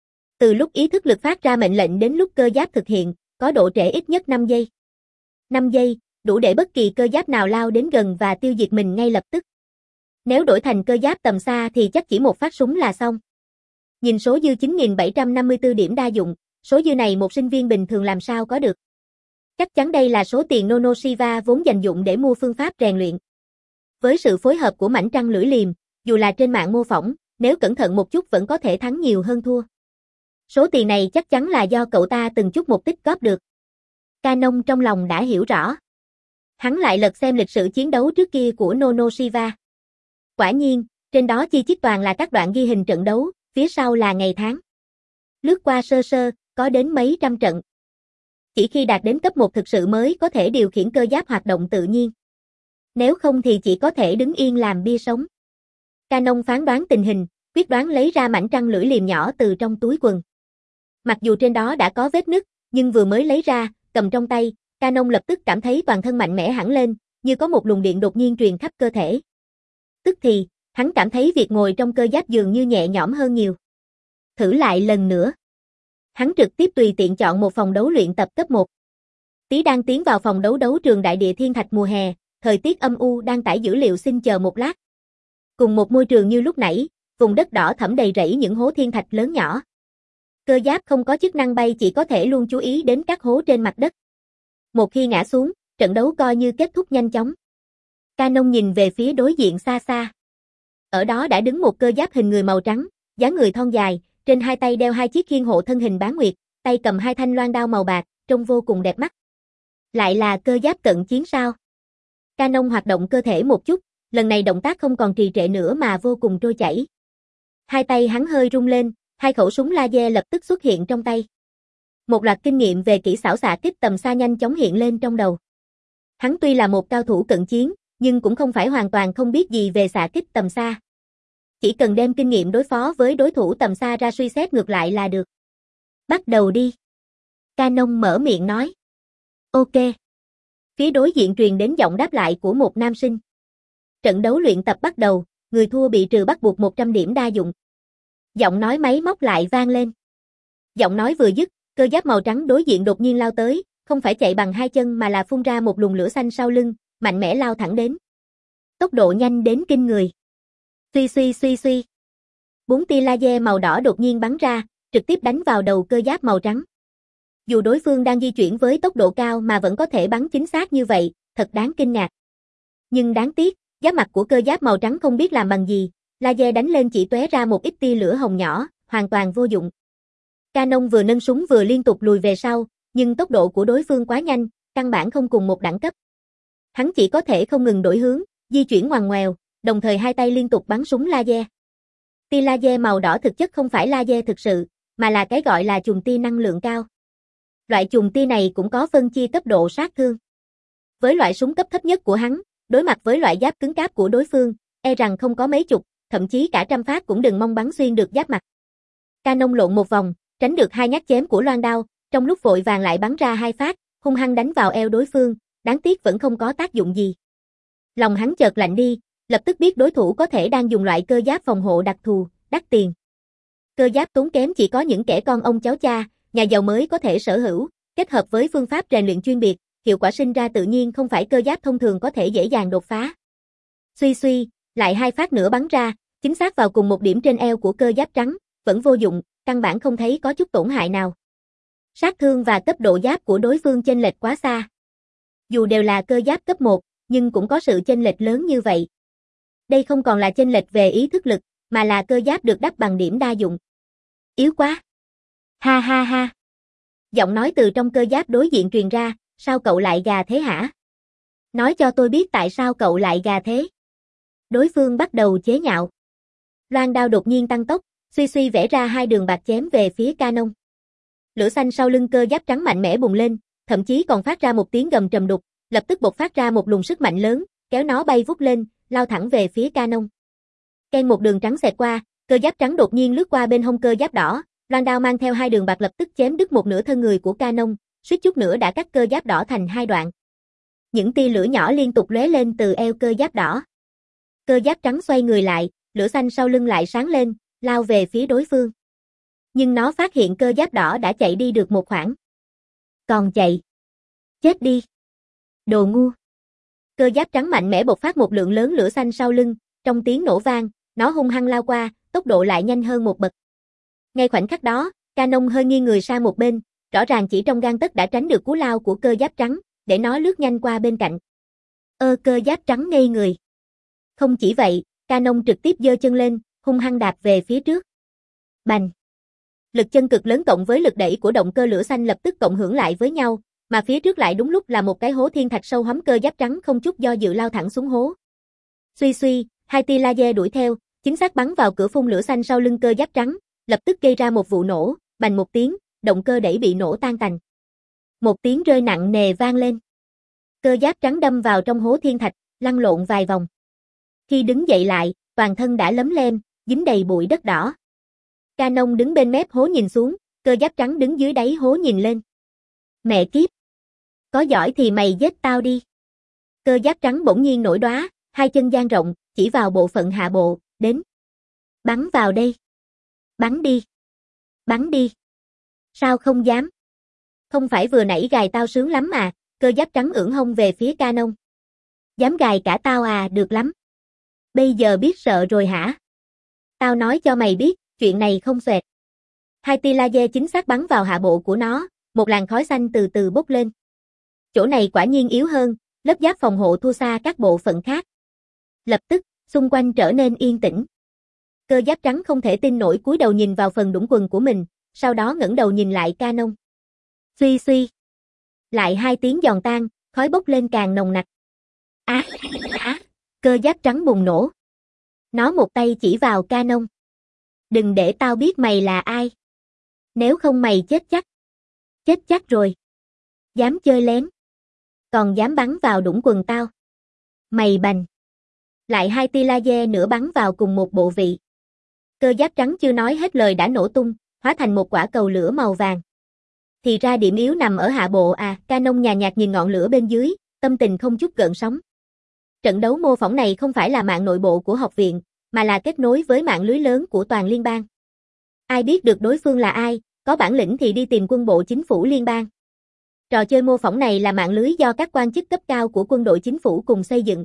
Từ lúc ý thức lực phát ra mệnh lệnh đến lúc cơ giáp thực hiện, có độ trễ ít nhất năm giây. năm giây, đủ để bất kỳ cơ giáp nào lao đến gần và tiêu diệt mình ngay lập tức. Nếu đổi thành cơ giáp tầm xa thì chắc chỉ một phát súng là xong. Nhìn số dư chín nghìn bảy trăm năm mươi tư điểm đa dụng, số dư này một sinh viên bình thường làm sao có được. Chắc chắn đây là số tiền Nono Shiva vốn dành dụng để mua phương pháp rèn luyện. Với sự phối hợp của mảnh trăng lưỡi liềm, dù là trên mạng mô phỏng, nếu cẩn thận một chút vẫn có thể thắng nhiều hơn thua. Số tiền này chắc chắn là do cậu ta từng chút một tích góp được. Canon trong lòng đã hiểu rõ. Hắn lại lật xem lịch sử chiến đấu trước kia của Nono Shiva. Quả nhiên, trên đó chi chít toàn là các đoạn ghi hình trận đấu, phía sau là ngày tháng. Lướt qua sơ sơ, có đến mấy trăm trận. Chỉ khi đạt đến cấp một thực sự mới có thể điều khiển cơ giáp hoạt động tự nhiên. Nếu không thì chỉ có thể đứng yên làm bia sống. Canon phán đoán tình hình, quyết đoán lấy ra mảnh trăng lưỡi liềm nhỏ từ trong túi quần. Mặc dù trên đó đã có vết nứt, nhưng vừa mới lấy ra, cầm trong tay, Canon lập tức cảm thấy toàn thân mạnh mẽ hẳn lên, như có một luồng điện đột nhiên truyền khắp cơ thể. Tức thì, hắn cảm thấy việc ngồi trong cơ giáp dường như nhẹ nhõm hơn nhiều. Thử lại lần nữa. Hắn trực tiếp tùy tiện chọn một phòng đấu luyện tập cấp một. Tí đang tiến vào phòng đấu đấu trường Đại Địa Thiên Thạch mùa hè, thời tiết âm u đang tải dữ liệu xin chờ một lát. Cùng một môi trường như lúc nãy, vùng đất đỏ thẫm đầy rẫy những hố thiên thạch lớn nhỏ. Cơ giáp không có chức năng bay chỉ có thể luôn chú ý đến các hố trên mặt đất. Một khi ngã xuống, trận đấu coi như kết thúc nhanh chóng. Canon nhìn về phía đối diện xa xa. Ở đó đã đứng một cơ giáp hình người màu trắng, dáng người thon dài, trên hai tay đeo hai chiếc khiên hộ thân hình bán nguyệt, tay cầm hai thanh loan đao màu bạc, trông vô cùng đẹp mắt. Lại là cơ giáp cận chiến sao? Canon hoạt động cơ thể một chút, lần này động tác không còn trì trệ nữa mà vô cùng trôi chảy. Hai tay hắn hơi rung lên, hai khẩu súng laser lập tức xuất hiện trong tay. Một loạt kinh nghiệm về kỹ xảo xạ kích tầm xa nhanh chóng hiện lên trong đầu. Hắn tuy là một cao thủ cận chiến, nhưng cũng không phải hoàn toàn không biết gì về xạ kích tầm xa. Chỉ cần đem kinh nghiệm đối phó với đối thủ tầm xa ra suy xét ngược lại là được. Bắt đầu đi. Canon mở miệng nói. Ok. Phía đối diện truyền đến giọng đáp lại của một nam sinh. Trận đấu luyện tập bắt đầu, người thua bị trừ bắt buộc một trăm điểm đa dụng. Giọng nói máy móc lại vang lên. Giọng nói vừa dứt, cơ giáp màu trắng đối diện đột nhiên lao tới, không phải chạy bằng hai chân mà là phun ra một luồng lửa xanh sau lưng, mạnh mẽ lao thẳng đến. Tốc độ nhanh đến kinh người. Suy suy suy suy. Bốn tia laser màu đỏ đột nhiên bắn ra, trực tiếp đánh vào đầu cơ giáp màu trắng. Dù đối phương đang di chuyển với tốc độ cao mà vẫn có thể bắn chính xác như vậy, thật đáng kinh ngạc. Nhưng đáng tiếc, giáp mặt của cơ giáp màu trắng không biết làm bằng gì, laser đánh lên chỉ tóe ra một ít tia lửa hồng nhỏ, hoàn toàn vô dụng. Canon vừa nâng súng vừa liên tục lùi về sau, nhưng tốc độ của đối phương quá nhanh, căn bản không cùng một đẳng cấp. Hắn chỉ có thể không ngừng đổi hướng, di chuyển ngoằn ngoèo, đồng thời hai tay liên tục bắn súng laser. Tia laser màu đỏ thực chất không phải laser thực sự, mà là cái gọi là chùm tia năng lượng cao. Loại chùm tia này cũng có phân chia cấp độ sát thương. Với loại súng cấp thấp nhất của hắn, đối mặt với loại giáp cứng cáp của đối phương, e rằng không có mấy chục, thậm chí cả trăm phát cũng đừng mong bắn xuyên được giáp mặt. Canon lộn một vòng, tránh được hai nhát chém của loan đao, trong lúc vội vàng lại bắn ra hai phát, hung hăng đánh vào eo đối phương, đáng tiếc vẫn không có tác dụng gì. Lòng hắn chợt lạnh đi, lập tức biết đối thủ có thể đang dùng loại cơ giáp phòng hộ đặc thù, đắt tiền. Cơ giáp tốn kém chỉ có những kẻ con ông cháu cha, nhà giàu mới có thể sở hữu, kết hợp với phương pháp rèn luyện chuyên biệt, hiệu quả sinh ra tự nhiên không phải cơ giáp thông thường có thể dễ dàng đột phá. Suy suy, lại hai phát nữa bắn ra, chính xác vào cùng một điểm trên eo của cơ giáp trắng, vẫn vô dụng, căn bản không thấy có chút tổn hại nào. Sát thương và cấp độ giáp của đối phương chênh lệch quá xa. Dù đều là cơ giáp cấp một, nhưng cũng có sự chênh lệch lớn như vậy. Đây không còn là chênh lệch về ý thức lực, mà là cơ giáp được đắp bằng điểm đa dụng. Yếu quá. Ha ha ha. Giọng nói từ trong cơ giáp đối diện truyền ra, sao cậu lại gà thế hả? Nói cho tôi biết tại sao cậu lại gà thế. Đối phương bắt đầu chế nhạo. Loan đao đột nhiên tăng tốc, suy suy vẽ ra hai đường bạc chém về phía Canon. Lửa xanh sau lưng cơ giáp trắng mạnh mẽ bùng lên, thậm chí còn phát ra một tiếng gầm trầm đục, lập tức bộc phát ra một luồng sức mạnh lớn, kéo nó bay vút lên, lao thẳng về phía Canon. Ken một đường trắng xẹt qua, cơ giáp trắng đột nhiên lướt qua bên hông cơ giáp đỏ, loan đao mang theo hai đường bạc lập tức chém đứt một nửa thân người của Canon, suýt chút nữa đã cắt cơ giáp đỏ thành hai đoạn. Những tia lửa nhỏ liên tục lóe lên từ eo cơ giáp đỏ. Cơ giáp trắng xoay người lại, lửa xanh sau lưng lại sáng lên, lao về phía đối phương. Nhưng nó phát hiện cơ giáp đỏ đã chạy đi được một khoảng. Còn chạy. Chết đi. Đồ ngu. Cơ giáp trắng mạnh mẽ bộc phát một lượng lớn lửa xanh sau lưng, trong tiếng nổ vang, nó hung hăng lao qua, tốc độ lại nhanh hơn một bậc. Ngay khoảnh khắc đó, Canon hơi nghiêng người sang một bên, rõ ràng chỉ trong gang tấc đã tránh được cú lao của cơ giáp trắng, để nó lướt nhanh qua bên cạnh. Ơ cơ giáp trắng ngây người. Không chỉ vậy, Canon trực tiếp giơ chân lên, hung hăng đạp về phía trước. Bành. Lực chân cực lớn cộng với lực đẩy của động cơ lửa xanh lập tức cộng hưởng lại với nhau, mà phía trước lại đúng lúc là một cái hố thiên thạch sâu hắm, cơ giáp trắng không chút do dự lao thẳng xuống hố. Suy suy, hai tia laser đuổi theo, chính xác bắn vào cửa phun lửa xanh sau lưng cơ giáp trắng, lập tức gây ra một vụ nổ, bành một tiếng, động cơ đẩy bị nổ tan tành. Một tiếng rơi nặng nề vang lên. Cơ giáp trắng đâm vào trong hố thiên thạch, lăn lộn vài vòng. Khi đứng dậy lại, toàn thân đã lấm lem, dính đầy bụi đất đỏ. Canon đứng bên mép hố nhìn xuống, cơ giáp trắng đứng dưới đáy hố nhìn lên. Mẹ kiếp! Có giỏi thì mày giết tao đi. Cơ giáp trắng bỗng nhiên nổi đóa, hai chân dang rộng, chỉ vào bộ phận hạ bộ, đến. Bắn vào đây. Bắn đi. Bắn đi. Sao không dám? Không phải vừa nãy gài tao sướng lắm mà, Cơ Giáp trắng ưỡn hông về phía Canon. Dám gài cả tao à, được lắm. Bây giờ biết sợ rồi hả? Tao nói cho mày biết, chuyện này không xoẹt. Hai tia laser chính xác bắn vào hạ bộ của nó, một làn khói xanh từ từ bốc lên. Chỗ này quả nhiên yếu hơn, lớp giáp phòng hộ thua xa các bộ phận khác. Lập tức, xung quanh trở nên yên tĩnh. Cơ Giáp trắng không thể tin nổi cúi đầu nhìn vào phần đũng quần của mình, sau đó ngẩng đầu nhìn lại Canon. Suy suy. Lại hai tiếng giòn tan, khói bốc lên càng nồng nặc. Á, á, Cơ Giáp trắng bùng nổ. Nó một tay chỉ vào Canon. Đừng để tao biết mày là ai. Nếu không mày chết chắc. Chết chắc rồi. Dám chơi lén. Còn dám bắn vào đũng quần tao. Mày bành. Lại hai tia laser nữa bắn vào cùng một bộ vị. Cơ Giáp trắng chưa nói hết lời đã nổ tung, hóa thành một quả cầu lửa màu vàng. Thì ra điểm yếu nằm ở hạ bộ à, Canon nhàn nhạt nhìn ngọn lửa bên dưới, tâm tình không chút gợn sóng. Trận đấu mô phỏng này không phải là mạng nội bộ của học viện, mà là kết nối với mạng lưới lớn của toàn liên bang. Ai biết được đối phương là ai, có bản lĩnh thì đi tìm quân bộ chính phủ liên bang. Trò chơi mô phỏng này là mạng lưới do các quan chức cấp cao của quân đội chính phủ cùng xây dựng.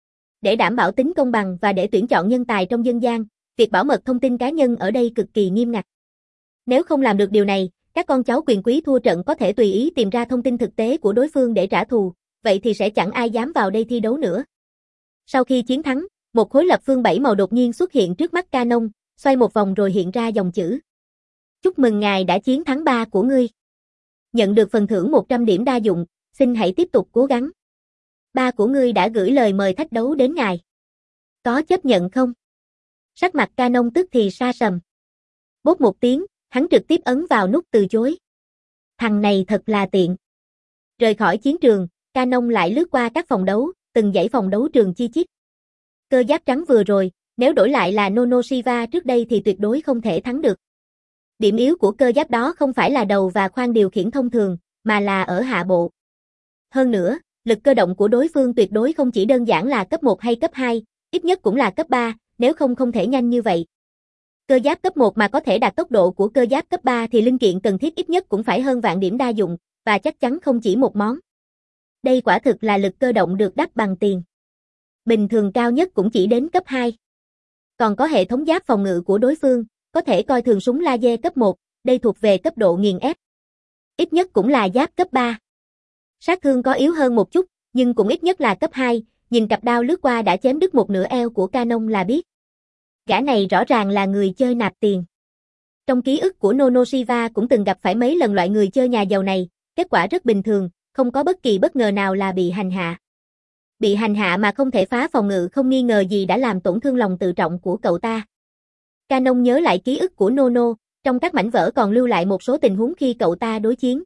Để đảm bảo tính công bằng và để tuyển chọn nhân tài trong dân gian, việc bảo mật thông tin cá nhân ở đây cực kỳ nghiêm ngặt. Nếu không làm được điều này, các con cháu quyền quý thua trận có thể tùy ý tìm ra thông tin thực tế của đối phương để trả thù, vậy thì sẽ chẳng ai dám vào đây thi đấu nữa. Sau khi chiến thắng, một khối lập phương bảy màu đột nhiên xuất hiện trước mắt Canon, xoay một vòng rồi hiện ra dòng chữ. Chúc mừng ngài đã chiến thắng ba của ngươi. Nhận được phần thưởng một trăm điểm đa dụng, xin hãy tiếp tục cố gắng. Ba của ngươi đã gửi lời mời thách đấu đến ngài. Có chấp nhận không? Sắc mặt Canon tức thì sa sầm. Bốp một tiếng, hắn trực tiếp ấn vào nút từ chối. Thằng này thật là tiện. Rời khỏi chiến trường, Canon lại lướt qua các phòng đấu, từng dãy phòng đấu trường chi chít. Cơ Giáp trắng vừa rồi, nếu đổi lại là Nonoshiva trước đây thì tuyệt đối không thể thắng được. Điểm yếu của cơ giáp đó không phải là đầu và khoang điều khiển thông thường, mà là ở hạ bộ. Hơn nữa, lực cơ động của đối phương tuyệt đối không chỉ đơn giản là cấp một hay cấp hai, ít nhất cũng là cấp ba, nếu không không thể nhanh như vậy. Cơ giáp cấp một mà có thể đạt tốc độ của cơ giáp cấp ba thì linh kiện cần thiết ít nhất cũng phải hơn vạn điểm đa dụng, và chắc chắn không chỉ một món. Đây quả thực là lực cơ động được đắp bằng tiền. Bình thường cao nhất cũng chỉ đến cấp hai. Còn có hệ thống giáp phòng ngự của đối phương, có thể coi thường súng laser cấp một, đây thuộc về cấp độ nghiền ép. Ít nhất cũng là giáp cấp ba. Sát thương có yếu hơn một chút, nhưng cũng ít nhất là cấp hai, nhìn cặp đao lướt qua đã chém đứt một nửa eo của Canon là biết. Gã này rõ ràng là người chơi nạp tiền. Trong ký ức của Nonoshiva cũng từng gặp phải mấy lần loại người chơi nhà giàu này, kết quả rất bình thường, không có bất kỳ bất ngờ nào là bị hành hạ. Bị hành hạ mà không thể phá phòng ngự không nghi ngờ gì đã làm tổn thương lòng tự trọng của cậu ta. Canon nhớ lại ký ức của Nono, trong các mảnh vỡ còn lưu lại một số tình huống khi cậu ta đối chiến.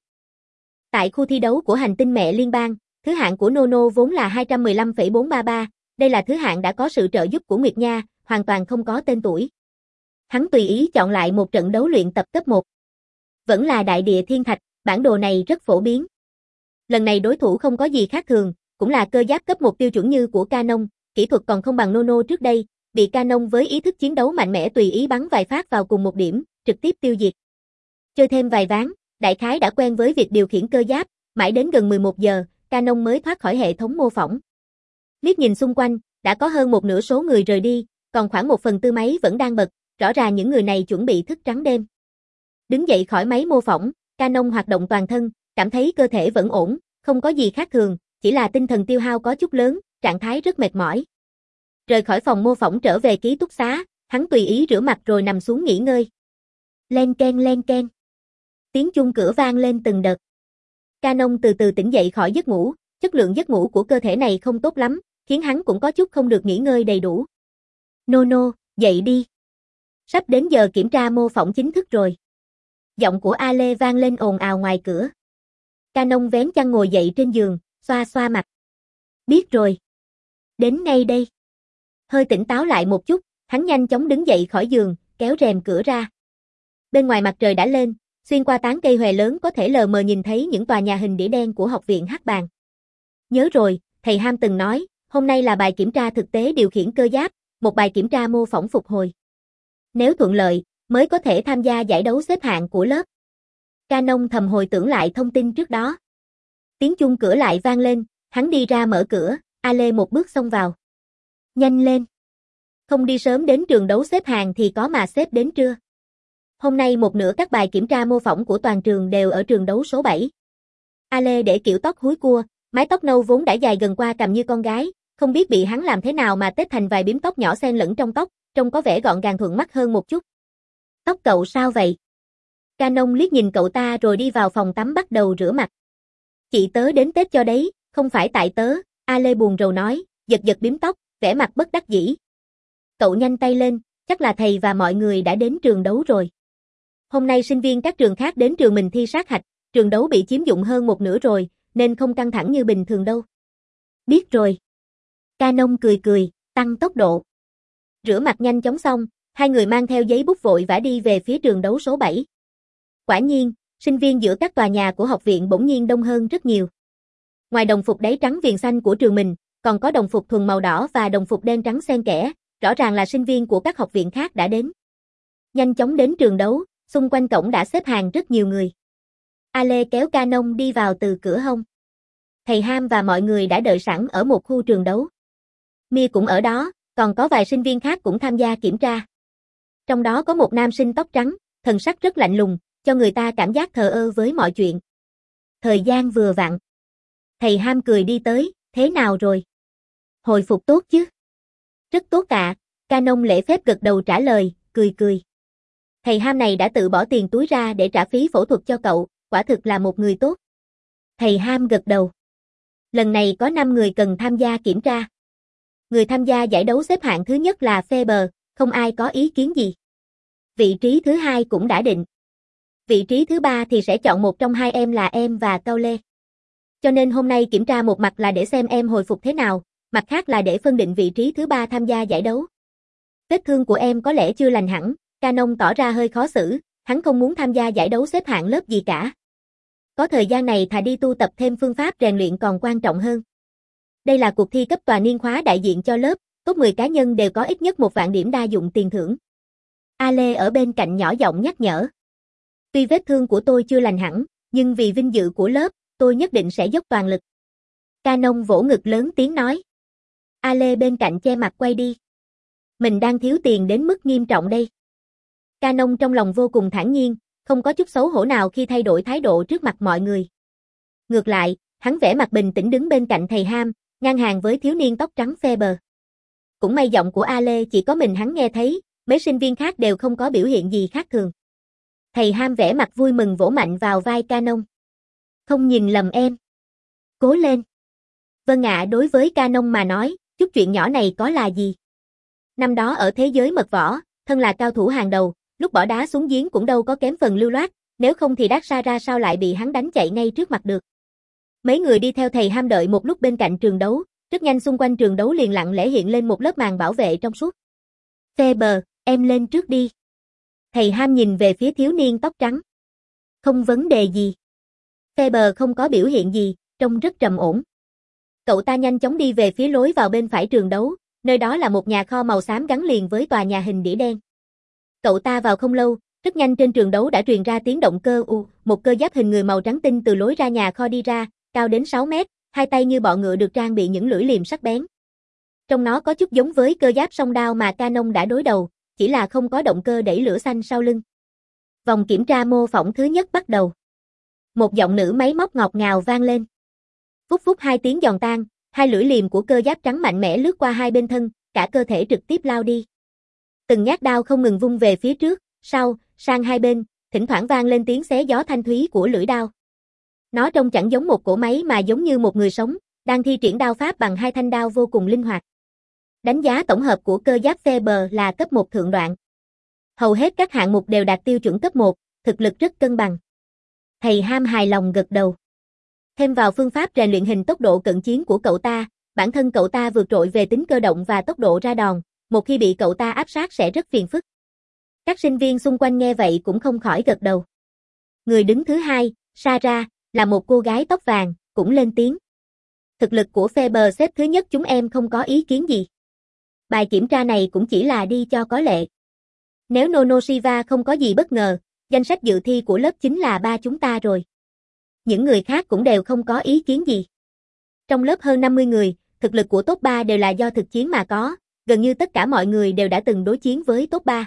Tại khu thi đấu của hành tinh mẹ liên bang, thứ hạng của Nono vốn là hai trăm mười lăm phẩy bốn ba ba, đây là thứ hạng đã có sự trợ giúp của Nguyệt Nha, hoàn toàn không có tên tuổi. Hắn tùy ý chọn lại một trận đấu luyện tập cấp một. Vẫn là đại địa thiên thạch, bản đồ này rất phổ biến. Lần này đối thủ không có gì khác thường, cũng là cơ giáp cấp một tiêu chuẩn như của Canon, kỹ thuật còn không bằng Nono trước đây, bị Canon với ý thức chiến đấu mạnh mẽ tùy ý bắn vài phát vào cùng một điểm, trực tiếp tiêu diệt. Chơi thêm vài ván, đại khái đã quen với việc điều khiển cơ giáp, mãi đến gần mười một giờ, Canon mới thoát khỏi hệ thống mô phỏng. Liếc nhìn xung quanh, đã có hơn một nửa số người rời đi, còn khoảng một phần tư máy vẫn đang bật, rõ ràng những người này chuẩn bị thức trắng đêm. Đứng dậy khỏi máy mô phỏng, Canon hoạt động toàn thân, cảm thấy cơ thể vẫn ổn, không có gì khác thường, chỉ là tinh thần tiêu hao có chút lớn, trạng thái rất mệt mỏi. Rời khỏi phòng mô phỏng trở về ký túc xá, hắn tùy ý rửa mặt rồi nằm xuống nghỉ ngơi. Len ken len ken. Tiếng chuông cửa vang lên từng đợt. Canon từ từ tỉnh dậy khỏi giấc ngủ, chất lượng giấc ngủ của cơ thể này không tốt lắm, khiến hắn cũng có chút không được nghỉ ngơi đầy đủ. Nono, dậy đi. Sắp đến giờ kiểm tra mô phỏng chính thức rồi. Giọng của Ale vang lên ồn ào ngoài cửa. Canon vén chăn ngồi dậy trên giường, xoa xoa mặt. Biết rồi. Đến ngay đây. Hơi tỉnh táo lại một chút, hắn nhanh chóng đứng dậy khỏi giường, kéo rèm cửa ra. Bên ngoài mặt trời đã lên, xuyên qua tán cây hòe lớn có thể lờ mờ nhìn thấy những tòa nhà hình đĩa đen của học viện Hắc Bàn. Nhớ rồi, thầy Ham từng nói, hôm nay là bài kiểm tra thực tế điều khiển cơ giáp, một bài kiểm tra mô phỏng phục hồi. Nếu thuận lợi, mới có thể tham gia giải đấu xếp hạng của lớp. Canon thầm hồi tưởng lại thông tin trước đó. Tiếng chuông cửa lại vang lên, hắn đi ra mở cửa, Ale một bước xông vào. Nhanh lên. Không đi sớm đến trường đấu xếp hàng thì có mà xếp đến trưa. Hôm nay một nửa các bài kiểm tra mô phỏng của toàn trường đều ở trường đấu số bảy. Ale để kiểu tóc húi cua, mái tóc nâu vốn đã dài gần qua cằm như con gái, không biết bị hắn làm thế nào mà tết thành vài bím tóc nhỏ xen lẫn trong tóc, trông có vẻ gọn gàng thuận mắt hơn một chút. Tóc cậu sao vậy? Canon liếc nhìn cậu ta rồi đi vào phòng tắm bắt đầu rửa mặt. Chị tớ đến Tết cho đấy, không phải tại tớ, Ale buồn rầu nói, giật giật bím tóc, vẻ mặt bất đắc dĩ. Cậu nhanh tay lên, chắc là thầy và mọi người đã đến trường đấu rồi. Hôm nay sinh viên các trường khác đến trường mình thi sát hạch, trường đấu bị chiếm dụng hơn một nửa rồi, nên không căng thẳng như bình thường đâu. Biết rồi. Canon cười cười, tăng tốc độ. Rửa mặt nhanh chóng xong, hai người mang theo giấy bút vội vã đi về phía trường đấu số bảy. Quả nhiên, sinh viên giữa các tòa nhà của học viện bỗng nhiên đông hơn rất nhiều. Ngoài đồng phục đáy trắng viền xanh của trường mình, còn có đồng phục thuần màu đỏ và đồng phục đen trắng xen kẽ, rõ ràng là sinh viên của các học viện khác đã đến. Nhanh chóng đến trường đấu, xung quanh cổng đã xếp hàng rất nhiều người. Ale kéo Canon đi vào từ cửa hông. Thầy Ham và mọi người đã đợi sẵn ở một khu trường đấu. Mia cũng ở đó, còn có vài sinh viên khác cũng tham gia kiểm tra. Trong đó có một nam sinh tóc trắng, thần sắc rất lạnh lùng, cho người ta cảm giác thờ ơ với mọi chuyện. Thời gian vừa vặn. Thầy Ham cười đi tới, thế nào rồi? Hồi phục tốt chứ? Rất tốt ạ, Canon lễ phép gật đầu trả lời, cười cười. Thầy Ham này đã tự bỏ tiền túi ra để trả phí phẫu thuật cho cậu, quả thực là một người tốt. Thầy Ham gật đầu. Lần này có năm người cần tham gia kiểm tra. Người tham gia giải đấu xếp hạng thứ nhất là Faber, không ai có ý kiến gì. Vị trí thứ hai cũng đã định. Vị trí thứ ba thì sẽ chọn một trong hai em là em và Cao Lê. Cho nên hôm nay kiểm tra một mặt là để xem em hồi phục thế nào, mặt khác là để phân định vị trí thứ ba tham gia giải đấu. Vết thương của em có lẽ chưa lành hẳn, Canon tỏ ra hơi khó xử, hắn không muốn tham gia giải đấu xếp hạng lớp gì cả. Có thời gian này thà đi tu tập thêm phương pháp rèn luyện còn quan trọng hơn. Đây là cuộc thi cấp tòa niên khóa đại diện cho lớp, top mười cá nhân đều có ít nhất một vạn điểm đa dụng tiền thưởng. Ale ở bên cạnh nhỏ giọng nhắc nhở. Tuy vết thương của tôi chưa lành hẳn, nhưng vì vinh dự của lớp, tôi nhất định sẽ dốc toàn lực. Canon vỗ ngực lớn tiếng nói. Ale bên cạnh che mặt quay đi. Mình đang thiếu tiền đến mức nghiêm trọng đây. Canon trong lòng vô cùng thản nhiên, không có chút xấu hổ nào khi thay đổi thái độ trước mặt mọi người. Ngược lại, hắn vẻ mặt bình tĩnh đứng bên cạnh thầy Ham, ngang hàng với thiếu niên tóc trắng Faber. Cũng may giọng của Ale chỉ có mình hắn nghe thấy, mấy sinh viên khác đều không có biểu hiện gì khác thường. Thầy Ham vẻ mặt vui mừng vỗ mạnh vào vai Canon. Không nhìn lầm em. Cố lên. Vâng ạ, đối với Canon mà nói, chút chuyện nhỏ này có là gì. Năm đó ở thế giới mật võ, thân là cao thủ hàng đầu, lúc bỏ đá xuống giếng cũng đâu có kém phần lưu loát, nếu không thì Đát Sa ra sao lại bị hắn đánh chạy ngay trước mặt được. Mấy người đi theo thầy Ham đợi một lúc bên cạnh trường đấu, rất nhanh xung quanh trường đấu liền lặng lẽ hiện lên một lớp màn bảo vệ trong suốt. Faber, em lên trước đi. Thầy Ham nhìn về phía thiếu niên tóc trắng. Không vấn đề gì. Faber không có biểu hiện gì, trông rất trầm ổn. Cậu ta nhanh chóng đi về phía lối vào bên phải trường đấu, nơi đó là một nhà kho màu xám gắn liền với tòa nhà hình đĩa đen. Cậu ta vào không lâu, rất nhanh trên trường đấu đã truyền ra tiếng động cơ u, một cơ giáp hình người màu trắng tinh từ lối ra nhà kho đi ra, cao đến sáu mét, hai tay như bọ ngựa được trang bị những lưỡi liềm sắc bén. Trong nó có chút giống với cơ giáp song đao mà Canon đã đối đầu, chỉ là không có động cơ đẩy lửa xanh sau lưng. Vòng kiểm tra mô phỏng thứ nhất bắt đầu. Một giọng nữ máy móc ngọt ngào vang lên. Phút phút hai tiếng giòn tan, hai lưỡi liềm của cơ giáp trắng mạnh mẽ lướt qua hai bên thân, cả cơ thể trực tiếp lao đi. Từng nhát đao không ngừng vung về phía trước, sau, sang hai bên, thỉnh thoảng vang lên tiếng xé gió thanh thúy của lưỡi đao. Nó trông chẳng giống một cỗ máy mà giống như một người sống, đang thi triển đao pháp bằng hai thanh đao vô cùng linh hoạt. Đánh giá tổng hợp của cơ giáp Faber là cấp một thượng đoạn. Hầu hết các hạng mục đều đạt tiêu chuẩn cấp một, thực lực rất cân bằng. Thầy Ham hài lòng gật đầu. Thêm vào phương pháp rèn luyện hình tốc độ cận chiến của cậu ta, bản thân cậu ta vượt trội về tính cơ động và tốc độ ra đòn, một khi bị cậu ta áp sát sẽ rất phiền phức. Các sinh viên xung quanh nghe vậy cũng không khỏi gật đầu. Người đứng thứ hai, Sarah, là một cô gái tóc vàng, cũng lên tiếng. Thực lực của Faber xếp thứ nhất chúng em không có ý kiến gì. Bài kiểm tra này cũng chỉ là đi cho có lệ. Nếu Nonoshiva không có gì bất ngờ, Danh sách dự thi của lớp chính là ba chúng ta rồi. Những người khác cũng đều không có ý kiến gì. Trong lớp hơn năm mươi người, thực lực của top ba đều là do thực chiến mà có, gần như tất cả mọi người đều đã từng đối chiến với top ba.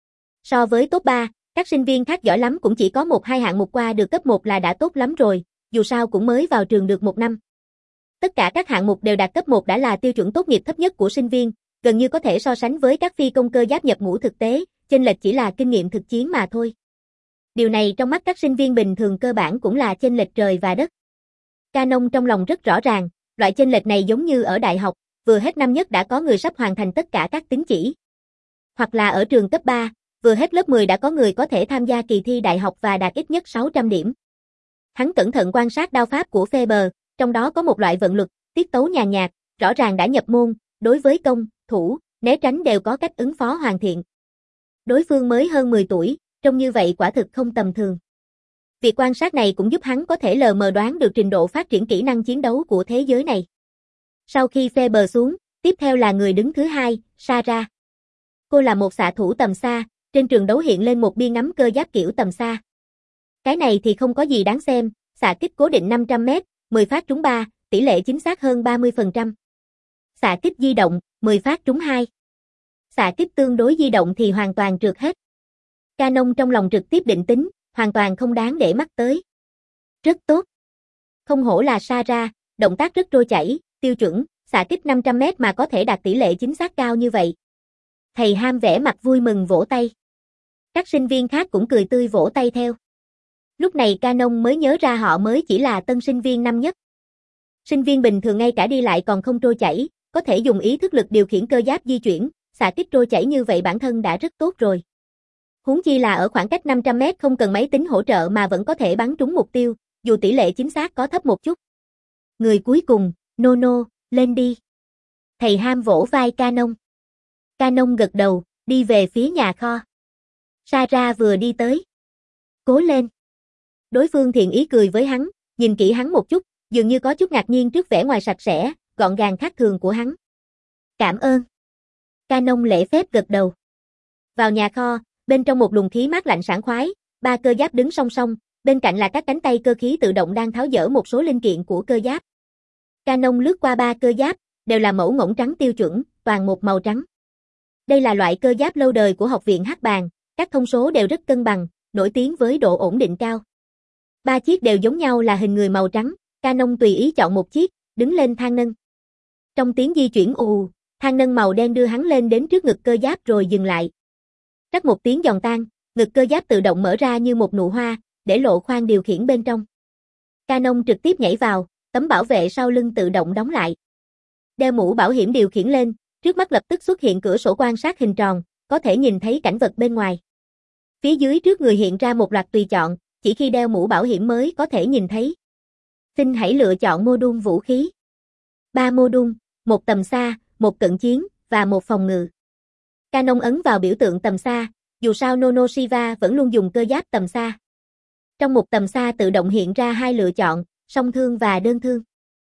So với top ba, các sinh viên khác giỏi lắm cũng chỉ có một hai hạng mục qua được cấp một là đã tốt lắm rồi, dù sao cũng mới vào trường được một năm. Tất cả các hạng mục đều đạt cấp một đã là tiêu chuẩn tốt nghiệp thấp nhất của sinh viên, gần như có thể so sánh với các phi công cơ giáp nhập ngũ thực tế, chênh lệch chỉ là kinh nghiệm thực chiến mà thôi. Điều này trong mắt các sinh viên bình thường cơ bản cũng là chênh lệch trời và đất. Canon trong lòng rất rõ ràng, loại chênh lệch này giống như ở đại học, vừa hết năm nhất đã có người sắp hoàn thành tất cả các tín chỉ. Hoặc là ở trường cấp ba, vừa hết lớp mười đã có người có thể tham gia kỳ thi đại học và đạt ít nhất sáu trăm điểm. Hắn cẩn thận quan sát đao pháp của Faber, trong đó có một loại vận luật, tiết tấu nhàn nhạt, rõ ràng đã nhập môn, đối với công, thủ, né tránh đều có cách ứng phó hoàn thiện. Đối phương mới hơn mười tuổi, trông như vậy quả thực không tầm thường. Việc quan sát này cũng giúp hắn có thể lờ mờ đoán được trình độ phát triển kỹ năng chiến đấu của thế giới này. Sau khi Faber xuống, tiếp theo là người đứng thứ hai, Sarah. Cô là một xạ thủ tầm xa, trên trường đấu hiện lên một bia ngắm cơ giáp kiểu tầm xa. Cái này thì không có gì đáng xem, xạ kích cố định năm trăm mét, mười phát trúng ba, tỷ lệ chính xác hơn ba mươi phần trăm. Xạ kích di động, mười phát trúng hai. Xạ kích tương đối di động thì hoàn toàn trượt hết. Canon trong lòng trực tiếp định tính, hoàn toàn không đáng để mắt tới. Rất tốt. Không hổ là Sarah, động tác rất trôi chảy, tiêu chuẩn, xạ kích năm trăm mét mà có thể đạt tỷ lệ chính xác cao như vậy. Thầy Ham vẻ mặt vui mừng vỗ tay. Các sinh viên khác cũng cười tươi vỗ tay theo. Lúc này Canon mới nhớ ra họ mới chỉ là tân sinh viên năm nhất. Sinh viên bình thường ngay cả đi lại còn không trôi chảy, có thể dùng ý thức lực điều khiển cơ giáp di chuyển, xạ kích trôi chảy như vậy bản thân đã rất tốt rồi. Huống chi là ở khoảng cách năm trăm mét không cần máy tính hỗ trợ mà vẫn có thể bắn trúng mục tiêu, dù tỷ lệ chính xác có thấp một chút. Người cuối cùng, Nono, lên đi. Thầy Ham vỗ vai Canon. Canon gật đầu, đi về phía nhà kho. Sarah vừa đi tới. Cố lên. Đối phương thiện ý cười với hắn, nhìn kỹ hắn một chút, dường như có chút ngạc nhiên trước vẻ ngoài sạch sẽ, gọn gàng khác thường của hắn. Cảm ơn. Canon lễ phép gật đầu. Vào nhà kho, bên trong một luồng khí mát lạnh sảng khoái, ba cơ giáp đứng song song, bên cạnh là các cánh tay cơ khí tự động đang tháo dỡ một số linh kiện của cơ giáp. Canon lướt qua ba cơ giáp, đều là mẫu ngỗng trắng tiêu chuẩn, toàn một màu trắng. Đây là loại cơ giáp lâu đời của học viện Hắc Bàng, các thông số đều rất cân bằng, nổi tiếng với độ ổn định cao. Ba chiếc đều giống nhau là hình người màu trắng, Canon tùy ý chọn một chiếc, đứng lên thang nâng. Trong tiếng di chuyển ù, thang nâng màu đen đưa hắn lên đến trước ngực cơ giáp rồi dừng lại. Rắc một tiếng giòn tan, ngực cơ giáp tự động mở ra như một nụ hoa, để lộ khoang điều khiển bên trong. Canon trực tiếp nhảy vào, tấm bảo vệ sau lưng tự động đóng lại. Đeo mũ bảo hiểm điều khiển lên, trước mắt lập tức xuất hiện cửa sổ quan sát hình tròn, có thể nhìn thấy cảnh vật bên ngoài. Phía dưới trước người hiện ra một loạt tùy chọn, chỉ khi đeo mũ bảo hiểm mới có thể nhìn thấy. Xin hãy lựa chọn mô đun vũ khí. Ba mô đun, một tầm xa, một cận chiến, và một phòng ngự. Canon ấn vào biểu tượng tầm xa, dù sao Nono Shiva vẫn luôn dùng cơ giáp tầm xa. Trong một tầm xa tự động hiện ra hai lựa chọn, song thương và đơn thương.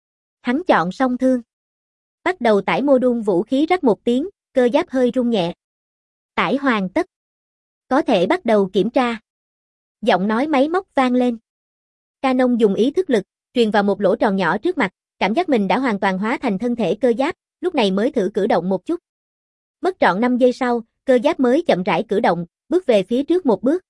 Hắn chọn song thương. Bắt đầu tải mô đun vũ khí rắc một tiếng, cơ giáp hơi rung nhẹ. Tải hoàn tất. Có thể bắt đầu kiểm tra. Giọng nói máy móc vang lên. Canon dùng ý thức lực, truyền vào một lỗ tròn nhỏ trước mặt, cảm giác mình đã hoàn toàn hóa thành thân thể cơ giáp, lúc này mới thử cử động một chút. Mất trọn năm giây sau, cơ giáp mới chậm rãi cử động, bước về phía trước một bước.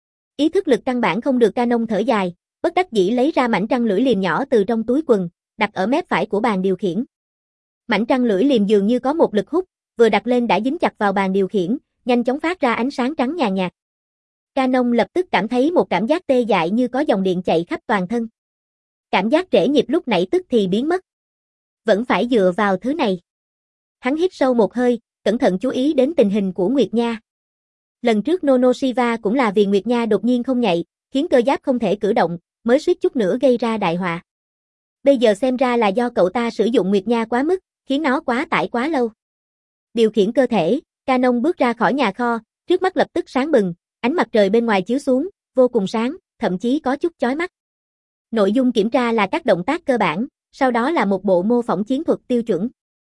Ý thức lực căn bản không được Canon thở dài, bất đắc dĩ lấy ra mảnh trăng lưỡi liềm nhỏ từ trong túi quần, đặt ở mép phải của bàn điều khiển. Mảnh trăng lưỡi liềm dường như có một lực hút, vừa đặt lên đã dính chặt vào bàn điều khiển, nhanh chóng phát ra ánh sáng trắng nhàn nhạt. Canon lập tức cảm thấy một cảm giác tê dại như có dòng điện chạy khắp toàn thân. Cảm giác trễ nhịp lúc nãy tức thì biến mất. Vẫn phải dựa vào thứ này. Hắn hít sâu một hơi, cẩn thận chú ý đến tình hình của Nguyệt Nha. Lần trước Nono Shiva cũng là vì Nguyệt Nha đột nhiên không nhạy, khiến cơ giáp không thể cử động, mới suýt chút nữa gây ra đại họa. Bây giờ xem ra là do cậu ta sử dụng Nguyệt Nha quá mức, khiến nó quá tải quá lâu. Điều khiển cơ thể, Canon bước ra khỏi nhà kho, trước mắt lập tức sáng bừng, ánh mặt trời bên ngoài chiếu xuống, vô cùng sáng, thậm chí có chút chói mắt. Nội dung kiểm tra là các động tác cơ bản, sau đó là một bộ mô phỏng chiến thuật tiêu chuẩn.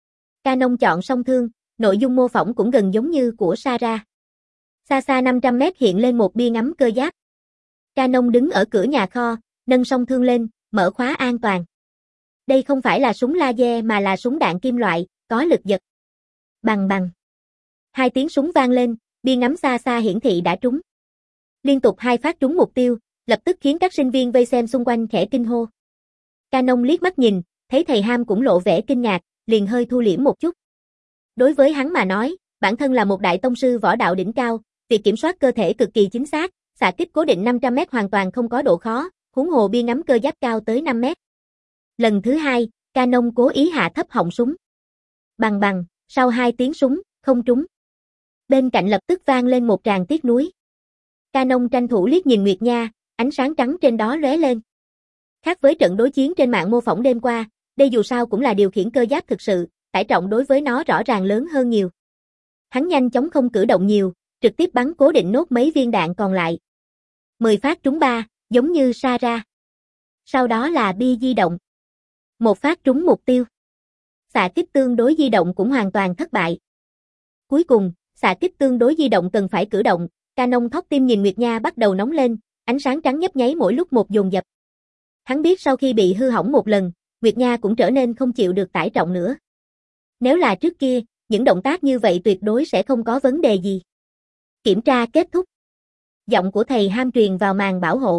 Canon chọn song thương, nội dung mô phỏng cũng gần giống như của Sarah. Xa xa năm trăm mét hiện lên một bia ngắm cơ giáp. Canon đứng ở cửa nhà kho, nâng song thương lên, mở khóa an toàn. Đây không phải là súng laser mà là súng đạn kim loại, có lực giật. Bằng bằng. Hai tiếng súng vang lên, bia ngắm xa xa hiển thị đã trúng. Liên tục hai phát trúng mục tiêu, lập tức khiến các sinh viên vây xem xung quanh khẽ kinh hô. Canon liếc mắt nhìn, thấy thầy Ham cũng lộ vẻ kinh ngạc, liền hơi thu liễm một chút. Đối với hắn mà nói, bản thân là một đại tông sư võ đạo đỉnh cao, việc kiểm soát cơ thể cực kỳ chính xác, xạ kích cố định năm trăm mét hoàn toàn không có độ khó, huống hồ bia ngắm cơ giáp cao tới năm mét. Lần thứ hai, Canon cố ý hạ thấp họng súng. Bằng bằng, sau hai tiếng súng, không trúng. Bên cạnh lập tức vang lên một tràng tiếc nuối. Canon tranh thủ liếc nhìn Nguyệt Nha, ánh sáng trắng trên đó lóe lên. Khác với trận đối chiến trên mạng mô phỏng đêm qua, đây dù sao cũng là điều khiển cơ giáp thực sự, tải trọng đối với nó rõ ràng lớn hơn nhiều. Hắn nhanh chóng không cử động nhiều, trực tiếp bắn cố định nốt mấy viên đạn còn lại. mười phát trúng ba, giống như sa ra. Sau đó là bia di động. Một phát trúng mục tiêu. Xạ kích tương đối di động cũng hoàn toàn thất bại. Cuối cùng, xạ kích tương đối di động cần phải cử động, Canon thót tim nhìn Nguyệt Nha bắt đầu nóng lên, ánh sáng trắng nhấp nháy mỗi lúc một dồn dập. Hắn biết sau khi bị hư hỏng một lần, Nguyệt Nha cũng trở nên không chịu được tải trọng nữa. Nếu là trước kia, những động tác như vậy tuyệt đối sẽ không có vấn đề gì. Kiểm tra kết thúc. Giọng của thầy Ham truyền vào màn bảo hộ.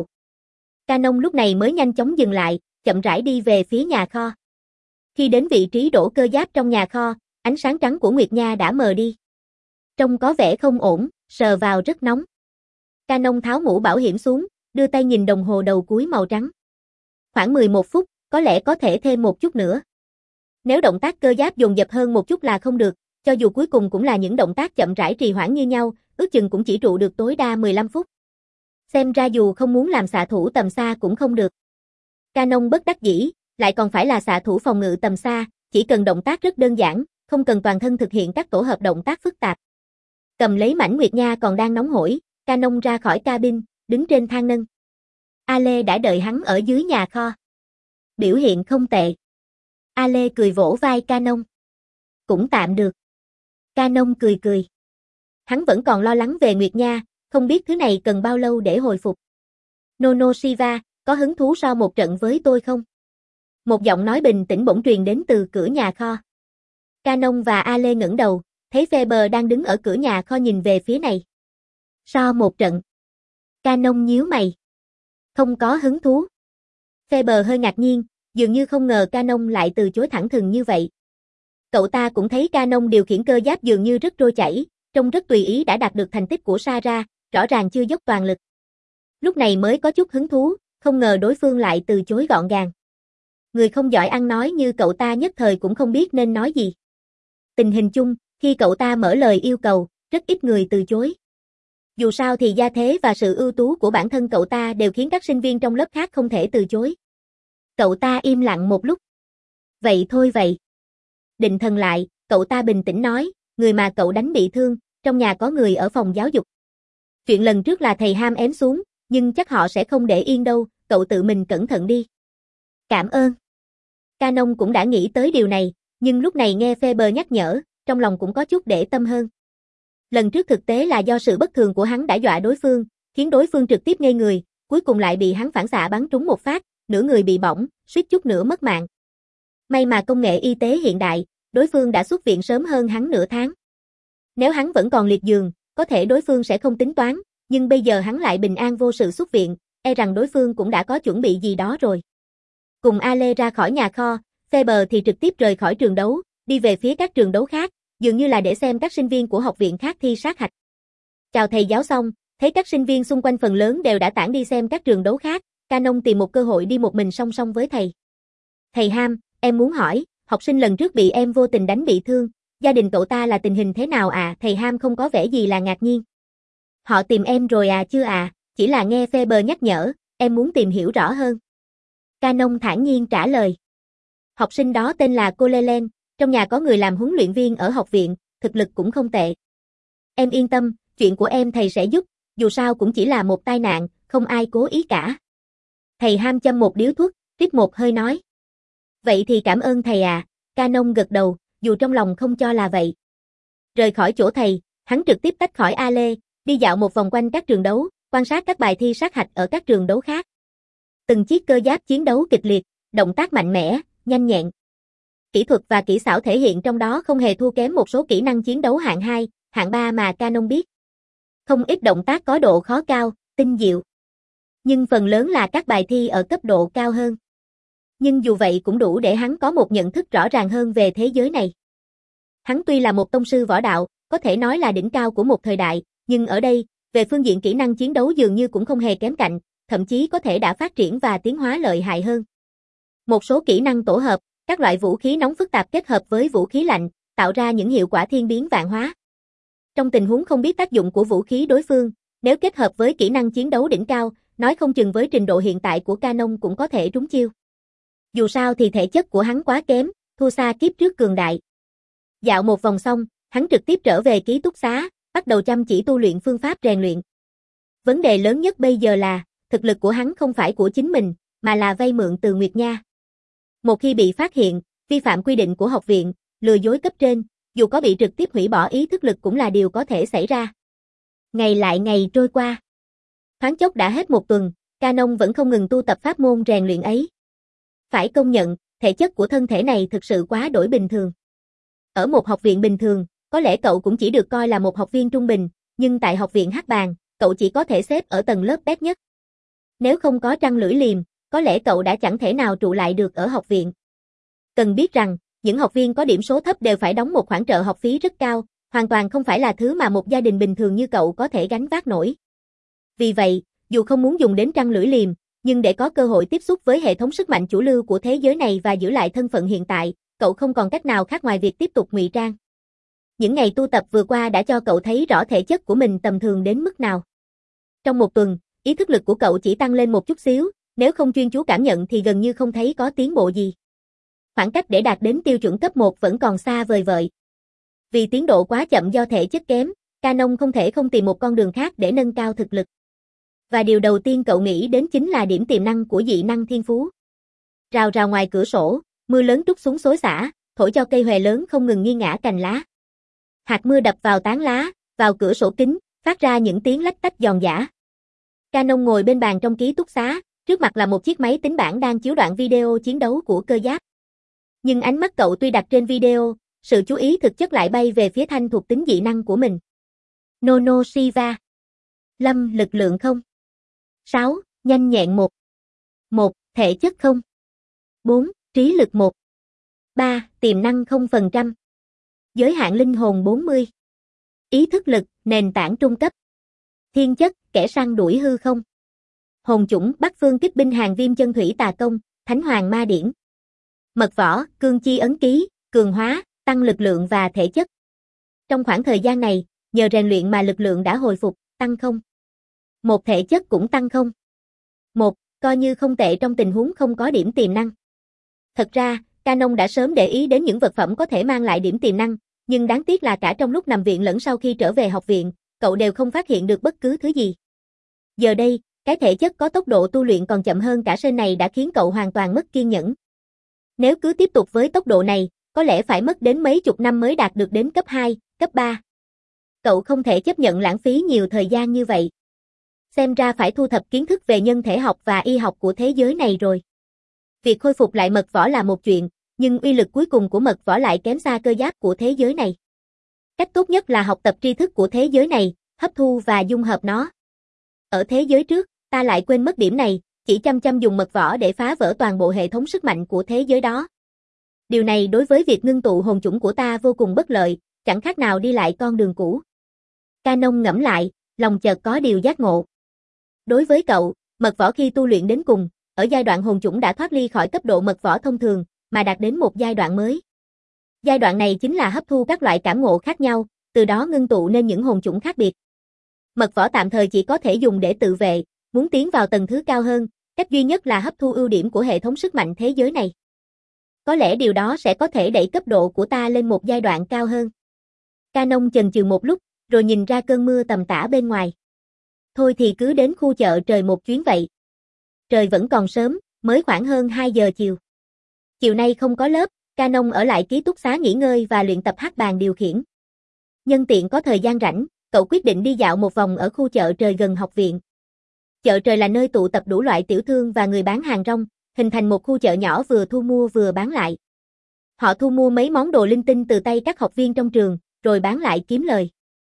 Canon lúc này mới nhanh chóng dừng lại, chậm rãi đi về phía nhà kho. Khi đến vị trí đổ cơ giáp trong nhà kho, ánh sáng trắng của Nguyệt Nha đã mờ đi. Trông có vẻ không ổn, sờ vào rất nóng. Canon tháo mũ bảo hiểm xuống, đưa tay nhìn đồng hồ đầu cuối màu trắng. Khoảng mười một phút, có lẽ có thể thêm một chút nữa. Nếu động tác cơ giáp dồn dập hơn một chút là không được, cho dù cuối cùng cũng là những động tác chậm rãi trì hoãn như nhau, ước chừng cũng chỉ trụ được tối đa mười lăm phút. Xem ra dù không muốn làm xạ thủ tầm xa cũng không được. Canon bất đắc dĩ, lại còn phải là xạ thủ phòng ngự tầm xa, chỉ cần động tác rất đơn giản, không cần toàn thân thực hiện các tổ hợp động tác phức tạp. Cầm lấy mảnh Nguyệt Nha còn đang nóng hổi, Canon ra khỏi cabin, đứng trên thang nâng. Ale đã đợi hắn ở dưới nhà kho. Biểu hiện không tệ. Ale cười vỗ vai Canon. Cũng tạm được. Canon cười cười. Hắn vẫn còn lo lắng về Nguyệt Nha, không biết thứ này cần bao lâu để hồi phục. Nono Shiva, có hứng thú so một trận với tôi không? Một giọng nói bình tĩnh bỗng truyền đến từ cửa nhà kho. Canon và Ale ngẩng đầu, thấy Faber đang đứng ở cửa nhà kho nhìn về phía này. So một trận. Canon nhíu mày. Không có hứng thú. Faber hơi ngạc nhiên, dường như không ngờ Canon lại từ chối thẳng thừng như vậy. Cậu ta cũng thấy Canon điều khiển cơ giáp dường như rất trôi chảy, trông rất tùy ý đã đạt được thành tích của Sarah, rõ ràng chưa dốc toàn lực. Lúc này mới có chút hứng thú, không ngờ đối phương lại từ chối gọn gàng. Người không giỏi ăn nói như cậu ta nhất thời cũng không biết nên nói gì. Tình hình chung, khi cậu ta mở lời yêu cầu, rất ít người từ chối. Dù sao thì gia thế và sự ưu tú của bản thân cậu ta đều khiến các sinh viên trong lớp khác không thể từ chối. Cậu ta im lặng một lúc. Vậy thôi vậy. Định thần lại, cậu ta bình tĩnh nói, người mà cậu đánh bị thương, trong nhà có người ở phòng giáo dục. Chuyện lần trước là thầy Ham ém xuống, nhưng chắc họ sẽ không để yên đâu, cậu tự mình cẩn thận đi. Cảm ơn. Canon cũng đã nghĩ tới điều này, nhưng lúc này nghe Faber nhắc nhở, trong lòng cũng có chút để tâm hơn. Lần trước thực tế là do sự bất thường của hắn đã dọa đối phương, khiến đối phương trực tiếp ngây người, cuối cùng lại bị hắn phản xạ bắn trúng một phát, nửa người bị bỏng, suýt chút nữa mất mạng. May mà công nghệ y tế hiện đại, đối phương đã xuất viện sớm hơn hắn nửa tháng. Nếu hắn vẫn còn liệt giường, có thể đối phương sẽ không tính toán, nhưng bây giờ hắn lại bình an vô sự xuất viện, e rằng đối phương cũng đã có chuẩn bị gì đó rồi. Cùng Ale ra khỏi nhà kho, Faber thì trực tiếp rời khỏi trường đấu, đi về phía các trường đấu khác, dường như là để xem các sinh viên của học viện khác thi sát hạch. Chào thầy giáo xong, thấy các sinh viên xung quanh phần lớn đều đã tản đi xem các trường đấu khác, Canon tìm một cơ hội đi một mình song song với thầy. Thầy Ham, em muốn hỏi, học sinh lần trước bị em vô tình đánh bị thương, gia đình cậu ta là tình hình thế nào à? Thầy Ham không có vẻ gì là ngạc nhiên. Họ tìm em rồi à? Chưa à, chỉ là nghe Faber nhắc nhở, em muốn tìm hiểu rõ hơn. Canon thản nhiên trả lời. Học sinh đó tên là Colelen, trong nhà có người làm huấn luyện viên ở học viện, thực lực cũng không tệ. Em yên tâm, chuyện của em thầy sẽ giúp, dù sao cũng chỉ là một tai nạn, không ai cố ý cả. Thầy Ham châm một điếu thuốc, rít một hơi nói. Vậy thì cảm ơn thầy à, Canon gật đầu, dù trong lòng không cho là vậy. Rời khỏi chỗ thầy, hắn trực tiếp tách khỏi Ale, đi dạo một vòng quanh các trường đấu, quan sát các bài thi sát hạch ở các trường đấu khác. Từng chiếc cơ giáp chiến đấu kịch liệt, động tác mạnh mẽ, nhanh nhẹn. Kỹ thuật và kỹ xảo thể hiện trong đó không hề thua kém một số kỹ năng chiến đấu hạng hai, hạng ba mà Canon biết. Không ít động tác có độ khó cao, tinh diệu. Nhưng phần lớn là các bài thi ở cấp độ cao hơn. Nhưng dù vậy cũng đủ để hắn có một nhận thức rõ ràng hơn về thế giới này. Hắn tuy là một tông sư võ đạo, có thể nói là đỉnh cao của một thời đại, nhưng ở đây, về phương diện kỹ năng chiến đấu dường như cũng không hề kém cạnh, thậm chí có thể đã phát triển và tiến hóa lợi hại hơn. Một số kỹ năng tổ hợp, các loại vũ khí nóng phức tạp kết hợp với vũ khí lạnh, tạo ra những hiệu quả thiên biến vạn hóa. Trong tình huống không biết tác dụng của vũ khí đối phương, nếu kết hợp với kỹ năng chiến đấu đỉnh cao, nói không chừng với trình độ hiện tại của Canon cũng có thể trúng chiêu. Dù sao thì thể chất của hắn quá kém, thua xa kiếp trước cường đại. Dạo một vòng xong, hắn trực tiếp trở về ký túc xá, bắt đầu chăm chỉ tu luyện phương pháp rèn luyện. Vấn đề lớn nhất bây giờ là, thực lực của hắn không phải của chính mình, mà là vay mượn từ Nguyệt Nha. Một khi bị phát hiện, vi phạm quy định của học viện, lừa dối cấp trên, dù có bị trực tiếp hủy bỏ ý thức lực cũng là điều có thể xảy ra. Ngày lại ngày trôi qua. Thoáng chốc đã hết một tuần, Canon vẫn không ngừng tu tập pháp môn rèn luyện ấy. Phải công nhận, thể chất của thân thể này thực sự quá đổi bình thường. Ở một học viện bình thường, có lẽ cậu cũng chỉ được coi là một học viên trung bình, nhưng tại học viện Hắc Bàng, cậu chỉ có thể xếp ở tầng lớp bét nhất. Nếu không có trăng lưỡi liềm, có lẽ cậu đã chẳng thể nào trụ lại được ở học viện. Cần biết rằng, những học viên có điểm số thấp đều phải đóng một khoản trợ học phí rất cao, hoàn toàn không phải là thứ mà một gia đình bình thường như cậu có thể gánh vác nổi. Vì vậy, dù không muốn dùng đến trăng lưỡi liềm, nhưng để có cơ hội tiếp xúc với hệ thống sức mạnh chủ lưu của thế giới này và giữ lại thân phận hiện tại, cậu không còn cách nào khác ngoài việc tiếp tục ngụy trang. Những ngày tu tập vừa qua đã cho cậu thấy rõ thể chất của mình tầm thường đến mức nào. Trong một tuần, ý thức lực của cậu chỉ tăng lên một chút xíu, nếu không chuyên chú cảm nhận thì gần như không thấy có tiến bộ gì. Khoảng cách để đạt đến tiêu chuẩn cấp một vẫn còn xa vời vợi. Vì tiến độ quá chậm do thể chất kém, Canon không thể không tìm một con đường khác để nâng cao thực lực. Và điều đầu tiên cậu nghĩ đến chính là điểm tiềm năng của dị năng thiên phú. Rào rào ngoài cửa sổ, mưa lớn trút xuống xối xả, thổi cho cây huệ lớn không ngừng nghiêng ngả cành lá. Hạt mưa đập vào tán lá, vào cửa sổ kính, phát ra những tiếng lách tách giòn giã. Canon ngồi bên bàn trong ký túc xá, trước mặt là một chiếc máy tính bảng đang chiếu đoạn video chiến đấu của cơ giáp. Nhưng ánh mắt cậu tuy đặt trên video, sự chú ý thực chất lại bay về phía thanh thuộc tính dị năng của mình. Nono Shiva. Lâm lực lượng không. sáu. Nhanh nhẹn một. một. Thể chất không. bốn. Trí lực một. ba. Tiềm năng không phần trăm. Giới hạn linh hồn bốn mươi. Ý thức lực, nền tảng trung cấp. Thiên chất, kẻ săn đuổi hư không. Hồn chủng, Bắc Phương kích binh hàng viêm chân thủy tà công, Thánh Hoàng ma điển. Mật võ, cương chi ấn ký, cường hóa, tăng lực lượng và thể chất. Trong khoảng thời gian này, nhờ rèn luyện mà lực lượng đã hồi phục, tăng không. Một thể chất cũng tăng không. Một, coi như không tệ trong tình huống không có điểm tiềm năng. Thật ra, Canon đã sớm để ý đến những vật phẩm có thể mang lại điểm tiềm năng, nhưng đáng tiếc là cả trong lúc nằm viện lẫn sau khi trở về học viện, cậu đều không phát hiện được bất cứ thứ gì. Giờ đây, cái thể chất có tốc độ tu luyện còn chậm hơn cả sên này đã khiến cậu hoàn toàn mất kiên nhẫn. Nếu cứ tiếp tục với tốc độ này, có lẽ phải mất đến mấy chục năm mới đạt được đến cấp hai, cấp ba. Cậu không thể chấp nhận lãng phí nhiều thời gian như vậy. Xem ra phải thu thập kiến thức về nhân thể học và y học của thế giới này rồi. Việc khôi phục lại mật võ là một chuyện, nhưng uy lực cuối cùng của mật võ lại kém xa cơ giáp của thế giới này. Cách tốt nhất là học tập tri thức của thế giới này, hấp thu và dung hợp nó. Ở thế giới trước, ta lại quên mất điểm này, chỉ chăm chăm dùng mật võ để phá vỡ toàn bộ hệ thống sức mạnh của thế giới đó. Điều này đối với việc ngưng tụ hồn chủng của ta vô cùng bất lợi, chẳng khác nào đi lại con đường cũ. Canon ngẫm lại, lòng chợt có điều giác ngộ. Đối với cậu, mật võ khi tu luyện đến cùng, ở giai đoạn hồn chủng đã thoát ly khỏi cấp độ mật võ thông thường, mà đạt đến một giai đoạn mới. Giai đoạn này chính là hấp thu các loại cảm ngộ khác nhau, từ đó ngưng tụ nên những hồn chủng khác biệt. Mật võ tạm thời chỉ có thể dùng để tự vệ, muốn tiến vào tầng thứ cao hơn, cách duy nhất là hấp thu ưu điểm của hệ thống sức mạnh thế giới này. Có lẽ điều đó sẽ có thể đẩy cấp độ của ta lên một giai đoạn cao hơn. Canon chần chừ một lúc, rồi nhìn ra cơn mưa tầm tã bên ngoài. Thôi thì cứ đến khu chợ trời một chuyến vậy. Trời vẫn còn sớm, mới khoảng hơn hai giờ chiều. Chiều nay không có lớp, Canon ở lại ký túc xá nghỉ ngơi và luyện tập hát bàn điều khiển. Nhân tiện có thời gian rảnh, cậu quyết định đi dạo một vòng ở khu chợ trời gần học viện. Chợ trời là nơi tụ tập đủ loại tiểu thương và người bán hàng rong, hình thành một khu chợ nhỏ vừa thu mua vừa bán lại. Họ thu mua mấy món đồ linh tinh từ tay các học viên trong trường, rồi bán lại kiếm lời.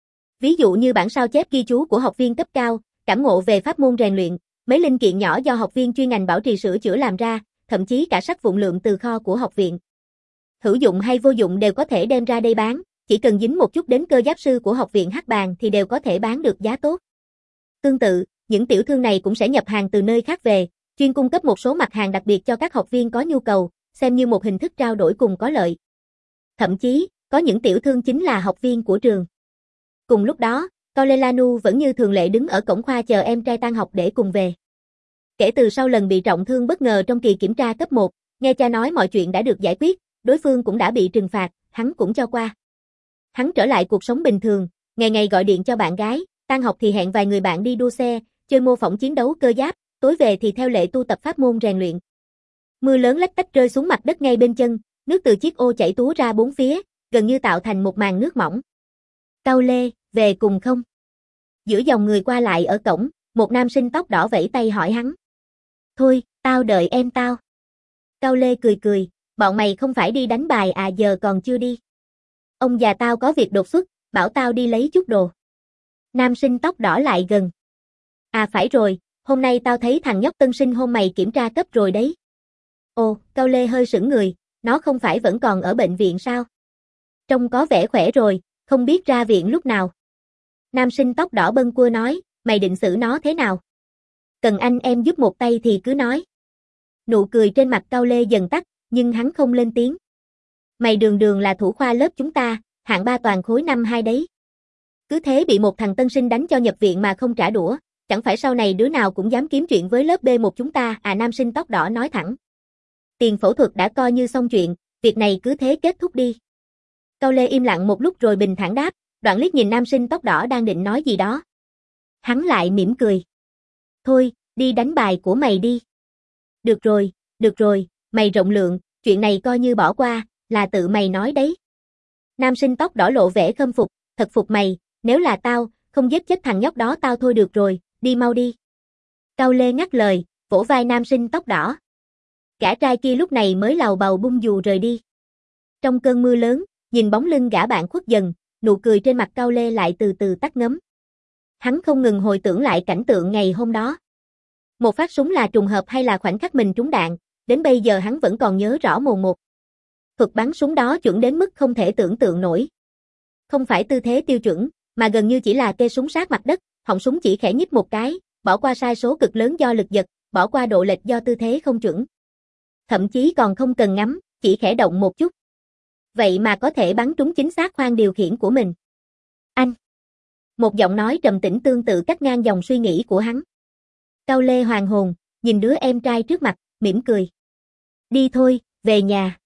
Ví dụ như bản sao chép ghi chú của học viên cấp cao, cảm ngộ về pháp môn rèn luyện, mấy linh kiện nhỏ do học viên chuyên ngành bảo trì sửa chữa làm ra, thậm chí cả sắt vụn lượng từ kho của học viện. Hữu dụng hay vô dụng đều có thể đem ra đây bán, chỉ cần dính một chút đến cơ giáp sư của học viện Hắc Bàng thì đều có thể bán được giá tốt. Tương tự, những tiểu thương này cũng sẽ nhập hàng từ nơi khác về, chuyên cung cấp một số mặt hàng đặc biệt cho các học viên có nhu cầu, xem như một hình thức trao đổi cùng có lợi. Thậm chí, có những tiểu thương chính là học viên của trường. Cùng lúc đó, Cao Lê Lanu vẫn như thường lệ đứng ở cổng khoa chờ em trai tan học để cùng về. Kể từ sau lần bị trọng thương bất ngờ trong kỳ kiểm tra cấp một, nghe cha nói mọi chuyện đã được giải quyết, đối phương cũng đã bị trừng phạt, hắn cũng cho qua. Hắn trở lại cuộc sống bình thường, ngày ngày gọi điện cho bạn gái, tan học thì hẹn vài người bạn đi đua xe, chơi mô phỏng chiến đấu cơ giáp, tối về thì theo lệ tu tập pháp môn rèn luyện. Mưa lớn lách tách rơi xuống mặt đất ngay bên chân, nước từ chiếc ô chảy túa ra bốn phía, gần như tạo thành một màn nước mỏng. Cao Lê, về cùng không? Giữa dòng người qua lại ở cổng, một nam sinh tóc đỏ vẫy tay hỏi hắn. Thôi, tao đợi em tao. Cao Lê cười cười, bọn mày không phải đi đánh bài à, giờ còn chưa đi. Ông già tao có việc đột xuất, bảo tao đi lấy chút đồ. Nam sinh tóc đỏ lại gần. À phải rồi, hôm nay tao thấy thằng nhóc tân sinh hôm mày kiểm tra cấp rồi đấy. Ồ, Cao Lê hơi sững người, nó không phải vẫn còn ở bệnh viện sao? Trông có vẻ khỏe rồi, không biết ra viện lúc nào. Nam sinh tóc đỏ bâng quơ nói, mày định xử nó thế nào? Cần anh em giúp một tay thì cứ nói. Nụ cười trên mặt Cao Lê dần tắt, nhưng hắn không lên tiếng. Mày đường đường là thủ khoa lớp chúng ta, hạng ba toàn khối năm hai đấy. Cứ thế bị một thằng tân sinh đánh cho nhập viện mà không trả đũa, chẳng phải sau này đứa nào cũng dám kiếm chuyện với lớp B một chúng ta à? Nam sinh tóc đỏ nói thẳng. Tiền phẫu thuật đã coi như xong chuyện, việc này cứ thế kết thúc đi. Cao Lê im lặng một lúc rồi bình thản đáp, đoạn liếc nhìn nam sinh tóc đỏ đang định nói gì đó. Hắn lại mỉm cười. Thôi, đi đánh bài của mày đi. Được rồi, được rồi, mày rộng lượng, chuyện này coi như bỏ qua, là tự mày nói đấy. Nam sinh tóc đỏ lộ vẻ khâm phục, thật phục mày, nếu là tao, không giết chết thằng nhóc đó tao thôi. Được rồi, đi mau đi. Cao Lê ngắt lời, vỗ vai nam sinh tóc đỏ. Gã trai kia lúc này mới làu bầu bung dù rời đi. Trong cơn mưa lớn, nhìn bóng lưng gã bạn khuất dần, nụ cười trên mặt Cao Lê lại từ từ tắt ngấm. Hắn không ngừng hồi tưởng lại cảnh tượng ngày hôm đó. Một phát súng là trùng hợp hay là khoảnh khắc mình trúng đạn, đến bây giờ hắn vẫn còn nhớ rõ mồn một. Thuật bắn súng đó chuẩn đến mức không thể tưởng tượng nổi. Không phải tư thế tiêu chuẩn, mà gần như chỉ là kê súng sát mặt đất, họng súng chỉ khẽ nhích một cái, bỏ qua sai số cực lớn do lực giật, bỏ qua độ lệch do tư thế không chuẩn. Thậm chí còn không cần ngắm, chỉ khẽ động một chút. Vậy mà có thể bắn trúng chính xác khoang điều khiển của mình. Anh! Một giọng nói trầm tĩnh tương tự cắt ngang dòng suy nghĩ của hắn. Cao Lê hoàn hồn, nhìn đứa em trai trước mặt, mỉm cười. Đi thôi, về nhà.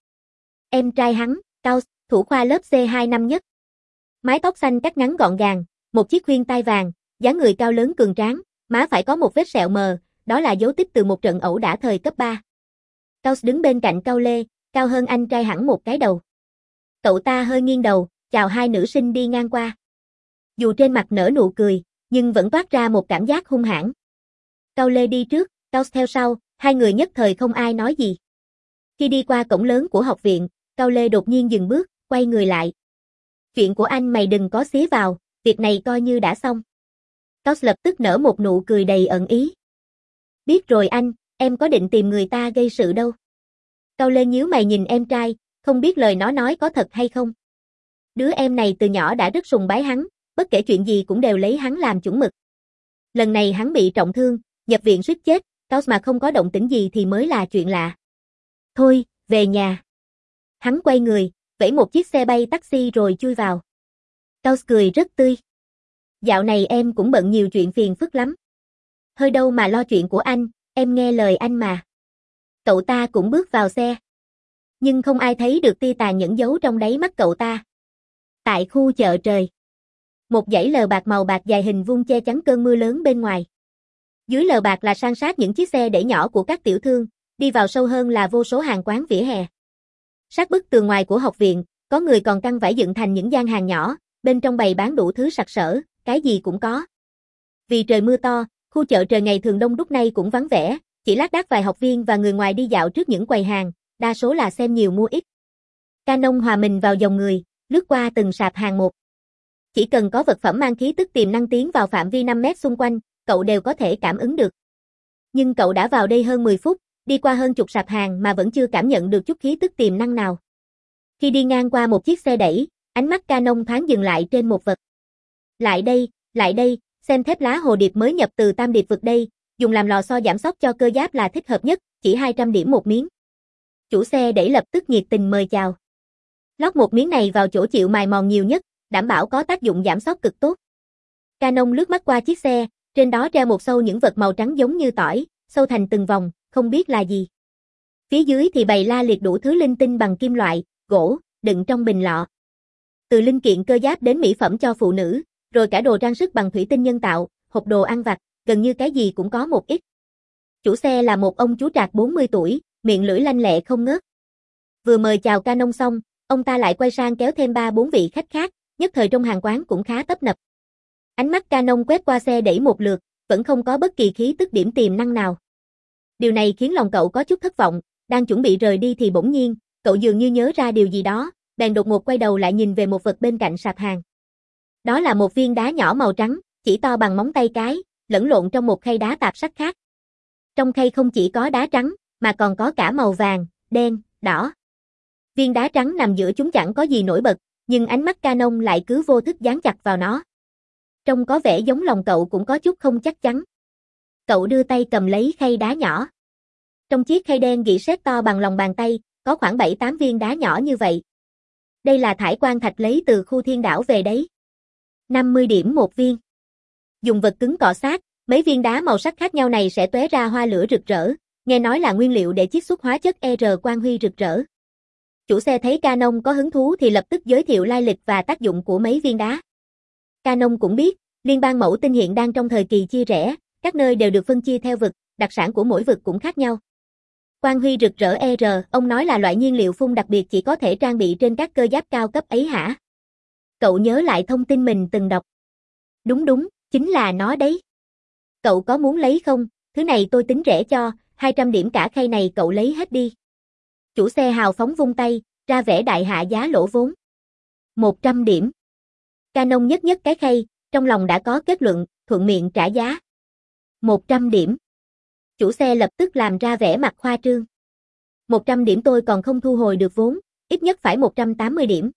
Em trai hắn, Cao, thủ khoa lớp C hai năm nhất. Mái tóc xanh cắt ngắn gọn gàng, một chiếc khuyên tai vàng, dáng người cao lớn cường tráng, má phải có một vết sẹo mờ, đó là dấu tích từ một trận ẩu đả thời cấp ba. Cao đứng bên cạnh Cao Lê, cao hơn anh trai hẳn một cái đầu. Cậu ta hơi nghiêng đầu, chào hai nữ sinh đi ngang qua. Dù trên mặt nở nụ cười, nhưng vẫn toát ra một cảm giác hung hãn. Cao Lê đi trước, Cao theo sau, hai người nhất thời không ai nói gì. Khi đi qua cổng lớn của học viện, Cao Lê đột nhiên dừng bước, quay người lại. Chuyện của anh mày đừng có xía vào, việc này coi như đã xong. Cao lập tức nở một nụ cười đầy ẩn ý. Biết rồi anh, em có định tìm người ta gây sự đâu. Cao Lê nhíu mày nhìn em trai, không biết lời nó nói có thật hay không. Đứa em này từ nhỏ đã rất sùng bái hắn, bất kể chuyện gì cũng đều lấy hắn làm chuẩn mực. Lần này hắn bị trọng thương, nhập viện suýt chết, Cao mà không có động tĩnh gì thì mới là chuyện lạ. Thôi, về nhà. Hắn quay người, vẫy một chiếc xe bay taxi rồi chui vào. Cao cười rất tươi. Dạo này em cũng bận nhiều chuyện phiền phức lắm. Hơi đâu mà lo chuyện của anh, em nghe lời anh mà. Cậu ta cũng bước vào xe. Nhưng không ai thấy được tia tàn nhẫn giấu trong đáy mắt cậu ta. Tại khu chợ trời. Một dãy lờ bạc màu bạc dài hình vuông che chắn cơn mưa lớn bên ngoài. Dưới lờ bạc là san sát những chiếc xe để nhỏ của các tiểu thương, đi vào sâu hơn là vô số hàng quán vỉa hè. Sát bức tường ngoài của học viện, có người còn căng vải dựng thành những gian hàng nhỏ, bên trong bày bán đủ thứ sặc sỡ, cái gì cũng có. Vì trời mưa to, Khu chợ trời ngày thường đông đúc nay cũng vắng vẻ, chỉ lác đác vài học viên và người ngoài đi dạo trước những quầy hàng, đa số là xem nhiều mua ít. Canon hòa mình vào dòng người, lướt qua từng sạp hàng một. Chỉ cần có vật phẩm mang khí tức tiềm năng tiến vào phạm vi năm mét xung quanh, cậu đều có thể cảm ứng được. Nhưng cậu đã vào đây hơn mười phút, đi qua hơn chục sạp hàng mà vẫn chưa cảm nhận được chút khí tức tiềm năng nào. Khi đi ngang qua một chiếc xe đẩy, ánh mắt Canon thoáng dừng lại trên một vật. Lại đây, lại đây, xem thép lá hồ điệp mới nhập từ Tam Điệp vực đây, dùng làm lò xo giảm xóc cho cơ giáp là thích hợp nhất, chỉ hai trăm điểm một miếng. Chủ xe đẩy lập tức nhiệt tình mời chào. Lót một miếng này vào chỗ chịu mài mòn nhiều nhất, đảm bảo có tác dụng giảm xóc cực tốt. Canon lướt mắt qua chiếc xe, trên đó treo một xâu những vật màu trắng giống như tỏi, xâu thành từng vòng, không biết là gì. Phía dưới thì bày la liệt đủ thứ linh tinh bằng kim loại, gỗ, đựng trong bình lọ. Từ linh kiện cơ giáp đến mỹ phẩm cho phụ nữ, rồi cả đồ trang sức bằng thủy tinh nhân tạo, hộp đồ ăn vặt, gần như cái gì cũng có một ít. Chủ xe là một ông chú trạc bốn mươi tuổi, miệng lưỡi lanh lẹ không ngớt. Vừa mời chào Canon xong, ông ta lại quay sang kéo thêm ba bốn vị khách khác, nhất thời trong hàng quán cũng khá tấp nập. Ánh mắt Canon quét qua xe đẩy một lượt, vẫn không có bất kỳ khí tức điểm tiềm năng nào. Điều này khiến lòng cậu có chút thất vọng, đang chuẩn bị rời đi thì bỗng nhiên, cậu dường như nhớ ra điều gì đó, bèn đột ngột quay đầu lại nhìn về một vật bên cạnh sạp hàng. Đó là một viên đá nhỏ màu trắng, chỉ to bằng móng tay cái, lẫn lộn trong một khay đá tạp sắc khác. Trong khay không chỉ có đá trắng, mà còn có cả màu vàng, đen, đỏ. Viên đá trắng nằm giữa chúng chẳng có gì nổi bật, nhưng ánh mắt Canon lại cứ vô thức dán chặt vào nó. Trông có vẻ giống lòng cậu cũng có chút không chắc chắn. Cậu đưa tay cầm lấy khay đá nhỏ. Trong chiếc khay đen gỉ sét to bằng lòng bàn tay, có khoảng bảy tám viên đá nhỏ như vậy. Đây là thải quan thạch lấy từ khu thiên đảo về đấy. năm mươi điểm một viên. Dùng vật cứng cọ sát, mấy viên đá màu sắc khác nhau này sẽ tóe ra hoa lửa rực rỡ, nghe nói là nguyên liệu để chiết xuất hóa chất E rờ quang huy rực rỡ. Chủ xe thấy Canon có hứng thú thì lập tức giới thiệu lai lịch và tác dụng của mấy viên đá. Canon cũng biết, liên bang mẫu tinh hiện đang trong thời kỳ chia rẽ, các nơi đều được phân chia theo vực, đặc sản của mỗi vực cũng khác nhau. Quang huy rực rỡ E rờ, ông nói là loại nhiên liệu phun đặc biệt chỉ có thể trang bị trên các cơ giáp cao cấp ấy hả? Cậu nhớ lại thông tin mình từng đọc. Đúng đúng, chính là nó đấy. Cậu có muốn lấy không? Thứ này tôi tính rẻ cho, hai trăm điểm cả khay này cậu lấy hết đi. Chủ xe hào phóng vung tay, ra vẻ đại hạ giá lỗ vốn. một trăm điểm. Canon nhất nhất cái khay, trong lòng đã có kết luận, thuận miệng trả giá. một trăm điểm. Chủ xe lập tức làm ra vẻ mặt khoa trương. một trăm điểm tôi còn không thu hồi được vốn, ít nhất phải một trăm tám mươi điểm.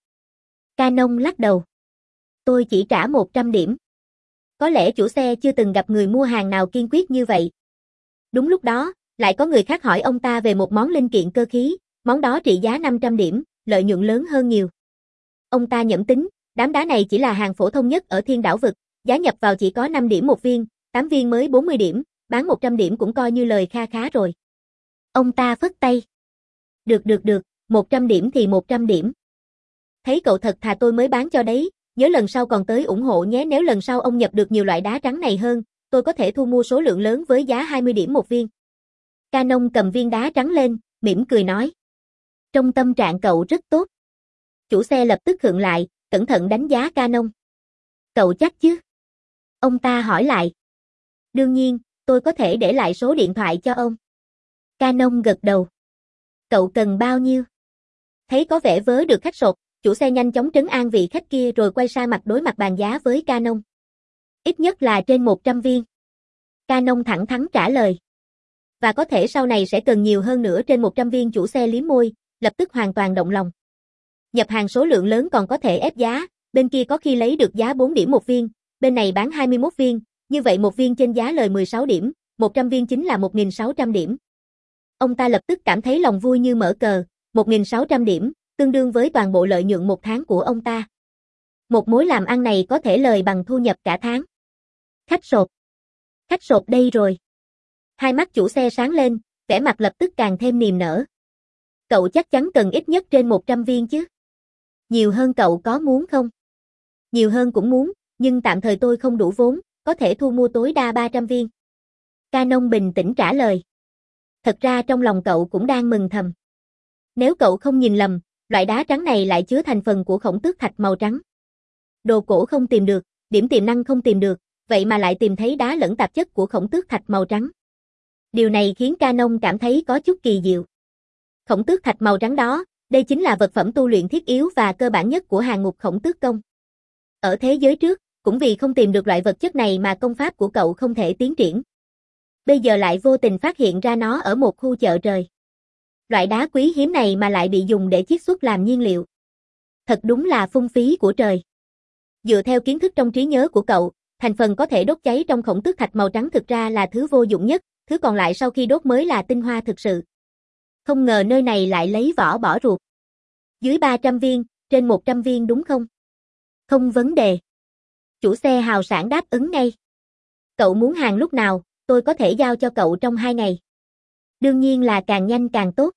Canon lắc đầu. Tôi chỉ trả một trăm điểm. Có lẽ chủ xe chưa từng gặp người mua hàng nào kiên quyết như vậy. Đúng lúc đó, lại có người khác hỏi ông ta về một món linh kiện cơ khí, món đó trị giá năm trăm điểm, lợi nhuận lớn hơn nhiều. Ông ta nhẩm tính, đám đá này chỉ là hàng phổ thông nhất ở thiên đảo vực, giá nhập vào chỉ có năm điểm một viên, tám viên mới bốn mươi điểm, bán một trăm điểm cũng coi như lời kha khá rồi. Ông ta phất tay. Được được được, một trăm điểm thì một trăm điểm. Thấy cậu thật thà tôi mới bán cho đấy, nhớ lần sau còn tới ủng hộ nhé, nếu lần sau ông nhập được nhiều loại đá trắng này hơn, tôi có thể thu mua số lượng lớn với giá hai mươi điểm một viên. Canon cầm viên đá trắng lên, mỉm cười nói. Trong tâm trạng cậu rất tốt. Chủ xe lập tức khựng lại, cẩn thận đánh giá Canon. Cậu chắc chứ? Ông ta hỏi lại. Đương nhiên, tôi có thể để lại số điện thoại cho ông. Canon gật đầu. Cậu cần bao nhiêu? Thấy có vẻ vớ được khách sộp, chủ xe nhanh chóng trấn an vị khách kia rồi quay sang mặt đối mặt bàn giá với Canon. Ít nhất là trên một trăm viên. Canon thẳng thắn trả lời. Và có thể sau này sẽ cần nhiều hơn nữa, trên một trăm viên. Chủ xe liếm môi, lập tức hoàn toàn động lòng. Nhập hàng số lượng lớn còn có thể ép giá, bên kia có khi lấy được giá bốn điểm một viên, bên này bán hai mươi mốt viên, như vậy một viên trên giá lời mười sáu điểm, một trăm viên chính là một nghìn sáu trăm điểm. Ông ta lập tức cảm thấy lòng vui như mở cờ, một nghìn sáu trăm điểm, tương đương với toàn bộ lợi nhuận một tháng của ông ta. Một mối làm ăn này có thể lời bằng thu nhập cả tháng. Khách sộp. Khách sộp đây rồi. Hai mắt chủ xe sáng lên, vẻ mặt lập tức càng thêm niềm nở. Cậu chắc chắn cần ít nhất trên một trăm viên chứ? Nhiều hơn cậu có muốn không? Nhiều hơn cũng muốn, nhưng tạm thời tôi không đủ vốn, có thể thu mua tối đa ba trăm viên. Canon bình tĩnh trả lời. Thật ra trong lòng cậu cũng đang mừng thầm. Nếu cậu không nhìn lầm, loại đá trắng này lại chứa thành phần của khổng tước thạch màu trắng. Đồ cổ không tìm được, điểm tiềm năng không tìm được, vậy mà lại tìm thấy đá lẫn tạp chất của khổng tước thạch màu trắng. Điều này khiến Canon cảm thấy có chút kỳ diệu. Khổng tước thạch màu trắng đó, đây chính là vật phẩm tu luyện thiết yếu và cơ bản nhất của hàng ngục khổng tước công. Ở thế giới trước, cũng vì không tìm được loại vật chất này mà công pháp của cậu không thể tiến triển. Bây giờ lại vô tình phát hiện ra nó ở một khu chợ trời. Loại đá quý hiếm này mà lại bị dùng để chiết xuất làm nhiên liệu. Thật đúng là phung phí của trời. Dựa theo kiến thức trong trí nhớ của cậu, thành phần có thể đốt cháy trong khổng tước thạch màu trắng thực ra là thứ vô dụng nhất, thứ còn lại sau khi đốt mới là tinh hoa thực sự. Không ngờ nơi này lại lấy vỏ bỏ ruột. Dưới ba trăm viên, trên một trăm viên đúng không? Không vấn đề. Chủ xe hào sảng đáp ứng ngay. Cậu muốn hàng lúc nào, tôi có thể giao cho cậu trong hai ngày. Đương nhiên là càng nhanh càng tốt.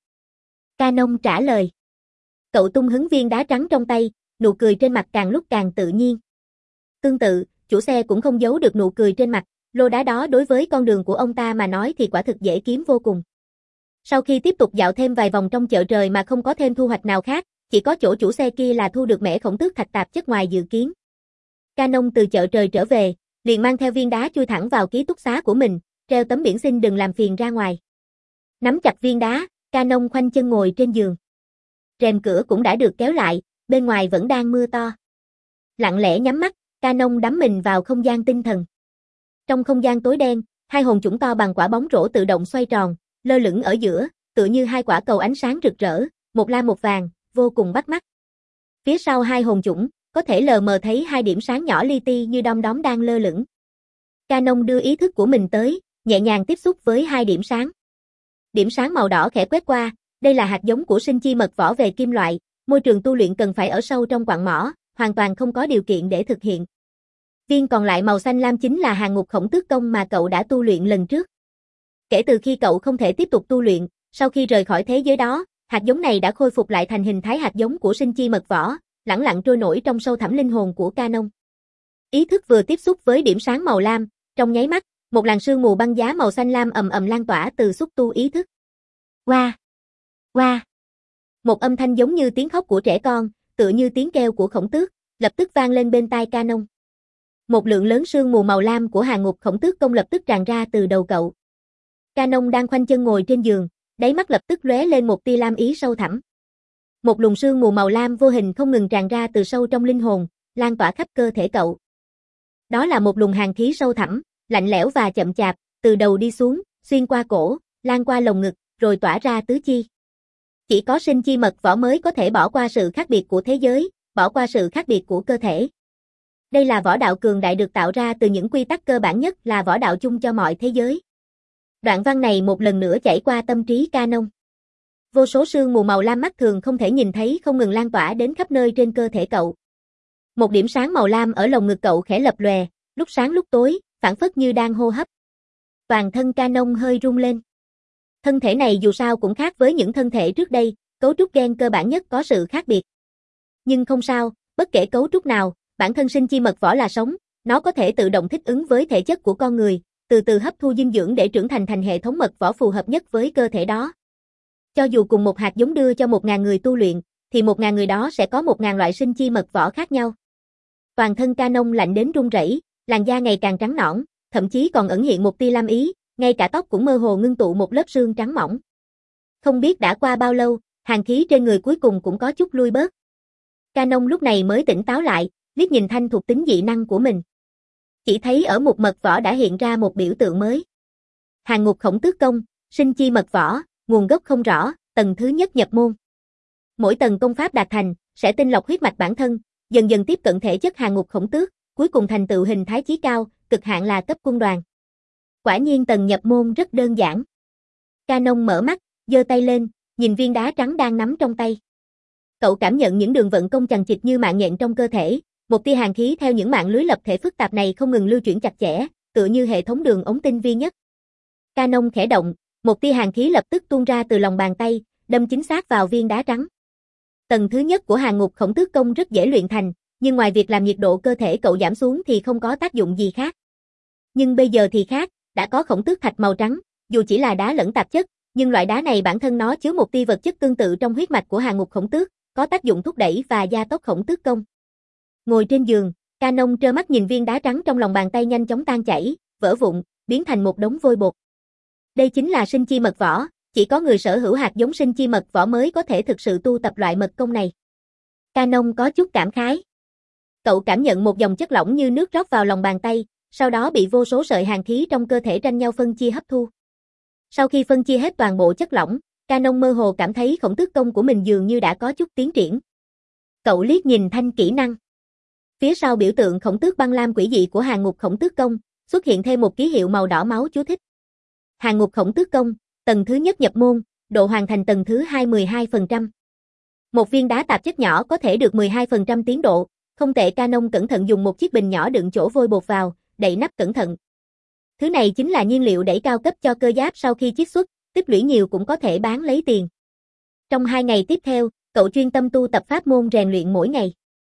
Canon trả lời. Cậu tung hứng viên đá trắng trong tay, nụ cười trên mặt càng lúc càng tự nhiên. Tương tự, chủ xe cũng không giấu được nụ cười trên mặt, lô đá đó đối với con đường của ông ta mà nói thì quả thực dễ kiếm vô cùng. Sau khi tiếp tục dạo thêm vài vòng trong chợ trời mà không có thêm thu hoạch nào khác, chỉ có chỗ chủ xe kia là thu được mẻ khổng tước thạch tạp chất ngoài dự kiến. Canon từ chợ trời trở về, liền mang theo viên đá chui thẳng vào ký túc xá của mình, treo tấm biển xin đừng làm phiền ra ngoài. Nắm chặt viên đá, Canon khoanh chân ngồi trên giường. Rèm cửa cũng đã được kéo lại, bên ngoài vẫn đang mưa to. Lặng lẽ nhắm mắt, Canon đắm mình vào không gian tinh thần. Trong không gian tối đen, hai hồn chủng to bằng quả bóng rổ tự động xoay tròn, lơ lửng ở giữa, tựa như hai quả cầu ánh sáng rực rỡ, một lam một vàng, vô cùng bắt mắt. Phía sau hai hồn chủng, có thể lờ mờ thấy hai điểm sáng nhỏ li ti như đom đóm đang lơ lửng. Canon đưa ý thức của mình tới, nhẹ nhàng tiếp xúc với hai điểm sáng. Điểm sáng màu đỏ khẽ quét qua, đây là hạt giống của sinh chi mật vỏ về kim loại, môi trường tu luyện cần phải ở sâu trong quặng mỏ, hoàn toàn không có điều kiện để thực hiện. Viên còn lại màu xanh lam chính là hàng ngục khổng tước công mà cậu đã tu luyện lần trước. Kể từ khi cậu không thể tiếp tục tu luyện, sau khi rời khỏi thế giới đó, hạt giống này đã khôi phục lại thành hình thái hạt giống của sinh chi mật vỏ, lẳng lặng trôi nổi trong sâu thẳm linh hồn của Canon. Ý thức vừa tiếp xúc với điểm sáng màu lam, trong nháy mắt, một làn sương mù băng giá màu xanh lam ầm ầm lan tỏa từ xúc tu ý thức. Oa! Oa! Một âm thanh giống như tiếng khóc của trẻ con, tựa như tiếng kêu của khổng tước, lập tức vang lên bên tai Canon. Một lượng lớn sương mù màu lam của hàng ngục khổng tước công lập tức tràn ra từ đầu cậu. Canon đang khoanh chân ngồi trên giường, đáy mắt lập tức lóe lên một tia lam ý sâu thẳm. Một luồng sương mù màu lam vô hình không ngừng tràn ra từ sâu trong linh hồn, lan tỏa khắp cơ thể cậu. Đó là một luồng hàn khí sâu thẳm, lạnh lẽo và chậm chạp, từ đầu đi xuống, xuyên qua cổ, lan qua lồng ngực, rồi tỏa ra tứ chi. Chỉ có sinh chi mật vỏ mới có thể bỏ qua sự khác biệt của thế giới, bỏ qua sự khác biệt của cơ thể. Đây là võ đạo cường đại được tạo ra từ những quy tắc cơ bản nhất là võ đạo chung cho mọi thế giới. Đoạn văn này một lần nữa chảy qua tâm trí Canon. Vô số sương mù màu lam mắt thường không thể nhìn thấy không ngừng lan tỏa đến khắp nơi trên cơ thể cậu. Một điểm sáng màu lam ở lồng ngực cậu khẽ lập lòe, lúc sáng lúc tối, phảng phất như đang hô hấp. Toàn thân Canon hơi rung lên. Thân thể này dù sao cũng khác với những thân thể trước đây, cấu trúc gen cơ bản nhất có sự khác biệt. Nhưng không sao, bất kể cấu trúc nào, bản thân sinh chi mật vỏ là sống, nó có thể tự động thích ứng với thể chất của con người, từ từ hấp thu dinh dưỡng để trưởng thành thành hệ thống mật vỏ phù hợp nhất với cơ thể đó. Cho dù cùng một hạt giống đưa cho một ngàn người tu luyện, thì một ngàn người đó sẽ có một ngàn loại sinh chi mật vỏ khác nhau. Toàn thân Canon lạnh đến run rẩy, làn da ngày càng trắng nõn, thậm chí còn ẩn hiện một tia lam ý, ngay cả tóc cũng mơ hồ ngưng tụ một lớp sương trắng mỏng. Không biết đã qua bao lâu, hàn khí trên người cuối cùng cũng có chút lui bớt. Canon lúc này mới tỉnh táo lại, liếc nhìn thanh thuộc tính dị năng của mình. Chỉ thấy ở một mật vỏ đã hiện ra một biểu tượng mới. Hàng ngục khổng tước công, sinh chi mật vỏ, nguồn gốc không rõ, tầng thứ nhất nhập môn. Mỗi tầng công pháp đạt thành, sẽ tinh lọc huyết mạch bản thân, dần dần tiếp cận thể chất hàng ngục khổng tước, cuối cùng thành tựu hình thái chí cao, cực hạn là cấp quân đoàn. Quả nhiên tầng nhập môn rất đơn giản. Canon mở mắt, giơ tay lên, nhìn viên đá trắng đang nắm trong tay. Cậu cảm nhận những đường vận công chằng chịt như mạng nhện trong cơ thể, một tia hàn khí theo những mạng lưới lập thể phức tạp này không ngừng lưu chuyển chặt chẽ, tựa như hệ thống đường ống tinh vi nhất. Canon khẽ động, một tia hàn khí lập tức tuôn ra từ lòng bàn tay, đâm chính xác vào viên đá trắng. Tầng thứ nhất của hàng ngục khổng tước công rất dễ luyện thành, nhưng ngoài việc làm nhiệt độ cơ thể cậu giảm xuống thì không có tác dụng gì khác. Nhưng bây giờ thì khác, đã có khổng tước thạch màu trắng, dù chỉ là đá lẫn tạp chất, nhưng loại đá này bản thân nó chứa một tia vật chất tương tự trong huyết mạch của hàng ngục khổng tước, có tác dụng thúc đẩy và gia tốc khổng tước công. Ngồi trên giường, Canon trơ mắt nhìn viên đá trắng trong lòng bàn tay nhanh chóng tan chảy, vỡ vụn, biến thành một đống vôi bột. Đây chính là sinh chi mật võ, chỉ có người sở hữu hạt giống sinh chi mật võ mới có thể thực sự tu tập loại mật công này. Canon có chút cảm khái. Cậu cảm nhận một dòng chất lỏng như nước rót vào lòng bàn tay, sau đó bị vô số sợi hàn khí trong cơ thể tranh nhau phân chia hấp thu. Sau khi phân chia hết toàn bộ chất lỏng, Canon mơ hồ cảm thấy khổng tước công của mình dường như đã có chút tiến triển. Cậu liếc nhìn thanh kỹ năng. Phía sau biểu tượng khổng tước băng lam quỷ dị của hàng ngục khổng tước công, xuất hiện thêm một ký hiệu màu đỏ máu chú thích. Hàng ngục khổng tước công, tầng thứ nhất nhập môn, độ hoàn thành tầng thứ hai mười hai phần trăm. Một viên đá tạp chất nhỏ có thể được mười hai phần trăm tiến độ, không tệ. Canon cẩn thận dùng một chiếc bình nhỏ đựng chỗ vôi bột vào, đậy nắp cẩn thận. Thứ này chính là nhiên liệu đẩy cao cấp cho cơ giáp sau khi chiết xuất, tích lũy nhiều cũng có thể bán lấy tiền. Trong hai ngày tiếp theo, cậu chuyên tâm tu tập pháp môn rèn luyện mỗi ngày.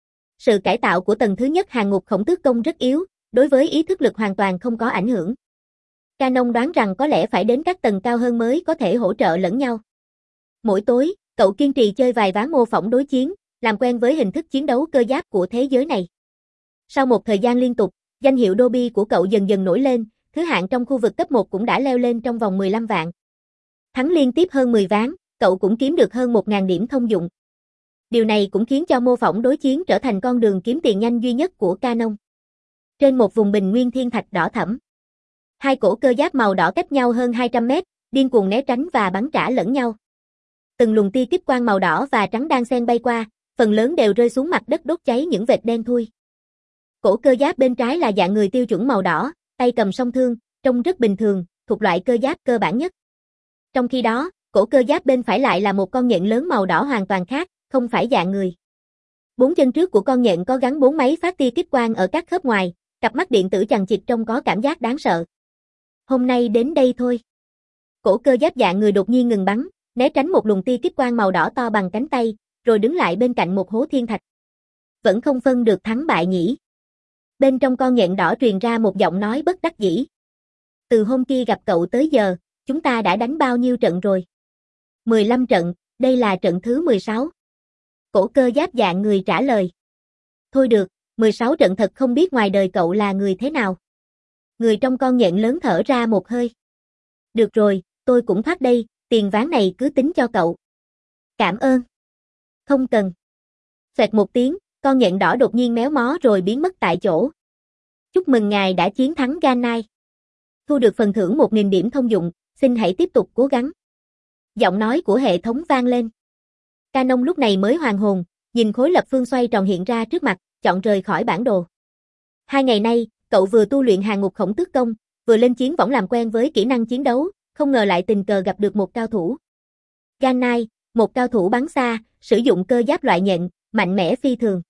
Sự cải tạo của tầng thứ nhất hàng ngục khổng tước công rất yếu, đối với ý thức lực hoàn toàn không có ảnh hưởng. Canon đoán rằng có lẽ phải đến các tầng cao hơn mới có thể hỗ trợ lẫn nhau. Mỗi tối, cậu kiên trì chơi vài ván mô phỏng đối chiến, làm quen với hình thức chiến đấu cơ giáp của thế giới này. Sau một thời gian liên tục, danh hiệu Dobby của cậu dần dần nổi lên, thứ hạng trong khu vực cấp một cũng đã leo lên trong vòng mười lăm vạn. Thắng liên tiếp hơn mười ván, cậu cũng kiếm được hơn một nghìn điểm thông dụng. Điều này cũng khiến cho mô phỏng đối chiến trở thành con đường kiếm tiền nhanh duy nhất của Canon. Trên một vùng bình nguyên thiên thạch đỏ thẫm, hai cổ cơ giáp màu đỏ cách nhau hơn hai trăm mét, điên cuồng né tránh và bắn trả lẫn nhau. Từng luồng tia kích quang màu đỏ và trắng đan xen bay qua, phần lớn đều rơi xuống mặt đất đốt cháy những vệt đen thui. Cổ cơ giáp bên trái là dạng người tiêu chuẩn màu đỏ, tay cầm song thương, trông rất bình thường, thuộc loại cơ giáp cơ bản nhất. Trong khi đó, cổ cơ giáp bên phải lại là một con nhện lớn màu đỏ hoàn toàn khác, không phải dạng người. Bốn chân trước của con nhện có gắn bốn máy phát tia kích quang ở các khớp ngoài, cặp mắt điện tử chằng chịt trông có cảm giác đáng sợ. Hôm nay đến đây thôi. Cổ cơ giáp dạng người đột nhiên ngừng bắn, né tránh một luồng tia kích quang màu đỏ to bằng cánh tay, rồi đứng lại bên cạnh một hố thiên thạch. Vẫn không phân được thắng bại nhỉ? Bên trong con nhện đỏ truyền ra một giọng nói bất đắc dĩ. Từ hôm kia gặp cậu tới giờ, chúng ta đã đánh bao nhiêu trận rồi? mười lăm trận, đây là trận thứ mười sáu. Cổ cơ giáp dạng người trả lời. Thôi được, mười sáu trận thật không biết ngoài đời cậu là người thế nào. Người trong con nhện lớn thở ra một hơi. Được rồi, tôi cũng thoát đây, tiền ván này cứ tính cho cậu. Cảm ơn. Không cần. Xoẹt một tiếng, con nhện đỏ đột nhiên méo mó rồi biến mất tại chỗ. Chúc mừng ngài đã chiến thắng Ganai. Thu được phần thưởng một nghìn điểm thông dụng, xin hãy tiếp tục cố gắng. Giọng nói của hệ thống vang lên. Canon lúc này mới hoàn hồn, nhìn khối lập phương xoay tròn hiện ra trước mặt, chọn rời khỏi bản đồ. Hai ngày nay, cậu vừa tu luyện hàng ngục khổng tước công, vừa lên chiến võng làm quen với kỹ năng chiến đấu, không ngờ lại tình cờ gặp được một cao thủ. Ganai, một cao thủ bắn xa, sử dụng cơ giáp loại nhện, mạnh mẽ phi thường.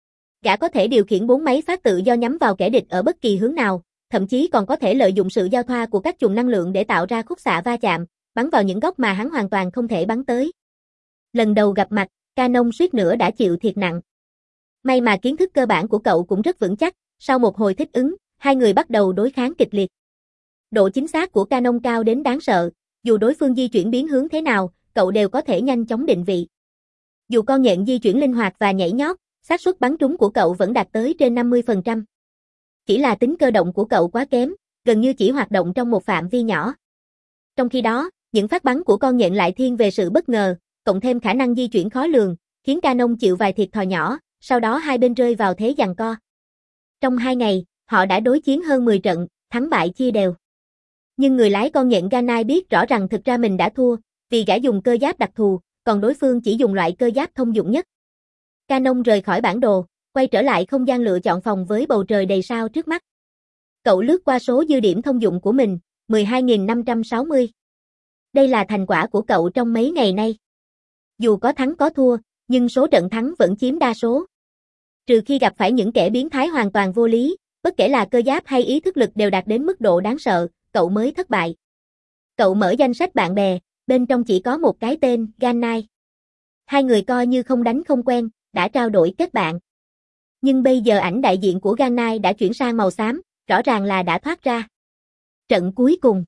Gã có thể điều khiển bốn máy phát tự do nhắm vào kẻ địch ở bất kỳ hướng nào, thậm chí còn có thể lợi dụng sự giao thoa của các chùm năng lượng để tạo ra khúc xạ va chạm, bắn vào những góc mà hắn hoàn toàn không thể bắn tới. Lần đầu gặp mặt, Canon suýt nữa đã chịu thiệt nặng. May mà kiến thức cơ bản của cậu cũng rất vững chắc, sau một hồi thích ứng, hai người bắt đầu đối kháng kịch liệt. Độ chính xác của Canon cao đến đáng sợ, dù đối phương di chuyển biến hướng thế nào, cậu đều có thể nhanh chóng định vị. Dù con nhện di chuyển linh hoạt và nhảy nhót, xác suất bắn trúng của cậu vẫn đạt tới trên năm mươi phần trăm. Chỉ là tính cơ động của cậu quá kém, gần như chỉ hoạt động trong một phạm vi nhỏ. Trong khi đó, những phát bắn của con nhện lại thiên về sự bất ngờ, cộng thêm khả năng di chuyển khó lường, khiến Canon chịu vài thiệt thòi nhỏ, sau đó hai bên rơi vào thế giằng co. Trong hai ngày, họ đã đối chiến hơn mười trận, thắng bại chia đều. Nhưng người lái con nhện Ganai biết rõ rằng thực ra mình đã thua, vì gã dùng cơ giáp đặc thù, còn đối phương chỉ dùng loại cơ giáp thông dụng nhất. Canon rời khỏi bản đồ, quay trở lại không gian lựa chọn phòng với bầu trời đầy sao trước mắt. Cậu lướt qua số dư điểm thông dụng của mình, mười hai nghìn năm trăm sáu mươi. Đây là thành quả của cậu trong mấy ngày nay. Dù có thắng có thua, nhưng số trận thắng vẫn chiếm đa số. Trừ khi gặp phải những kẻ biến thái hoàn toàn vô lý, bất kể là cơ giáp hay ý thức lực đều đạt đến mức độ đáng sợ, cậu mới thất bại. Cậu mở danh sách bạn bè, bên trong chỉ có một cái tên, Ganai. Hai người coi như không đánh không quen, đã trao đổi kết bạn. Nhưng bây giờ ảnh đại diện của Ganai đã chuyển sang màu xám, rõ ràng là đã thoát ra. Trận cuối cùng.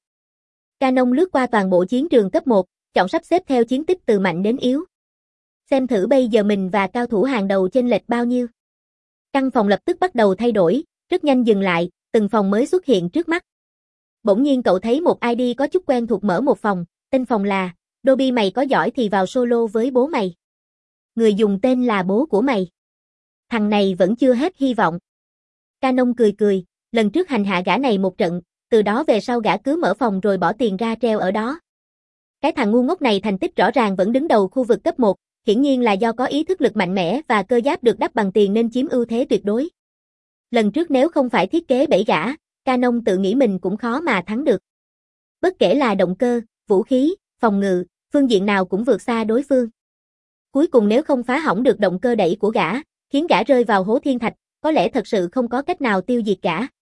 Canon lướt qua toàn bộ chiến trường cấp một, chọn sắp xếp theo chiến tích từ mạnh đến yếu. Xem thử bây giờ mình và cao thủ hàng đầu chênh lệch bao nhiêu. Căn phòng lập tức bắt đầu thay đổi, rất nhanh dừng lại, từng phòng mới xuất hiện trước mắt. Bỗng nhiên cậu thấy một i đê có chút quen thuộc mở một phòng, tên phòng là Dobby, mày có giỏi thì vào solo với bố mày. Người dùng tên là bố của mày. Thằng này vẫn chưa hết hy vọng. Canon cười cười, lần trước hành hạ gã này một trận, từ đó về sau gã cứ mở phòng rồi bỏ tiền ra treo ở đó. Cái thằng ngu ngốc này thành tích rõ ràng vẫn đứng đầu khu vực cấp một, hiển nhiên là do có ý thức lực mạnh mẽ và cơ giáp được đắp bằng tiền nên chiếm ưu thế tuyệt đối. Lần trước nếu không phải thiết kế bẫy gã, Canon tự nghĩ mình cũng khó mà thắng được. Bất kể là động cơ, vũ khí, phòng ngự, phương diện nào cũng vượt xa đối phương. Cuối cùng nếu không phá hỏng được động cơ đẩy của gã, khiến gã rơi vào hố thiên thạch, có lẽ thật sự không có cách nào tiêu diệt gã.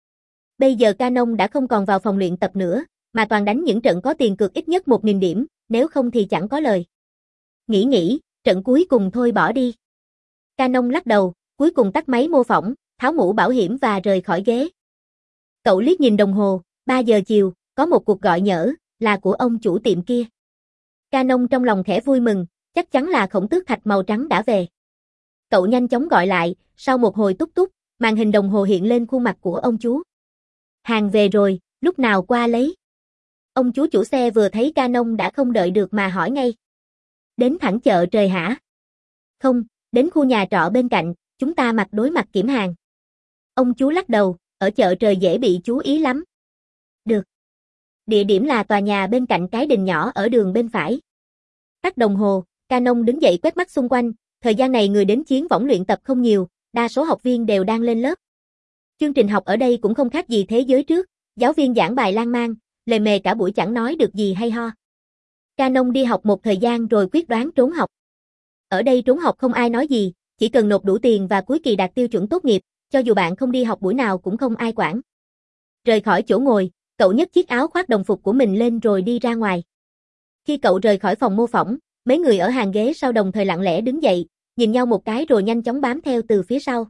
Bây giờ Canon đã không còn vào phòng luyện tập nữa, mà toàn đánh những trận có tiền cược ít nhất một nghìn điểm, nếu không thì chẳng có lời. Nghĩ nghĩ, trận cuối cùng thôi bỏ đi. Canon lắc đầu, cuối cùng tắt máy mô phỏng, tháo mũ bảo hiểm và rời khỏi ghế. Cậu liếc nhìn đồng hồ, ba giờ chiều, có một cuộc gọi nhỡ, là của ông chủ tiệm kia. Canon trong lòng khẽ vui mừng, chắc chắn là khổng tước thạch màu trắng đã về. Cậu nhanh chóng gọi lại, sau một hồi túc túc, màn hình đồng hồ hiện lên khuôn mặt của ông chú. Hàng về rồi, lúc nào qua lấy? Ông chú chủ xe vừa thấy Canon đã không đợi được mà hỏi ngay. Đến thẳng chợ trời hả? Không, đến khu nhà trọ bên cạnh, chúng ta mặt đối mặt kiểm hàng. Ông chú lắc đầu, ở chợ trời dễ bị chú ý lắm. Được. Địa điểm là tòa nhà bên cạnh cái đình nhỏ ở đường bên phải. Tắt đồng hồ, Canon đứng dậy quét mắt xung quanh, thời gian này người đến chiến võng luyện tập không nhiều, đa số học viên đều đang lên lớp. Chương trình học ở đây cũng không khác gì thế giới trước, giáo viên giảng bài lan man, lề mề cả buổi chẳng nói được gì hay ho. Canon đi học một thời gian rồi quyết đoán trốn học. Ở đây trốn học không ai nói gì, chỉ cần nộp đủ tiền và cuối kỳ đạt tiêu chuẩn tốt nghiệp, cho dù bạn không đi học buổi nào cũng không ai quản. Rời khỏi chỗ ngồi, cậu nhấc chiếc áo khoác đồng phục của mình lên rồi đi ra ngoài. Khi cậu rời khỏi phòng mô phỏng, mấy người ở hàng ghế sau đồng thời lặng lẽ đứng dậy, nhìn nhau một cái rồi nhanh chóng bám theo từ phía sau.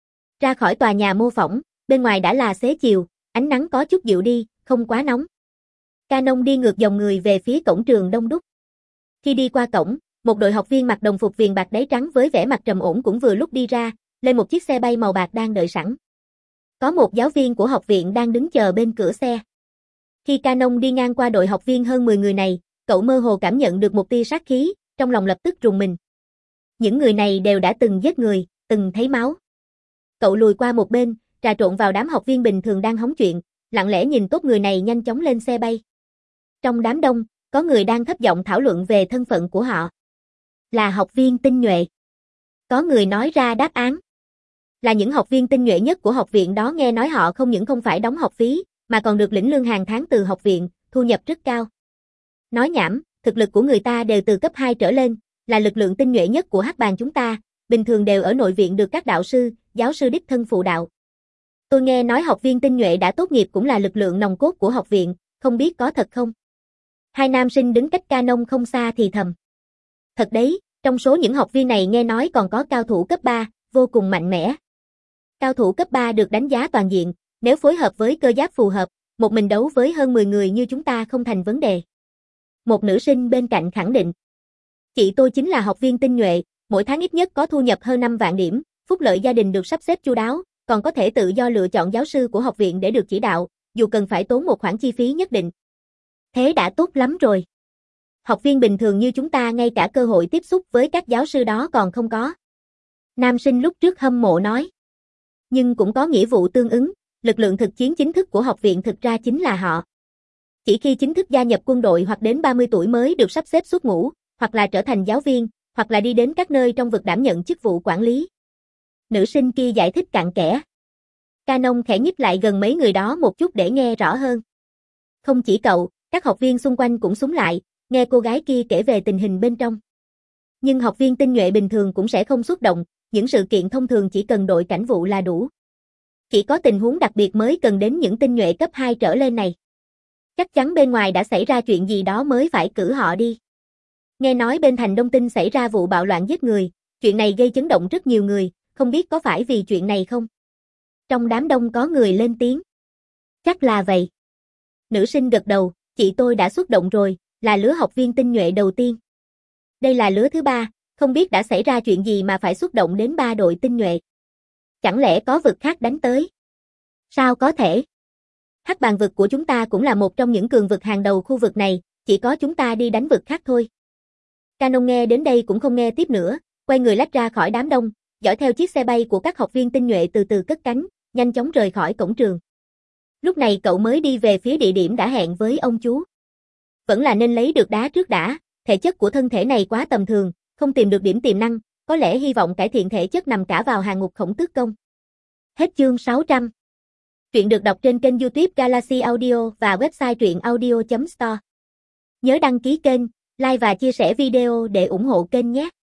Ra khỏi tòa nhà mô phỏng, bên ngoài đã là xế chiều, ánh nắng có chút dịu đi, không quá nóng. Canon đi ngược dòng người về phía cổng trường đông đúc. Khi đi qua cổng, một đội học viên mặc đồng phục viền bạc đáy trắng với vẻ mặt trầm ổn cũng vừa lúc đi ra, lên một chiếc xe bay màu bạc đang đợi sẵn. Có một giáo viên của học viện đang đứng chờ bên cửa xe. Khi Canon đi ngang qua đội học viên hơn mười người này, cậu mơ hồ cảm nhận được một tia sát khí, trong lòng lập tức rùng mình. Những người này đều đã từng giết người, từng thấy máu. Cậu lùi qua một bên, trà trộn vào đám học viên bình thường đang hóng chuyện, lặng lẽ nhìn tốt người này nhanh chóng lên xe bay. Trong đám đông, có người đang thấp giọng thảo luận về thân phận của họ. Là học viên tinh nhuệ. Có người nói ra đáp án. Là những học viên tinh nhuệ nhất của học viện đó, nghe nói họ không những không phải đóng học phí, mà còn được lĩnh lương hàng tháng từ học viện, thu nhập rất cao. Nói nhảm, thực lực của người ta đều từ cấp hai trở lên, là lực lượng tinh nhuệ nhất của hắc bang chúng ta, bình thường đều ở nội viện được các đạo sư, giáo sư đích thân phụ đạo. Tôi nghe nói học viên tinh nhuệ đã tốt nghiệp cũng là lực lượng nòng cốt của học viện, không biết có thật không? Hai nam sinh đứng cách Canon không xa thì thầm. Thật đấy, trong số những học viên này nghe nói còn có cao thủ cấp ba, vô cùng mạnh mẽ. Cao thủ cấp ba được đánh giá toàn diện, nếu phối hợp với cơ giáp phù hợp, một mình đấu với hơn mười người như chúng ta không thành vấn đề. Một nữ sinh bên cạnh khẳng định. Chị tôi chính là học viên tinh nhuệ, mỗi tháng ít nhất có thu nhập hơn năm vạn điểm, phúc lợi gia đình được sắp xếp chu đáo, còn có thể tự do lựa chọn giáo sư của học viện để được chỉ đạo, dù cần phải tốn một khoản chi phí nhất định. Thế đã tốt lắm rồi. Học viên bình thường như chúng ta ngay cả cơ hội tiếp xúc với các giáo sư đó còn không có. Nam sinh lúc trước hâm mộ nói. Nhưng cũng có nghĩa vụ tương ứng, lực lượng thực chiến chính thức của học viện thực ra chính là họ. Chỉ khi chính thức gia nhập quân đội hoặc đến ba mươi tuổi mới được sắp xếp xuất ngũ, hoặc là trở thành giáo viên, hoặc là đi đến các nơi trong vực đảm nhận chức vụ quản lý. Nữ sinh kia giải thích cặn kẽ. Canon khẽ nhích lại gần mấy người đó một chút để nghe rõ hơn. Không chỉ cậu, các học viên xung quanh cũng súng lại, nghe cô gái kia kể về tình hình bên trong. Nhưng học viên tinh nhuệ bình thường cũng sẽ không xuất động, những sự kiện thông thường chỉ cần đội cảnh vụ là đủ. Chỉ có tình huống đặc biệt mới cần đến những tinh nhuệ cấp hai trở lên này. Chắc chắn bên ngoài đã xảy ra chuyện gì đó mới phải cử họ đi. Nghe nói bên thành Đông Tinh xảy ra vụ bạo loạn giết người, chuyện này gây chấn động rất nhiều người, không biết có phải vì chuyện này không? Trong đám đông có người lên tiếng. Chắc là vậy. Nữ sinh gật đầu, chị tôi đã xuất động rồi, là lứa học viên tinh nhuệ đầu tiên. Đây là lứa thứ ba, không biết đã xảy ra chuyện gì mà phải xuất động đến ba đội tinh nhuệ. Chẳng lẽ có vực khác đánh tới? Sao có thể? Hắc bàng vực của chúng ta cũng là một trong những cường vực hàng đầu khu vực này, chỉ có chúng ta đi đánh vực khác thôi. Canon nghe đến đây cũng không nghe tiếp nữa, quay người lách ra khỏi đám đông, dõi theo chiếc xe bay của các học viên tinh nhuệ từ từ cất cánh, nhanh chóng rời khỏi cổng trường. Lúc này cậu mới đi về phía địa điểm đã hẹn với ông chú. Vẫn là nên lấy được đá trước đã, thể chất của thân thể này quá tầm thường, không tìm được điểm tiềm năng, có lẽ hy vọng cải thiện thể chất nằm cả vào hàng ngục khổng tước công. Hết chương sáu trăm. Truyện được đọc trên kênh YouTube Galaxy Audio và website truyện audio chấm store. Nhớ đăng ký kênh, like và chia sẻ video để ủng hộ kênh nhé.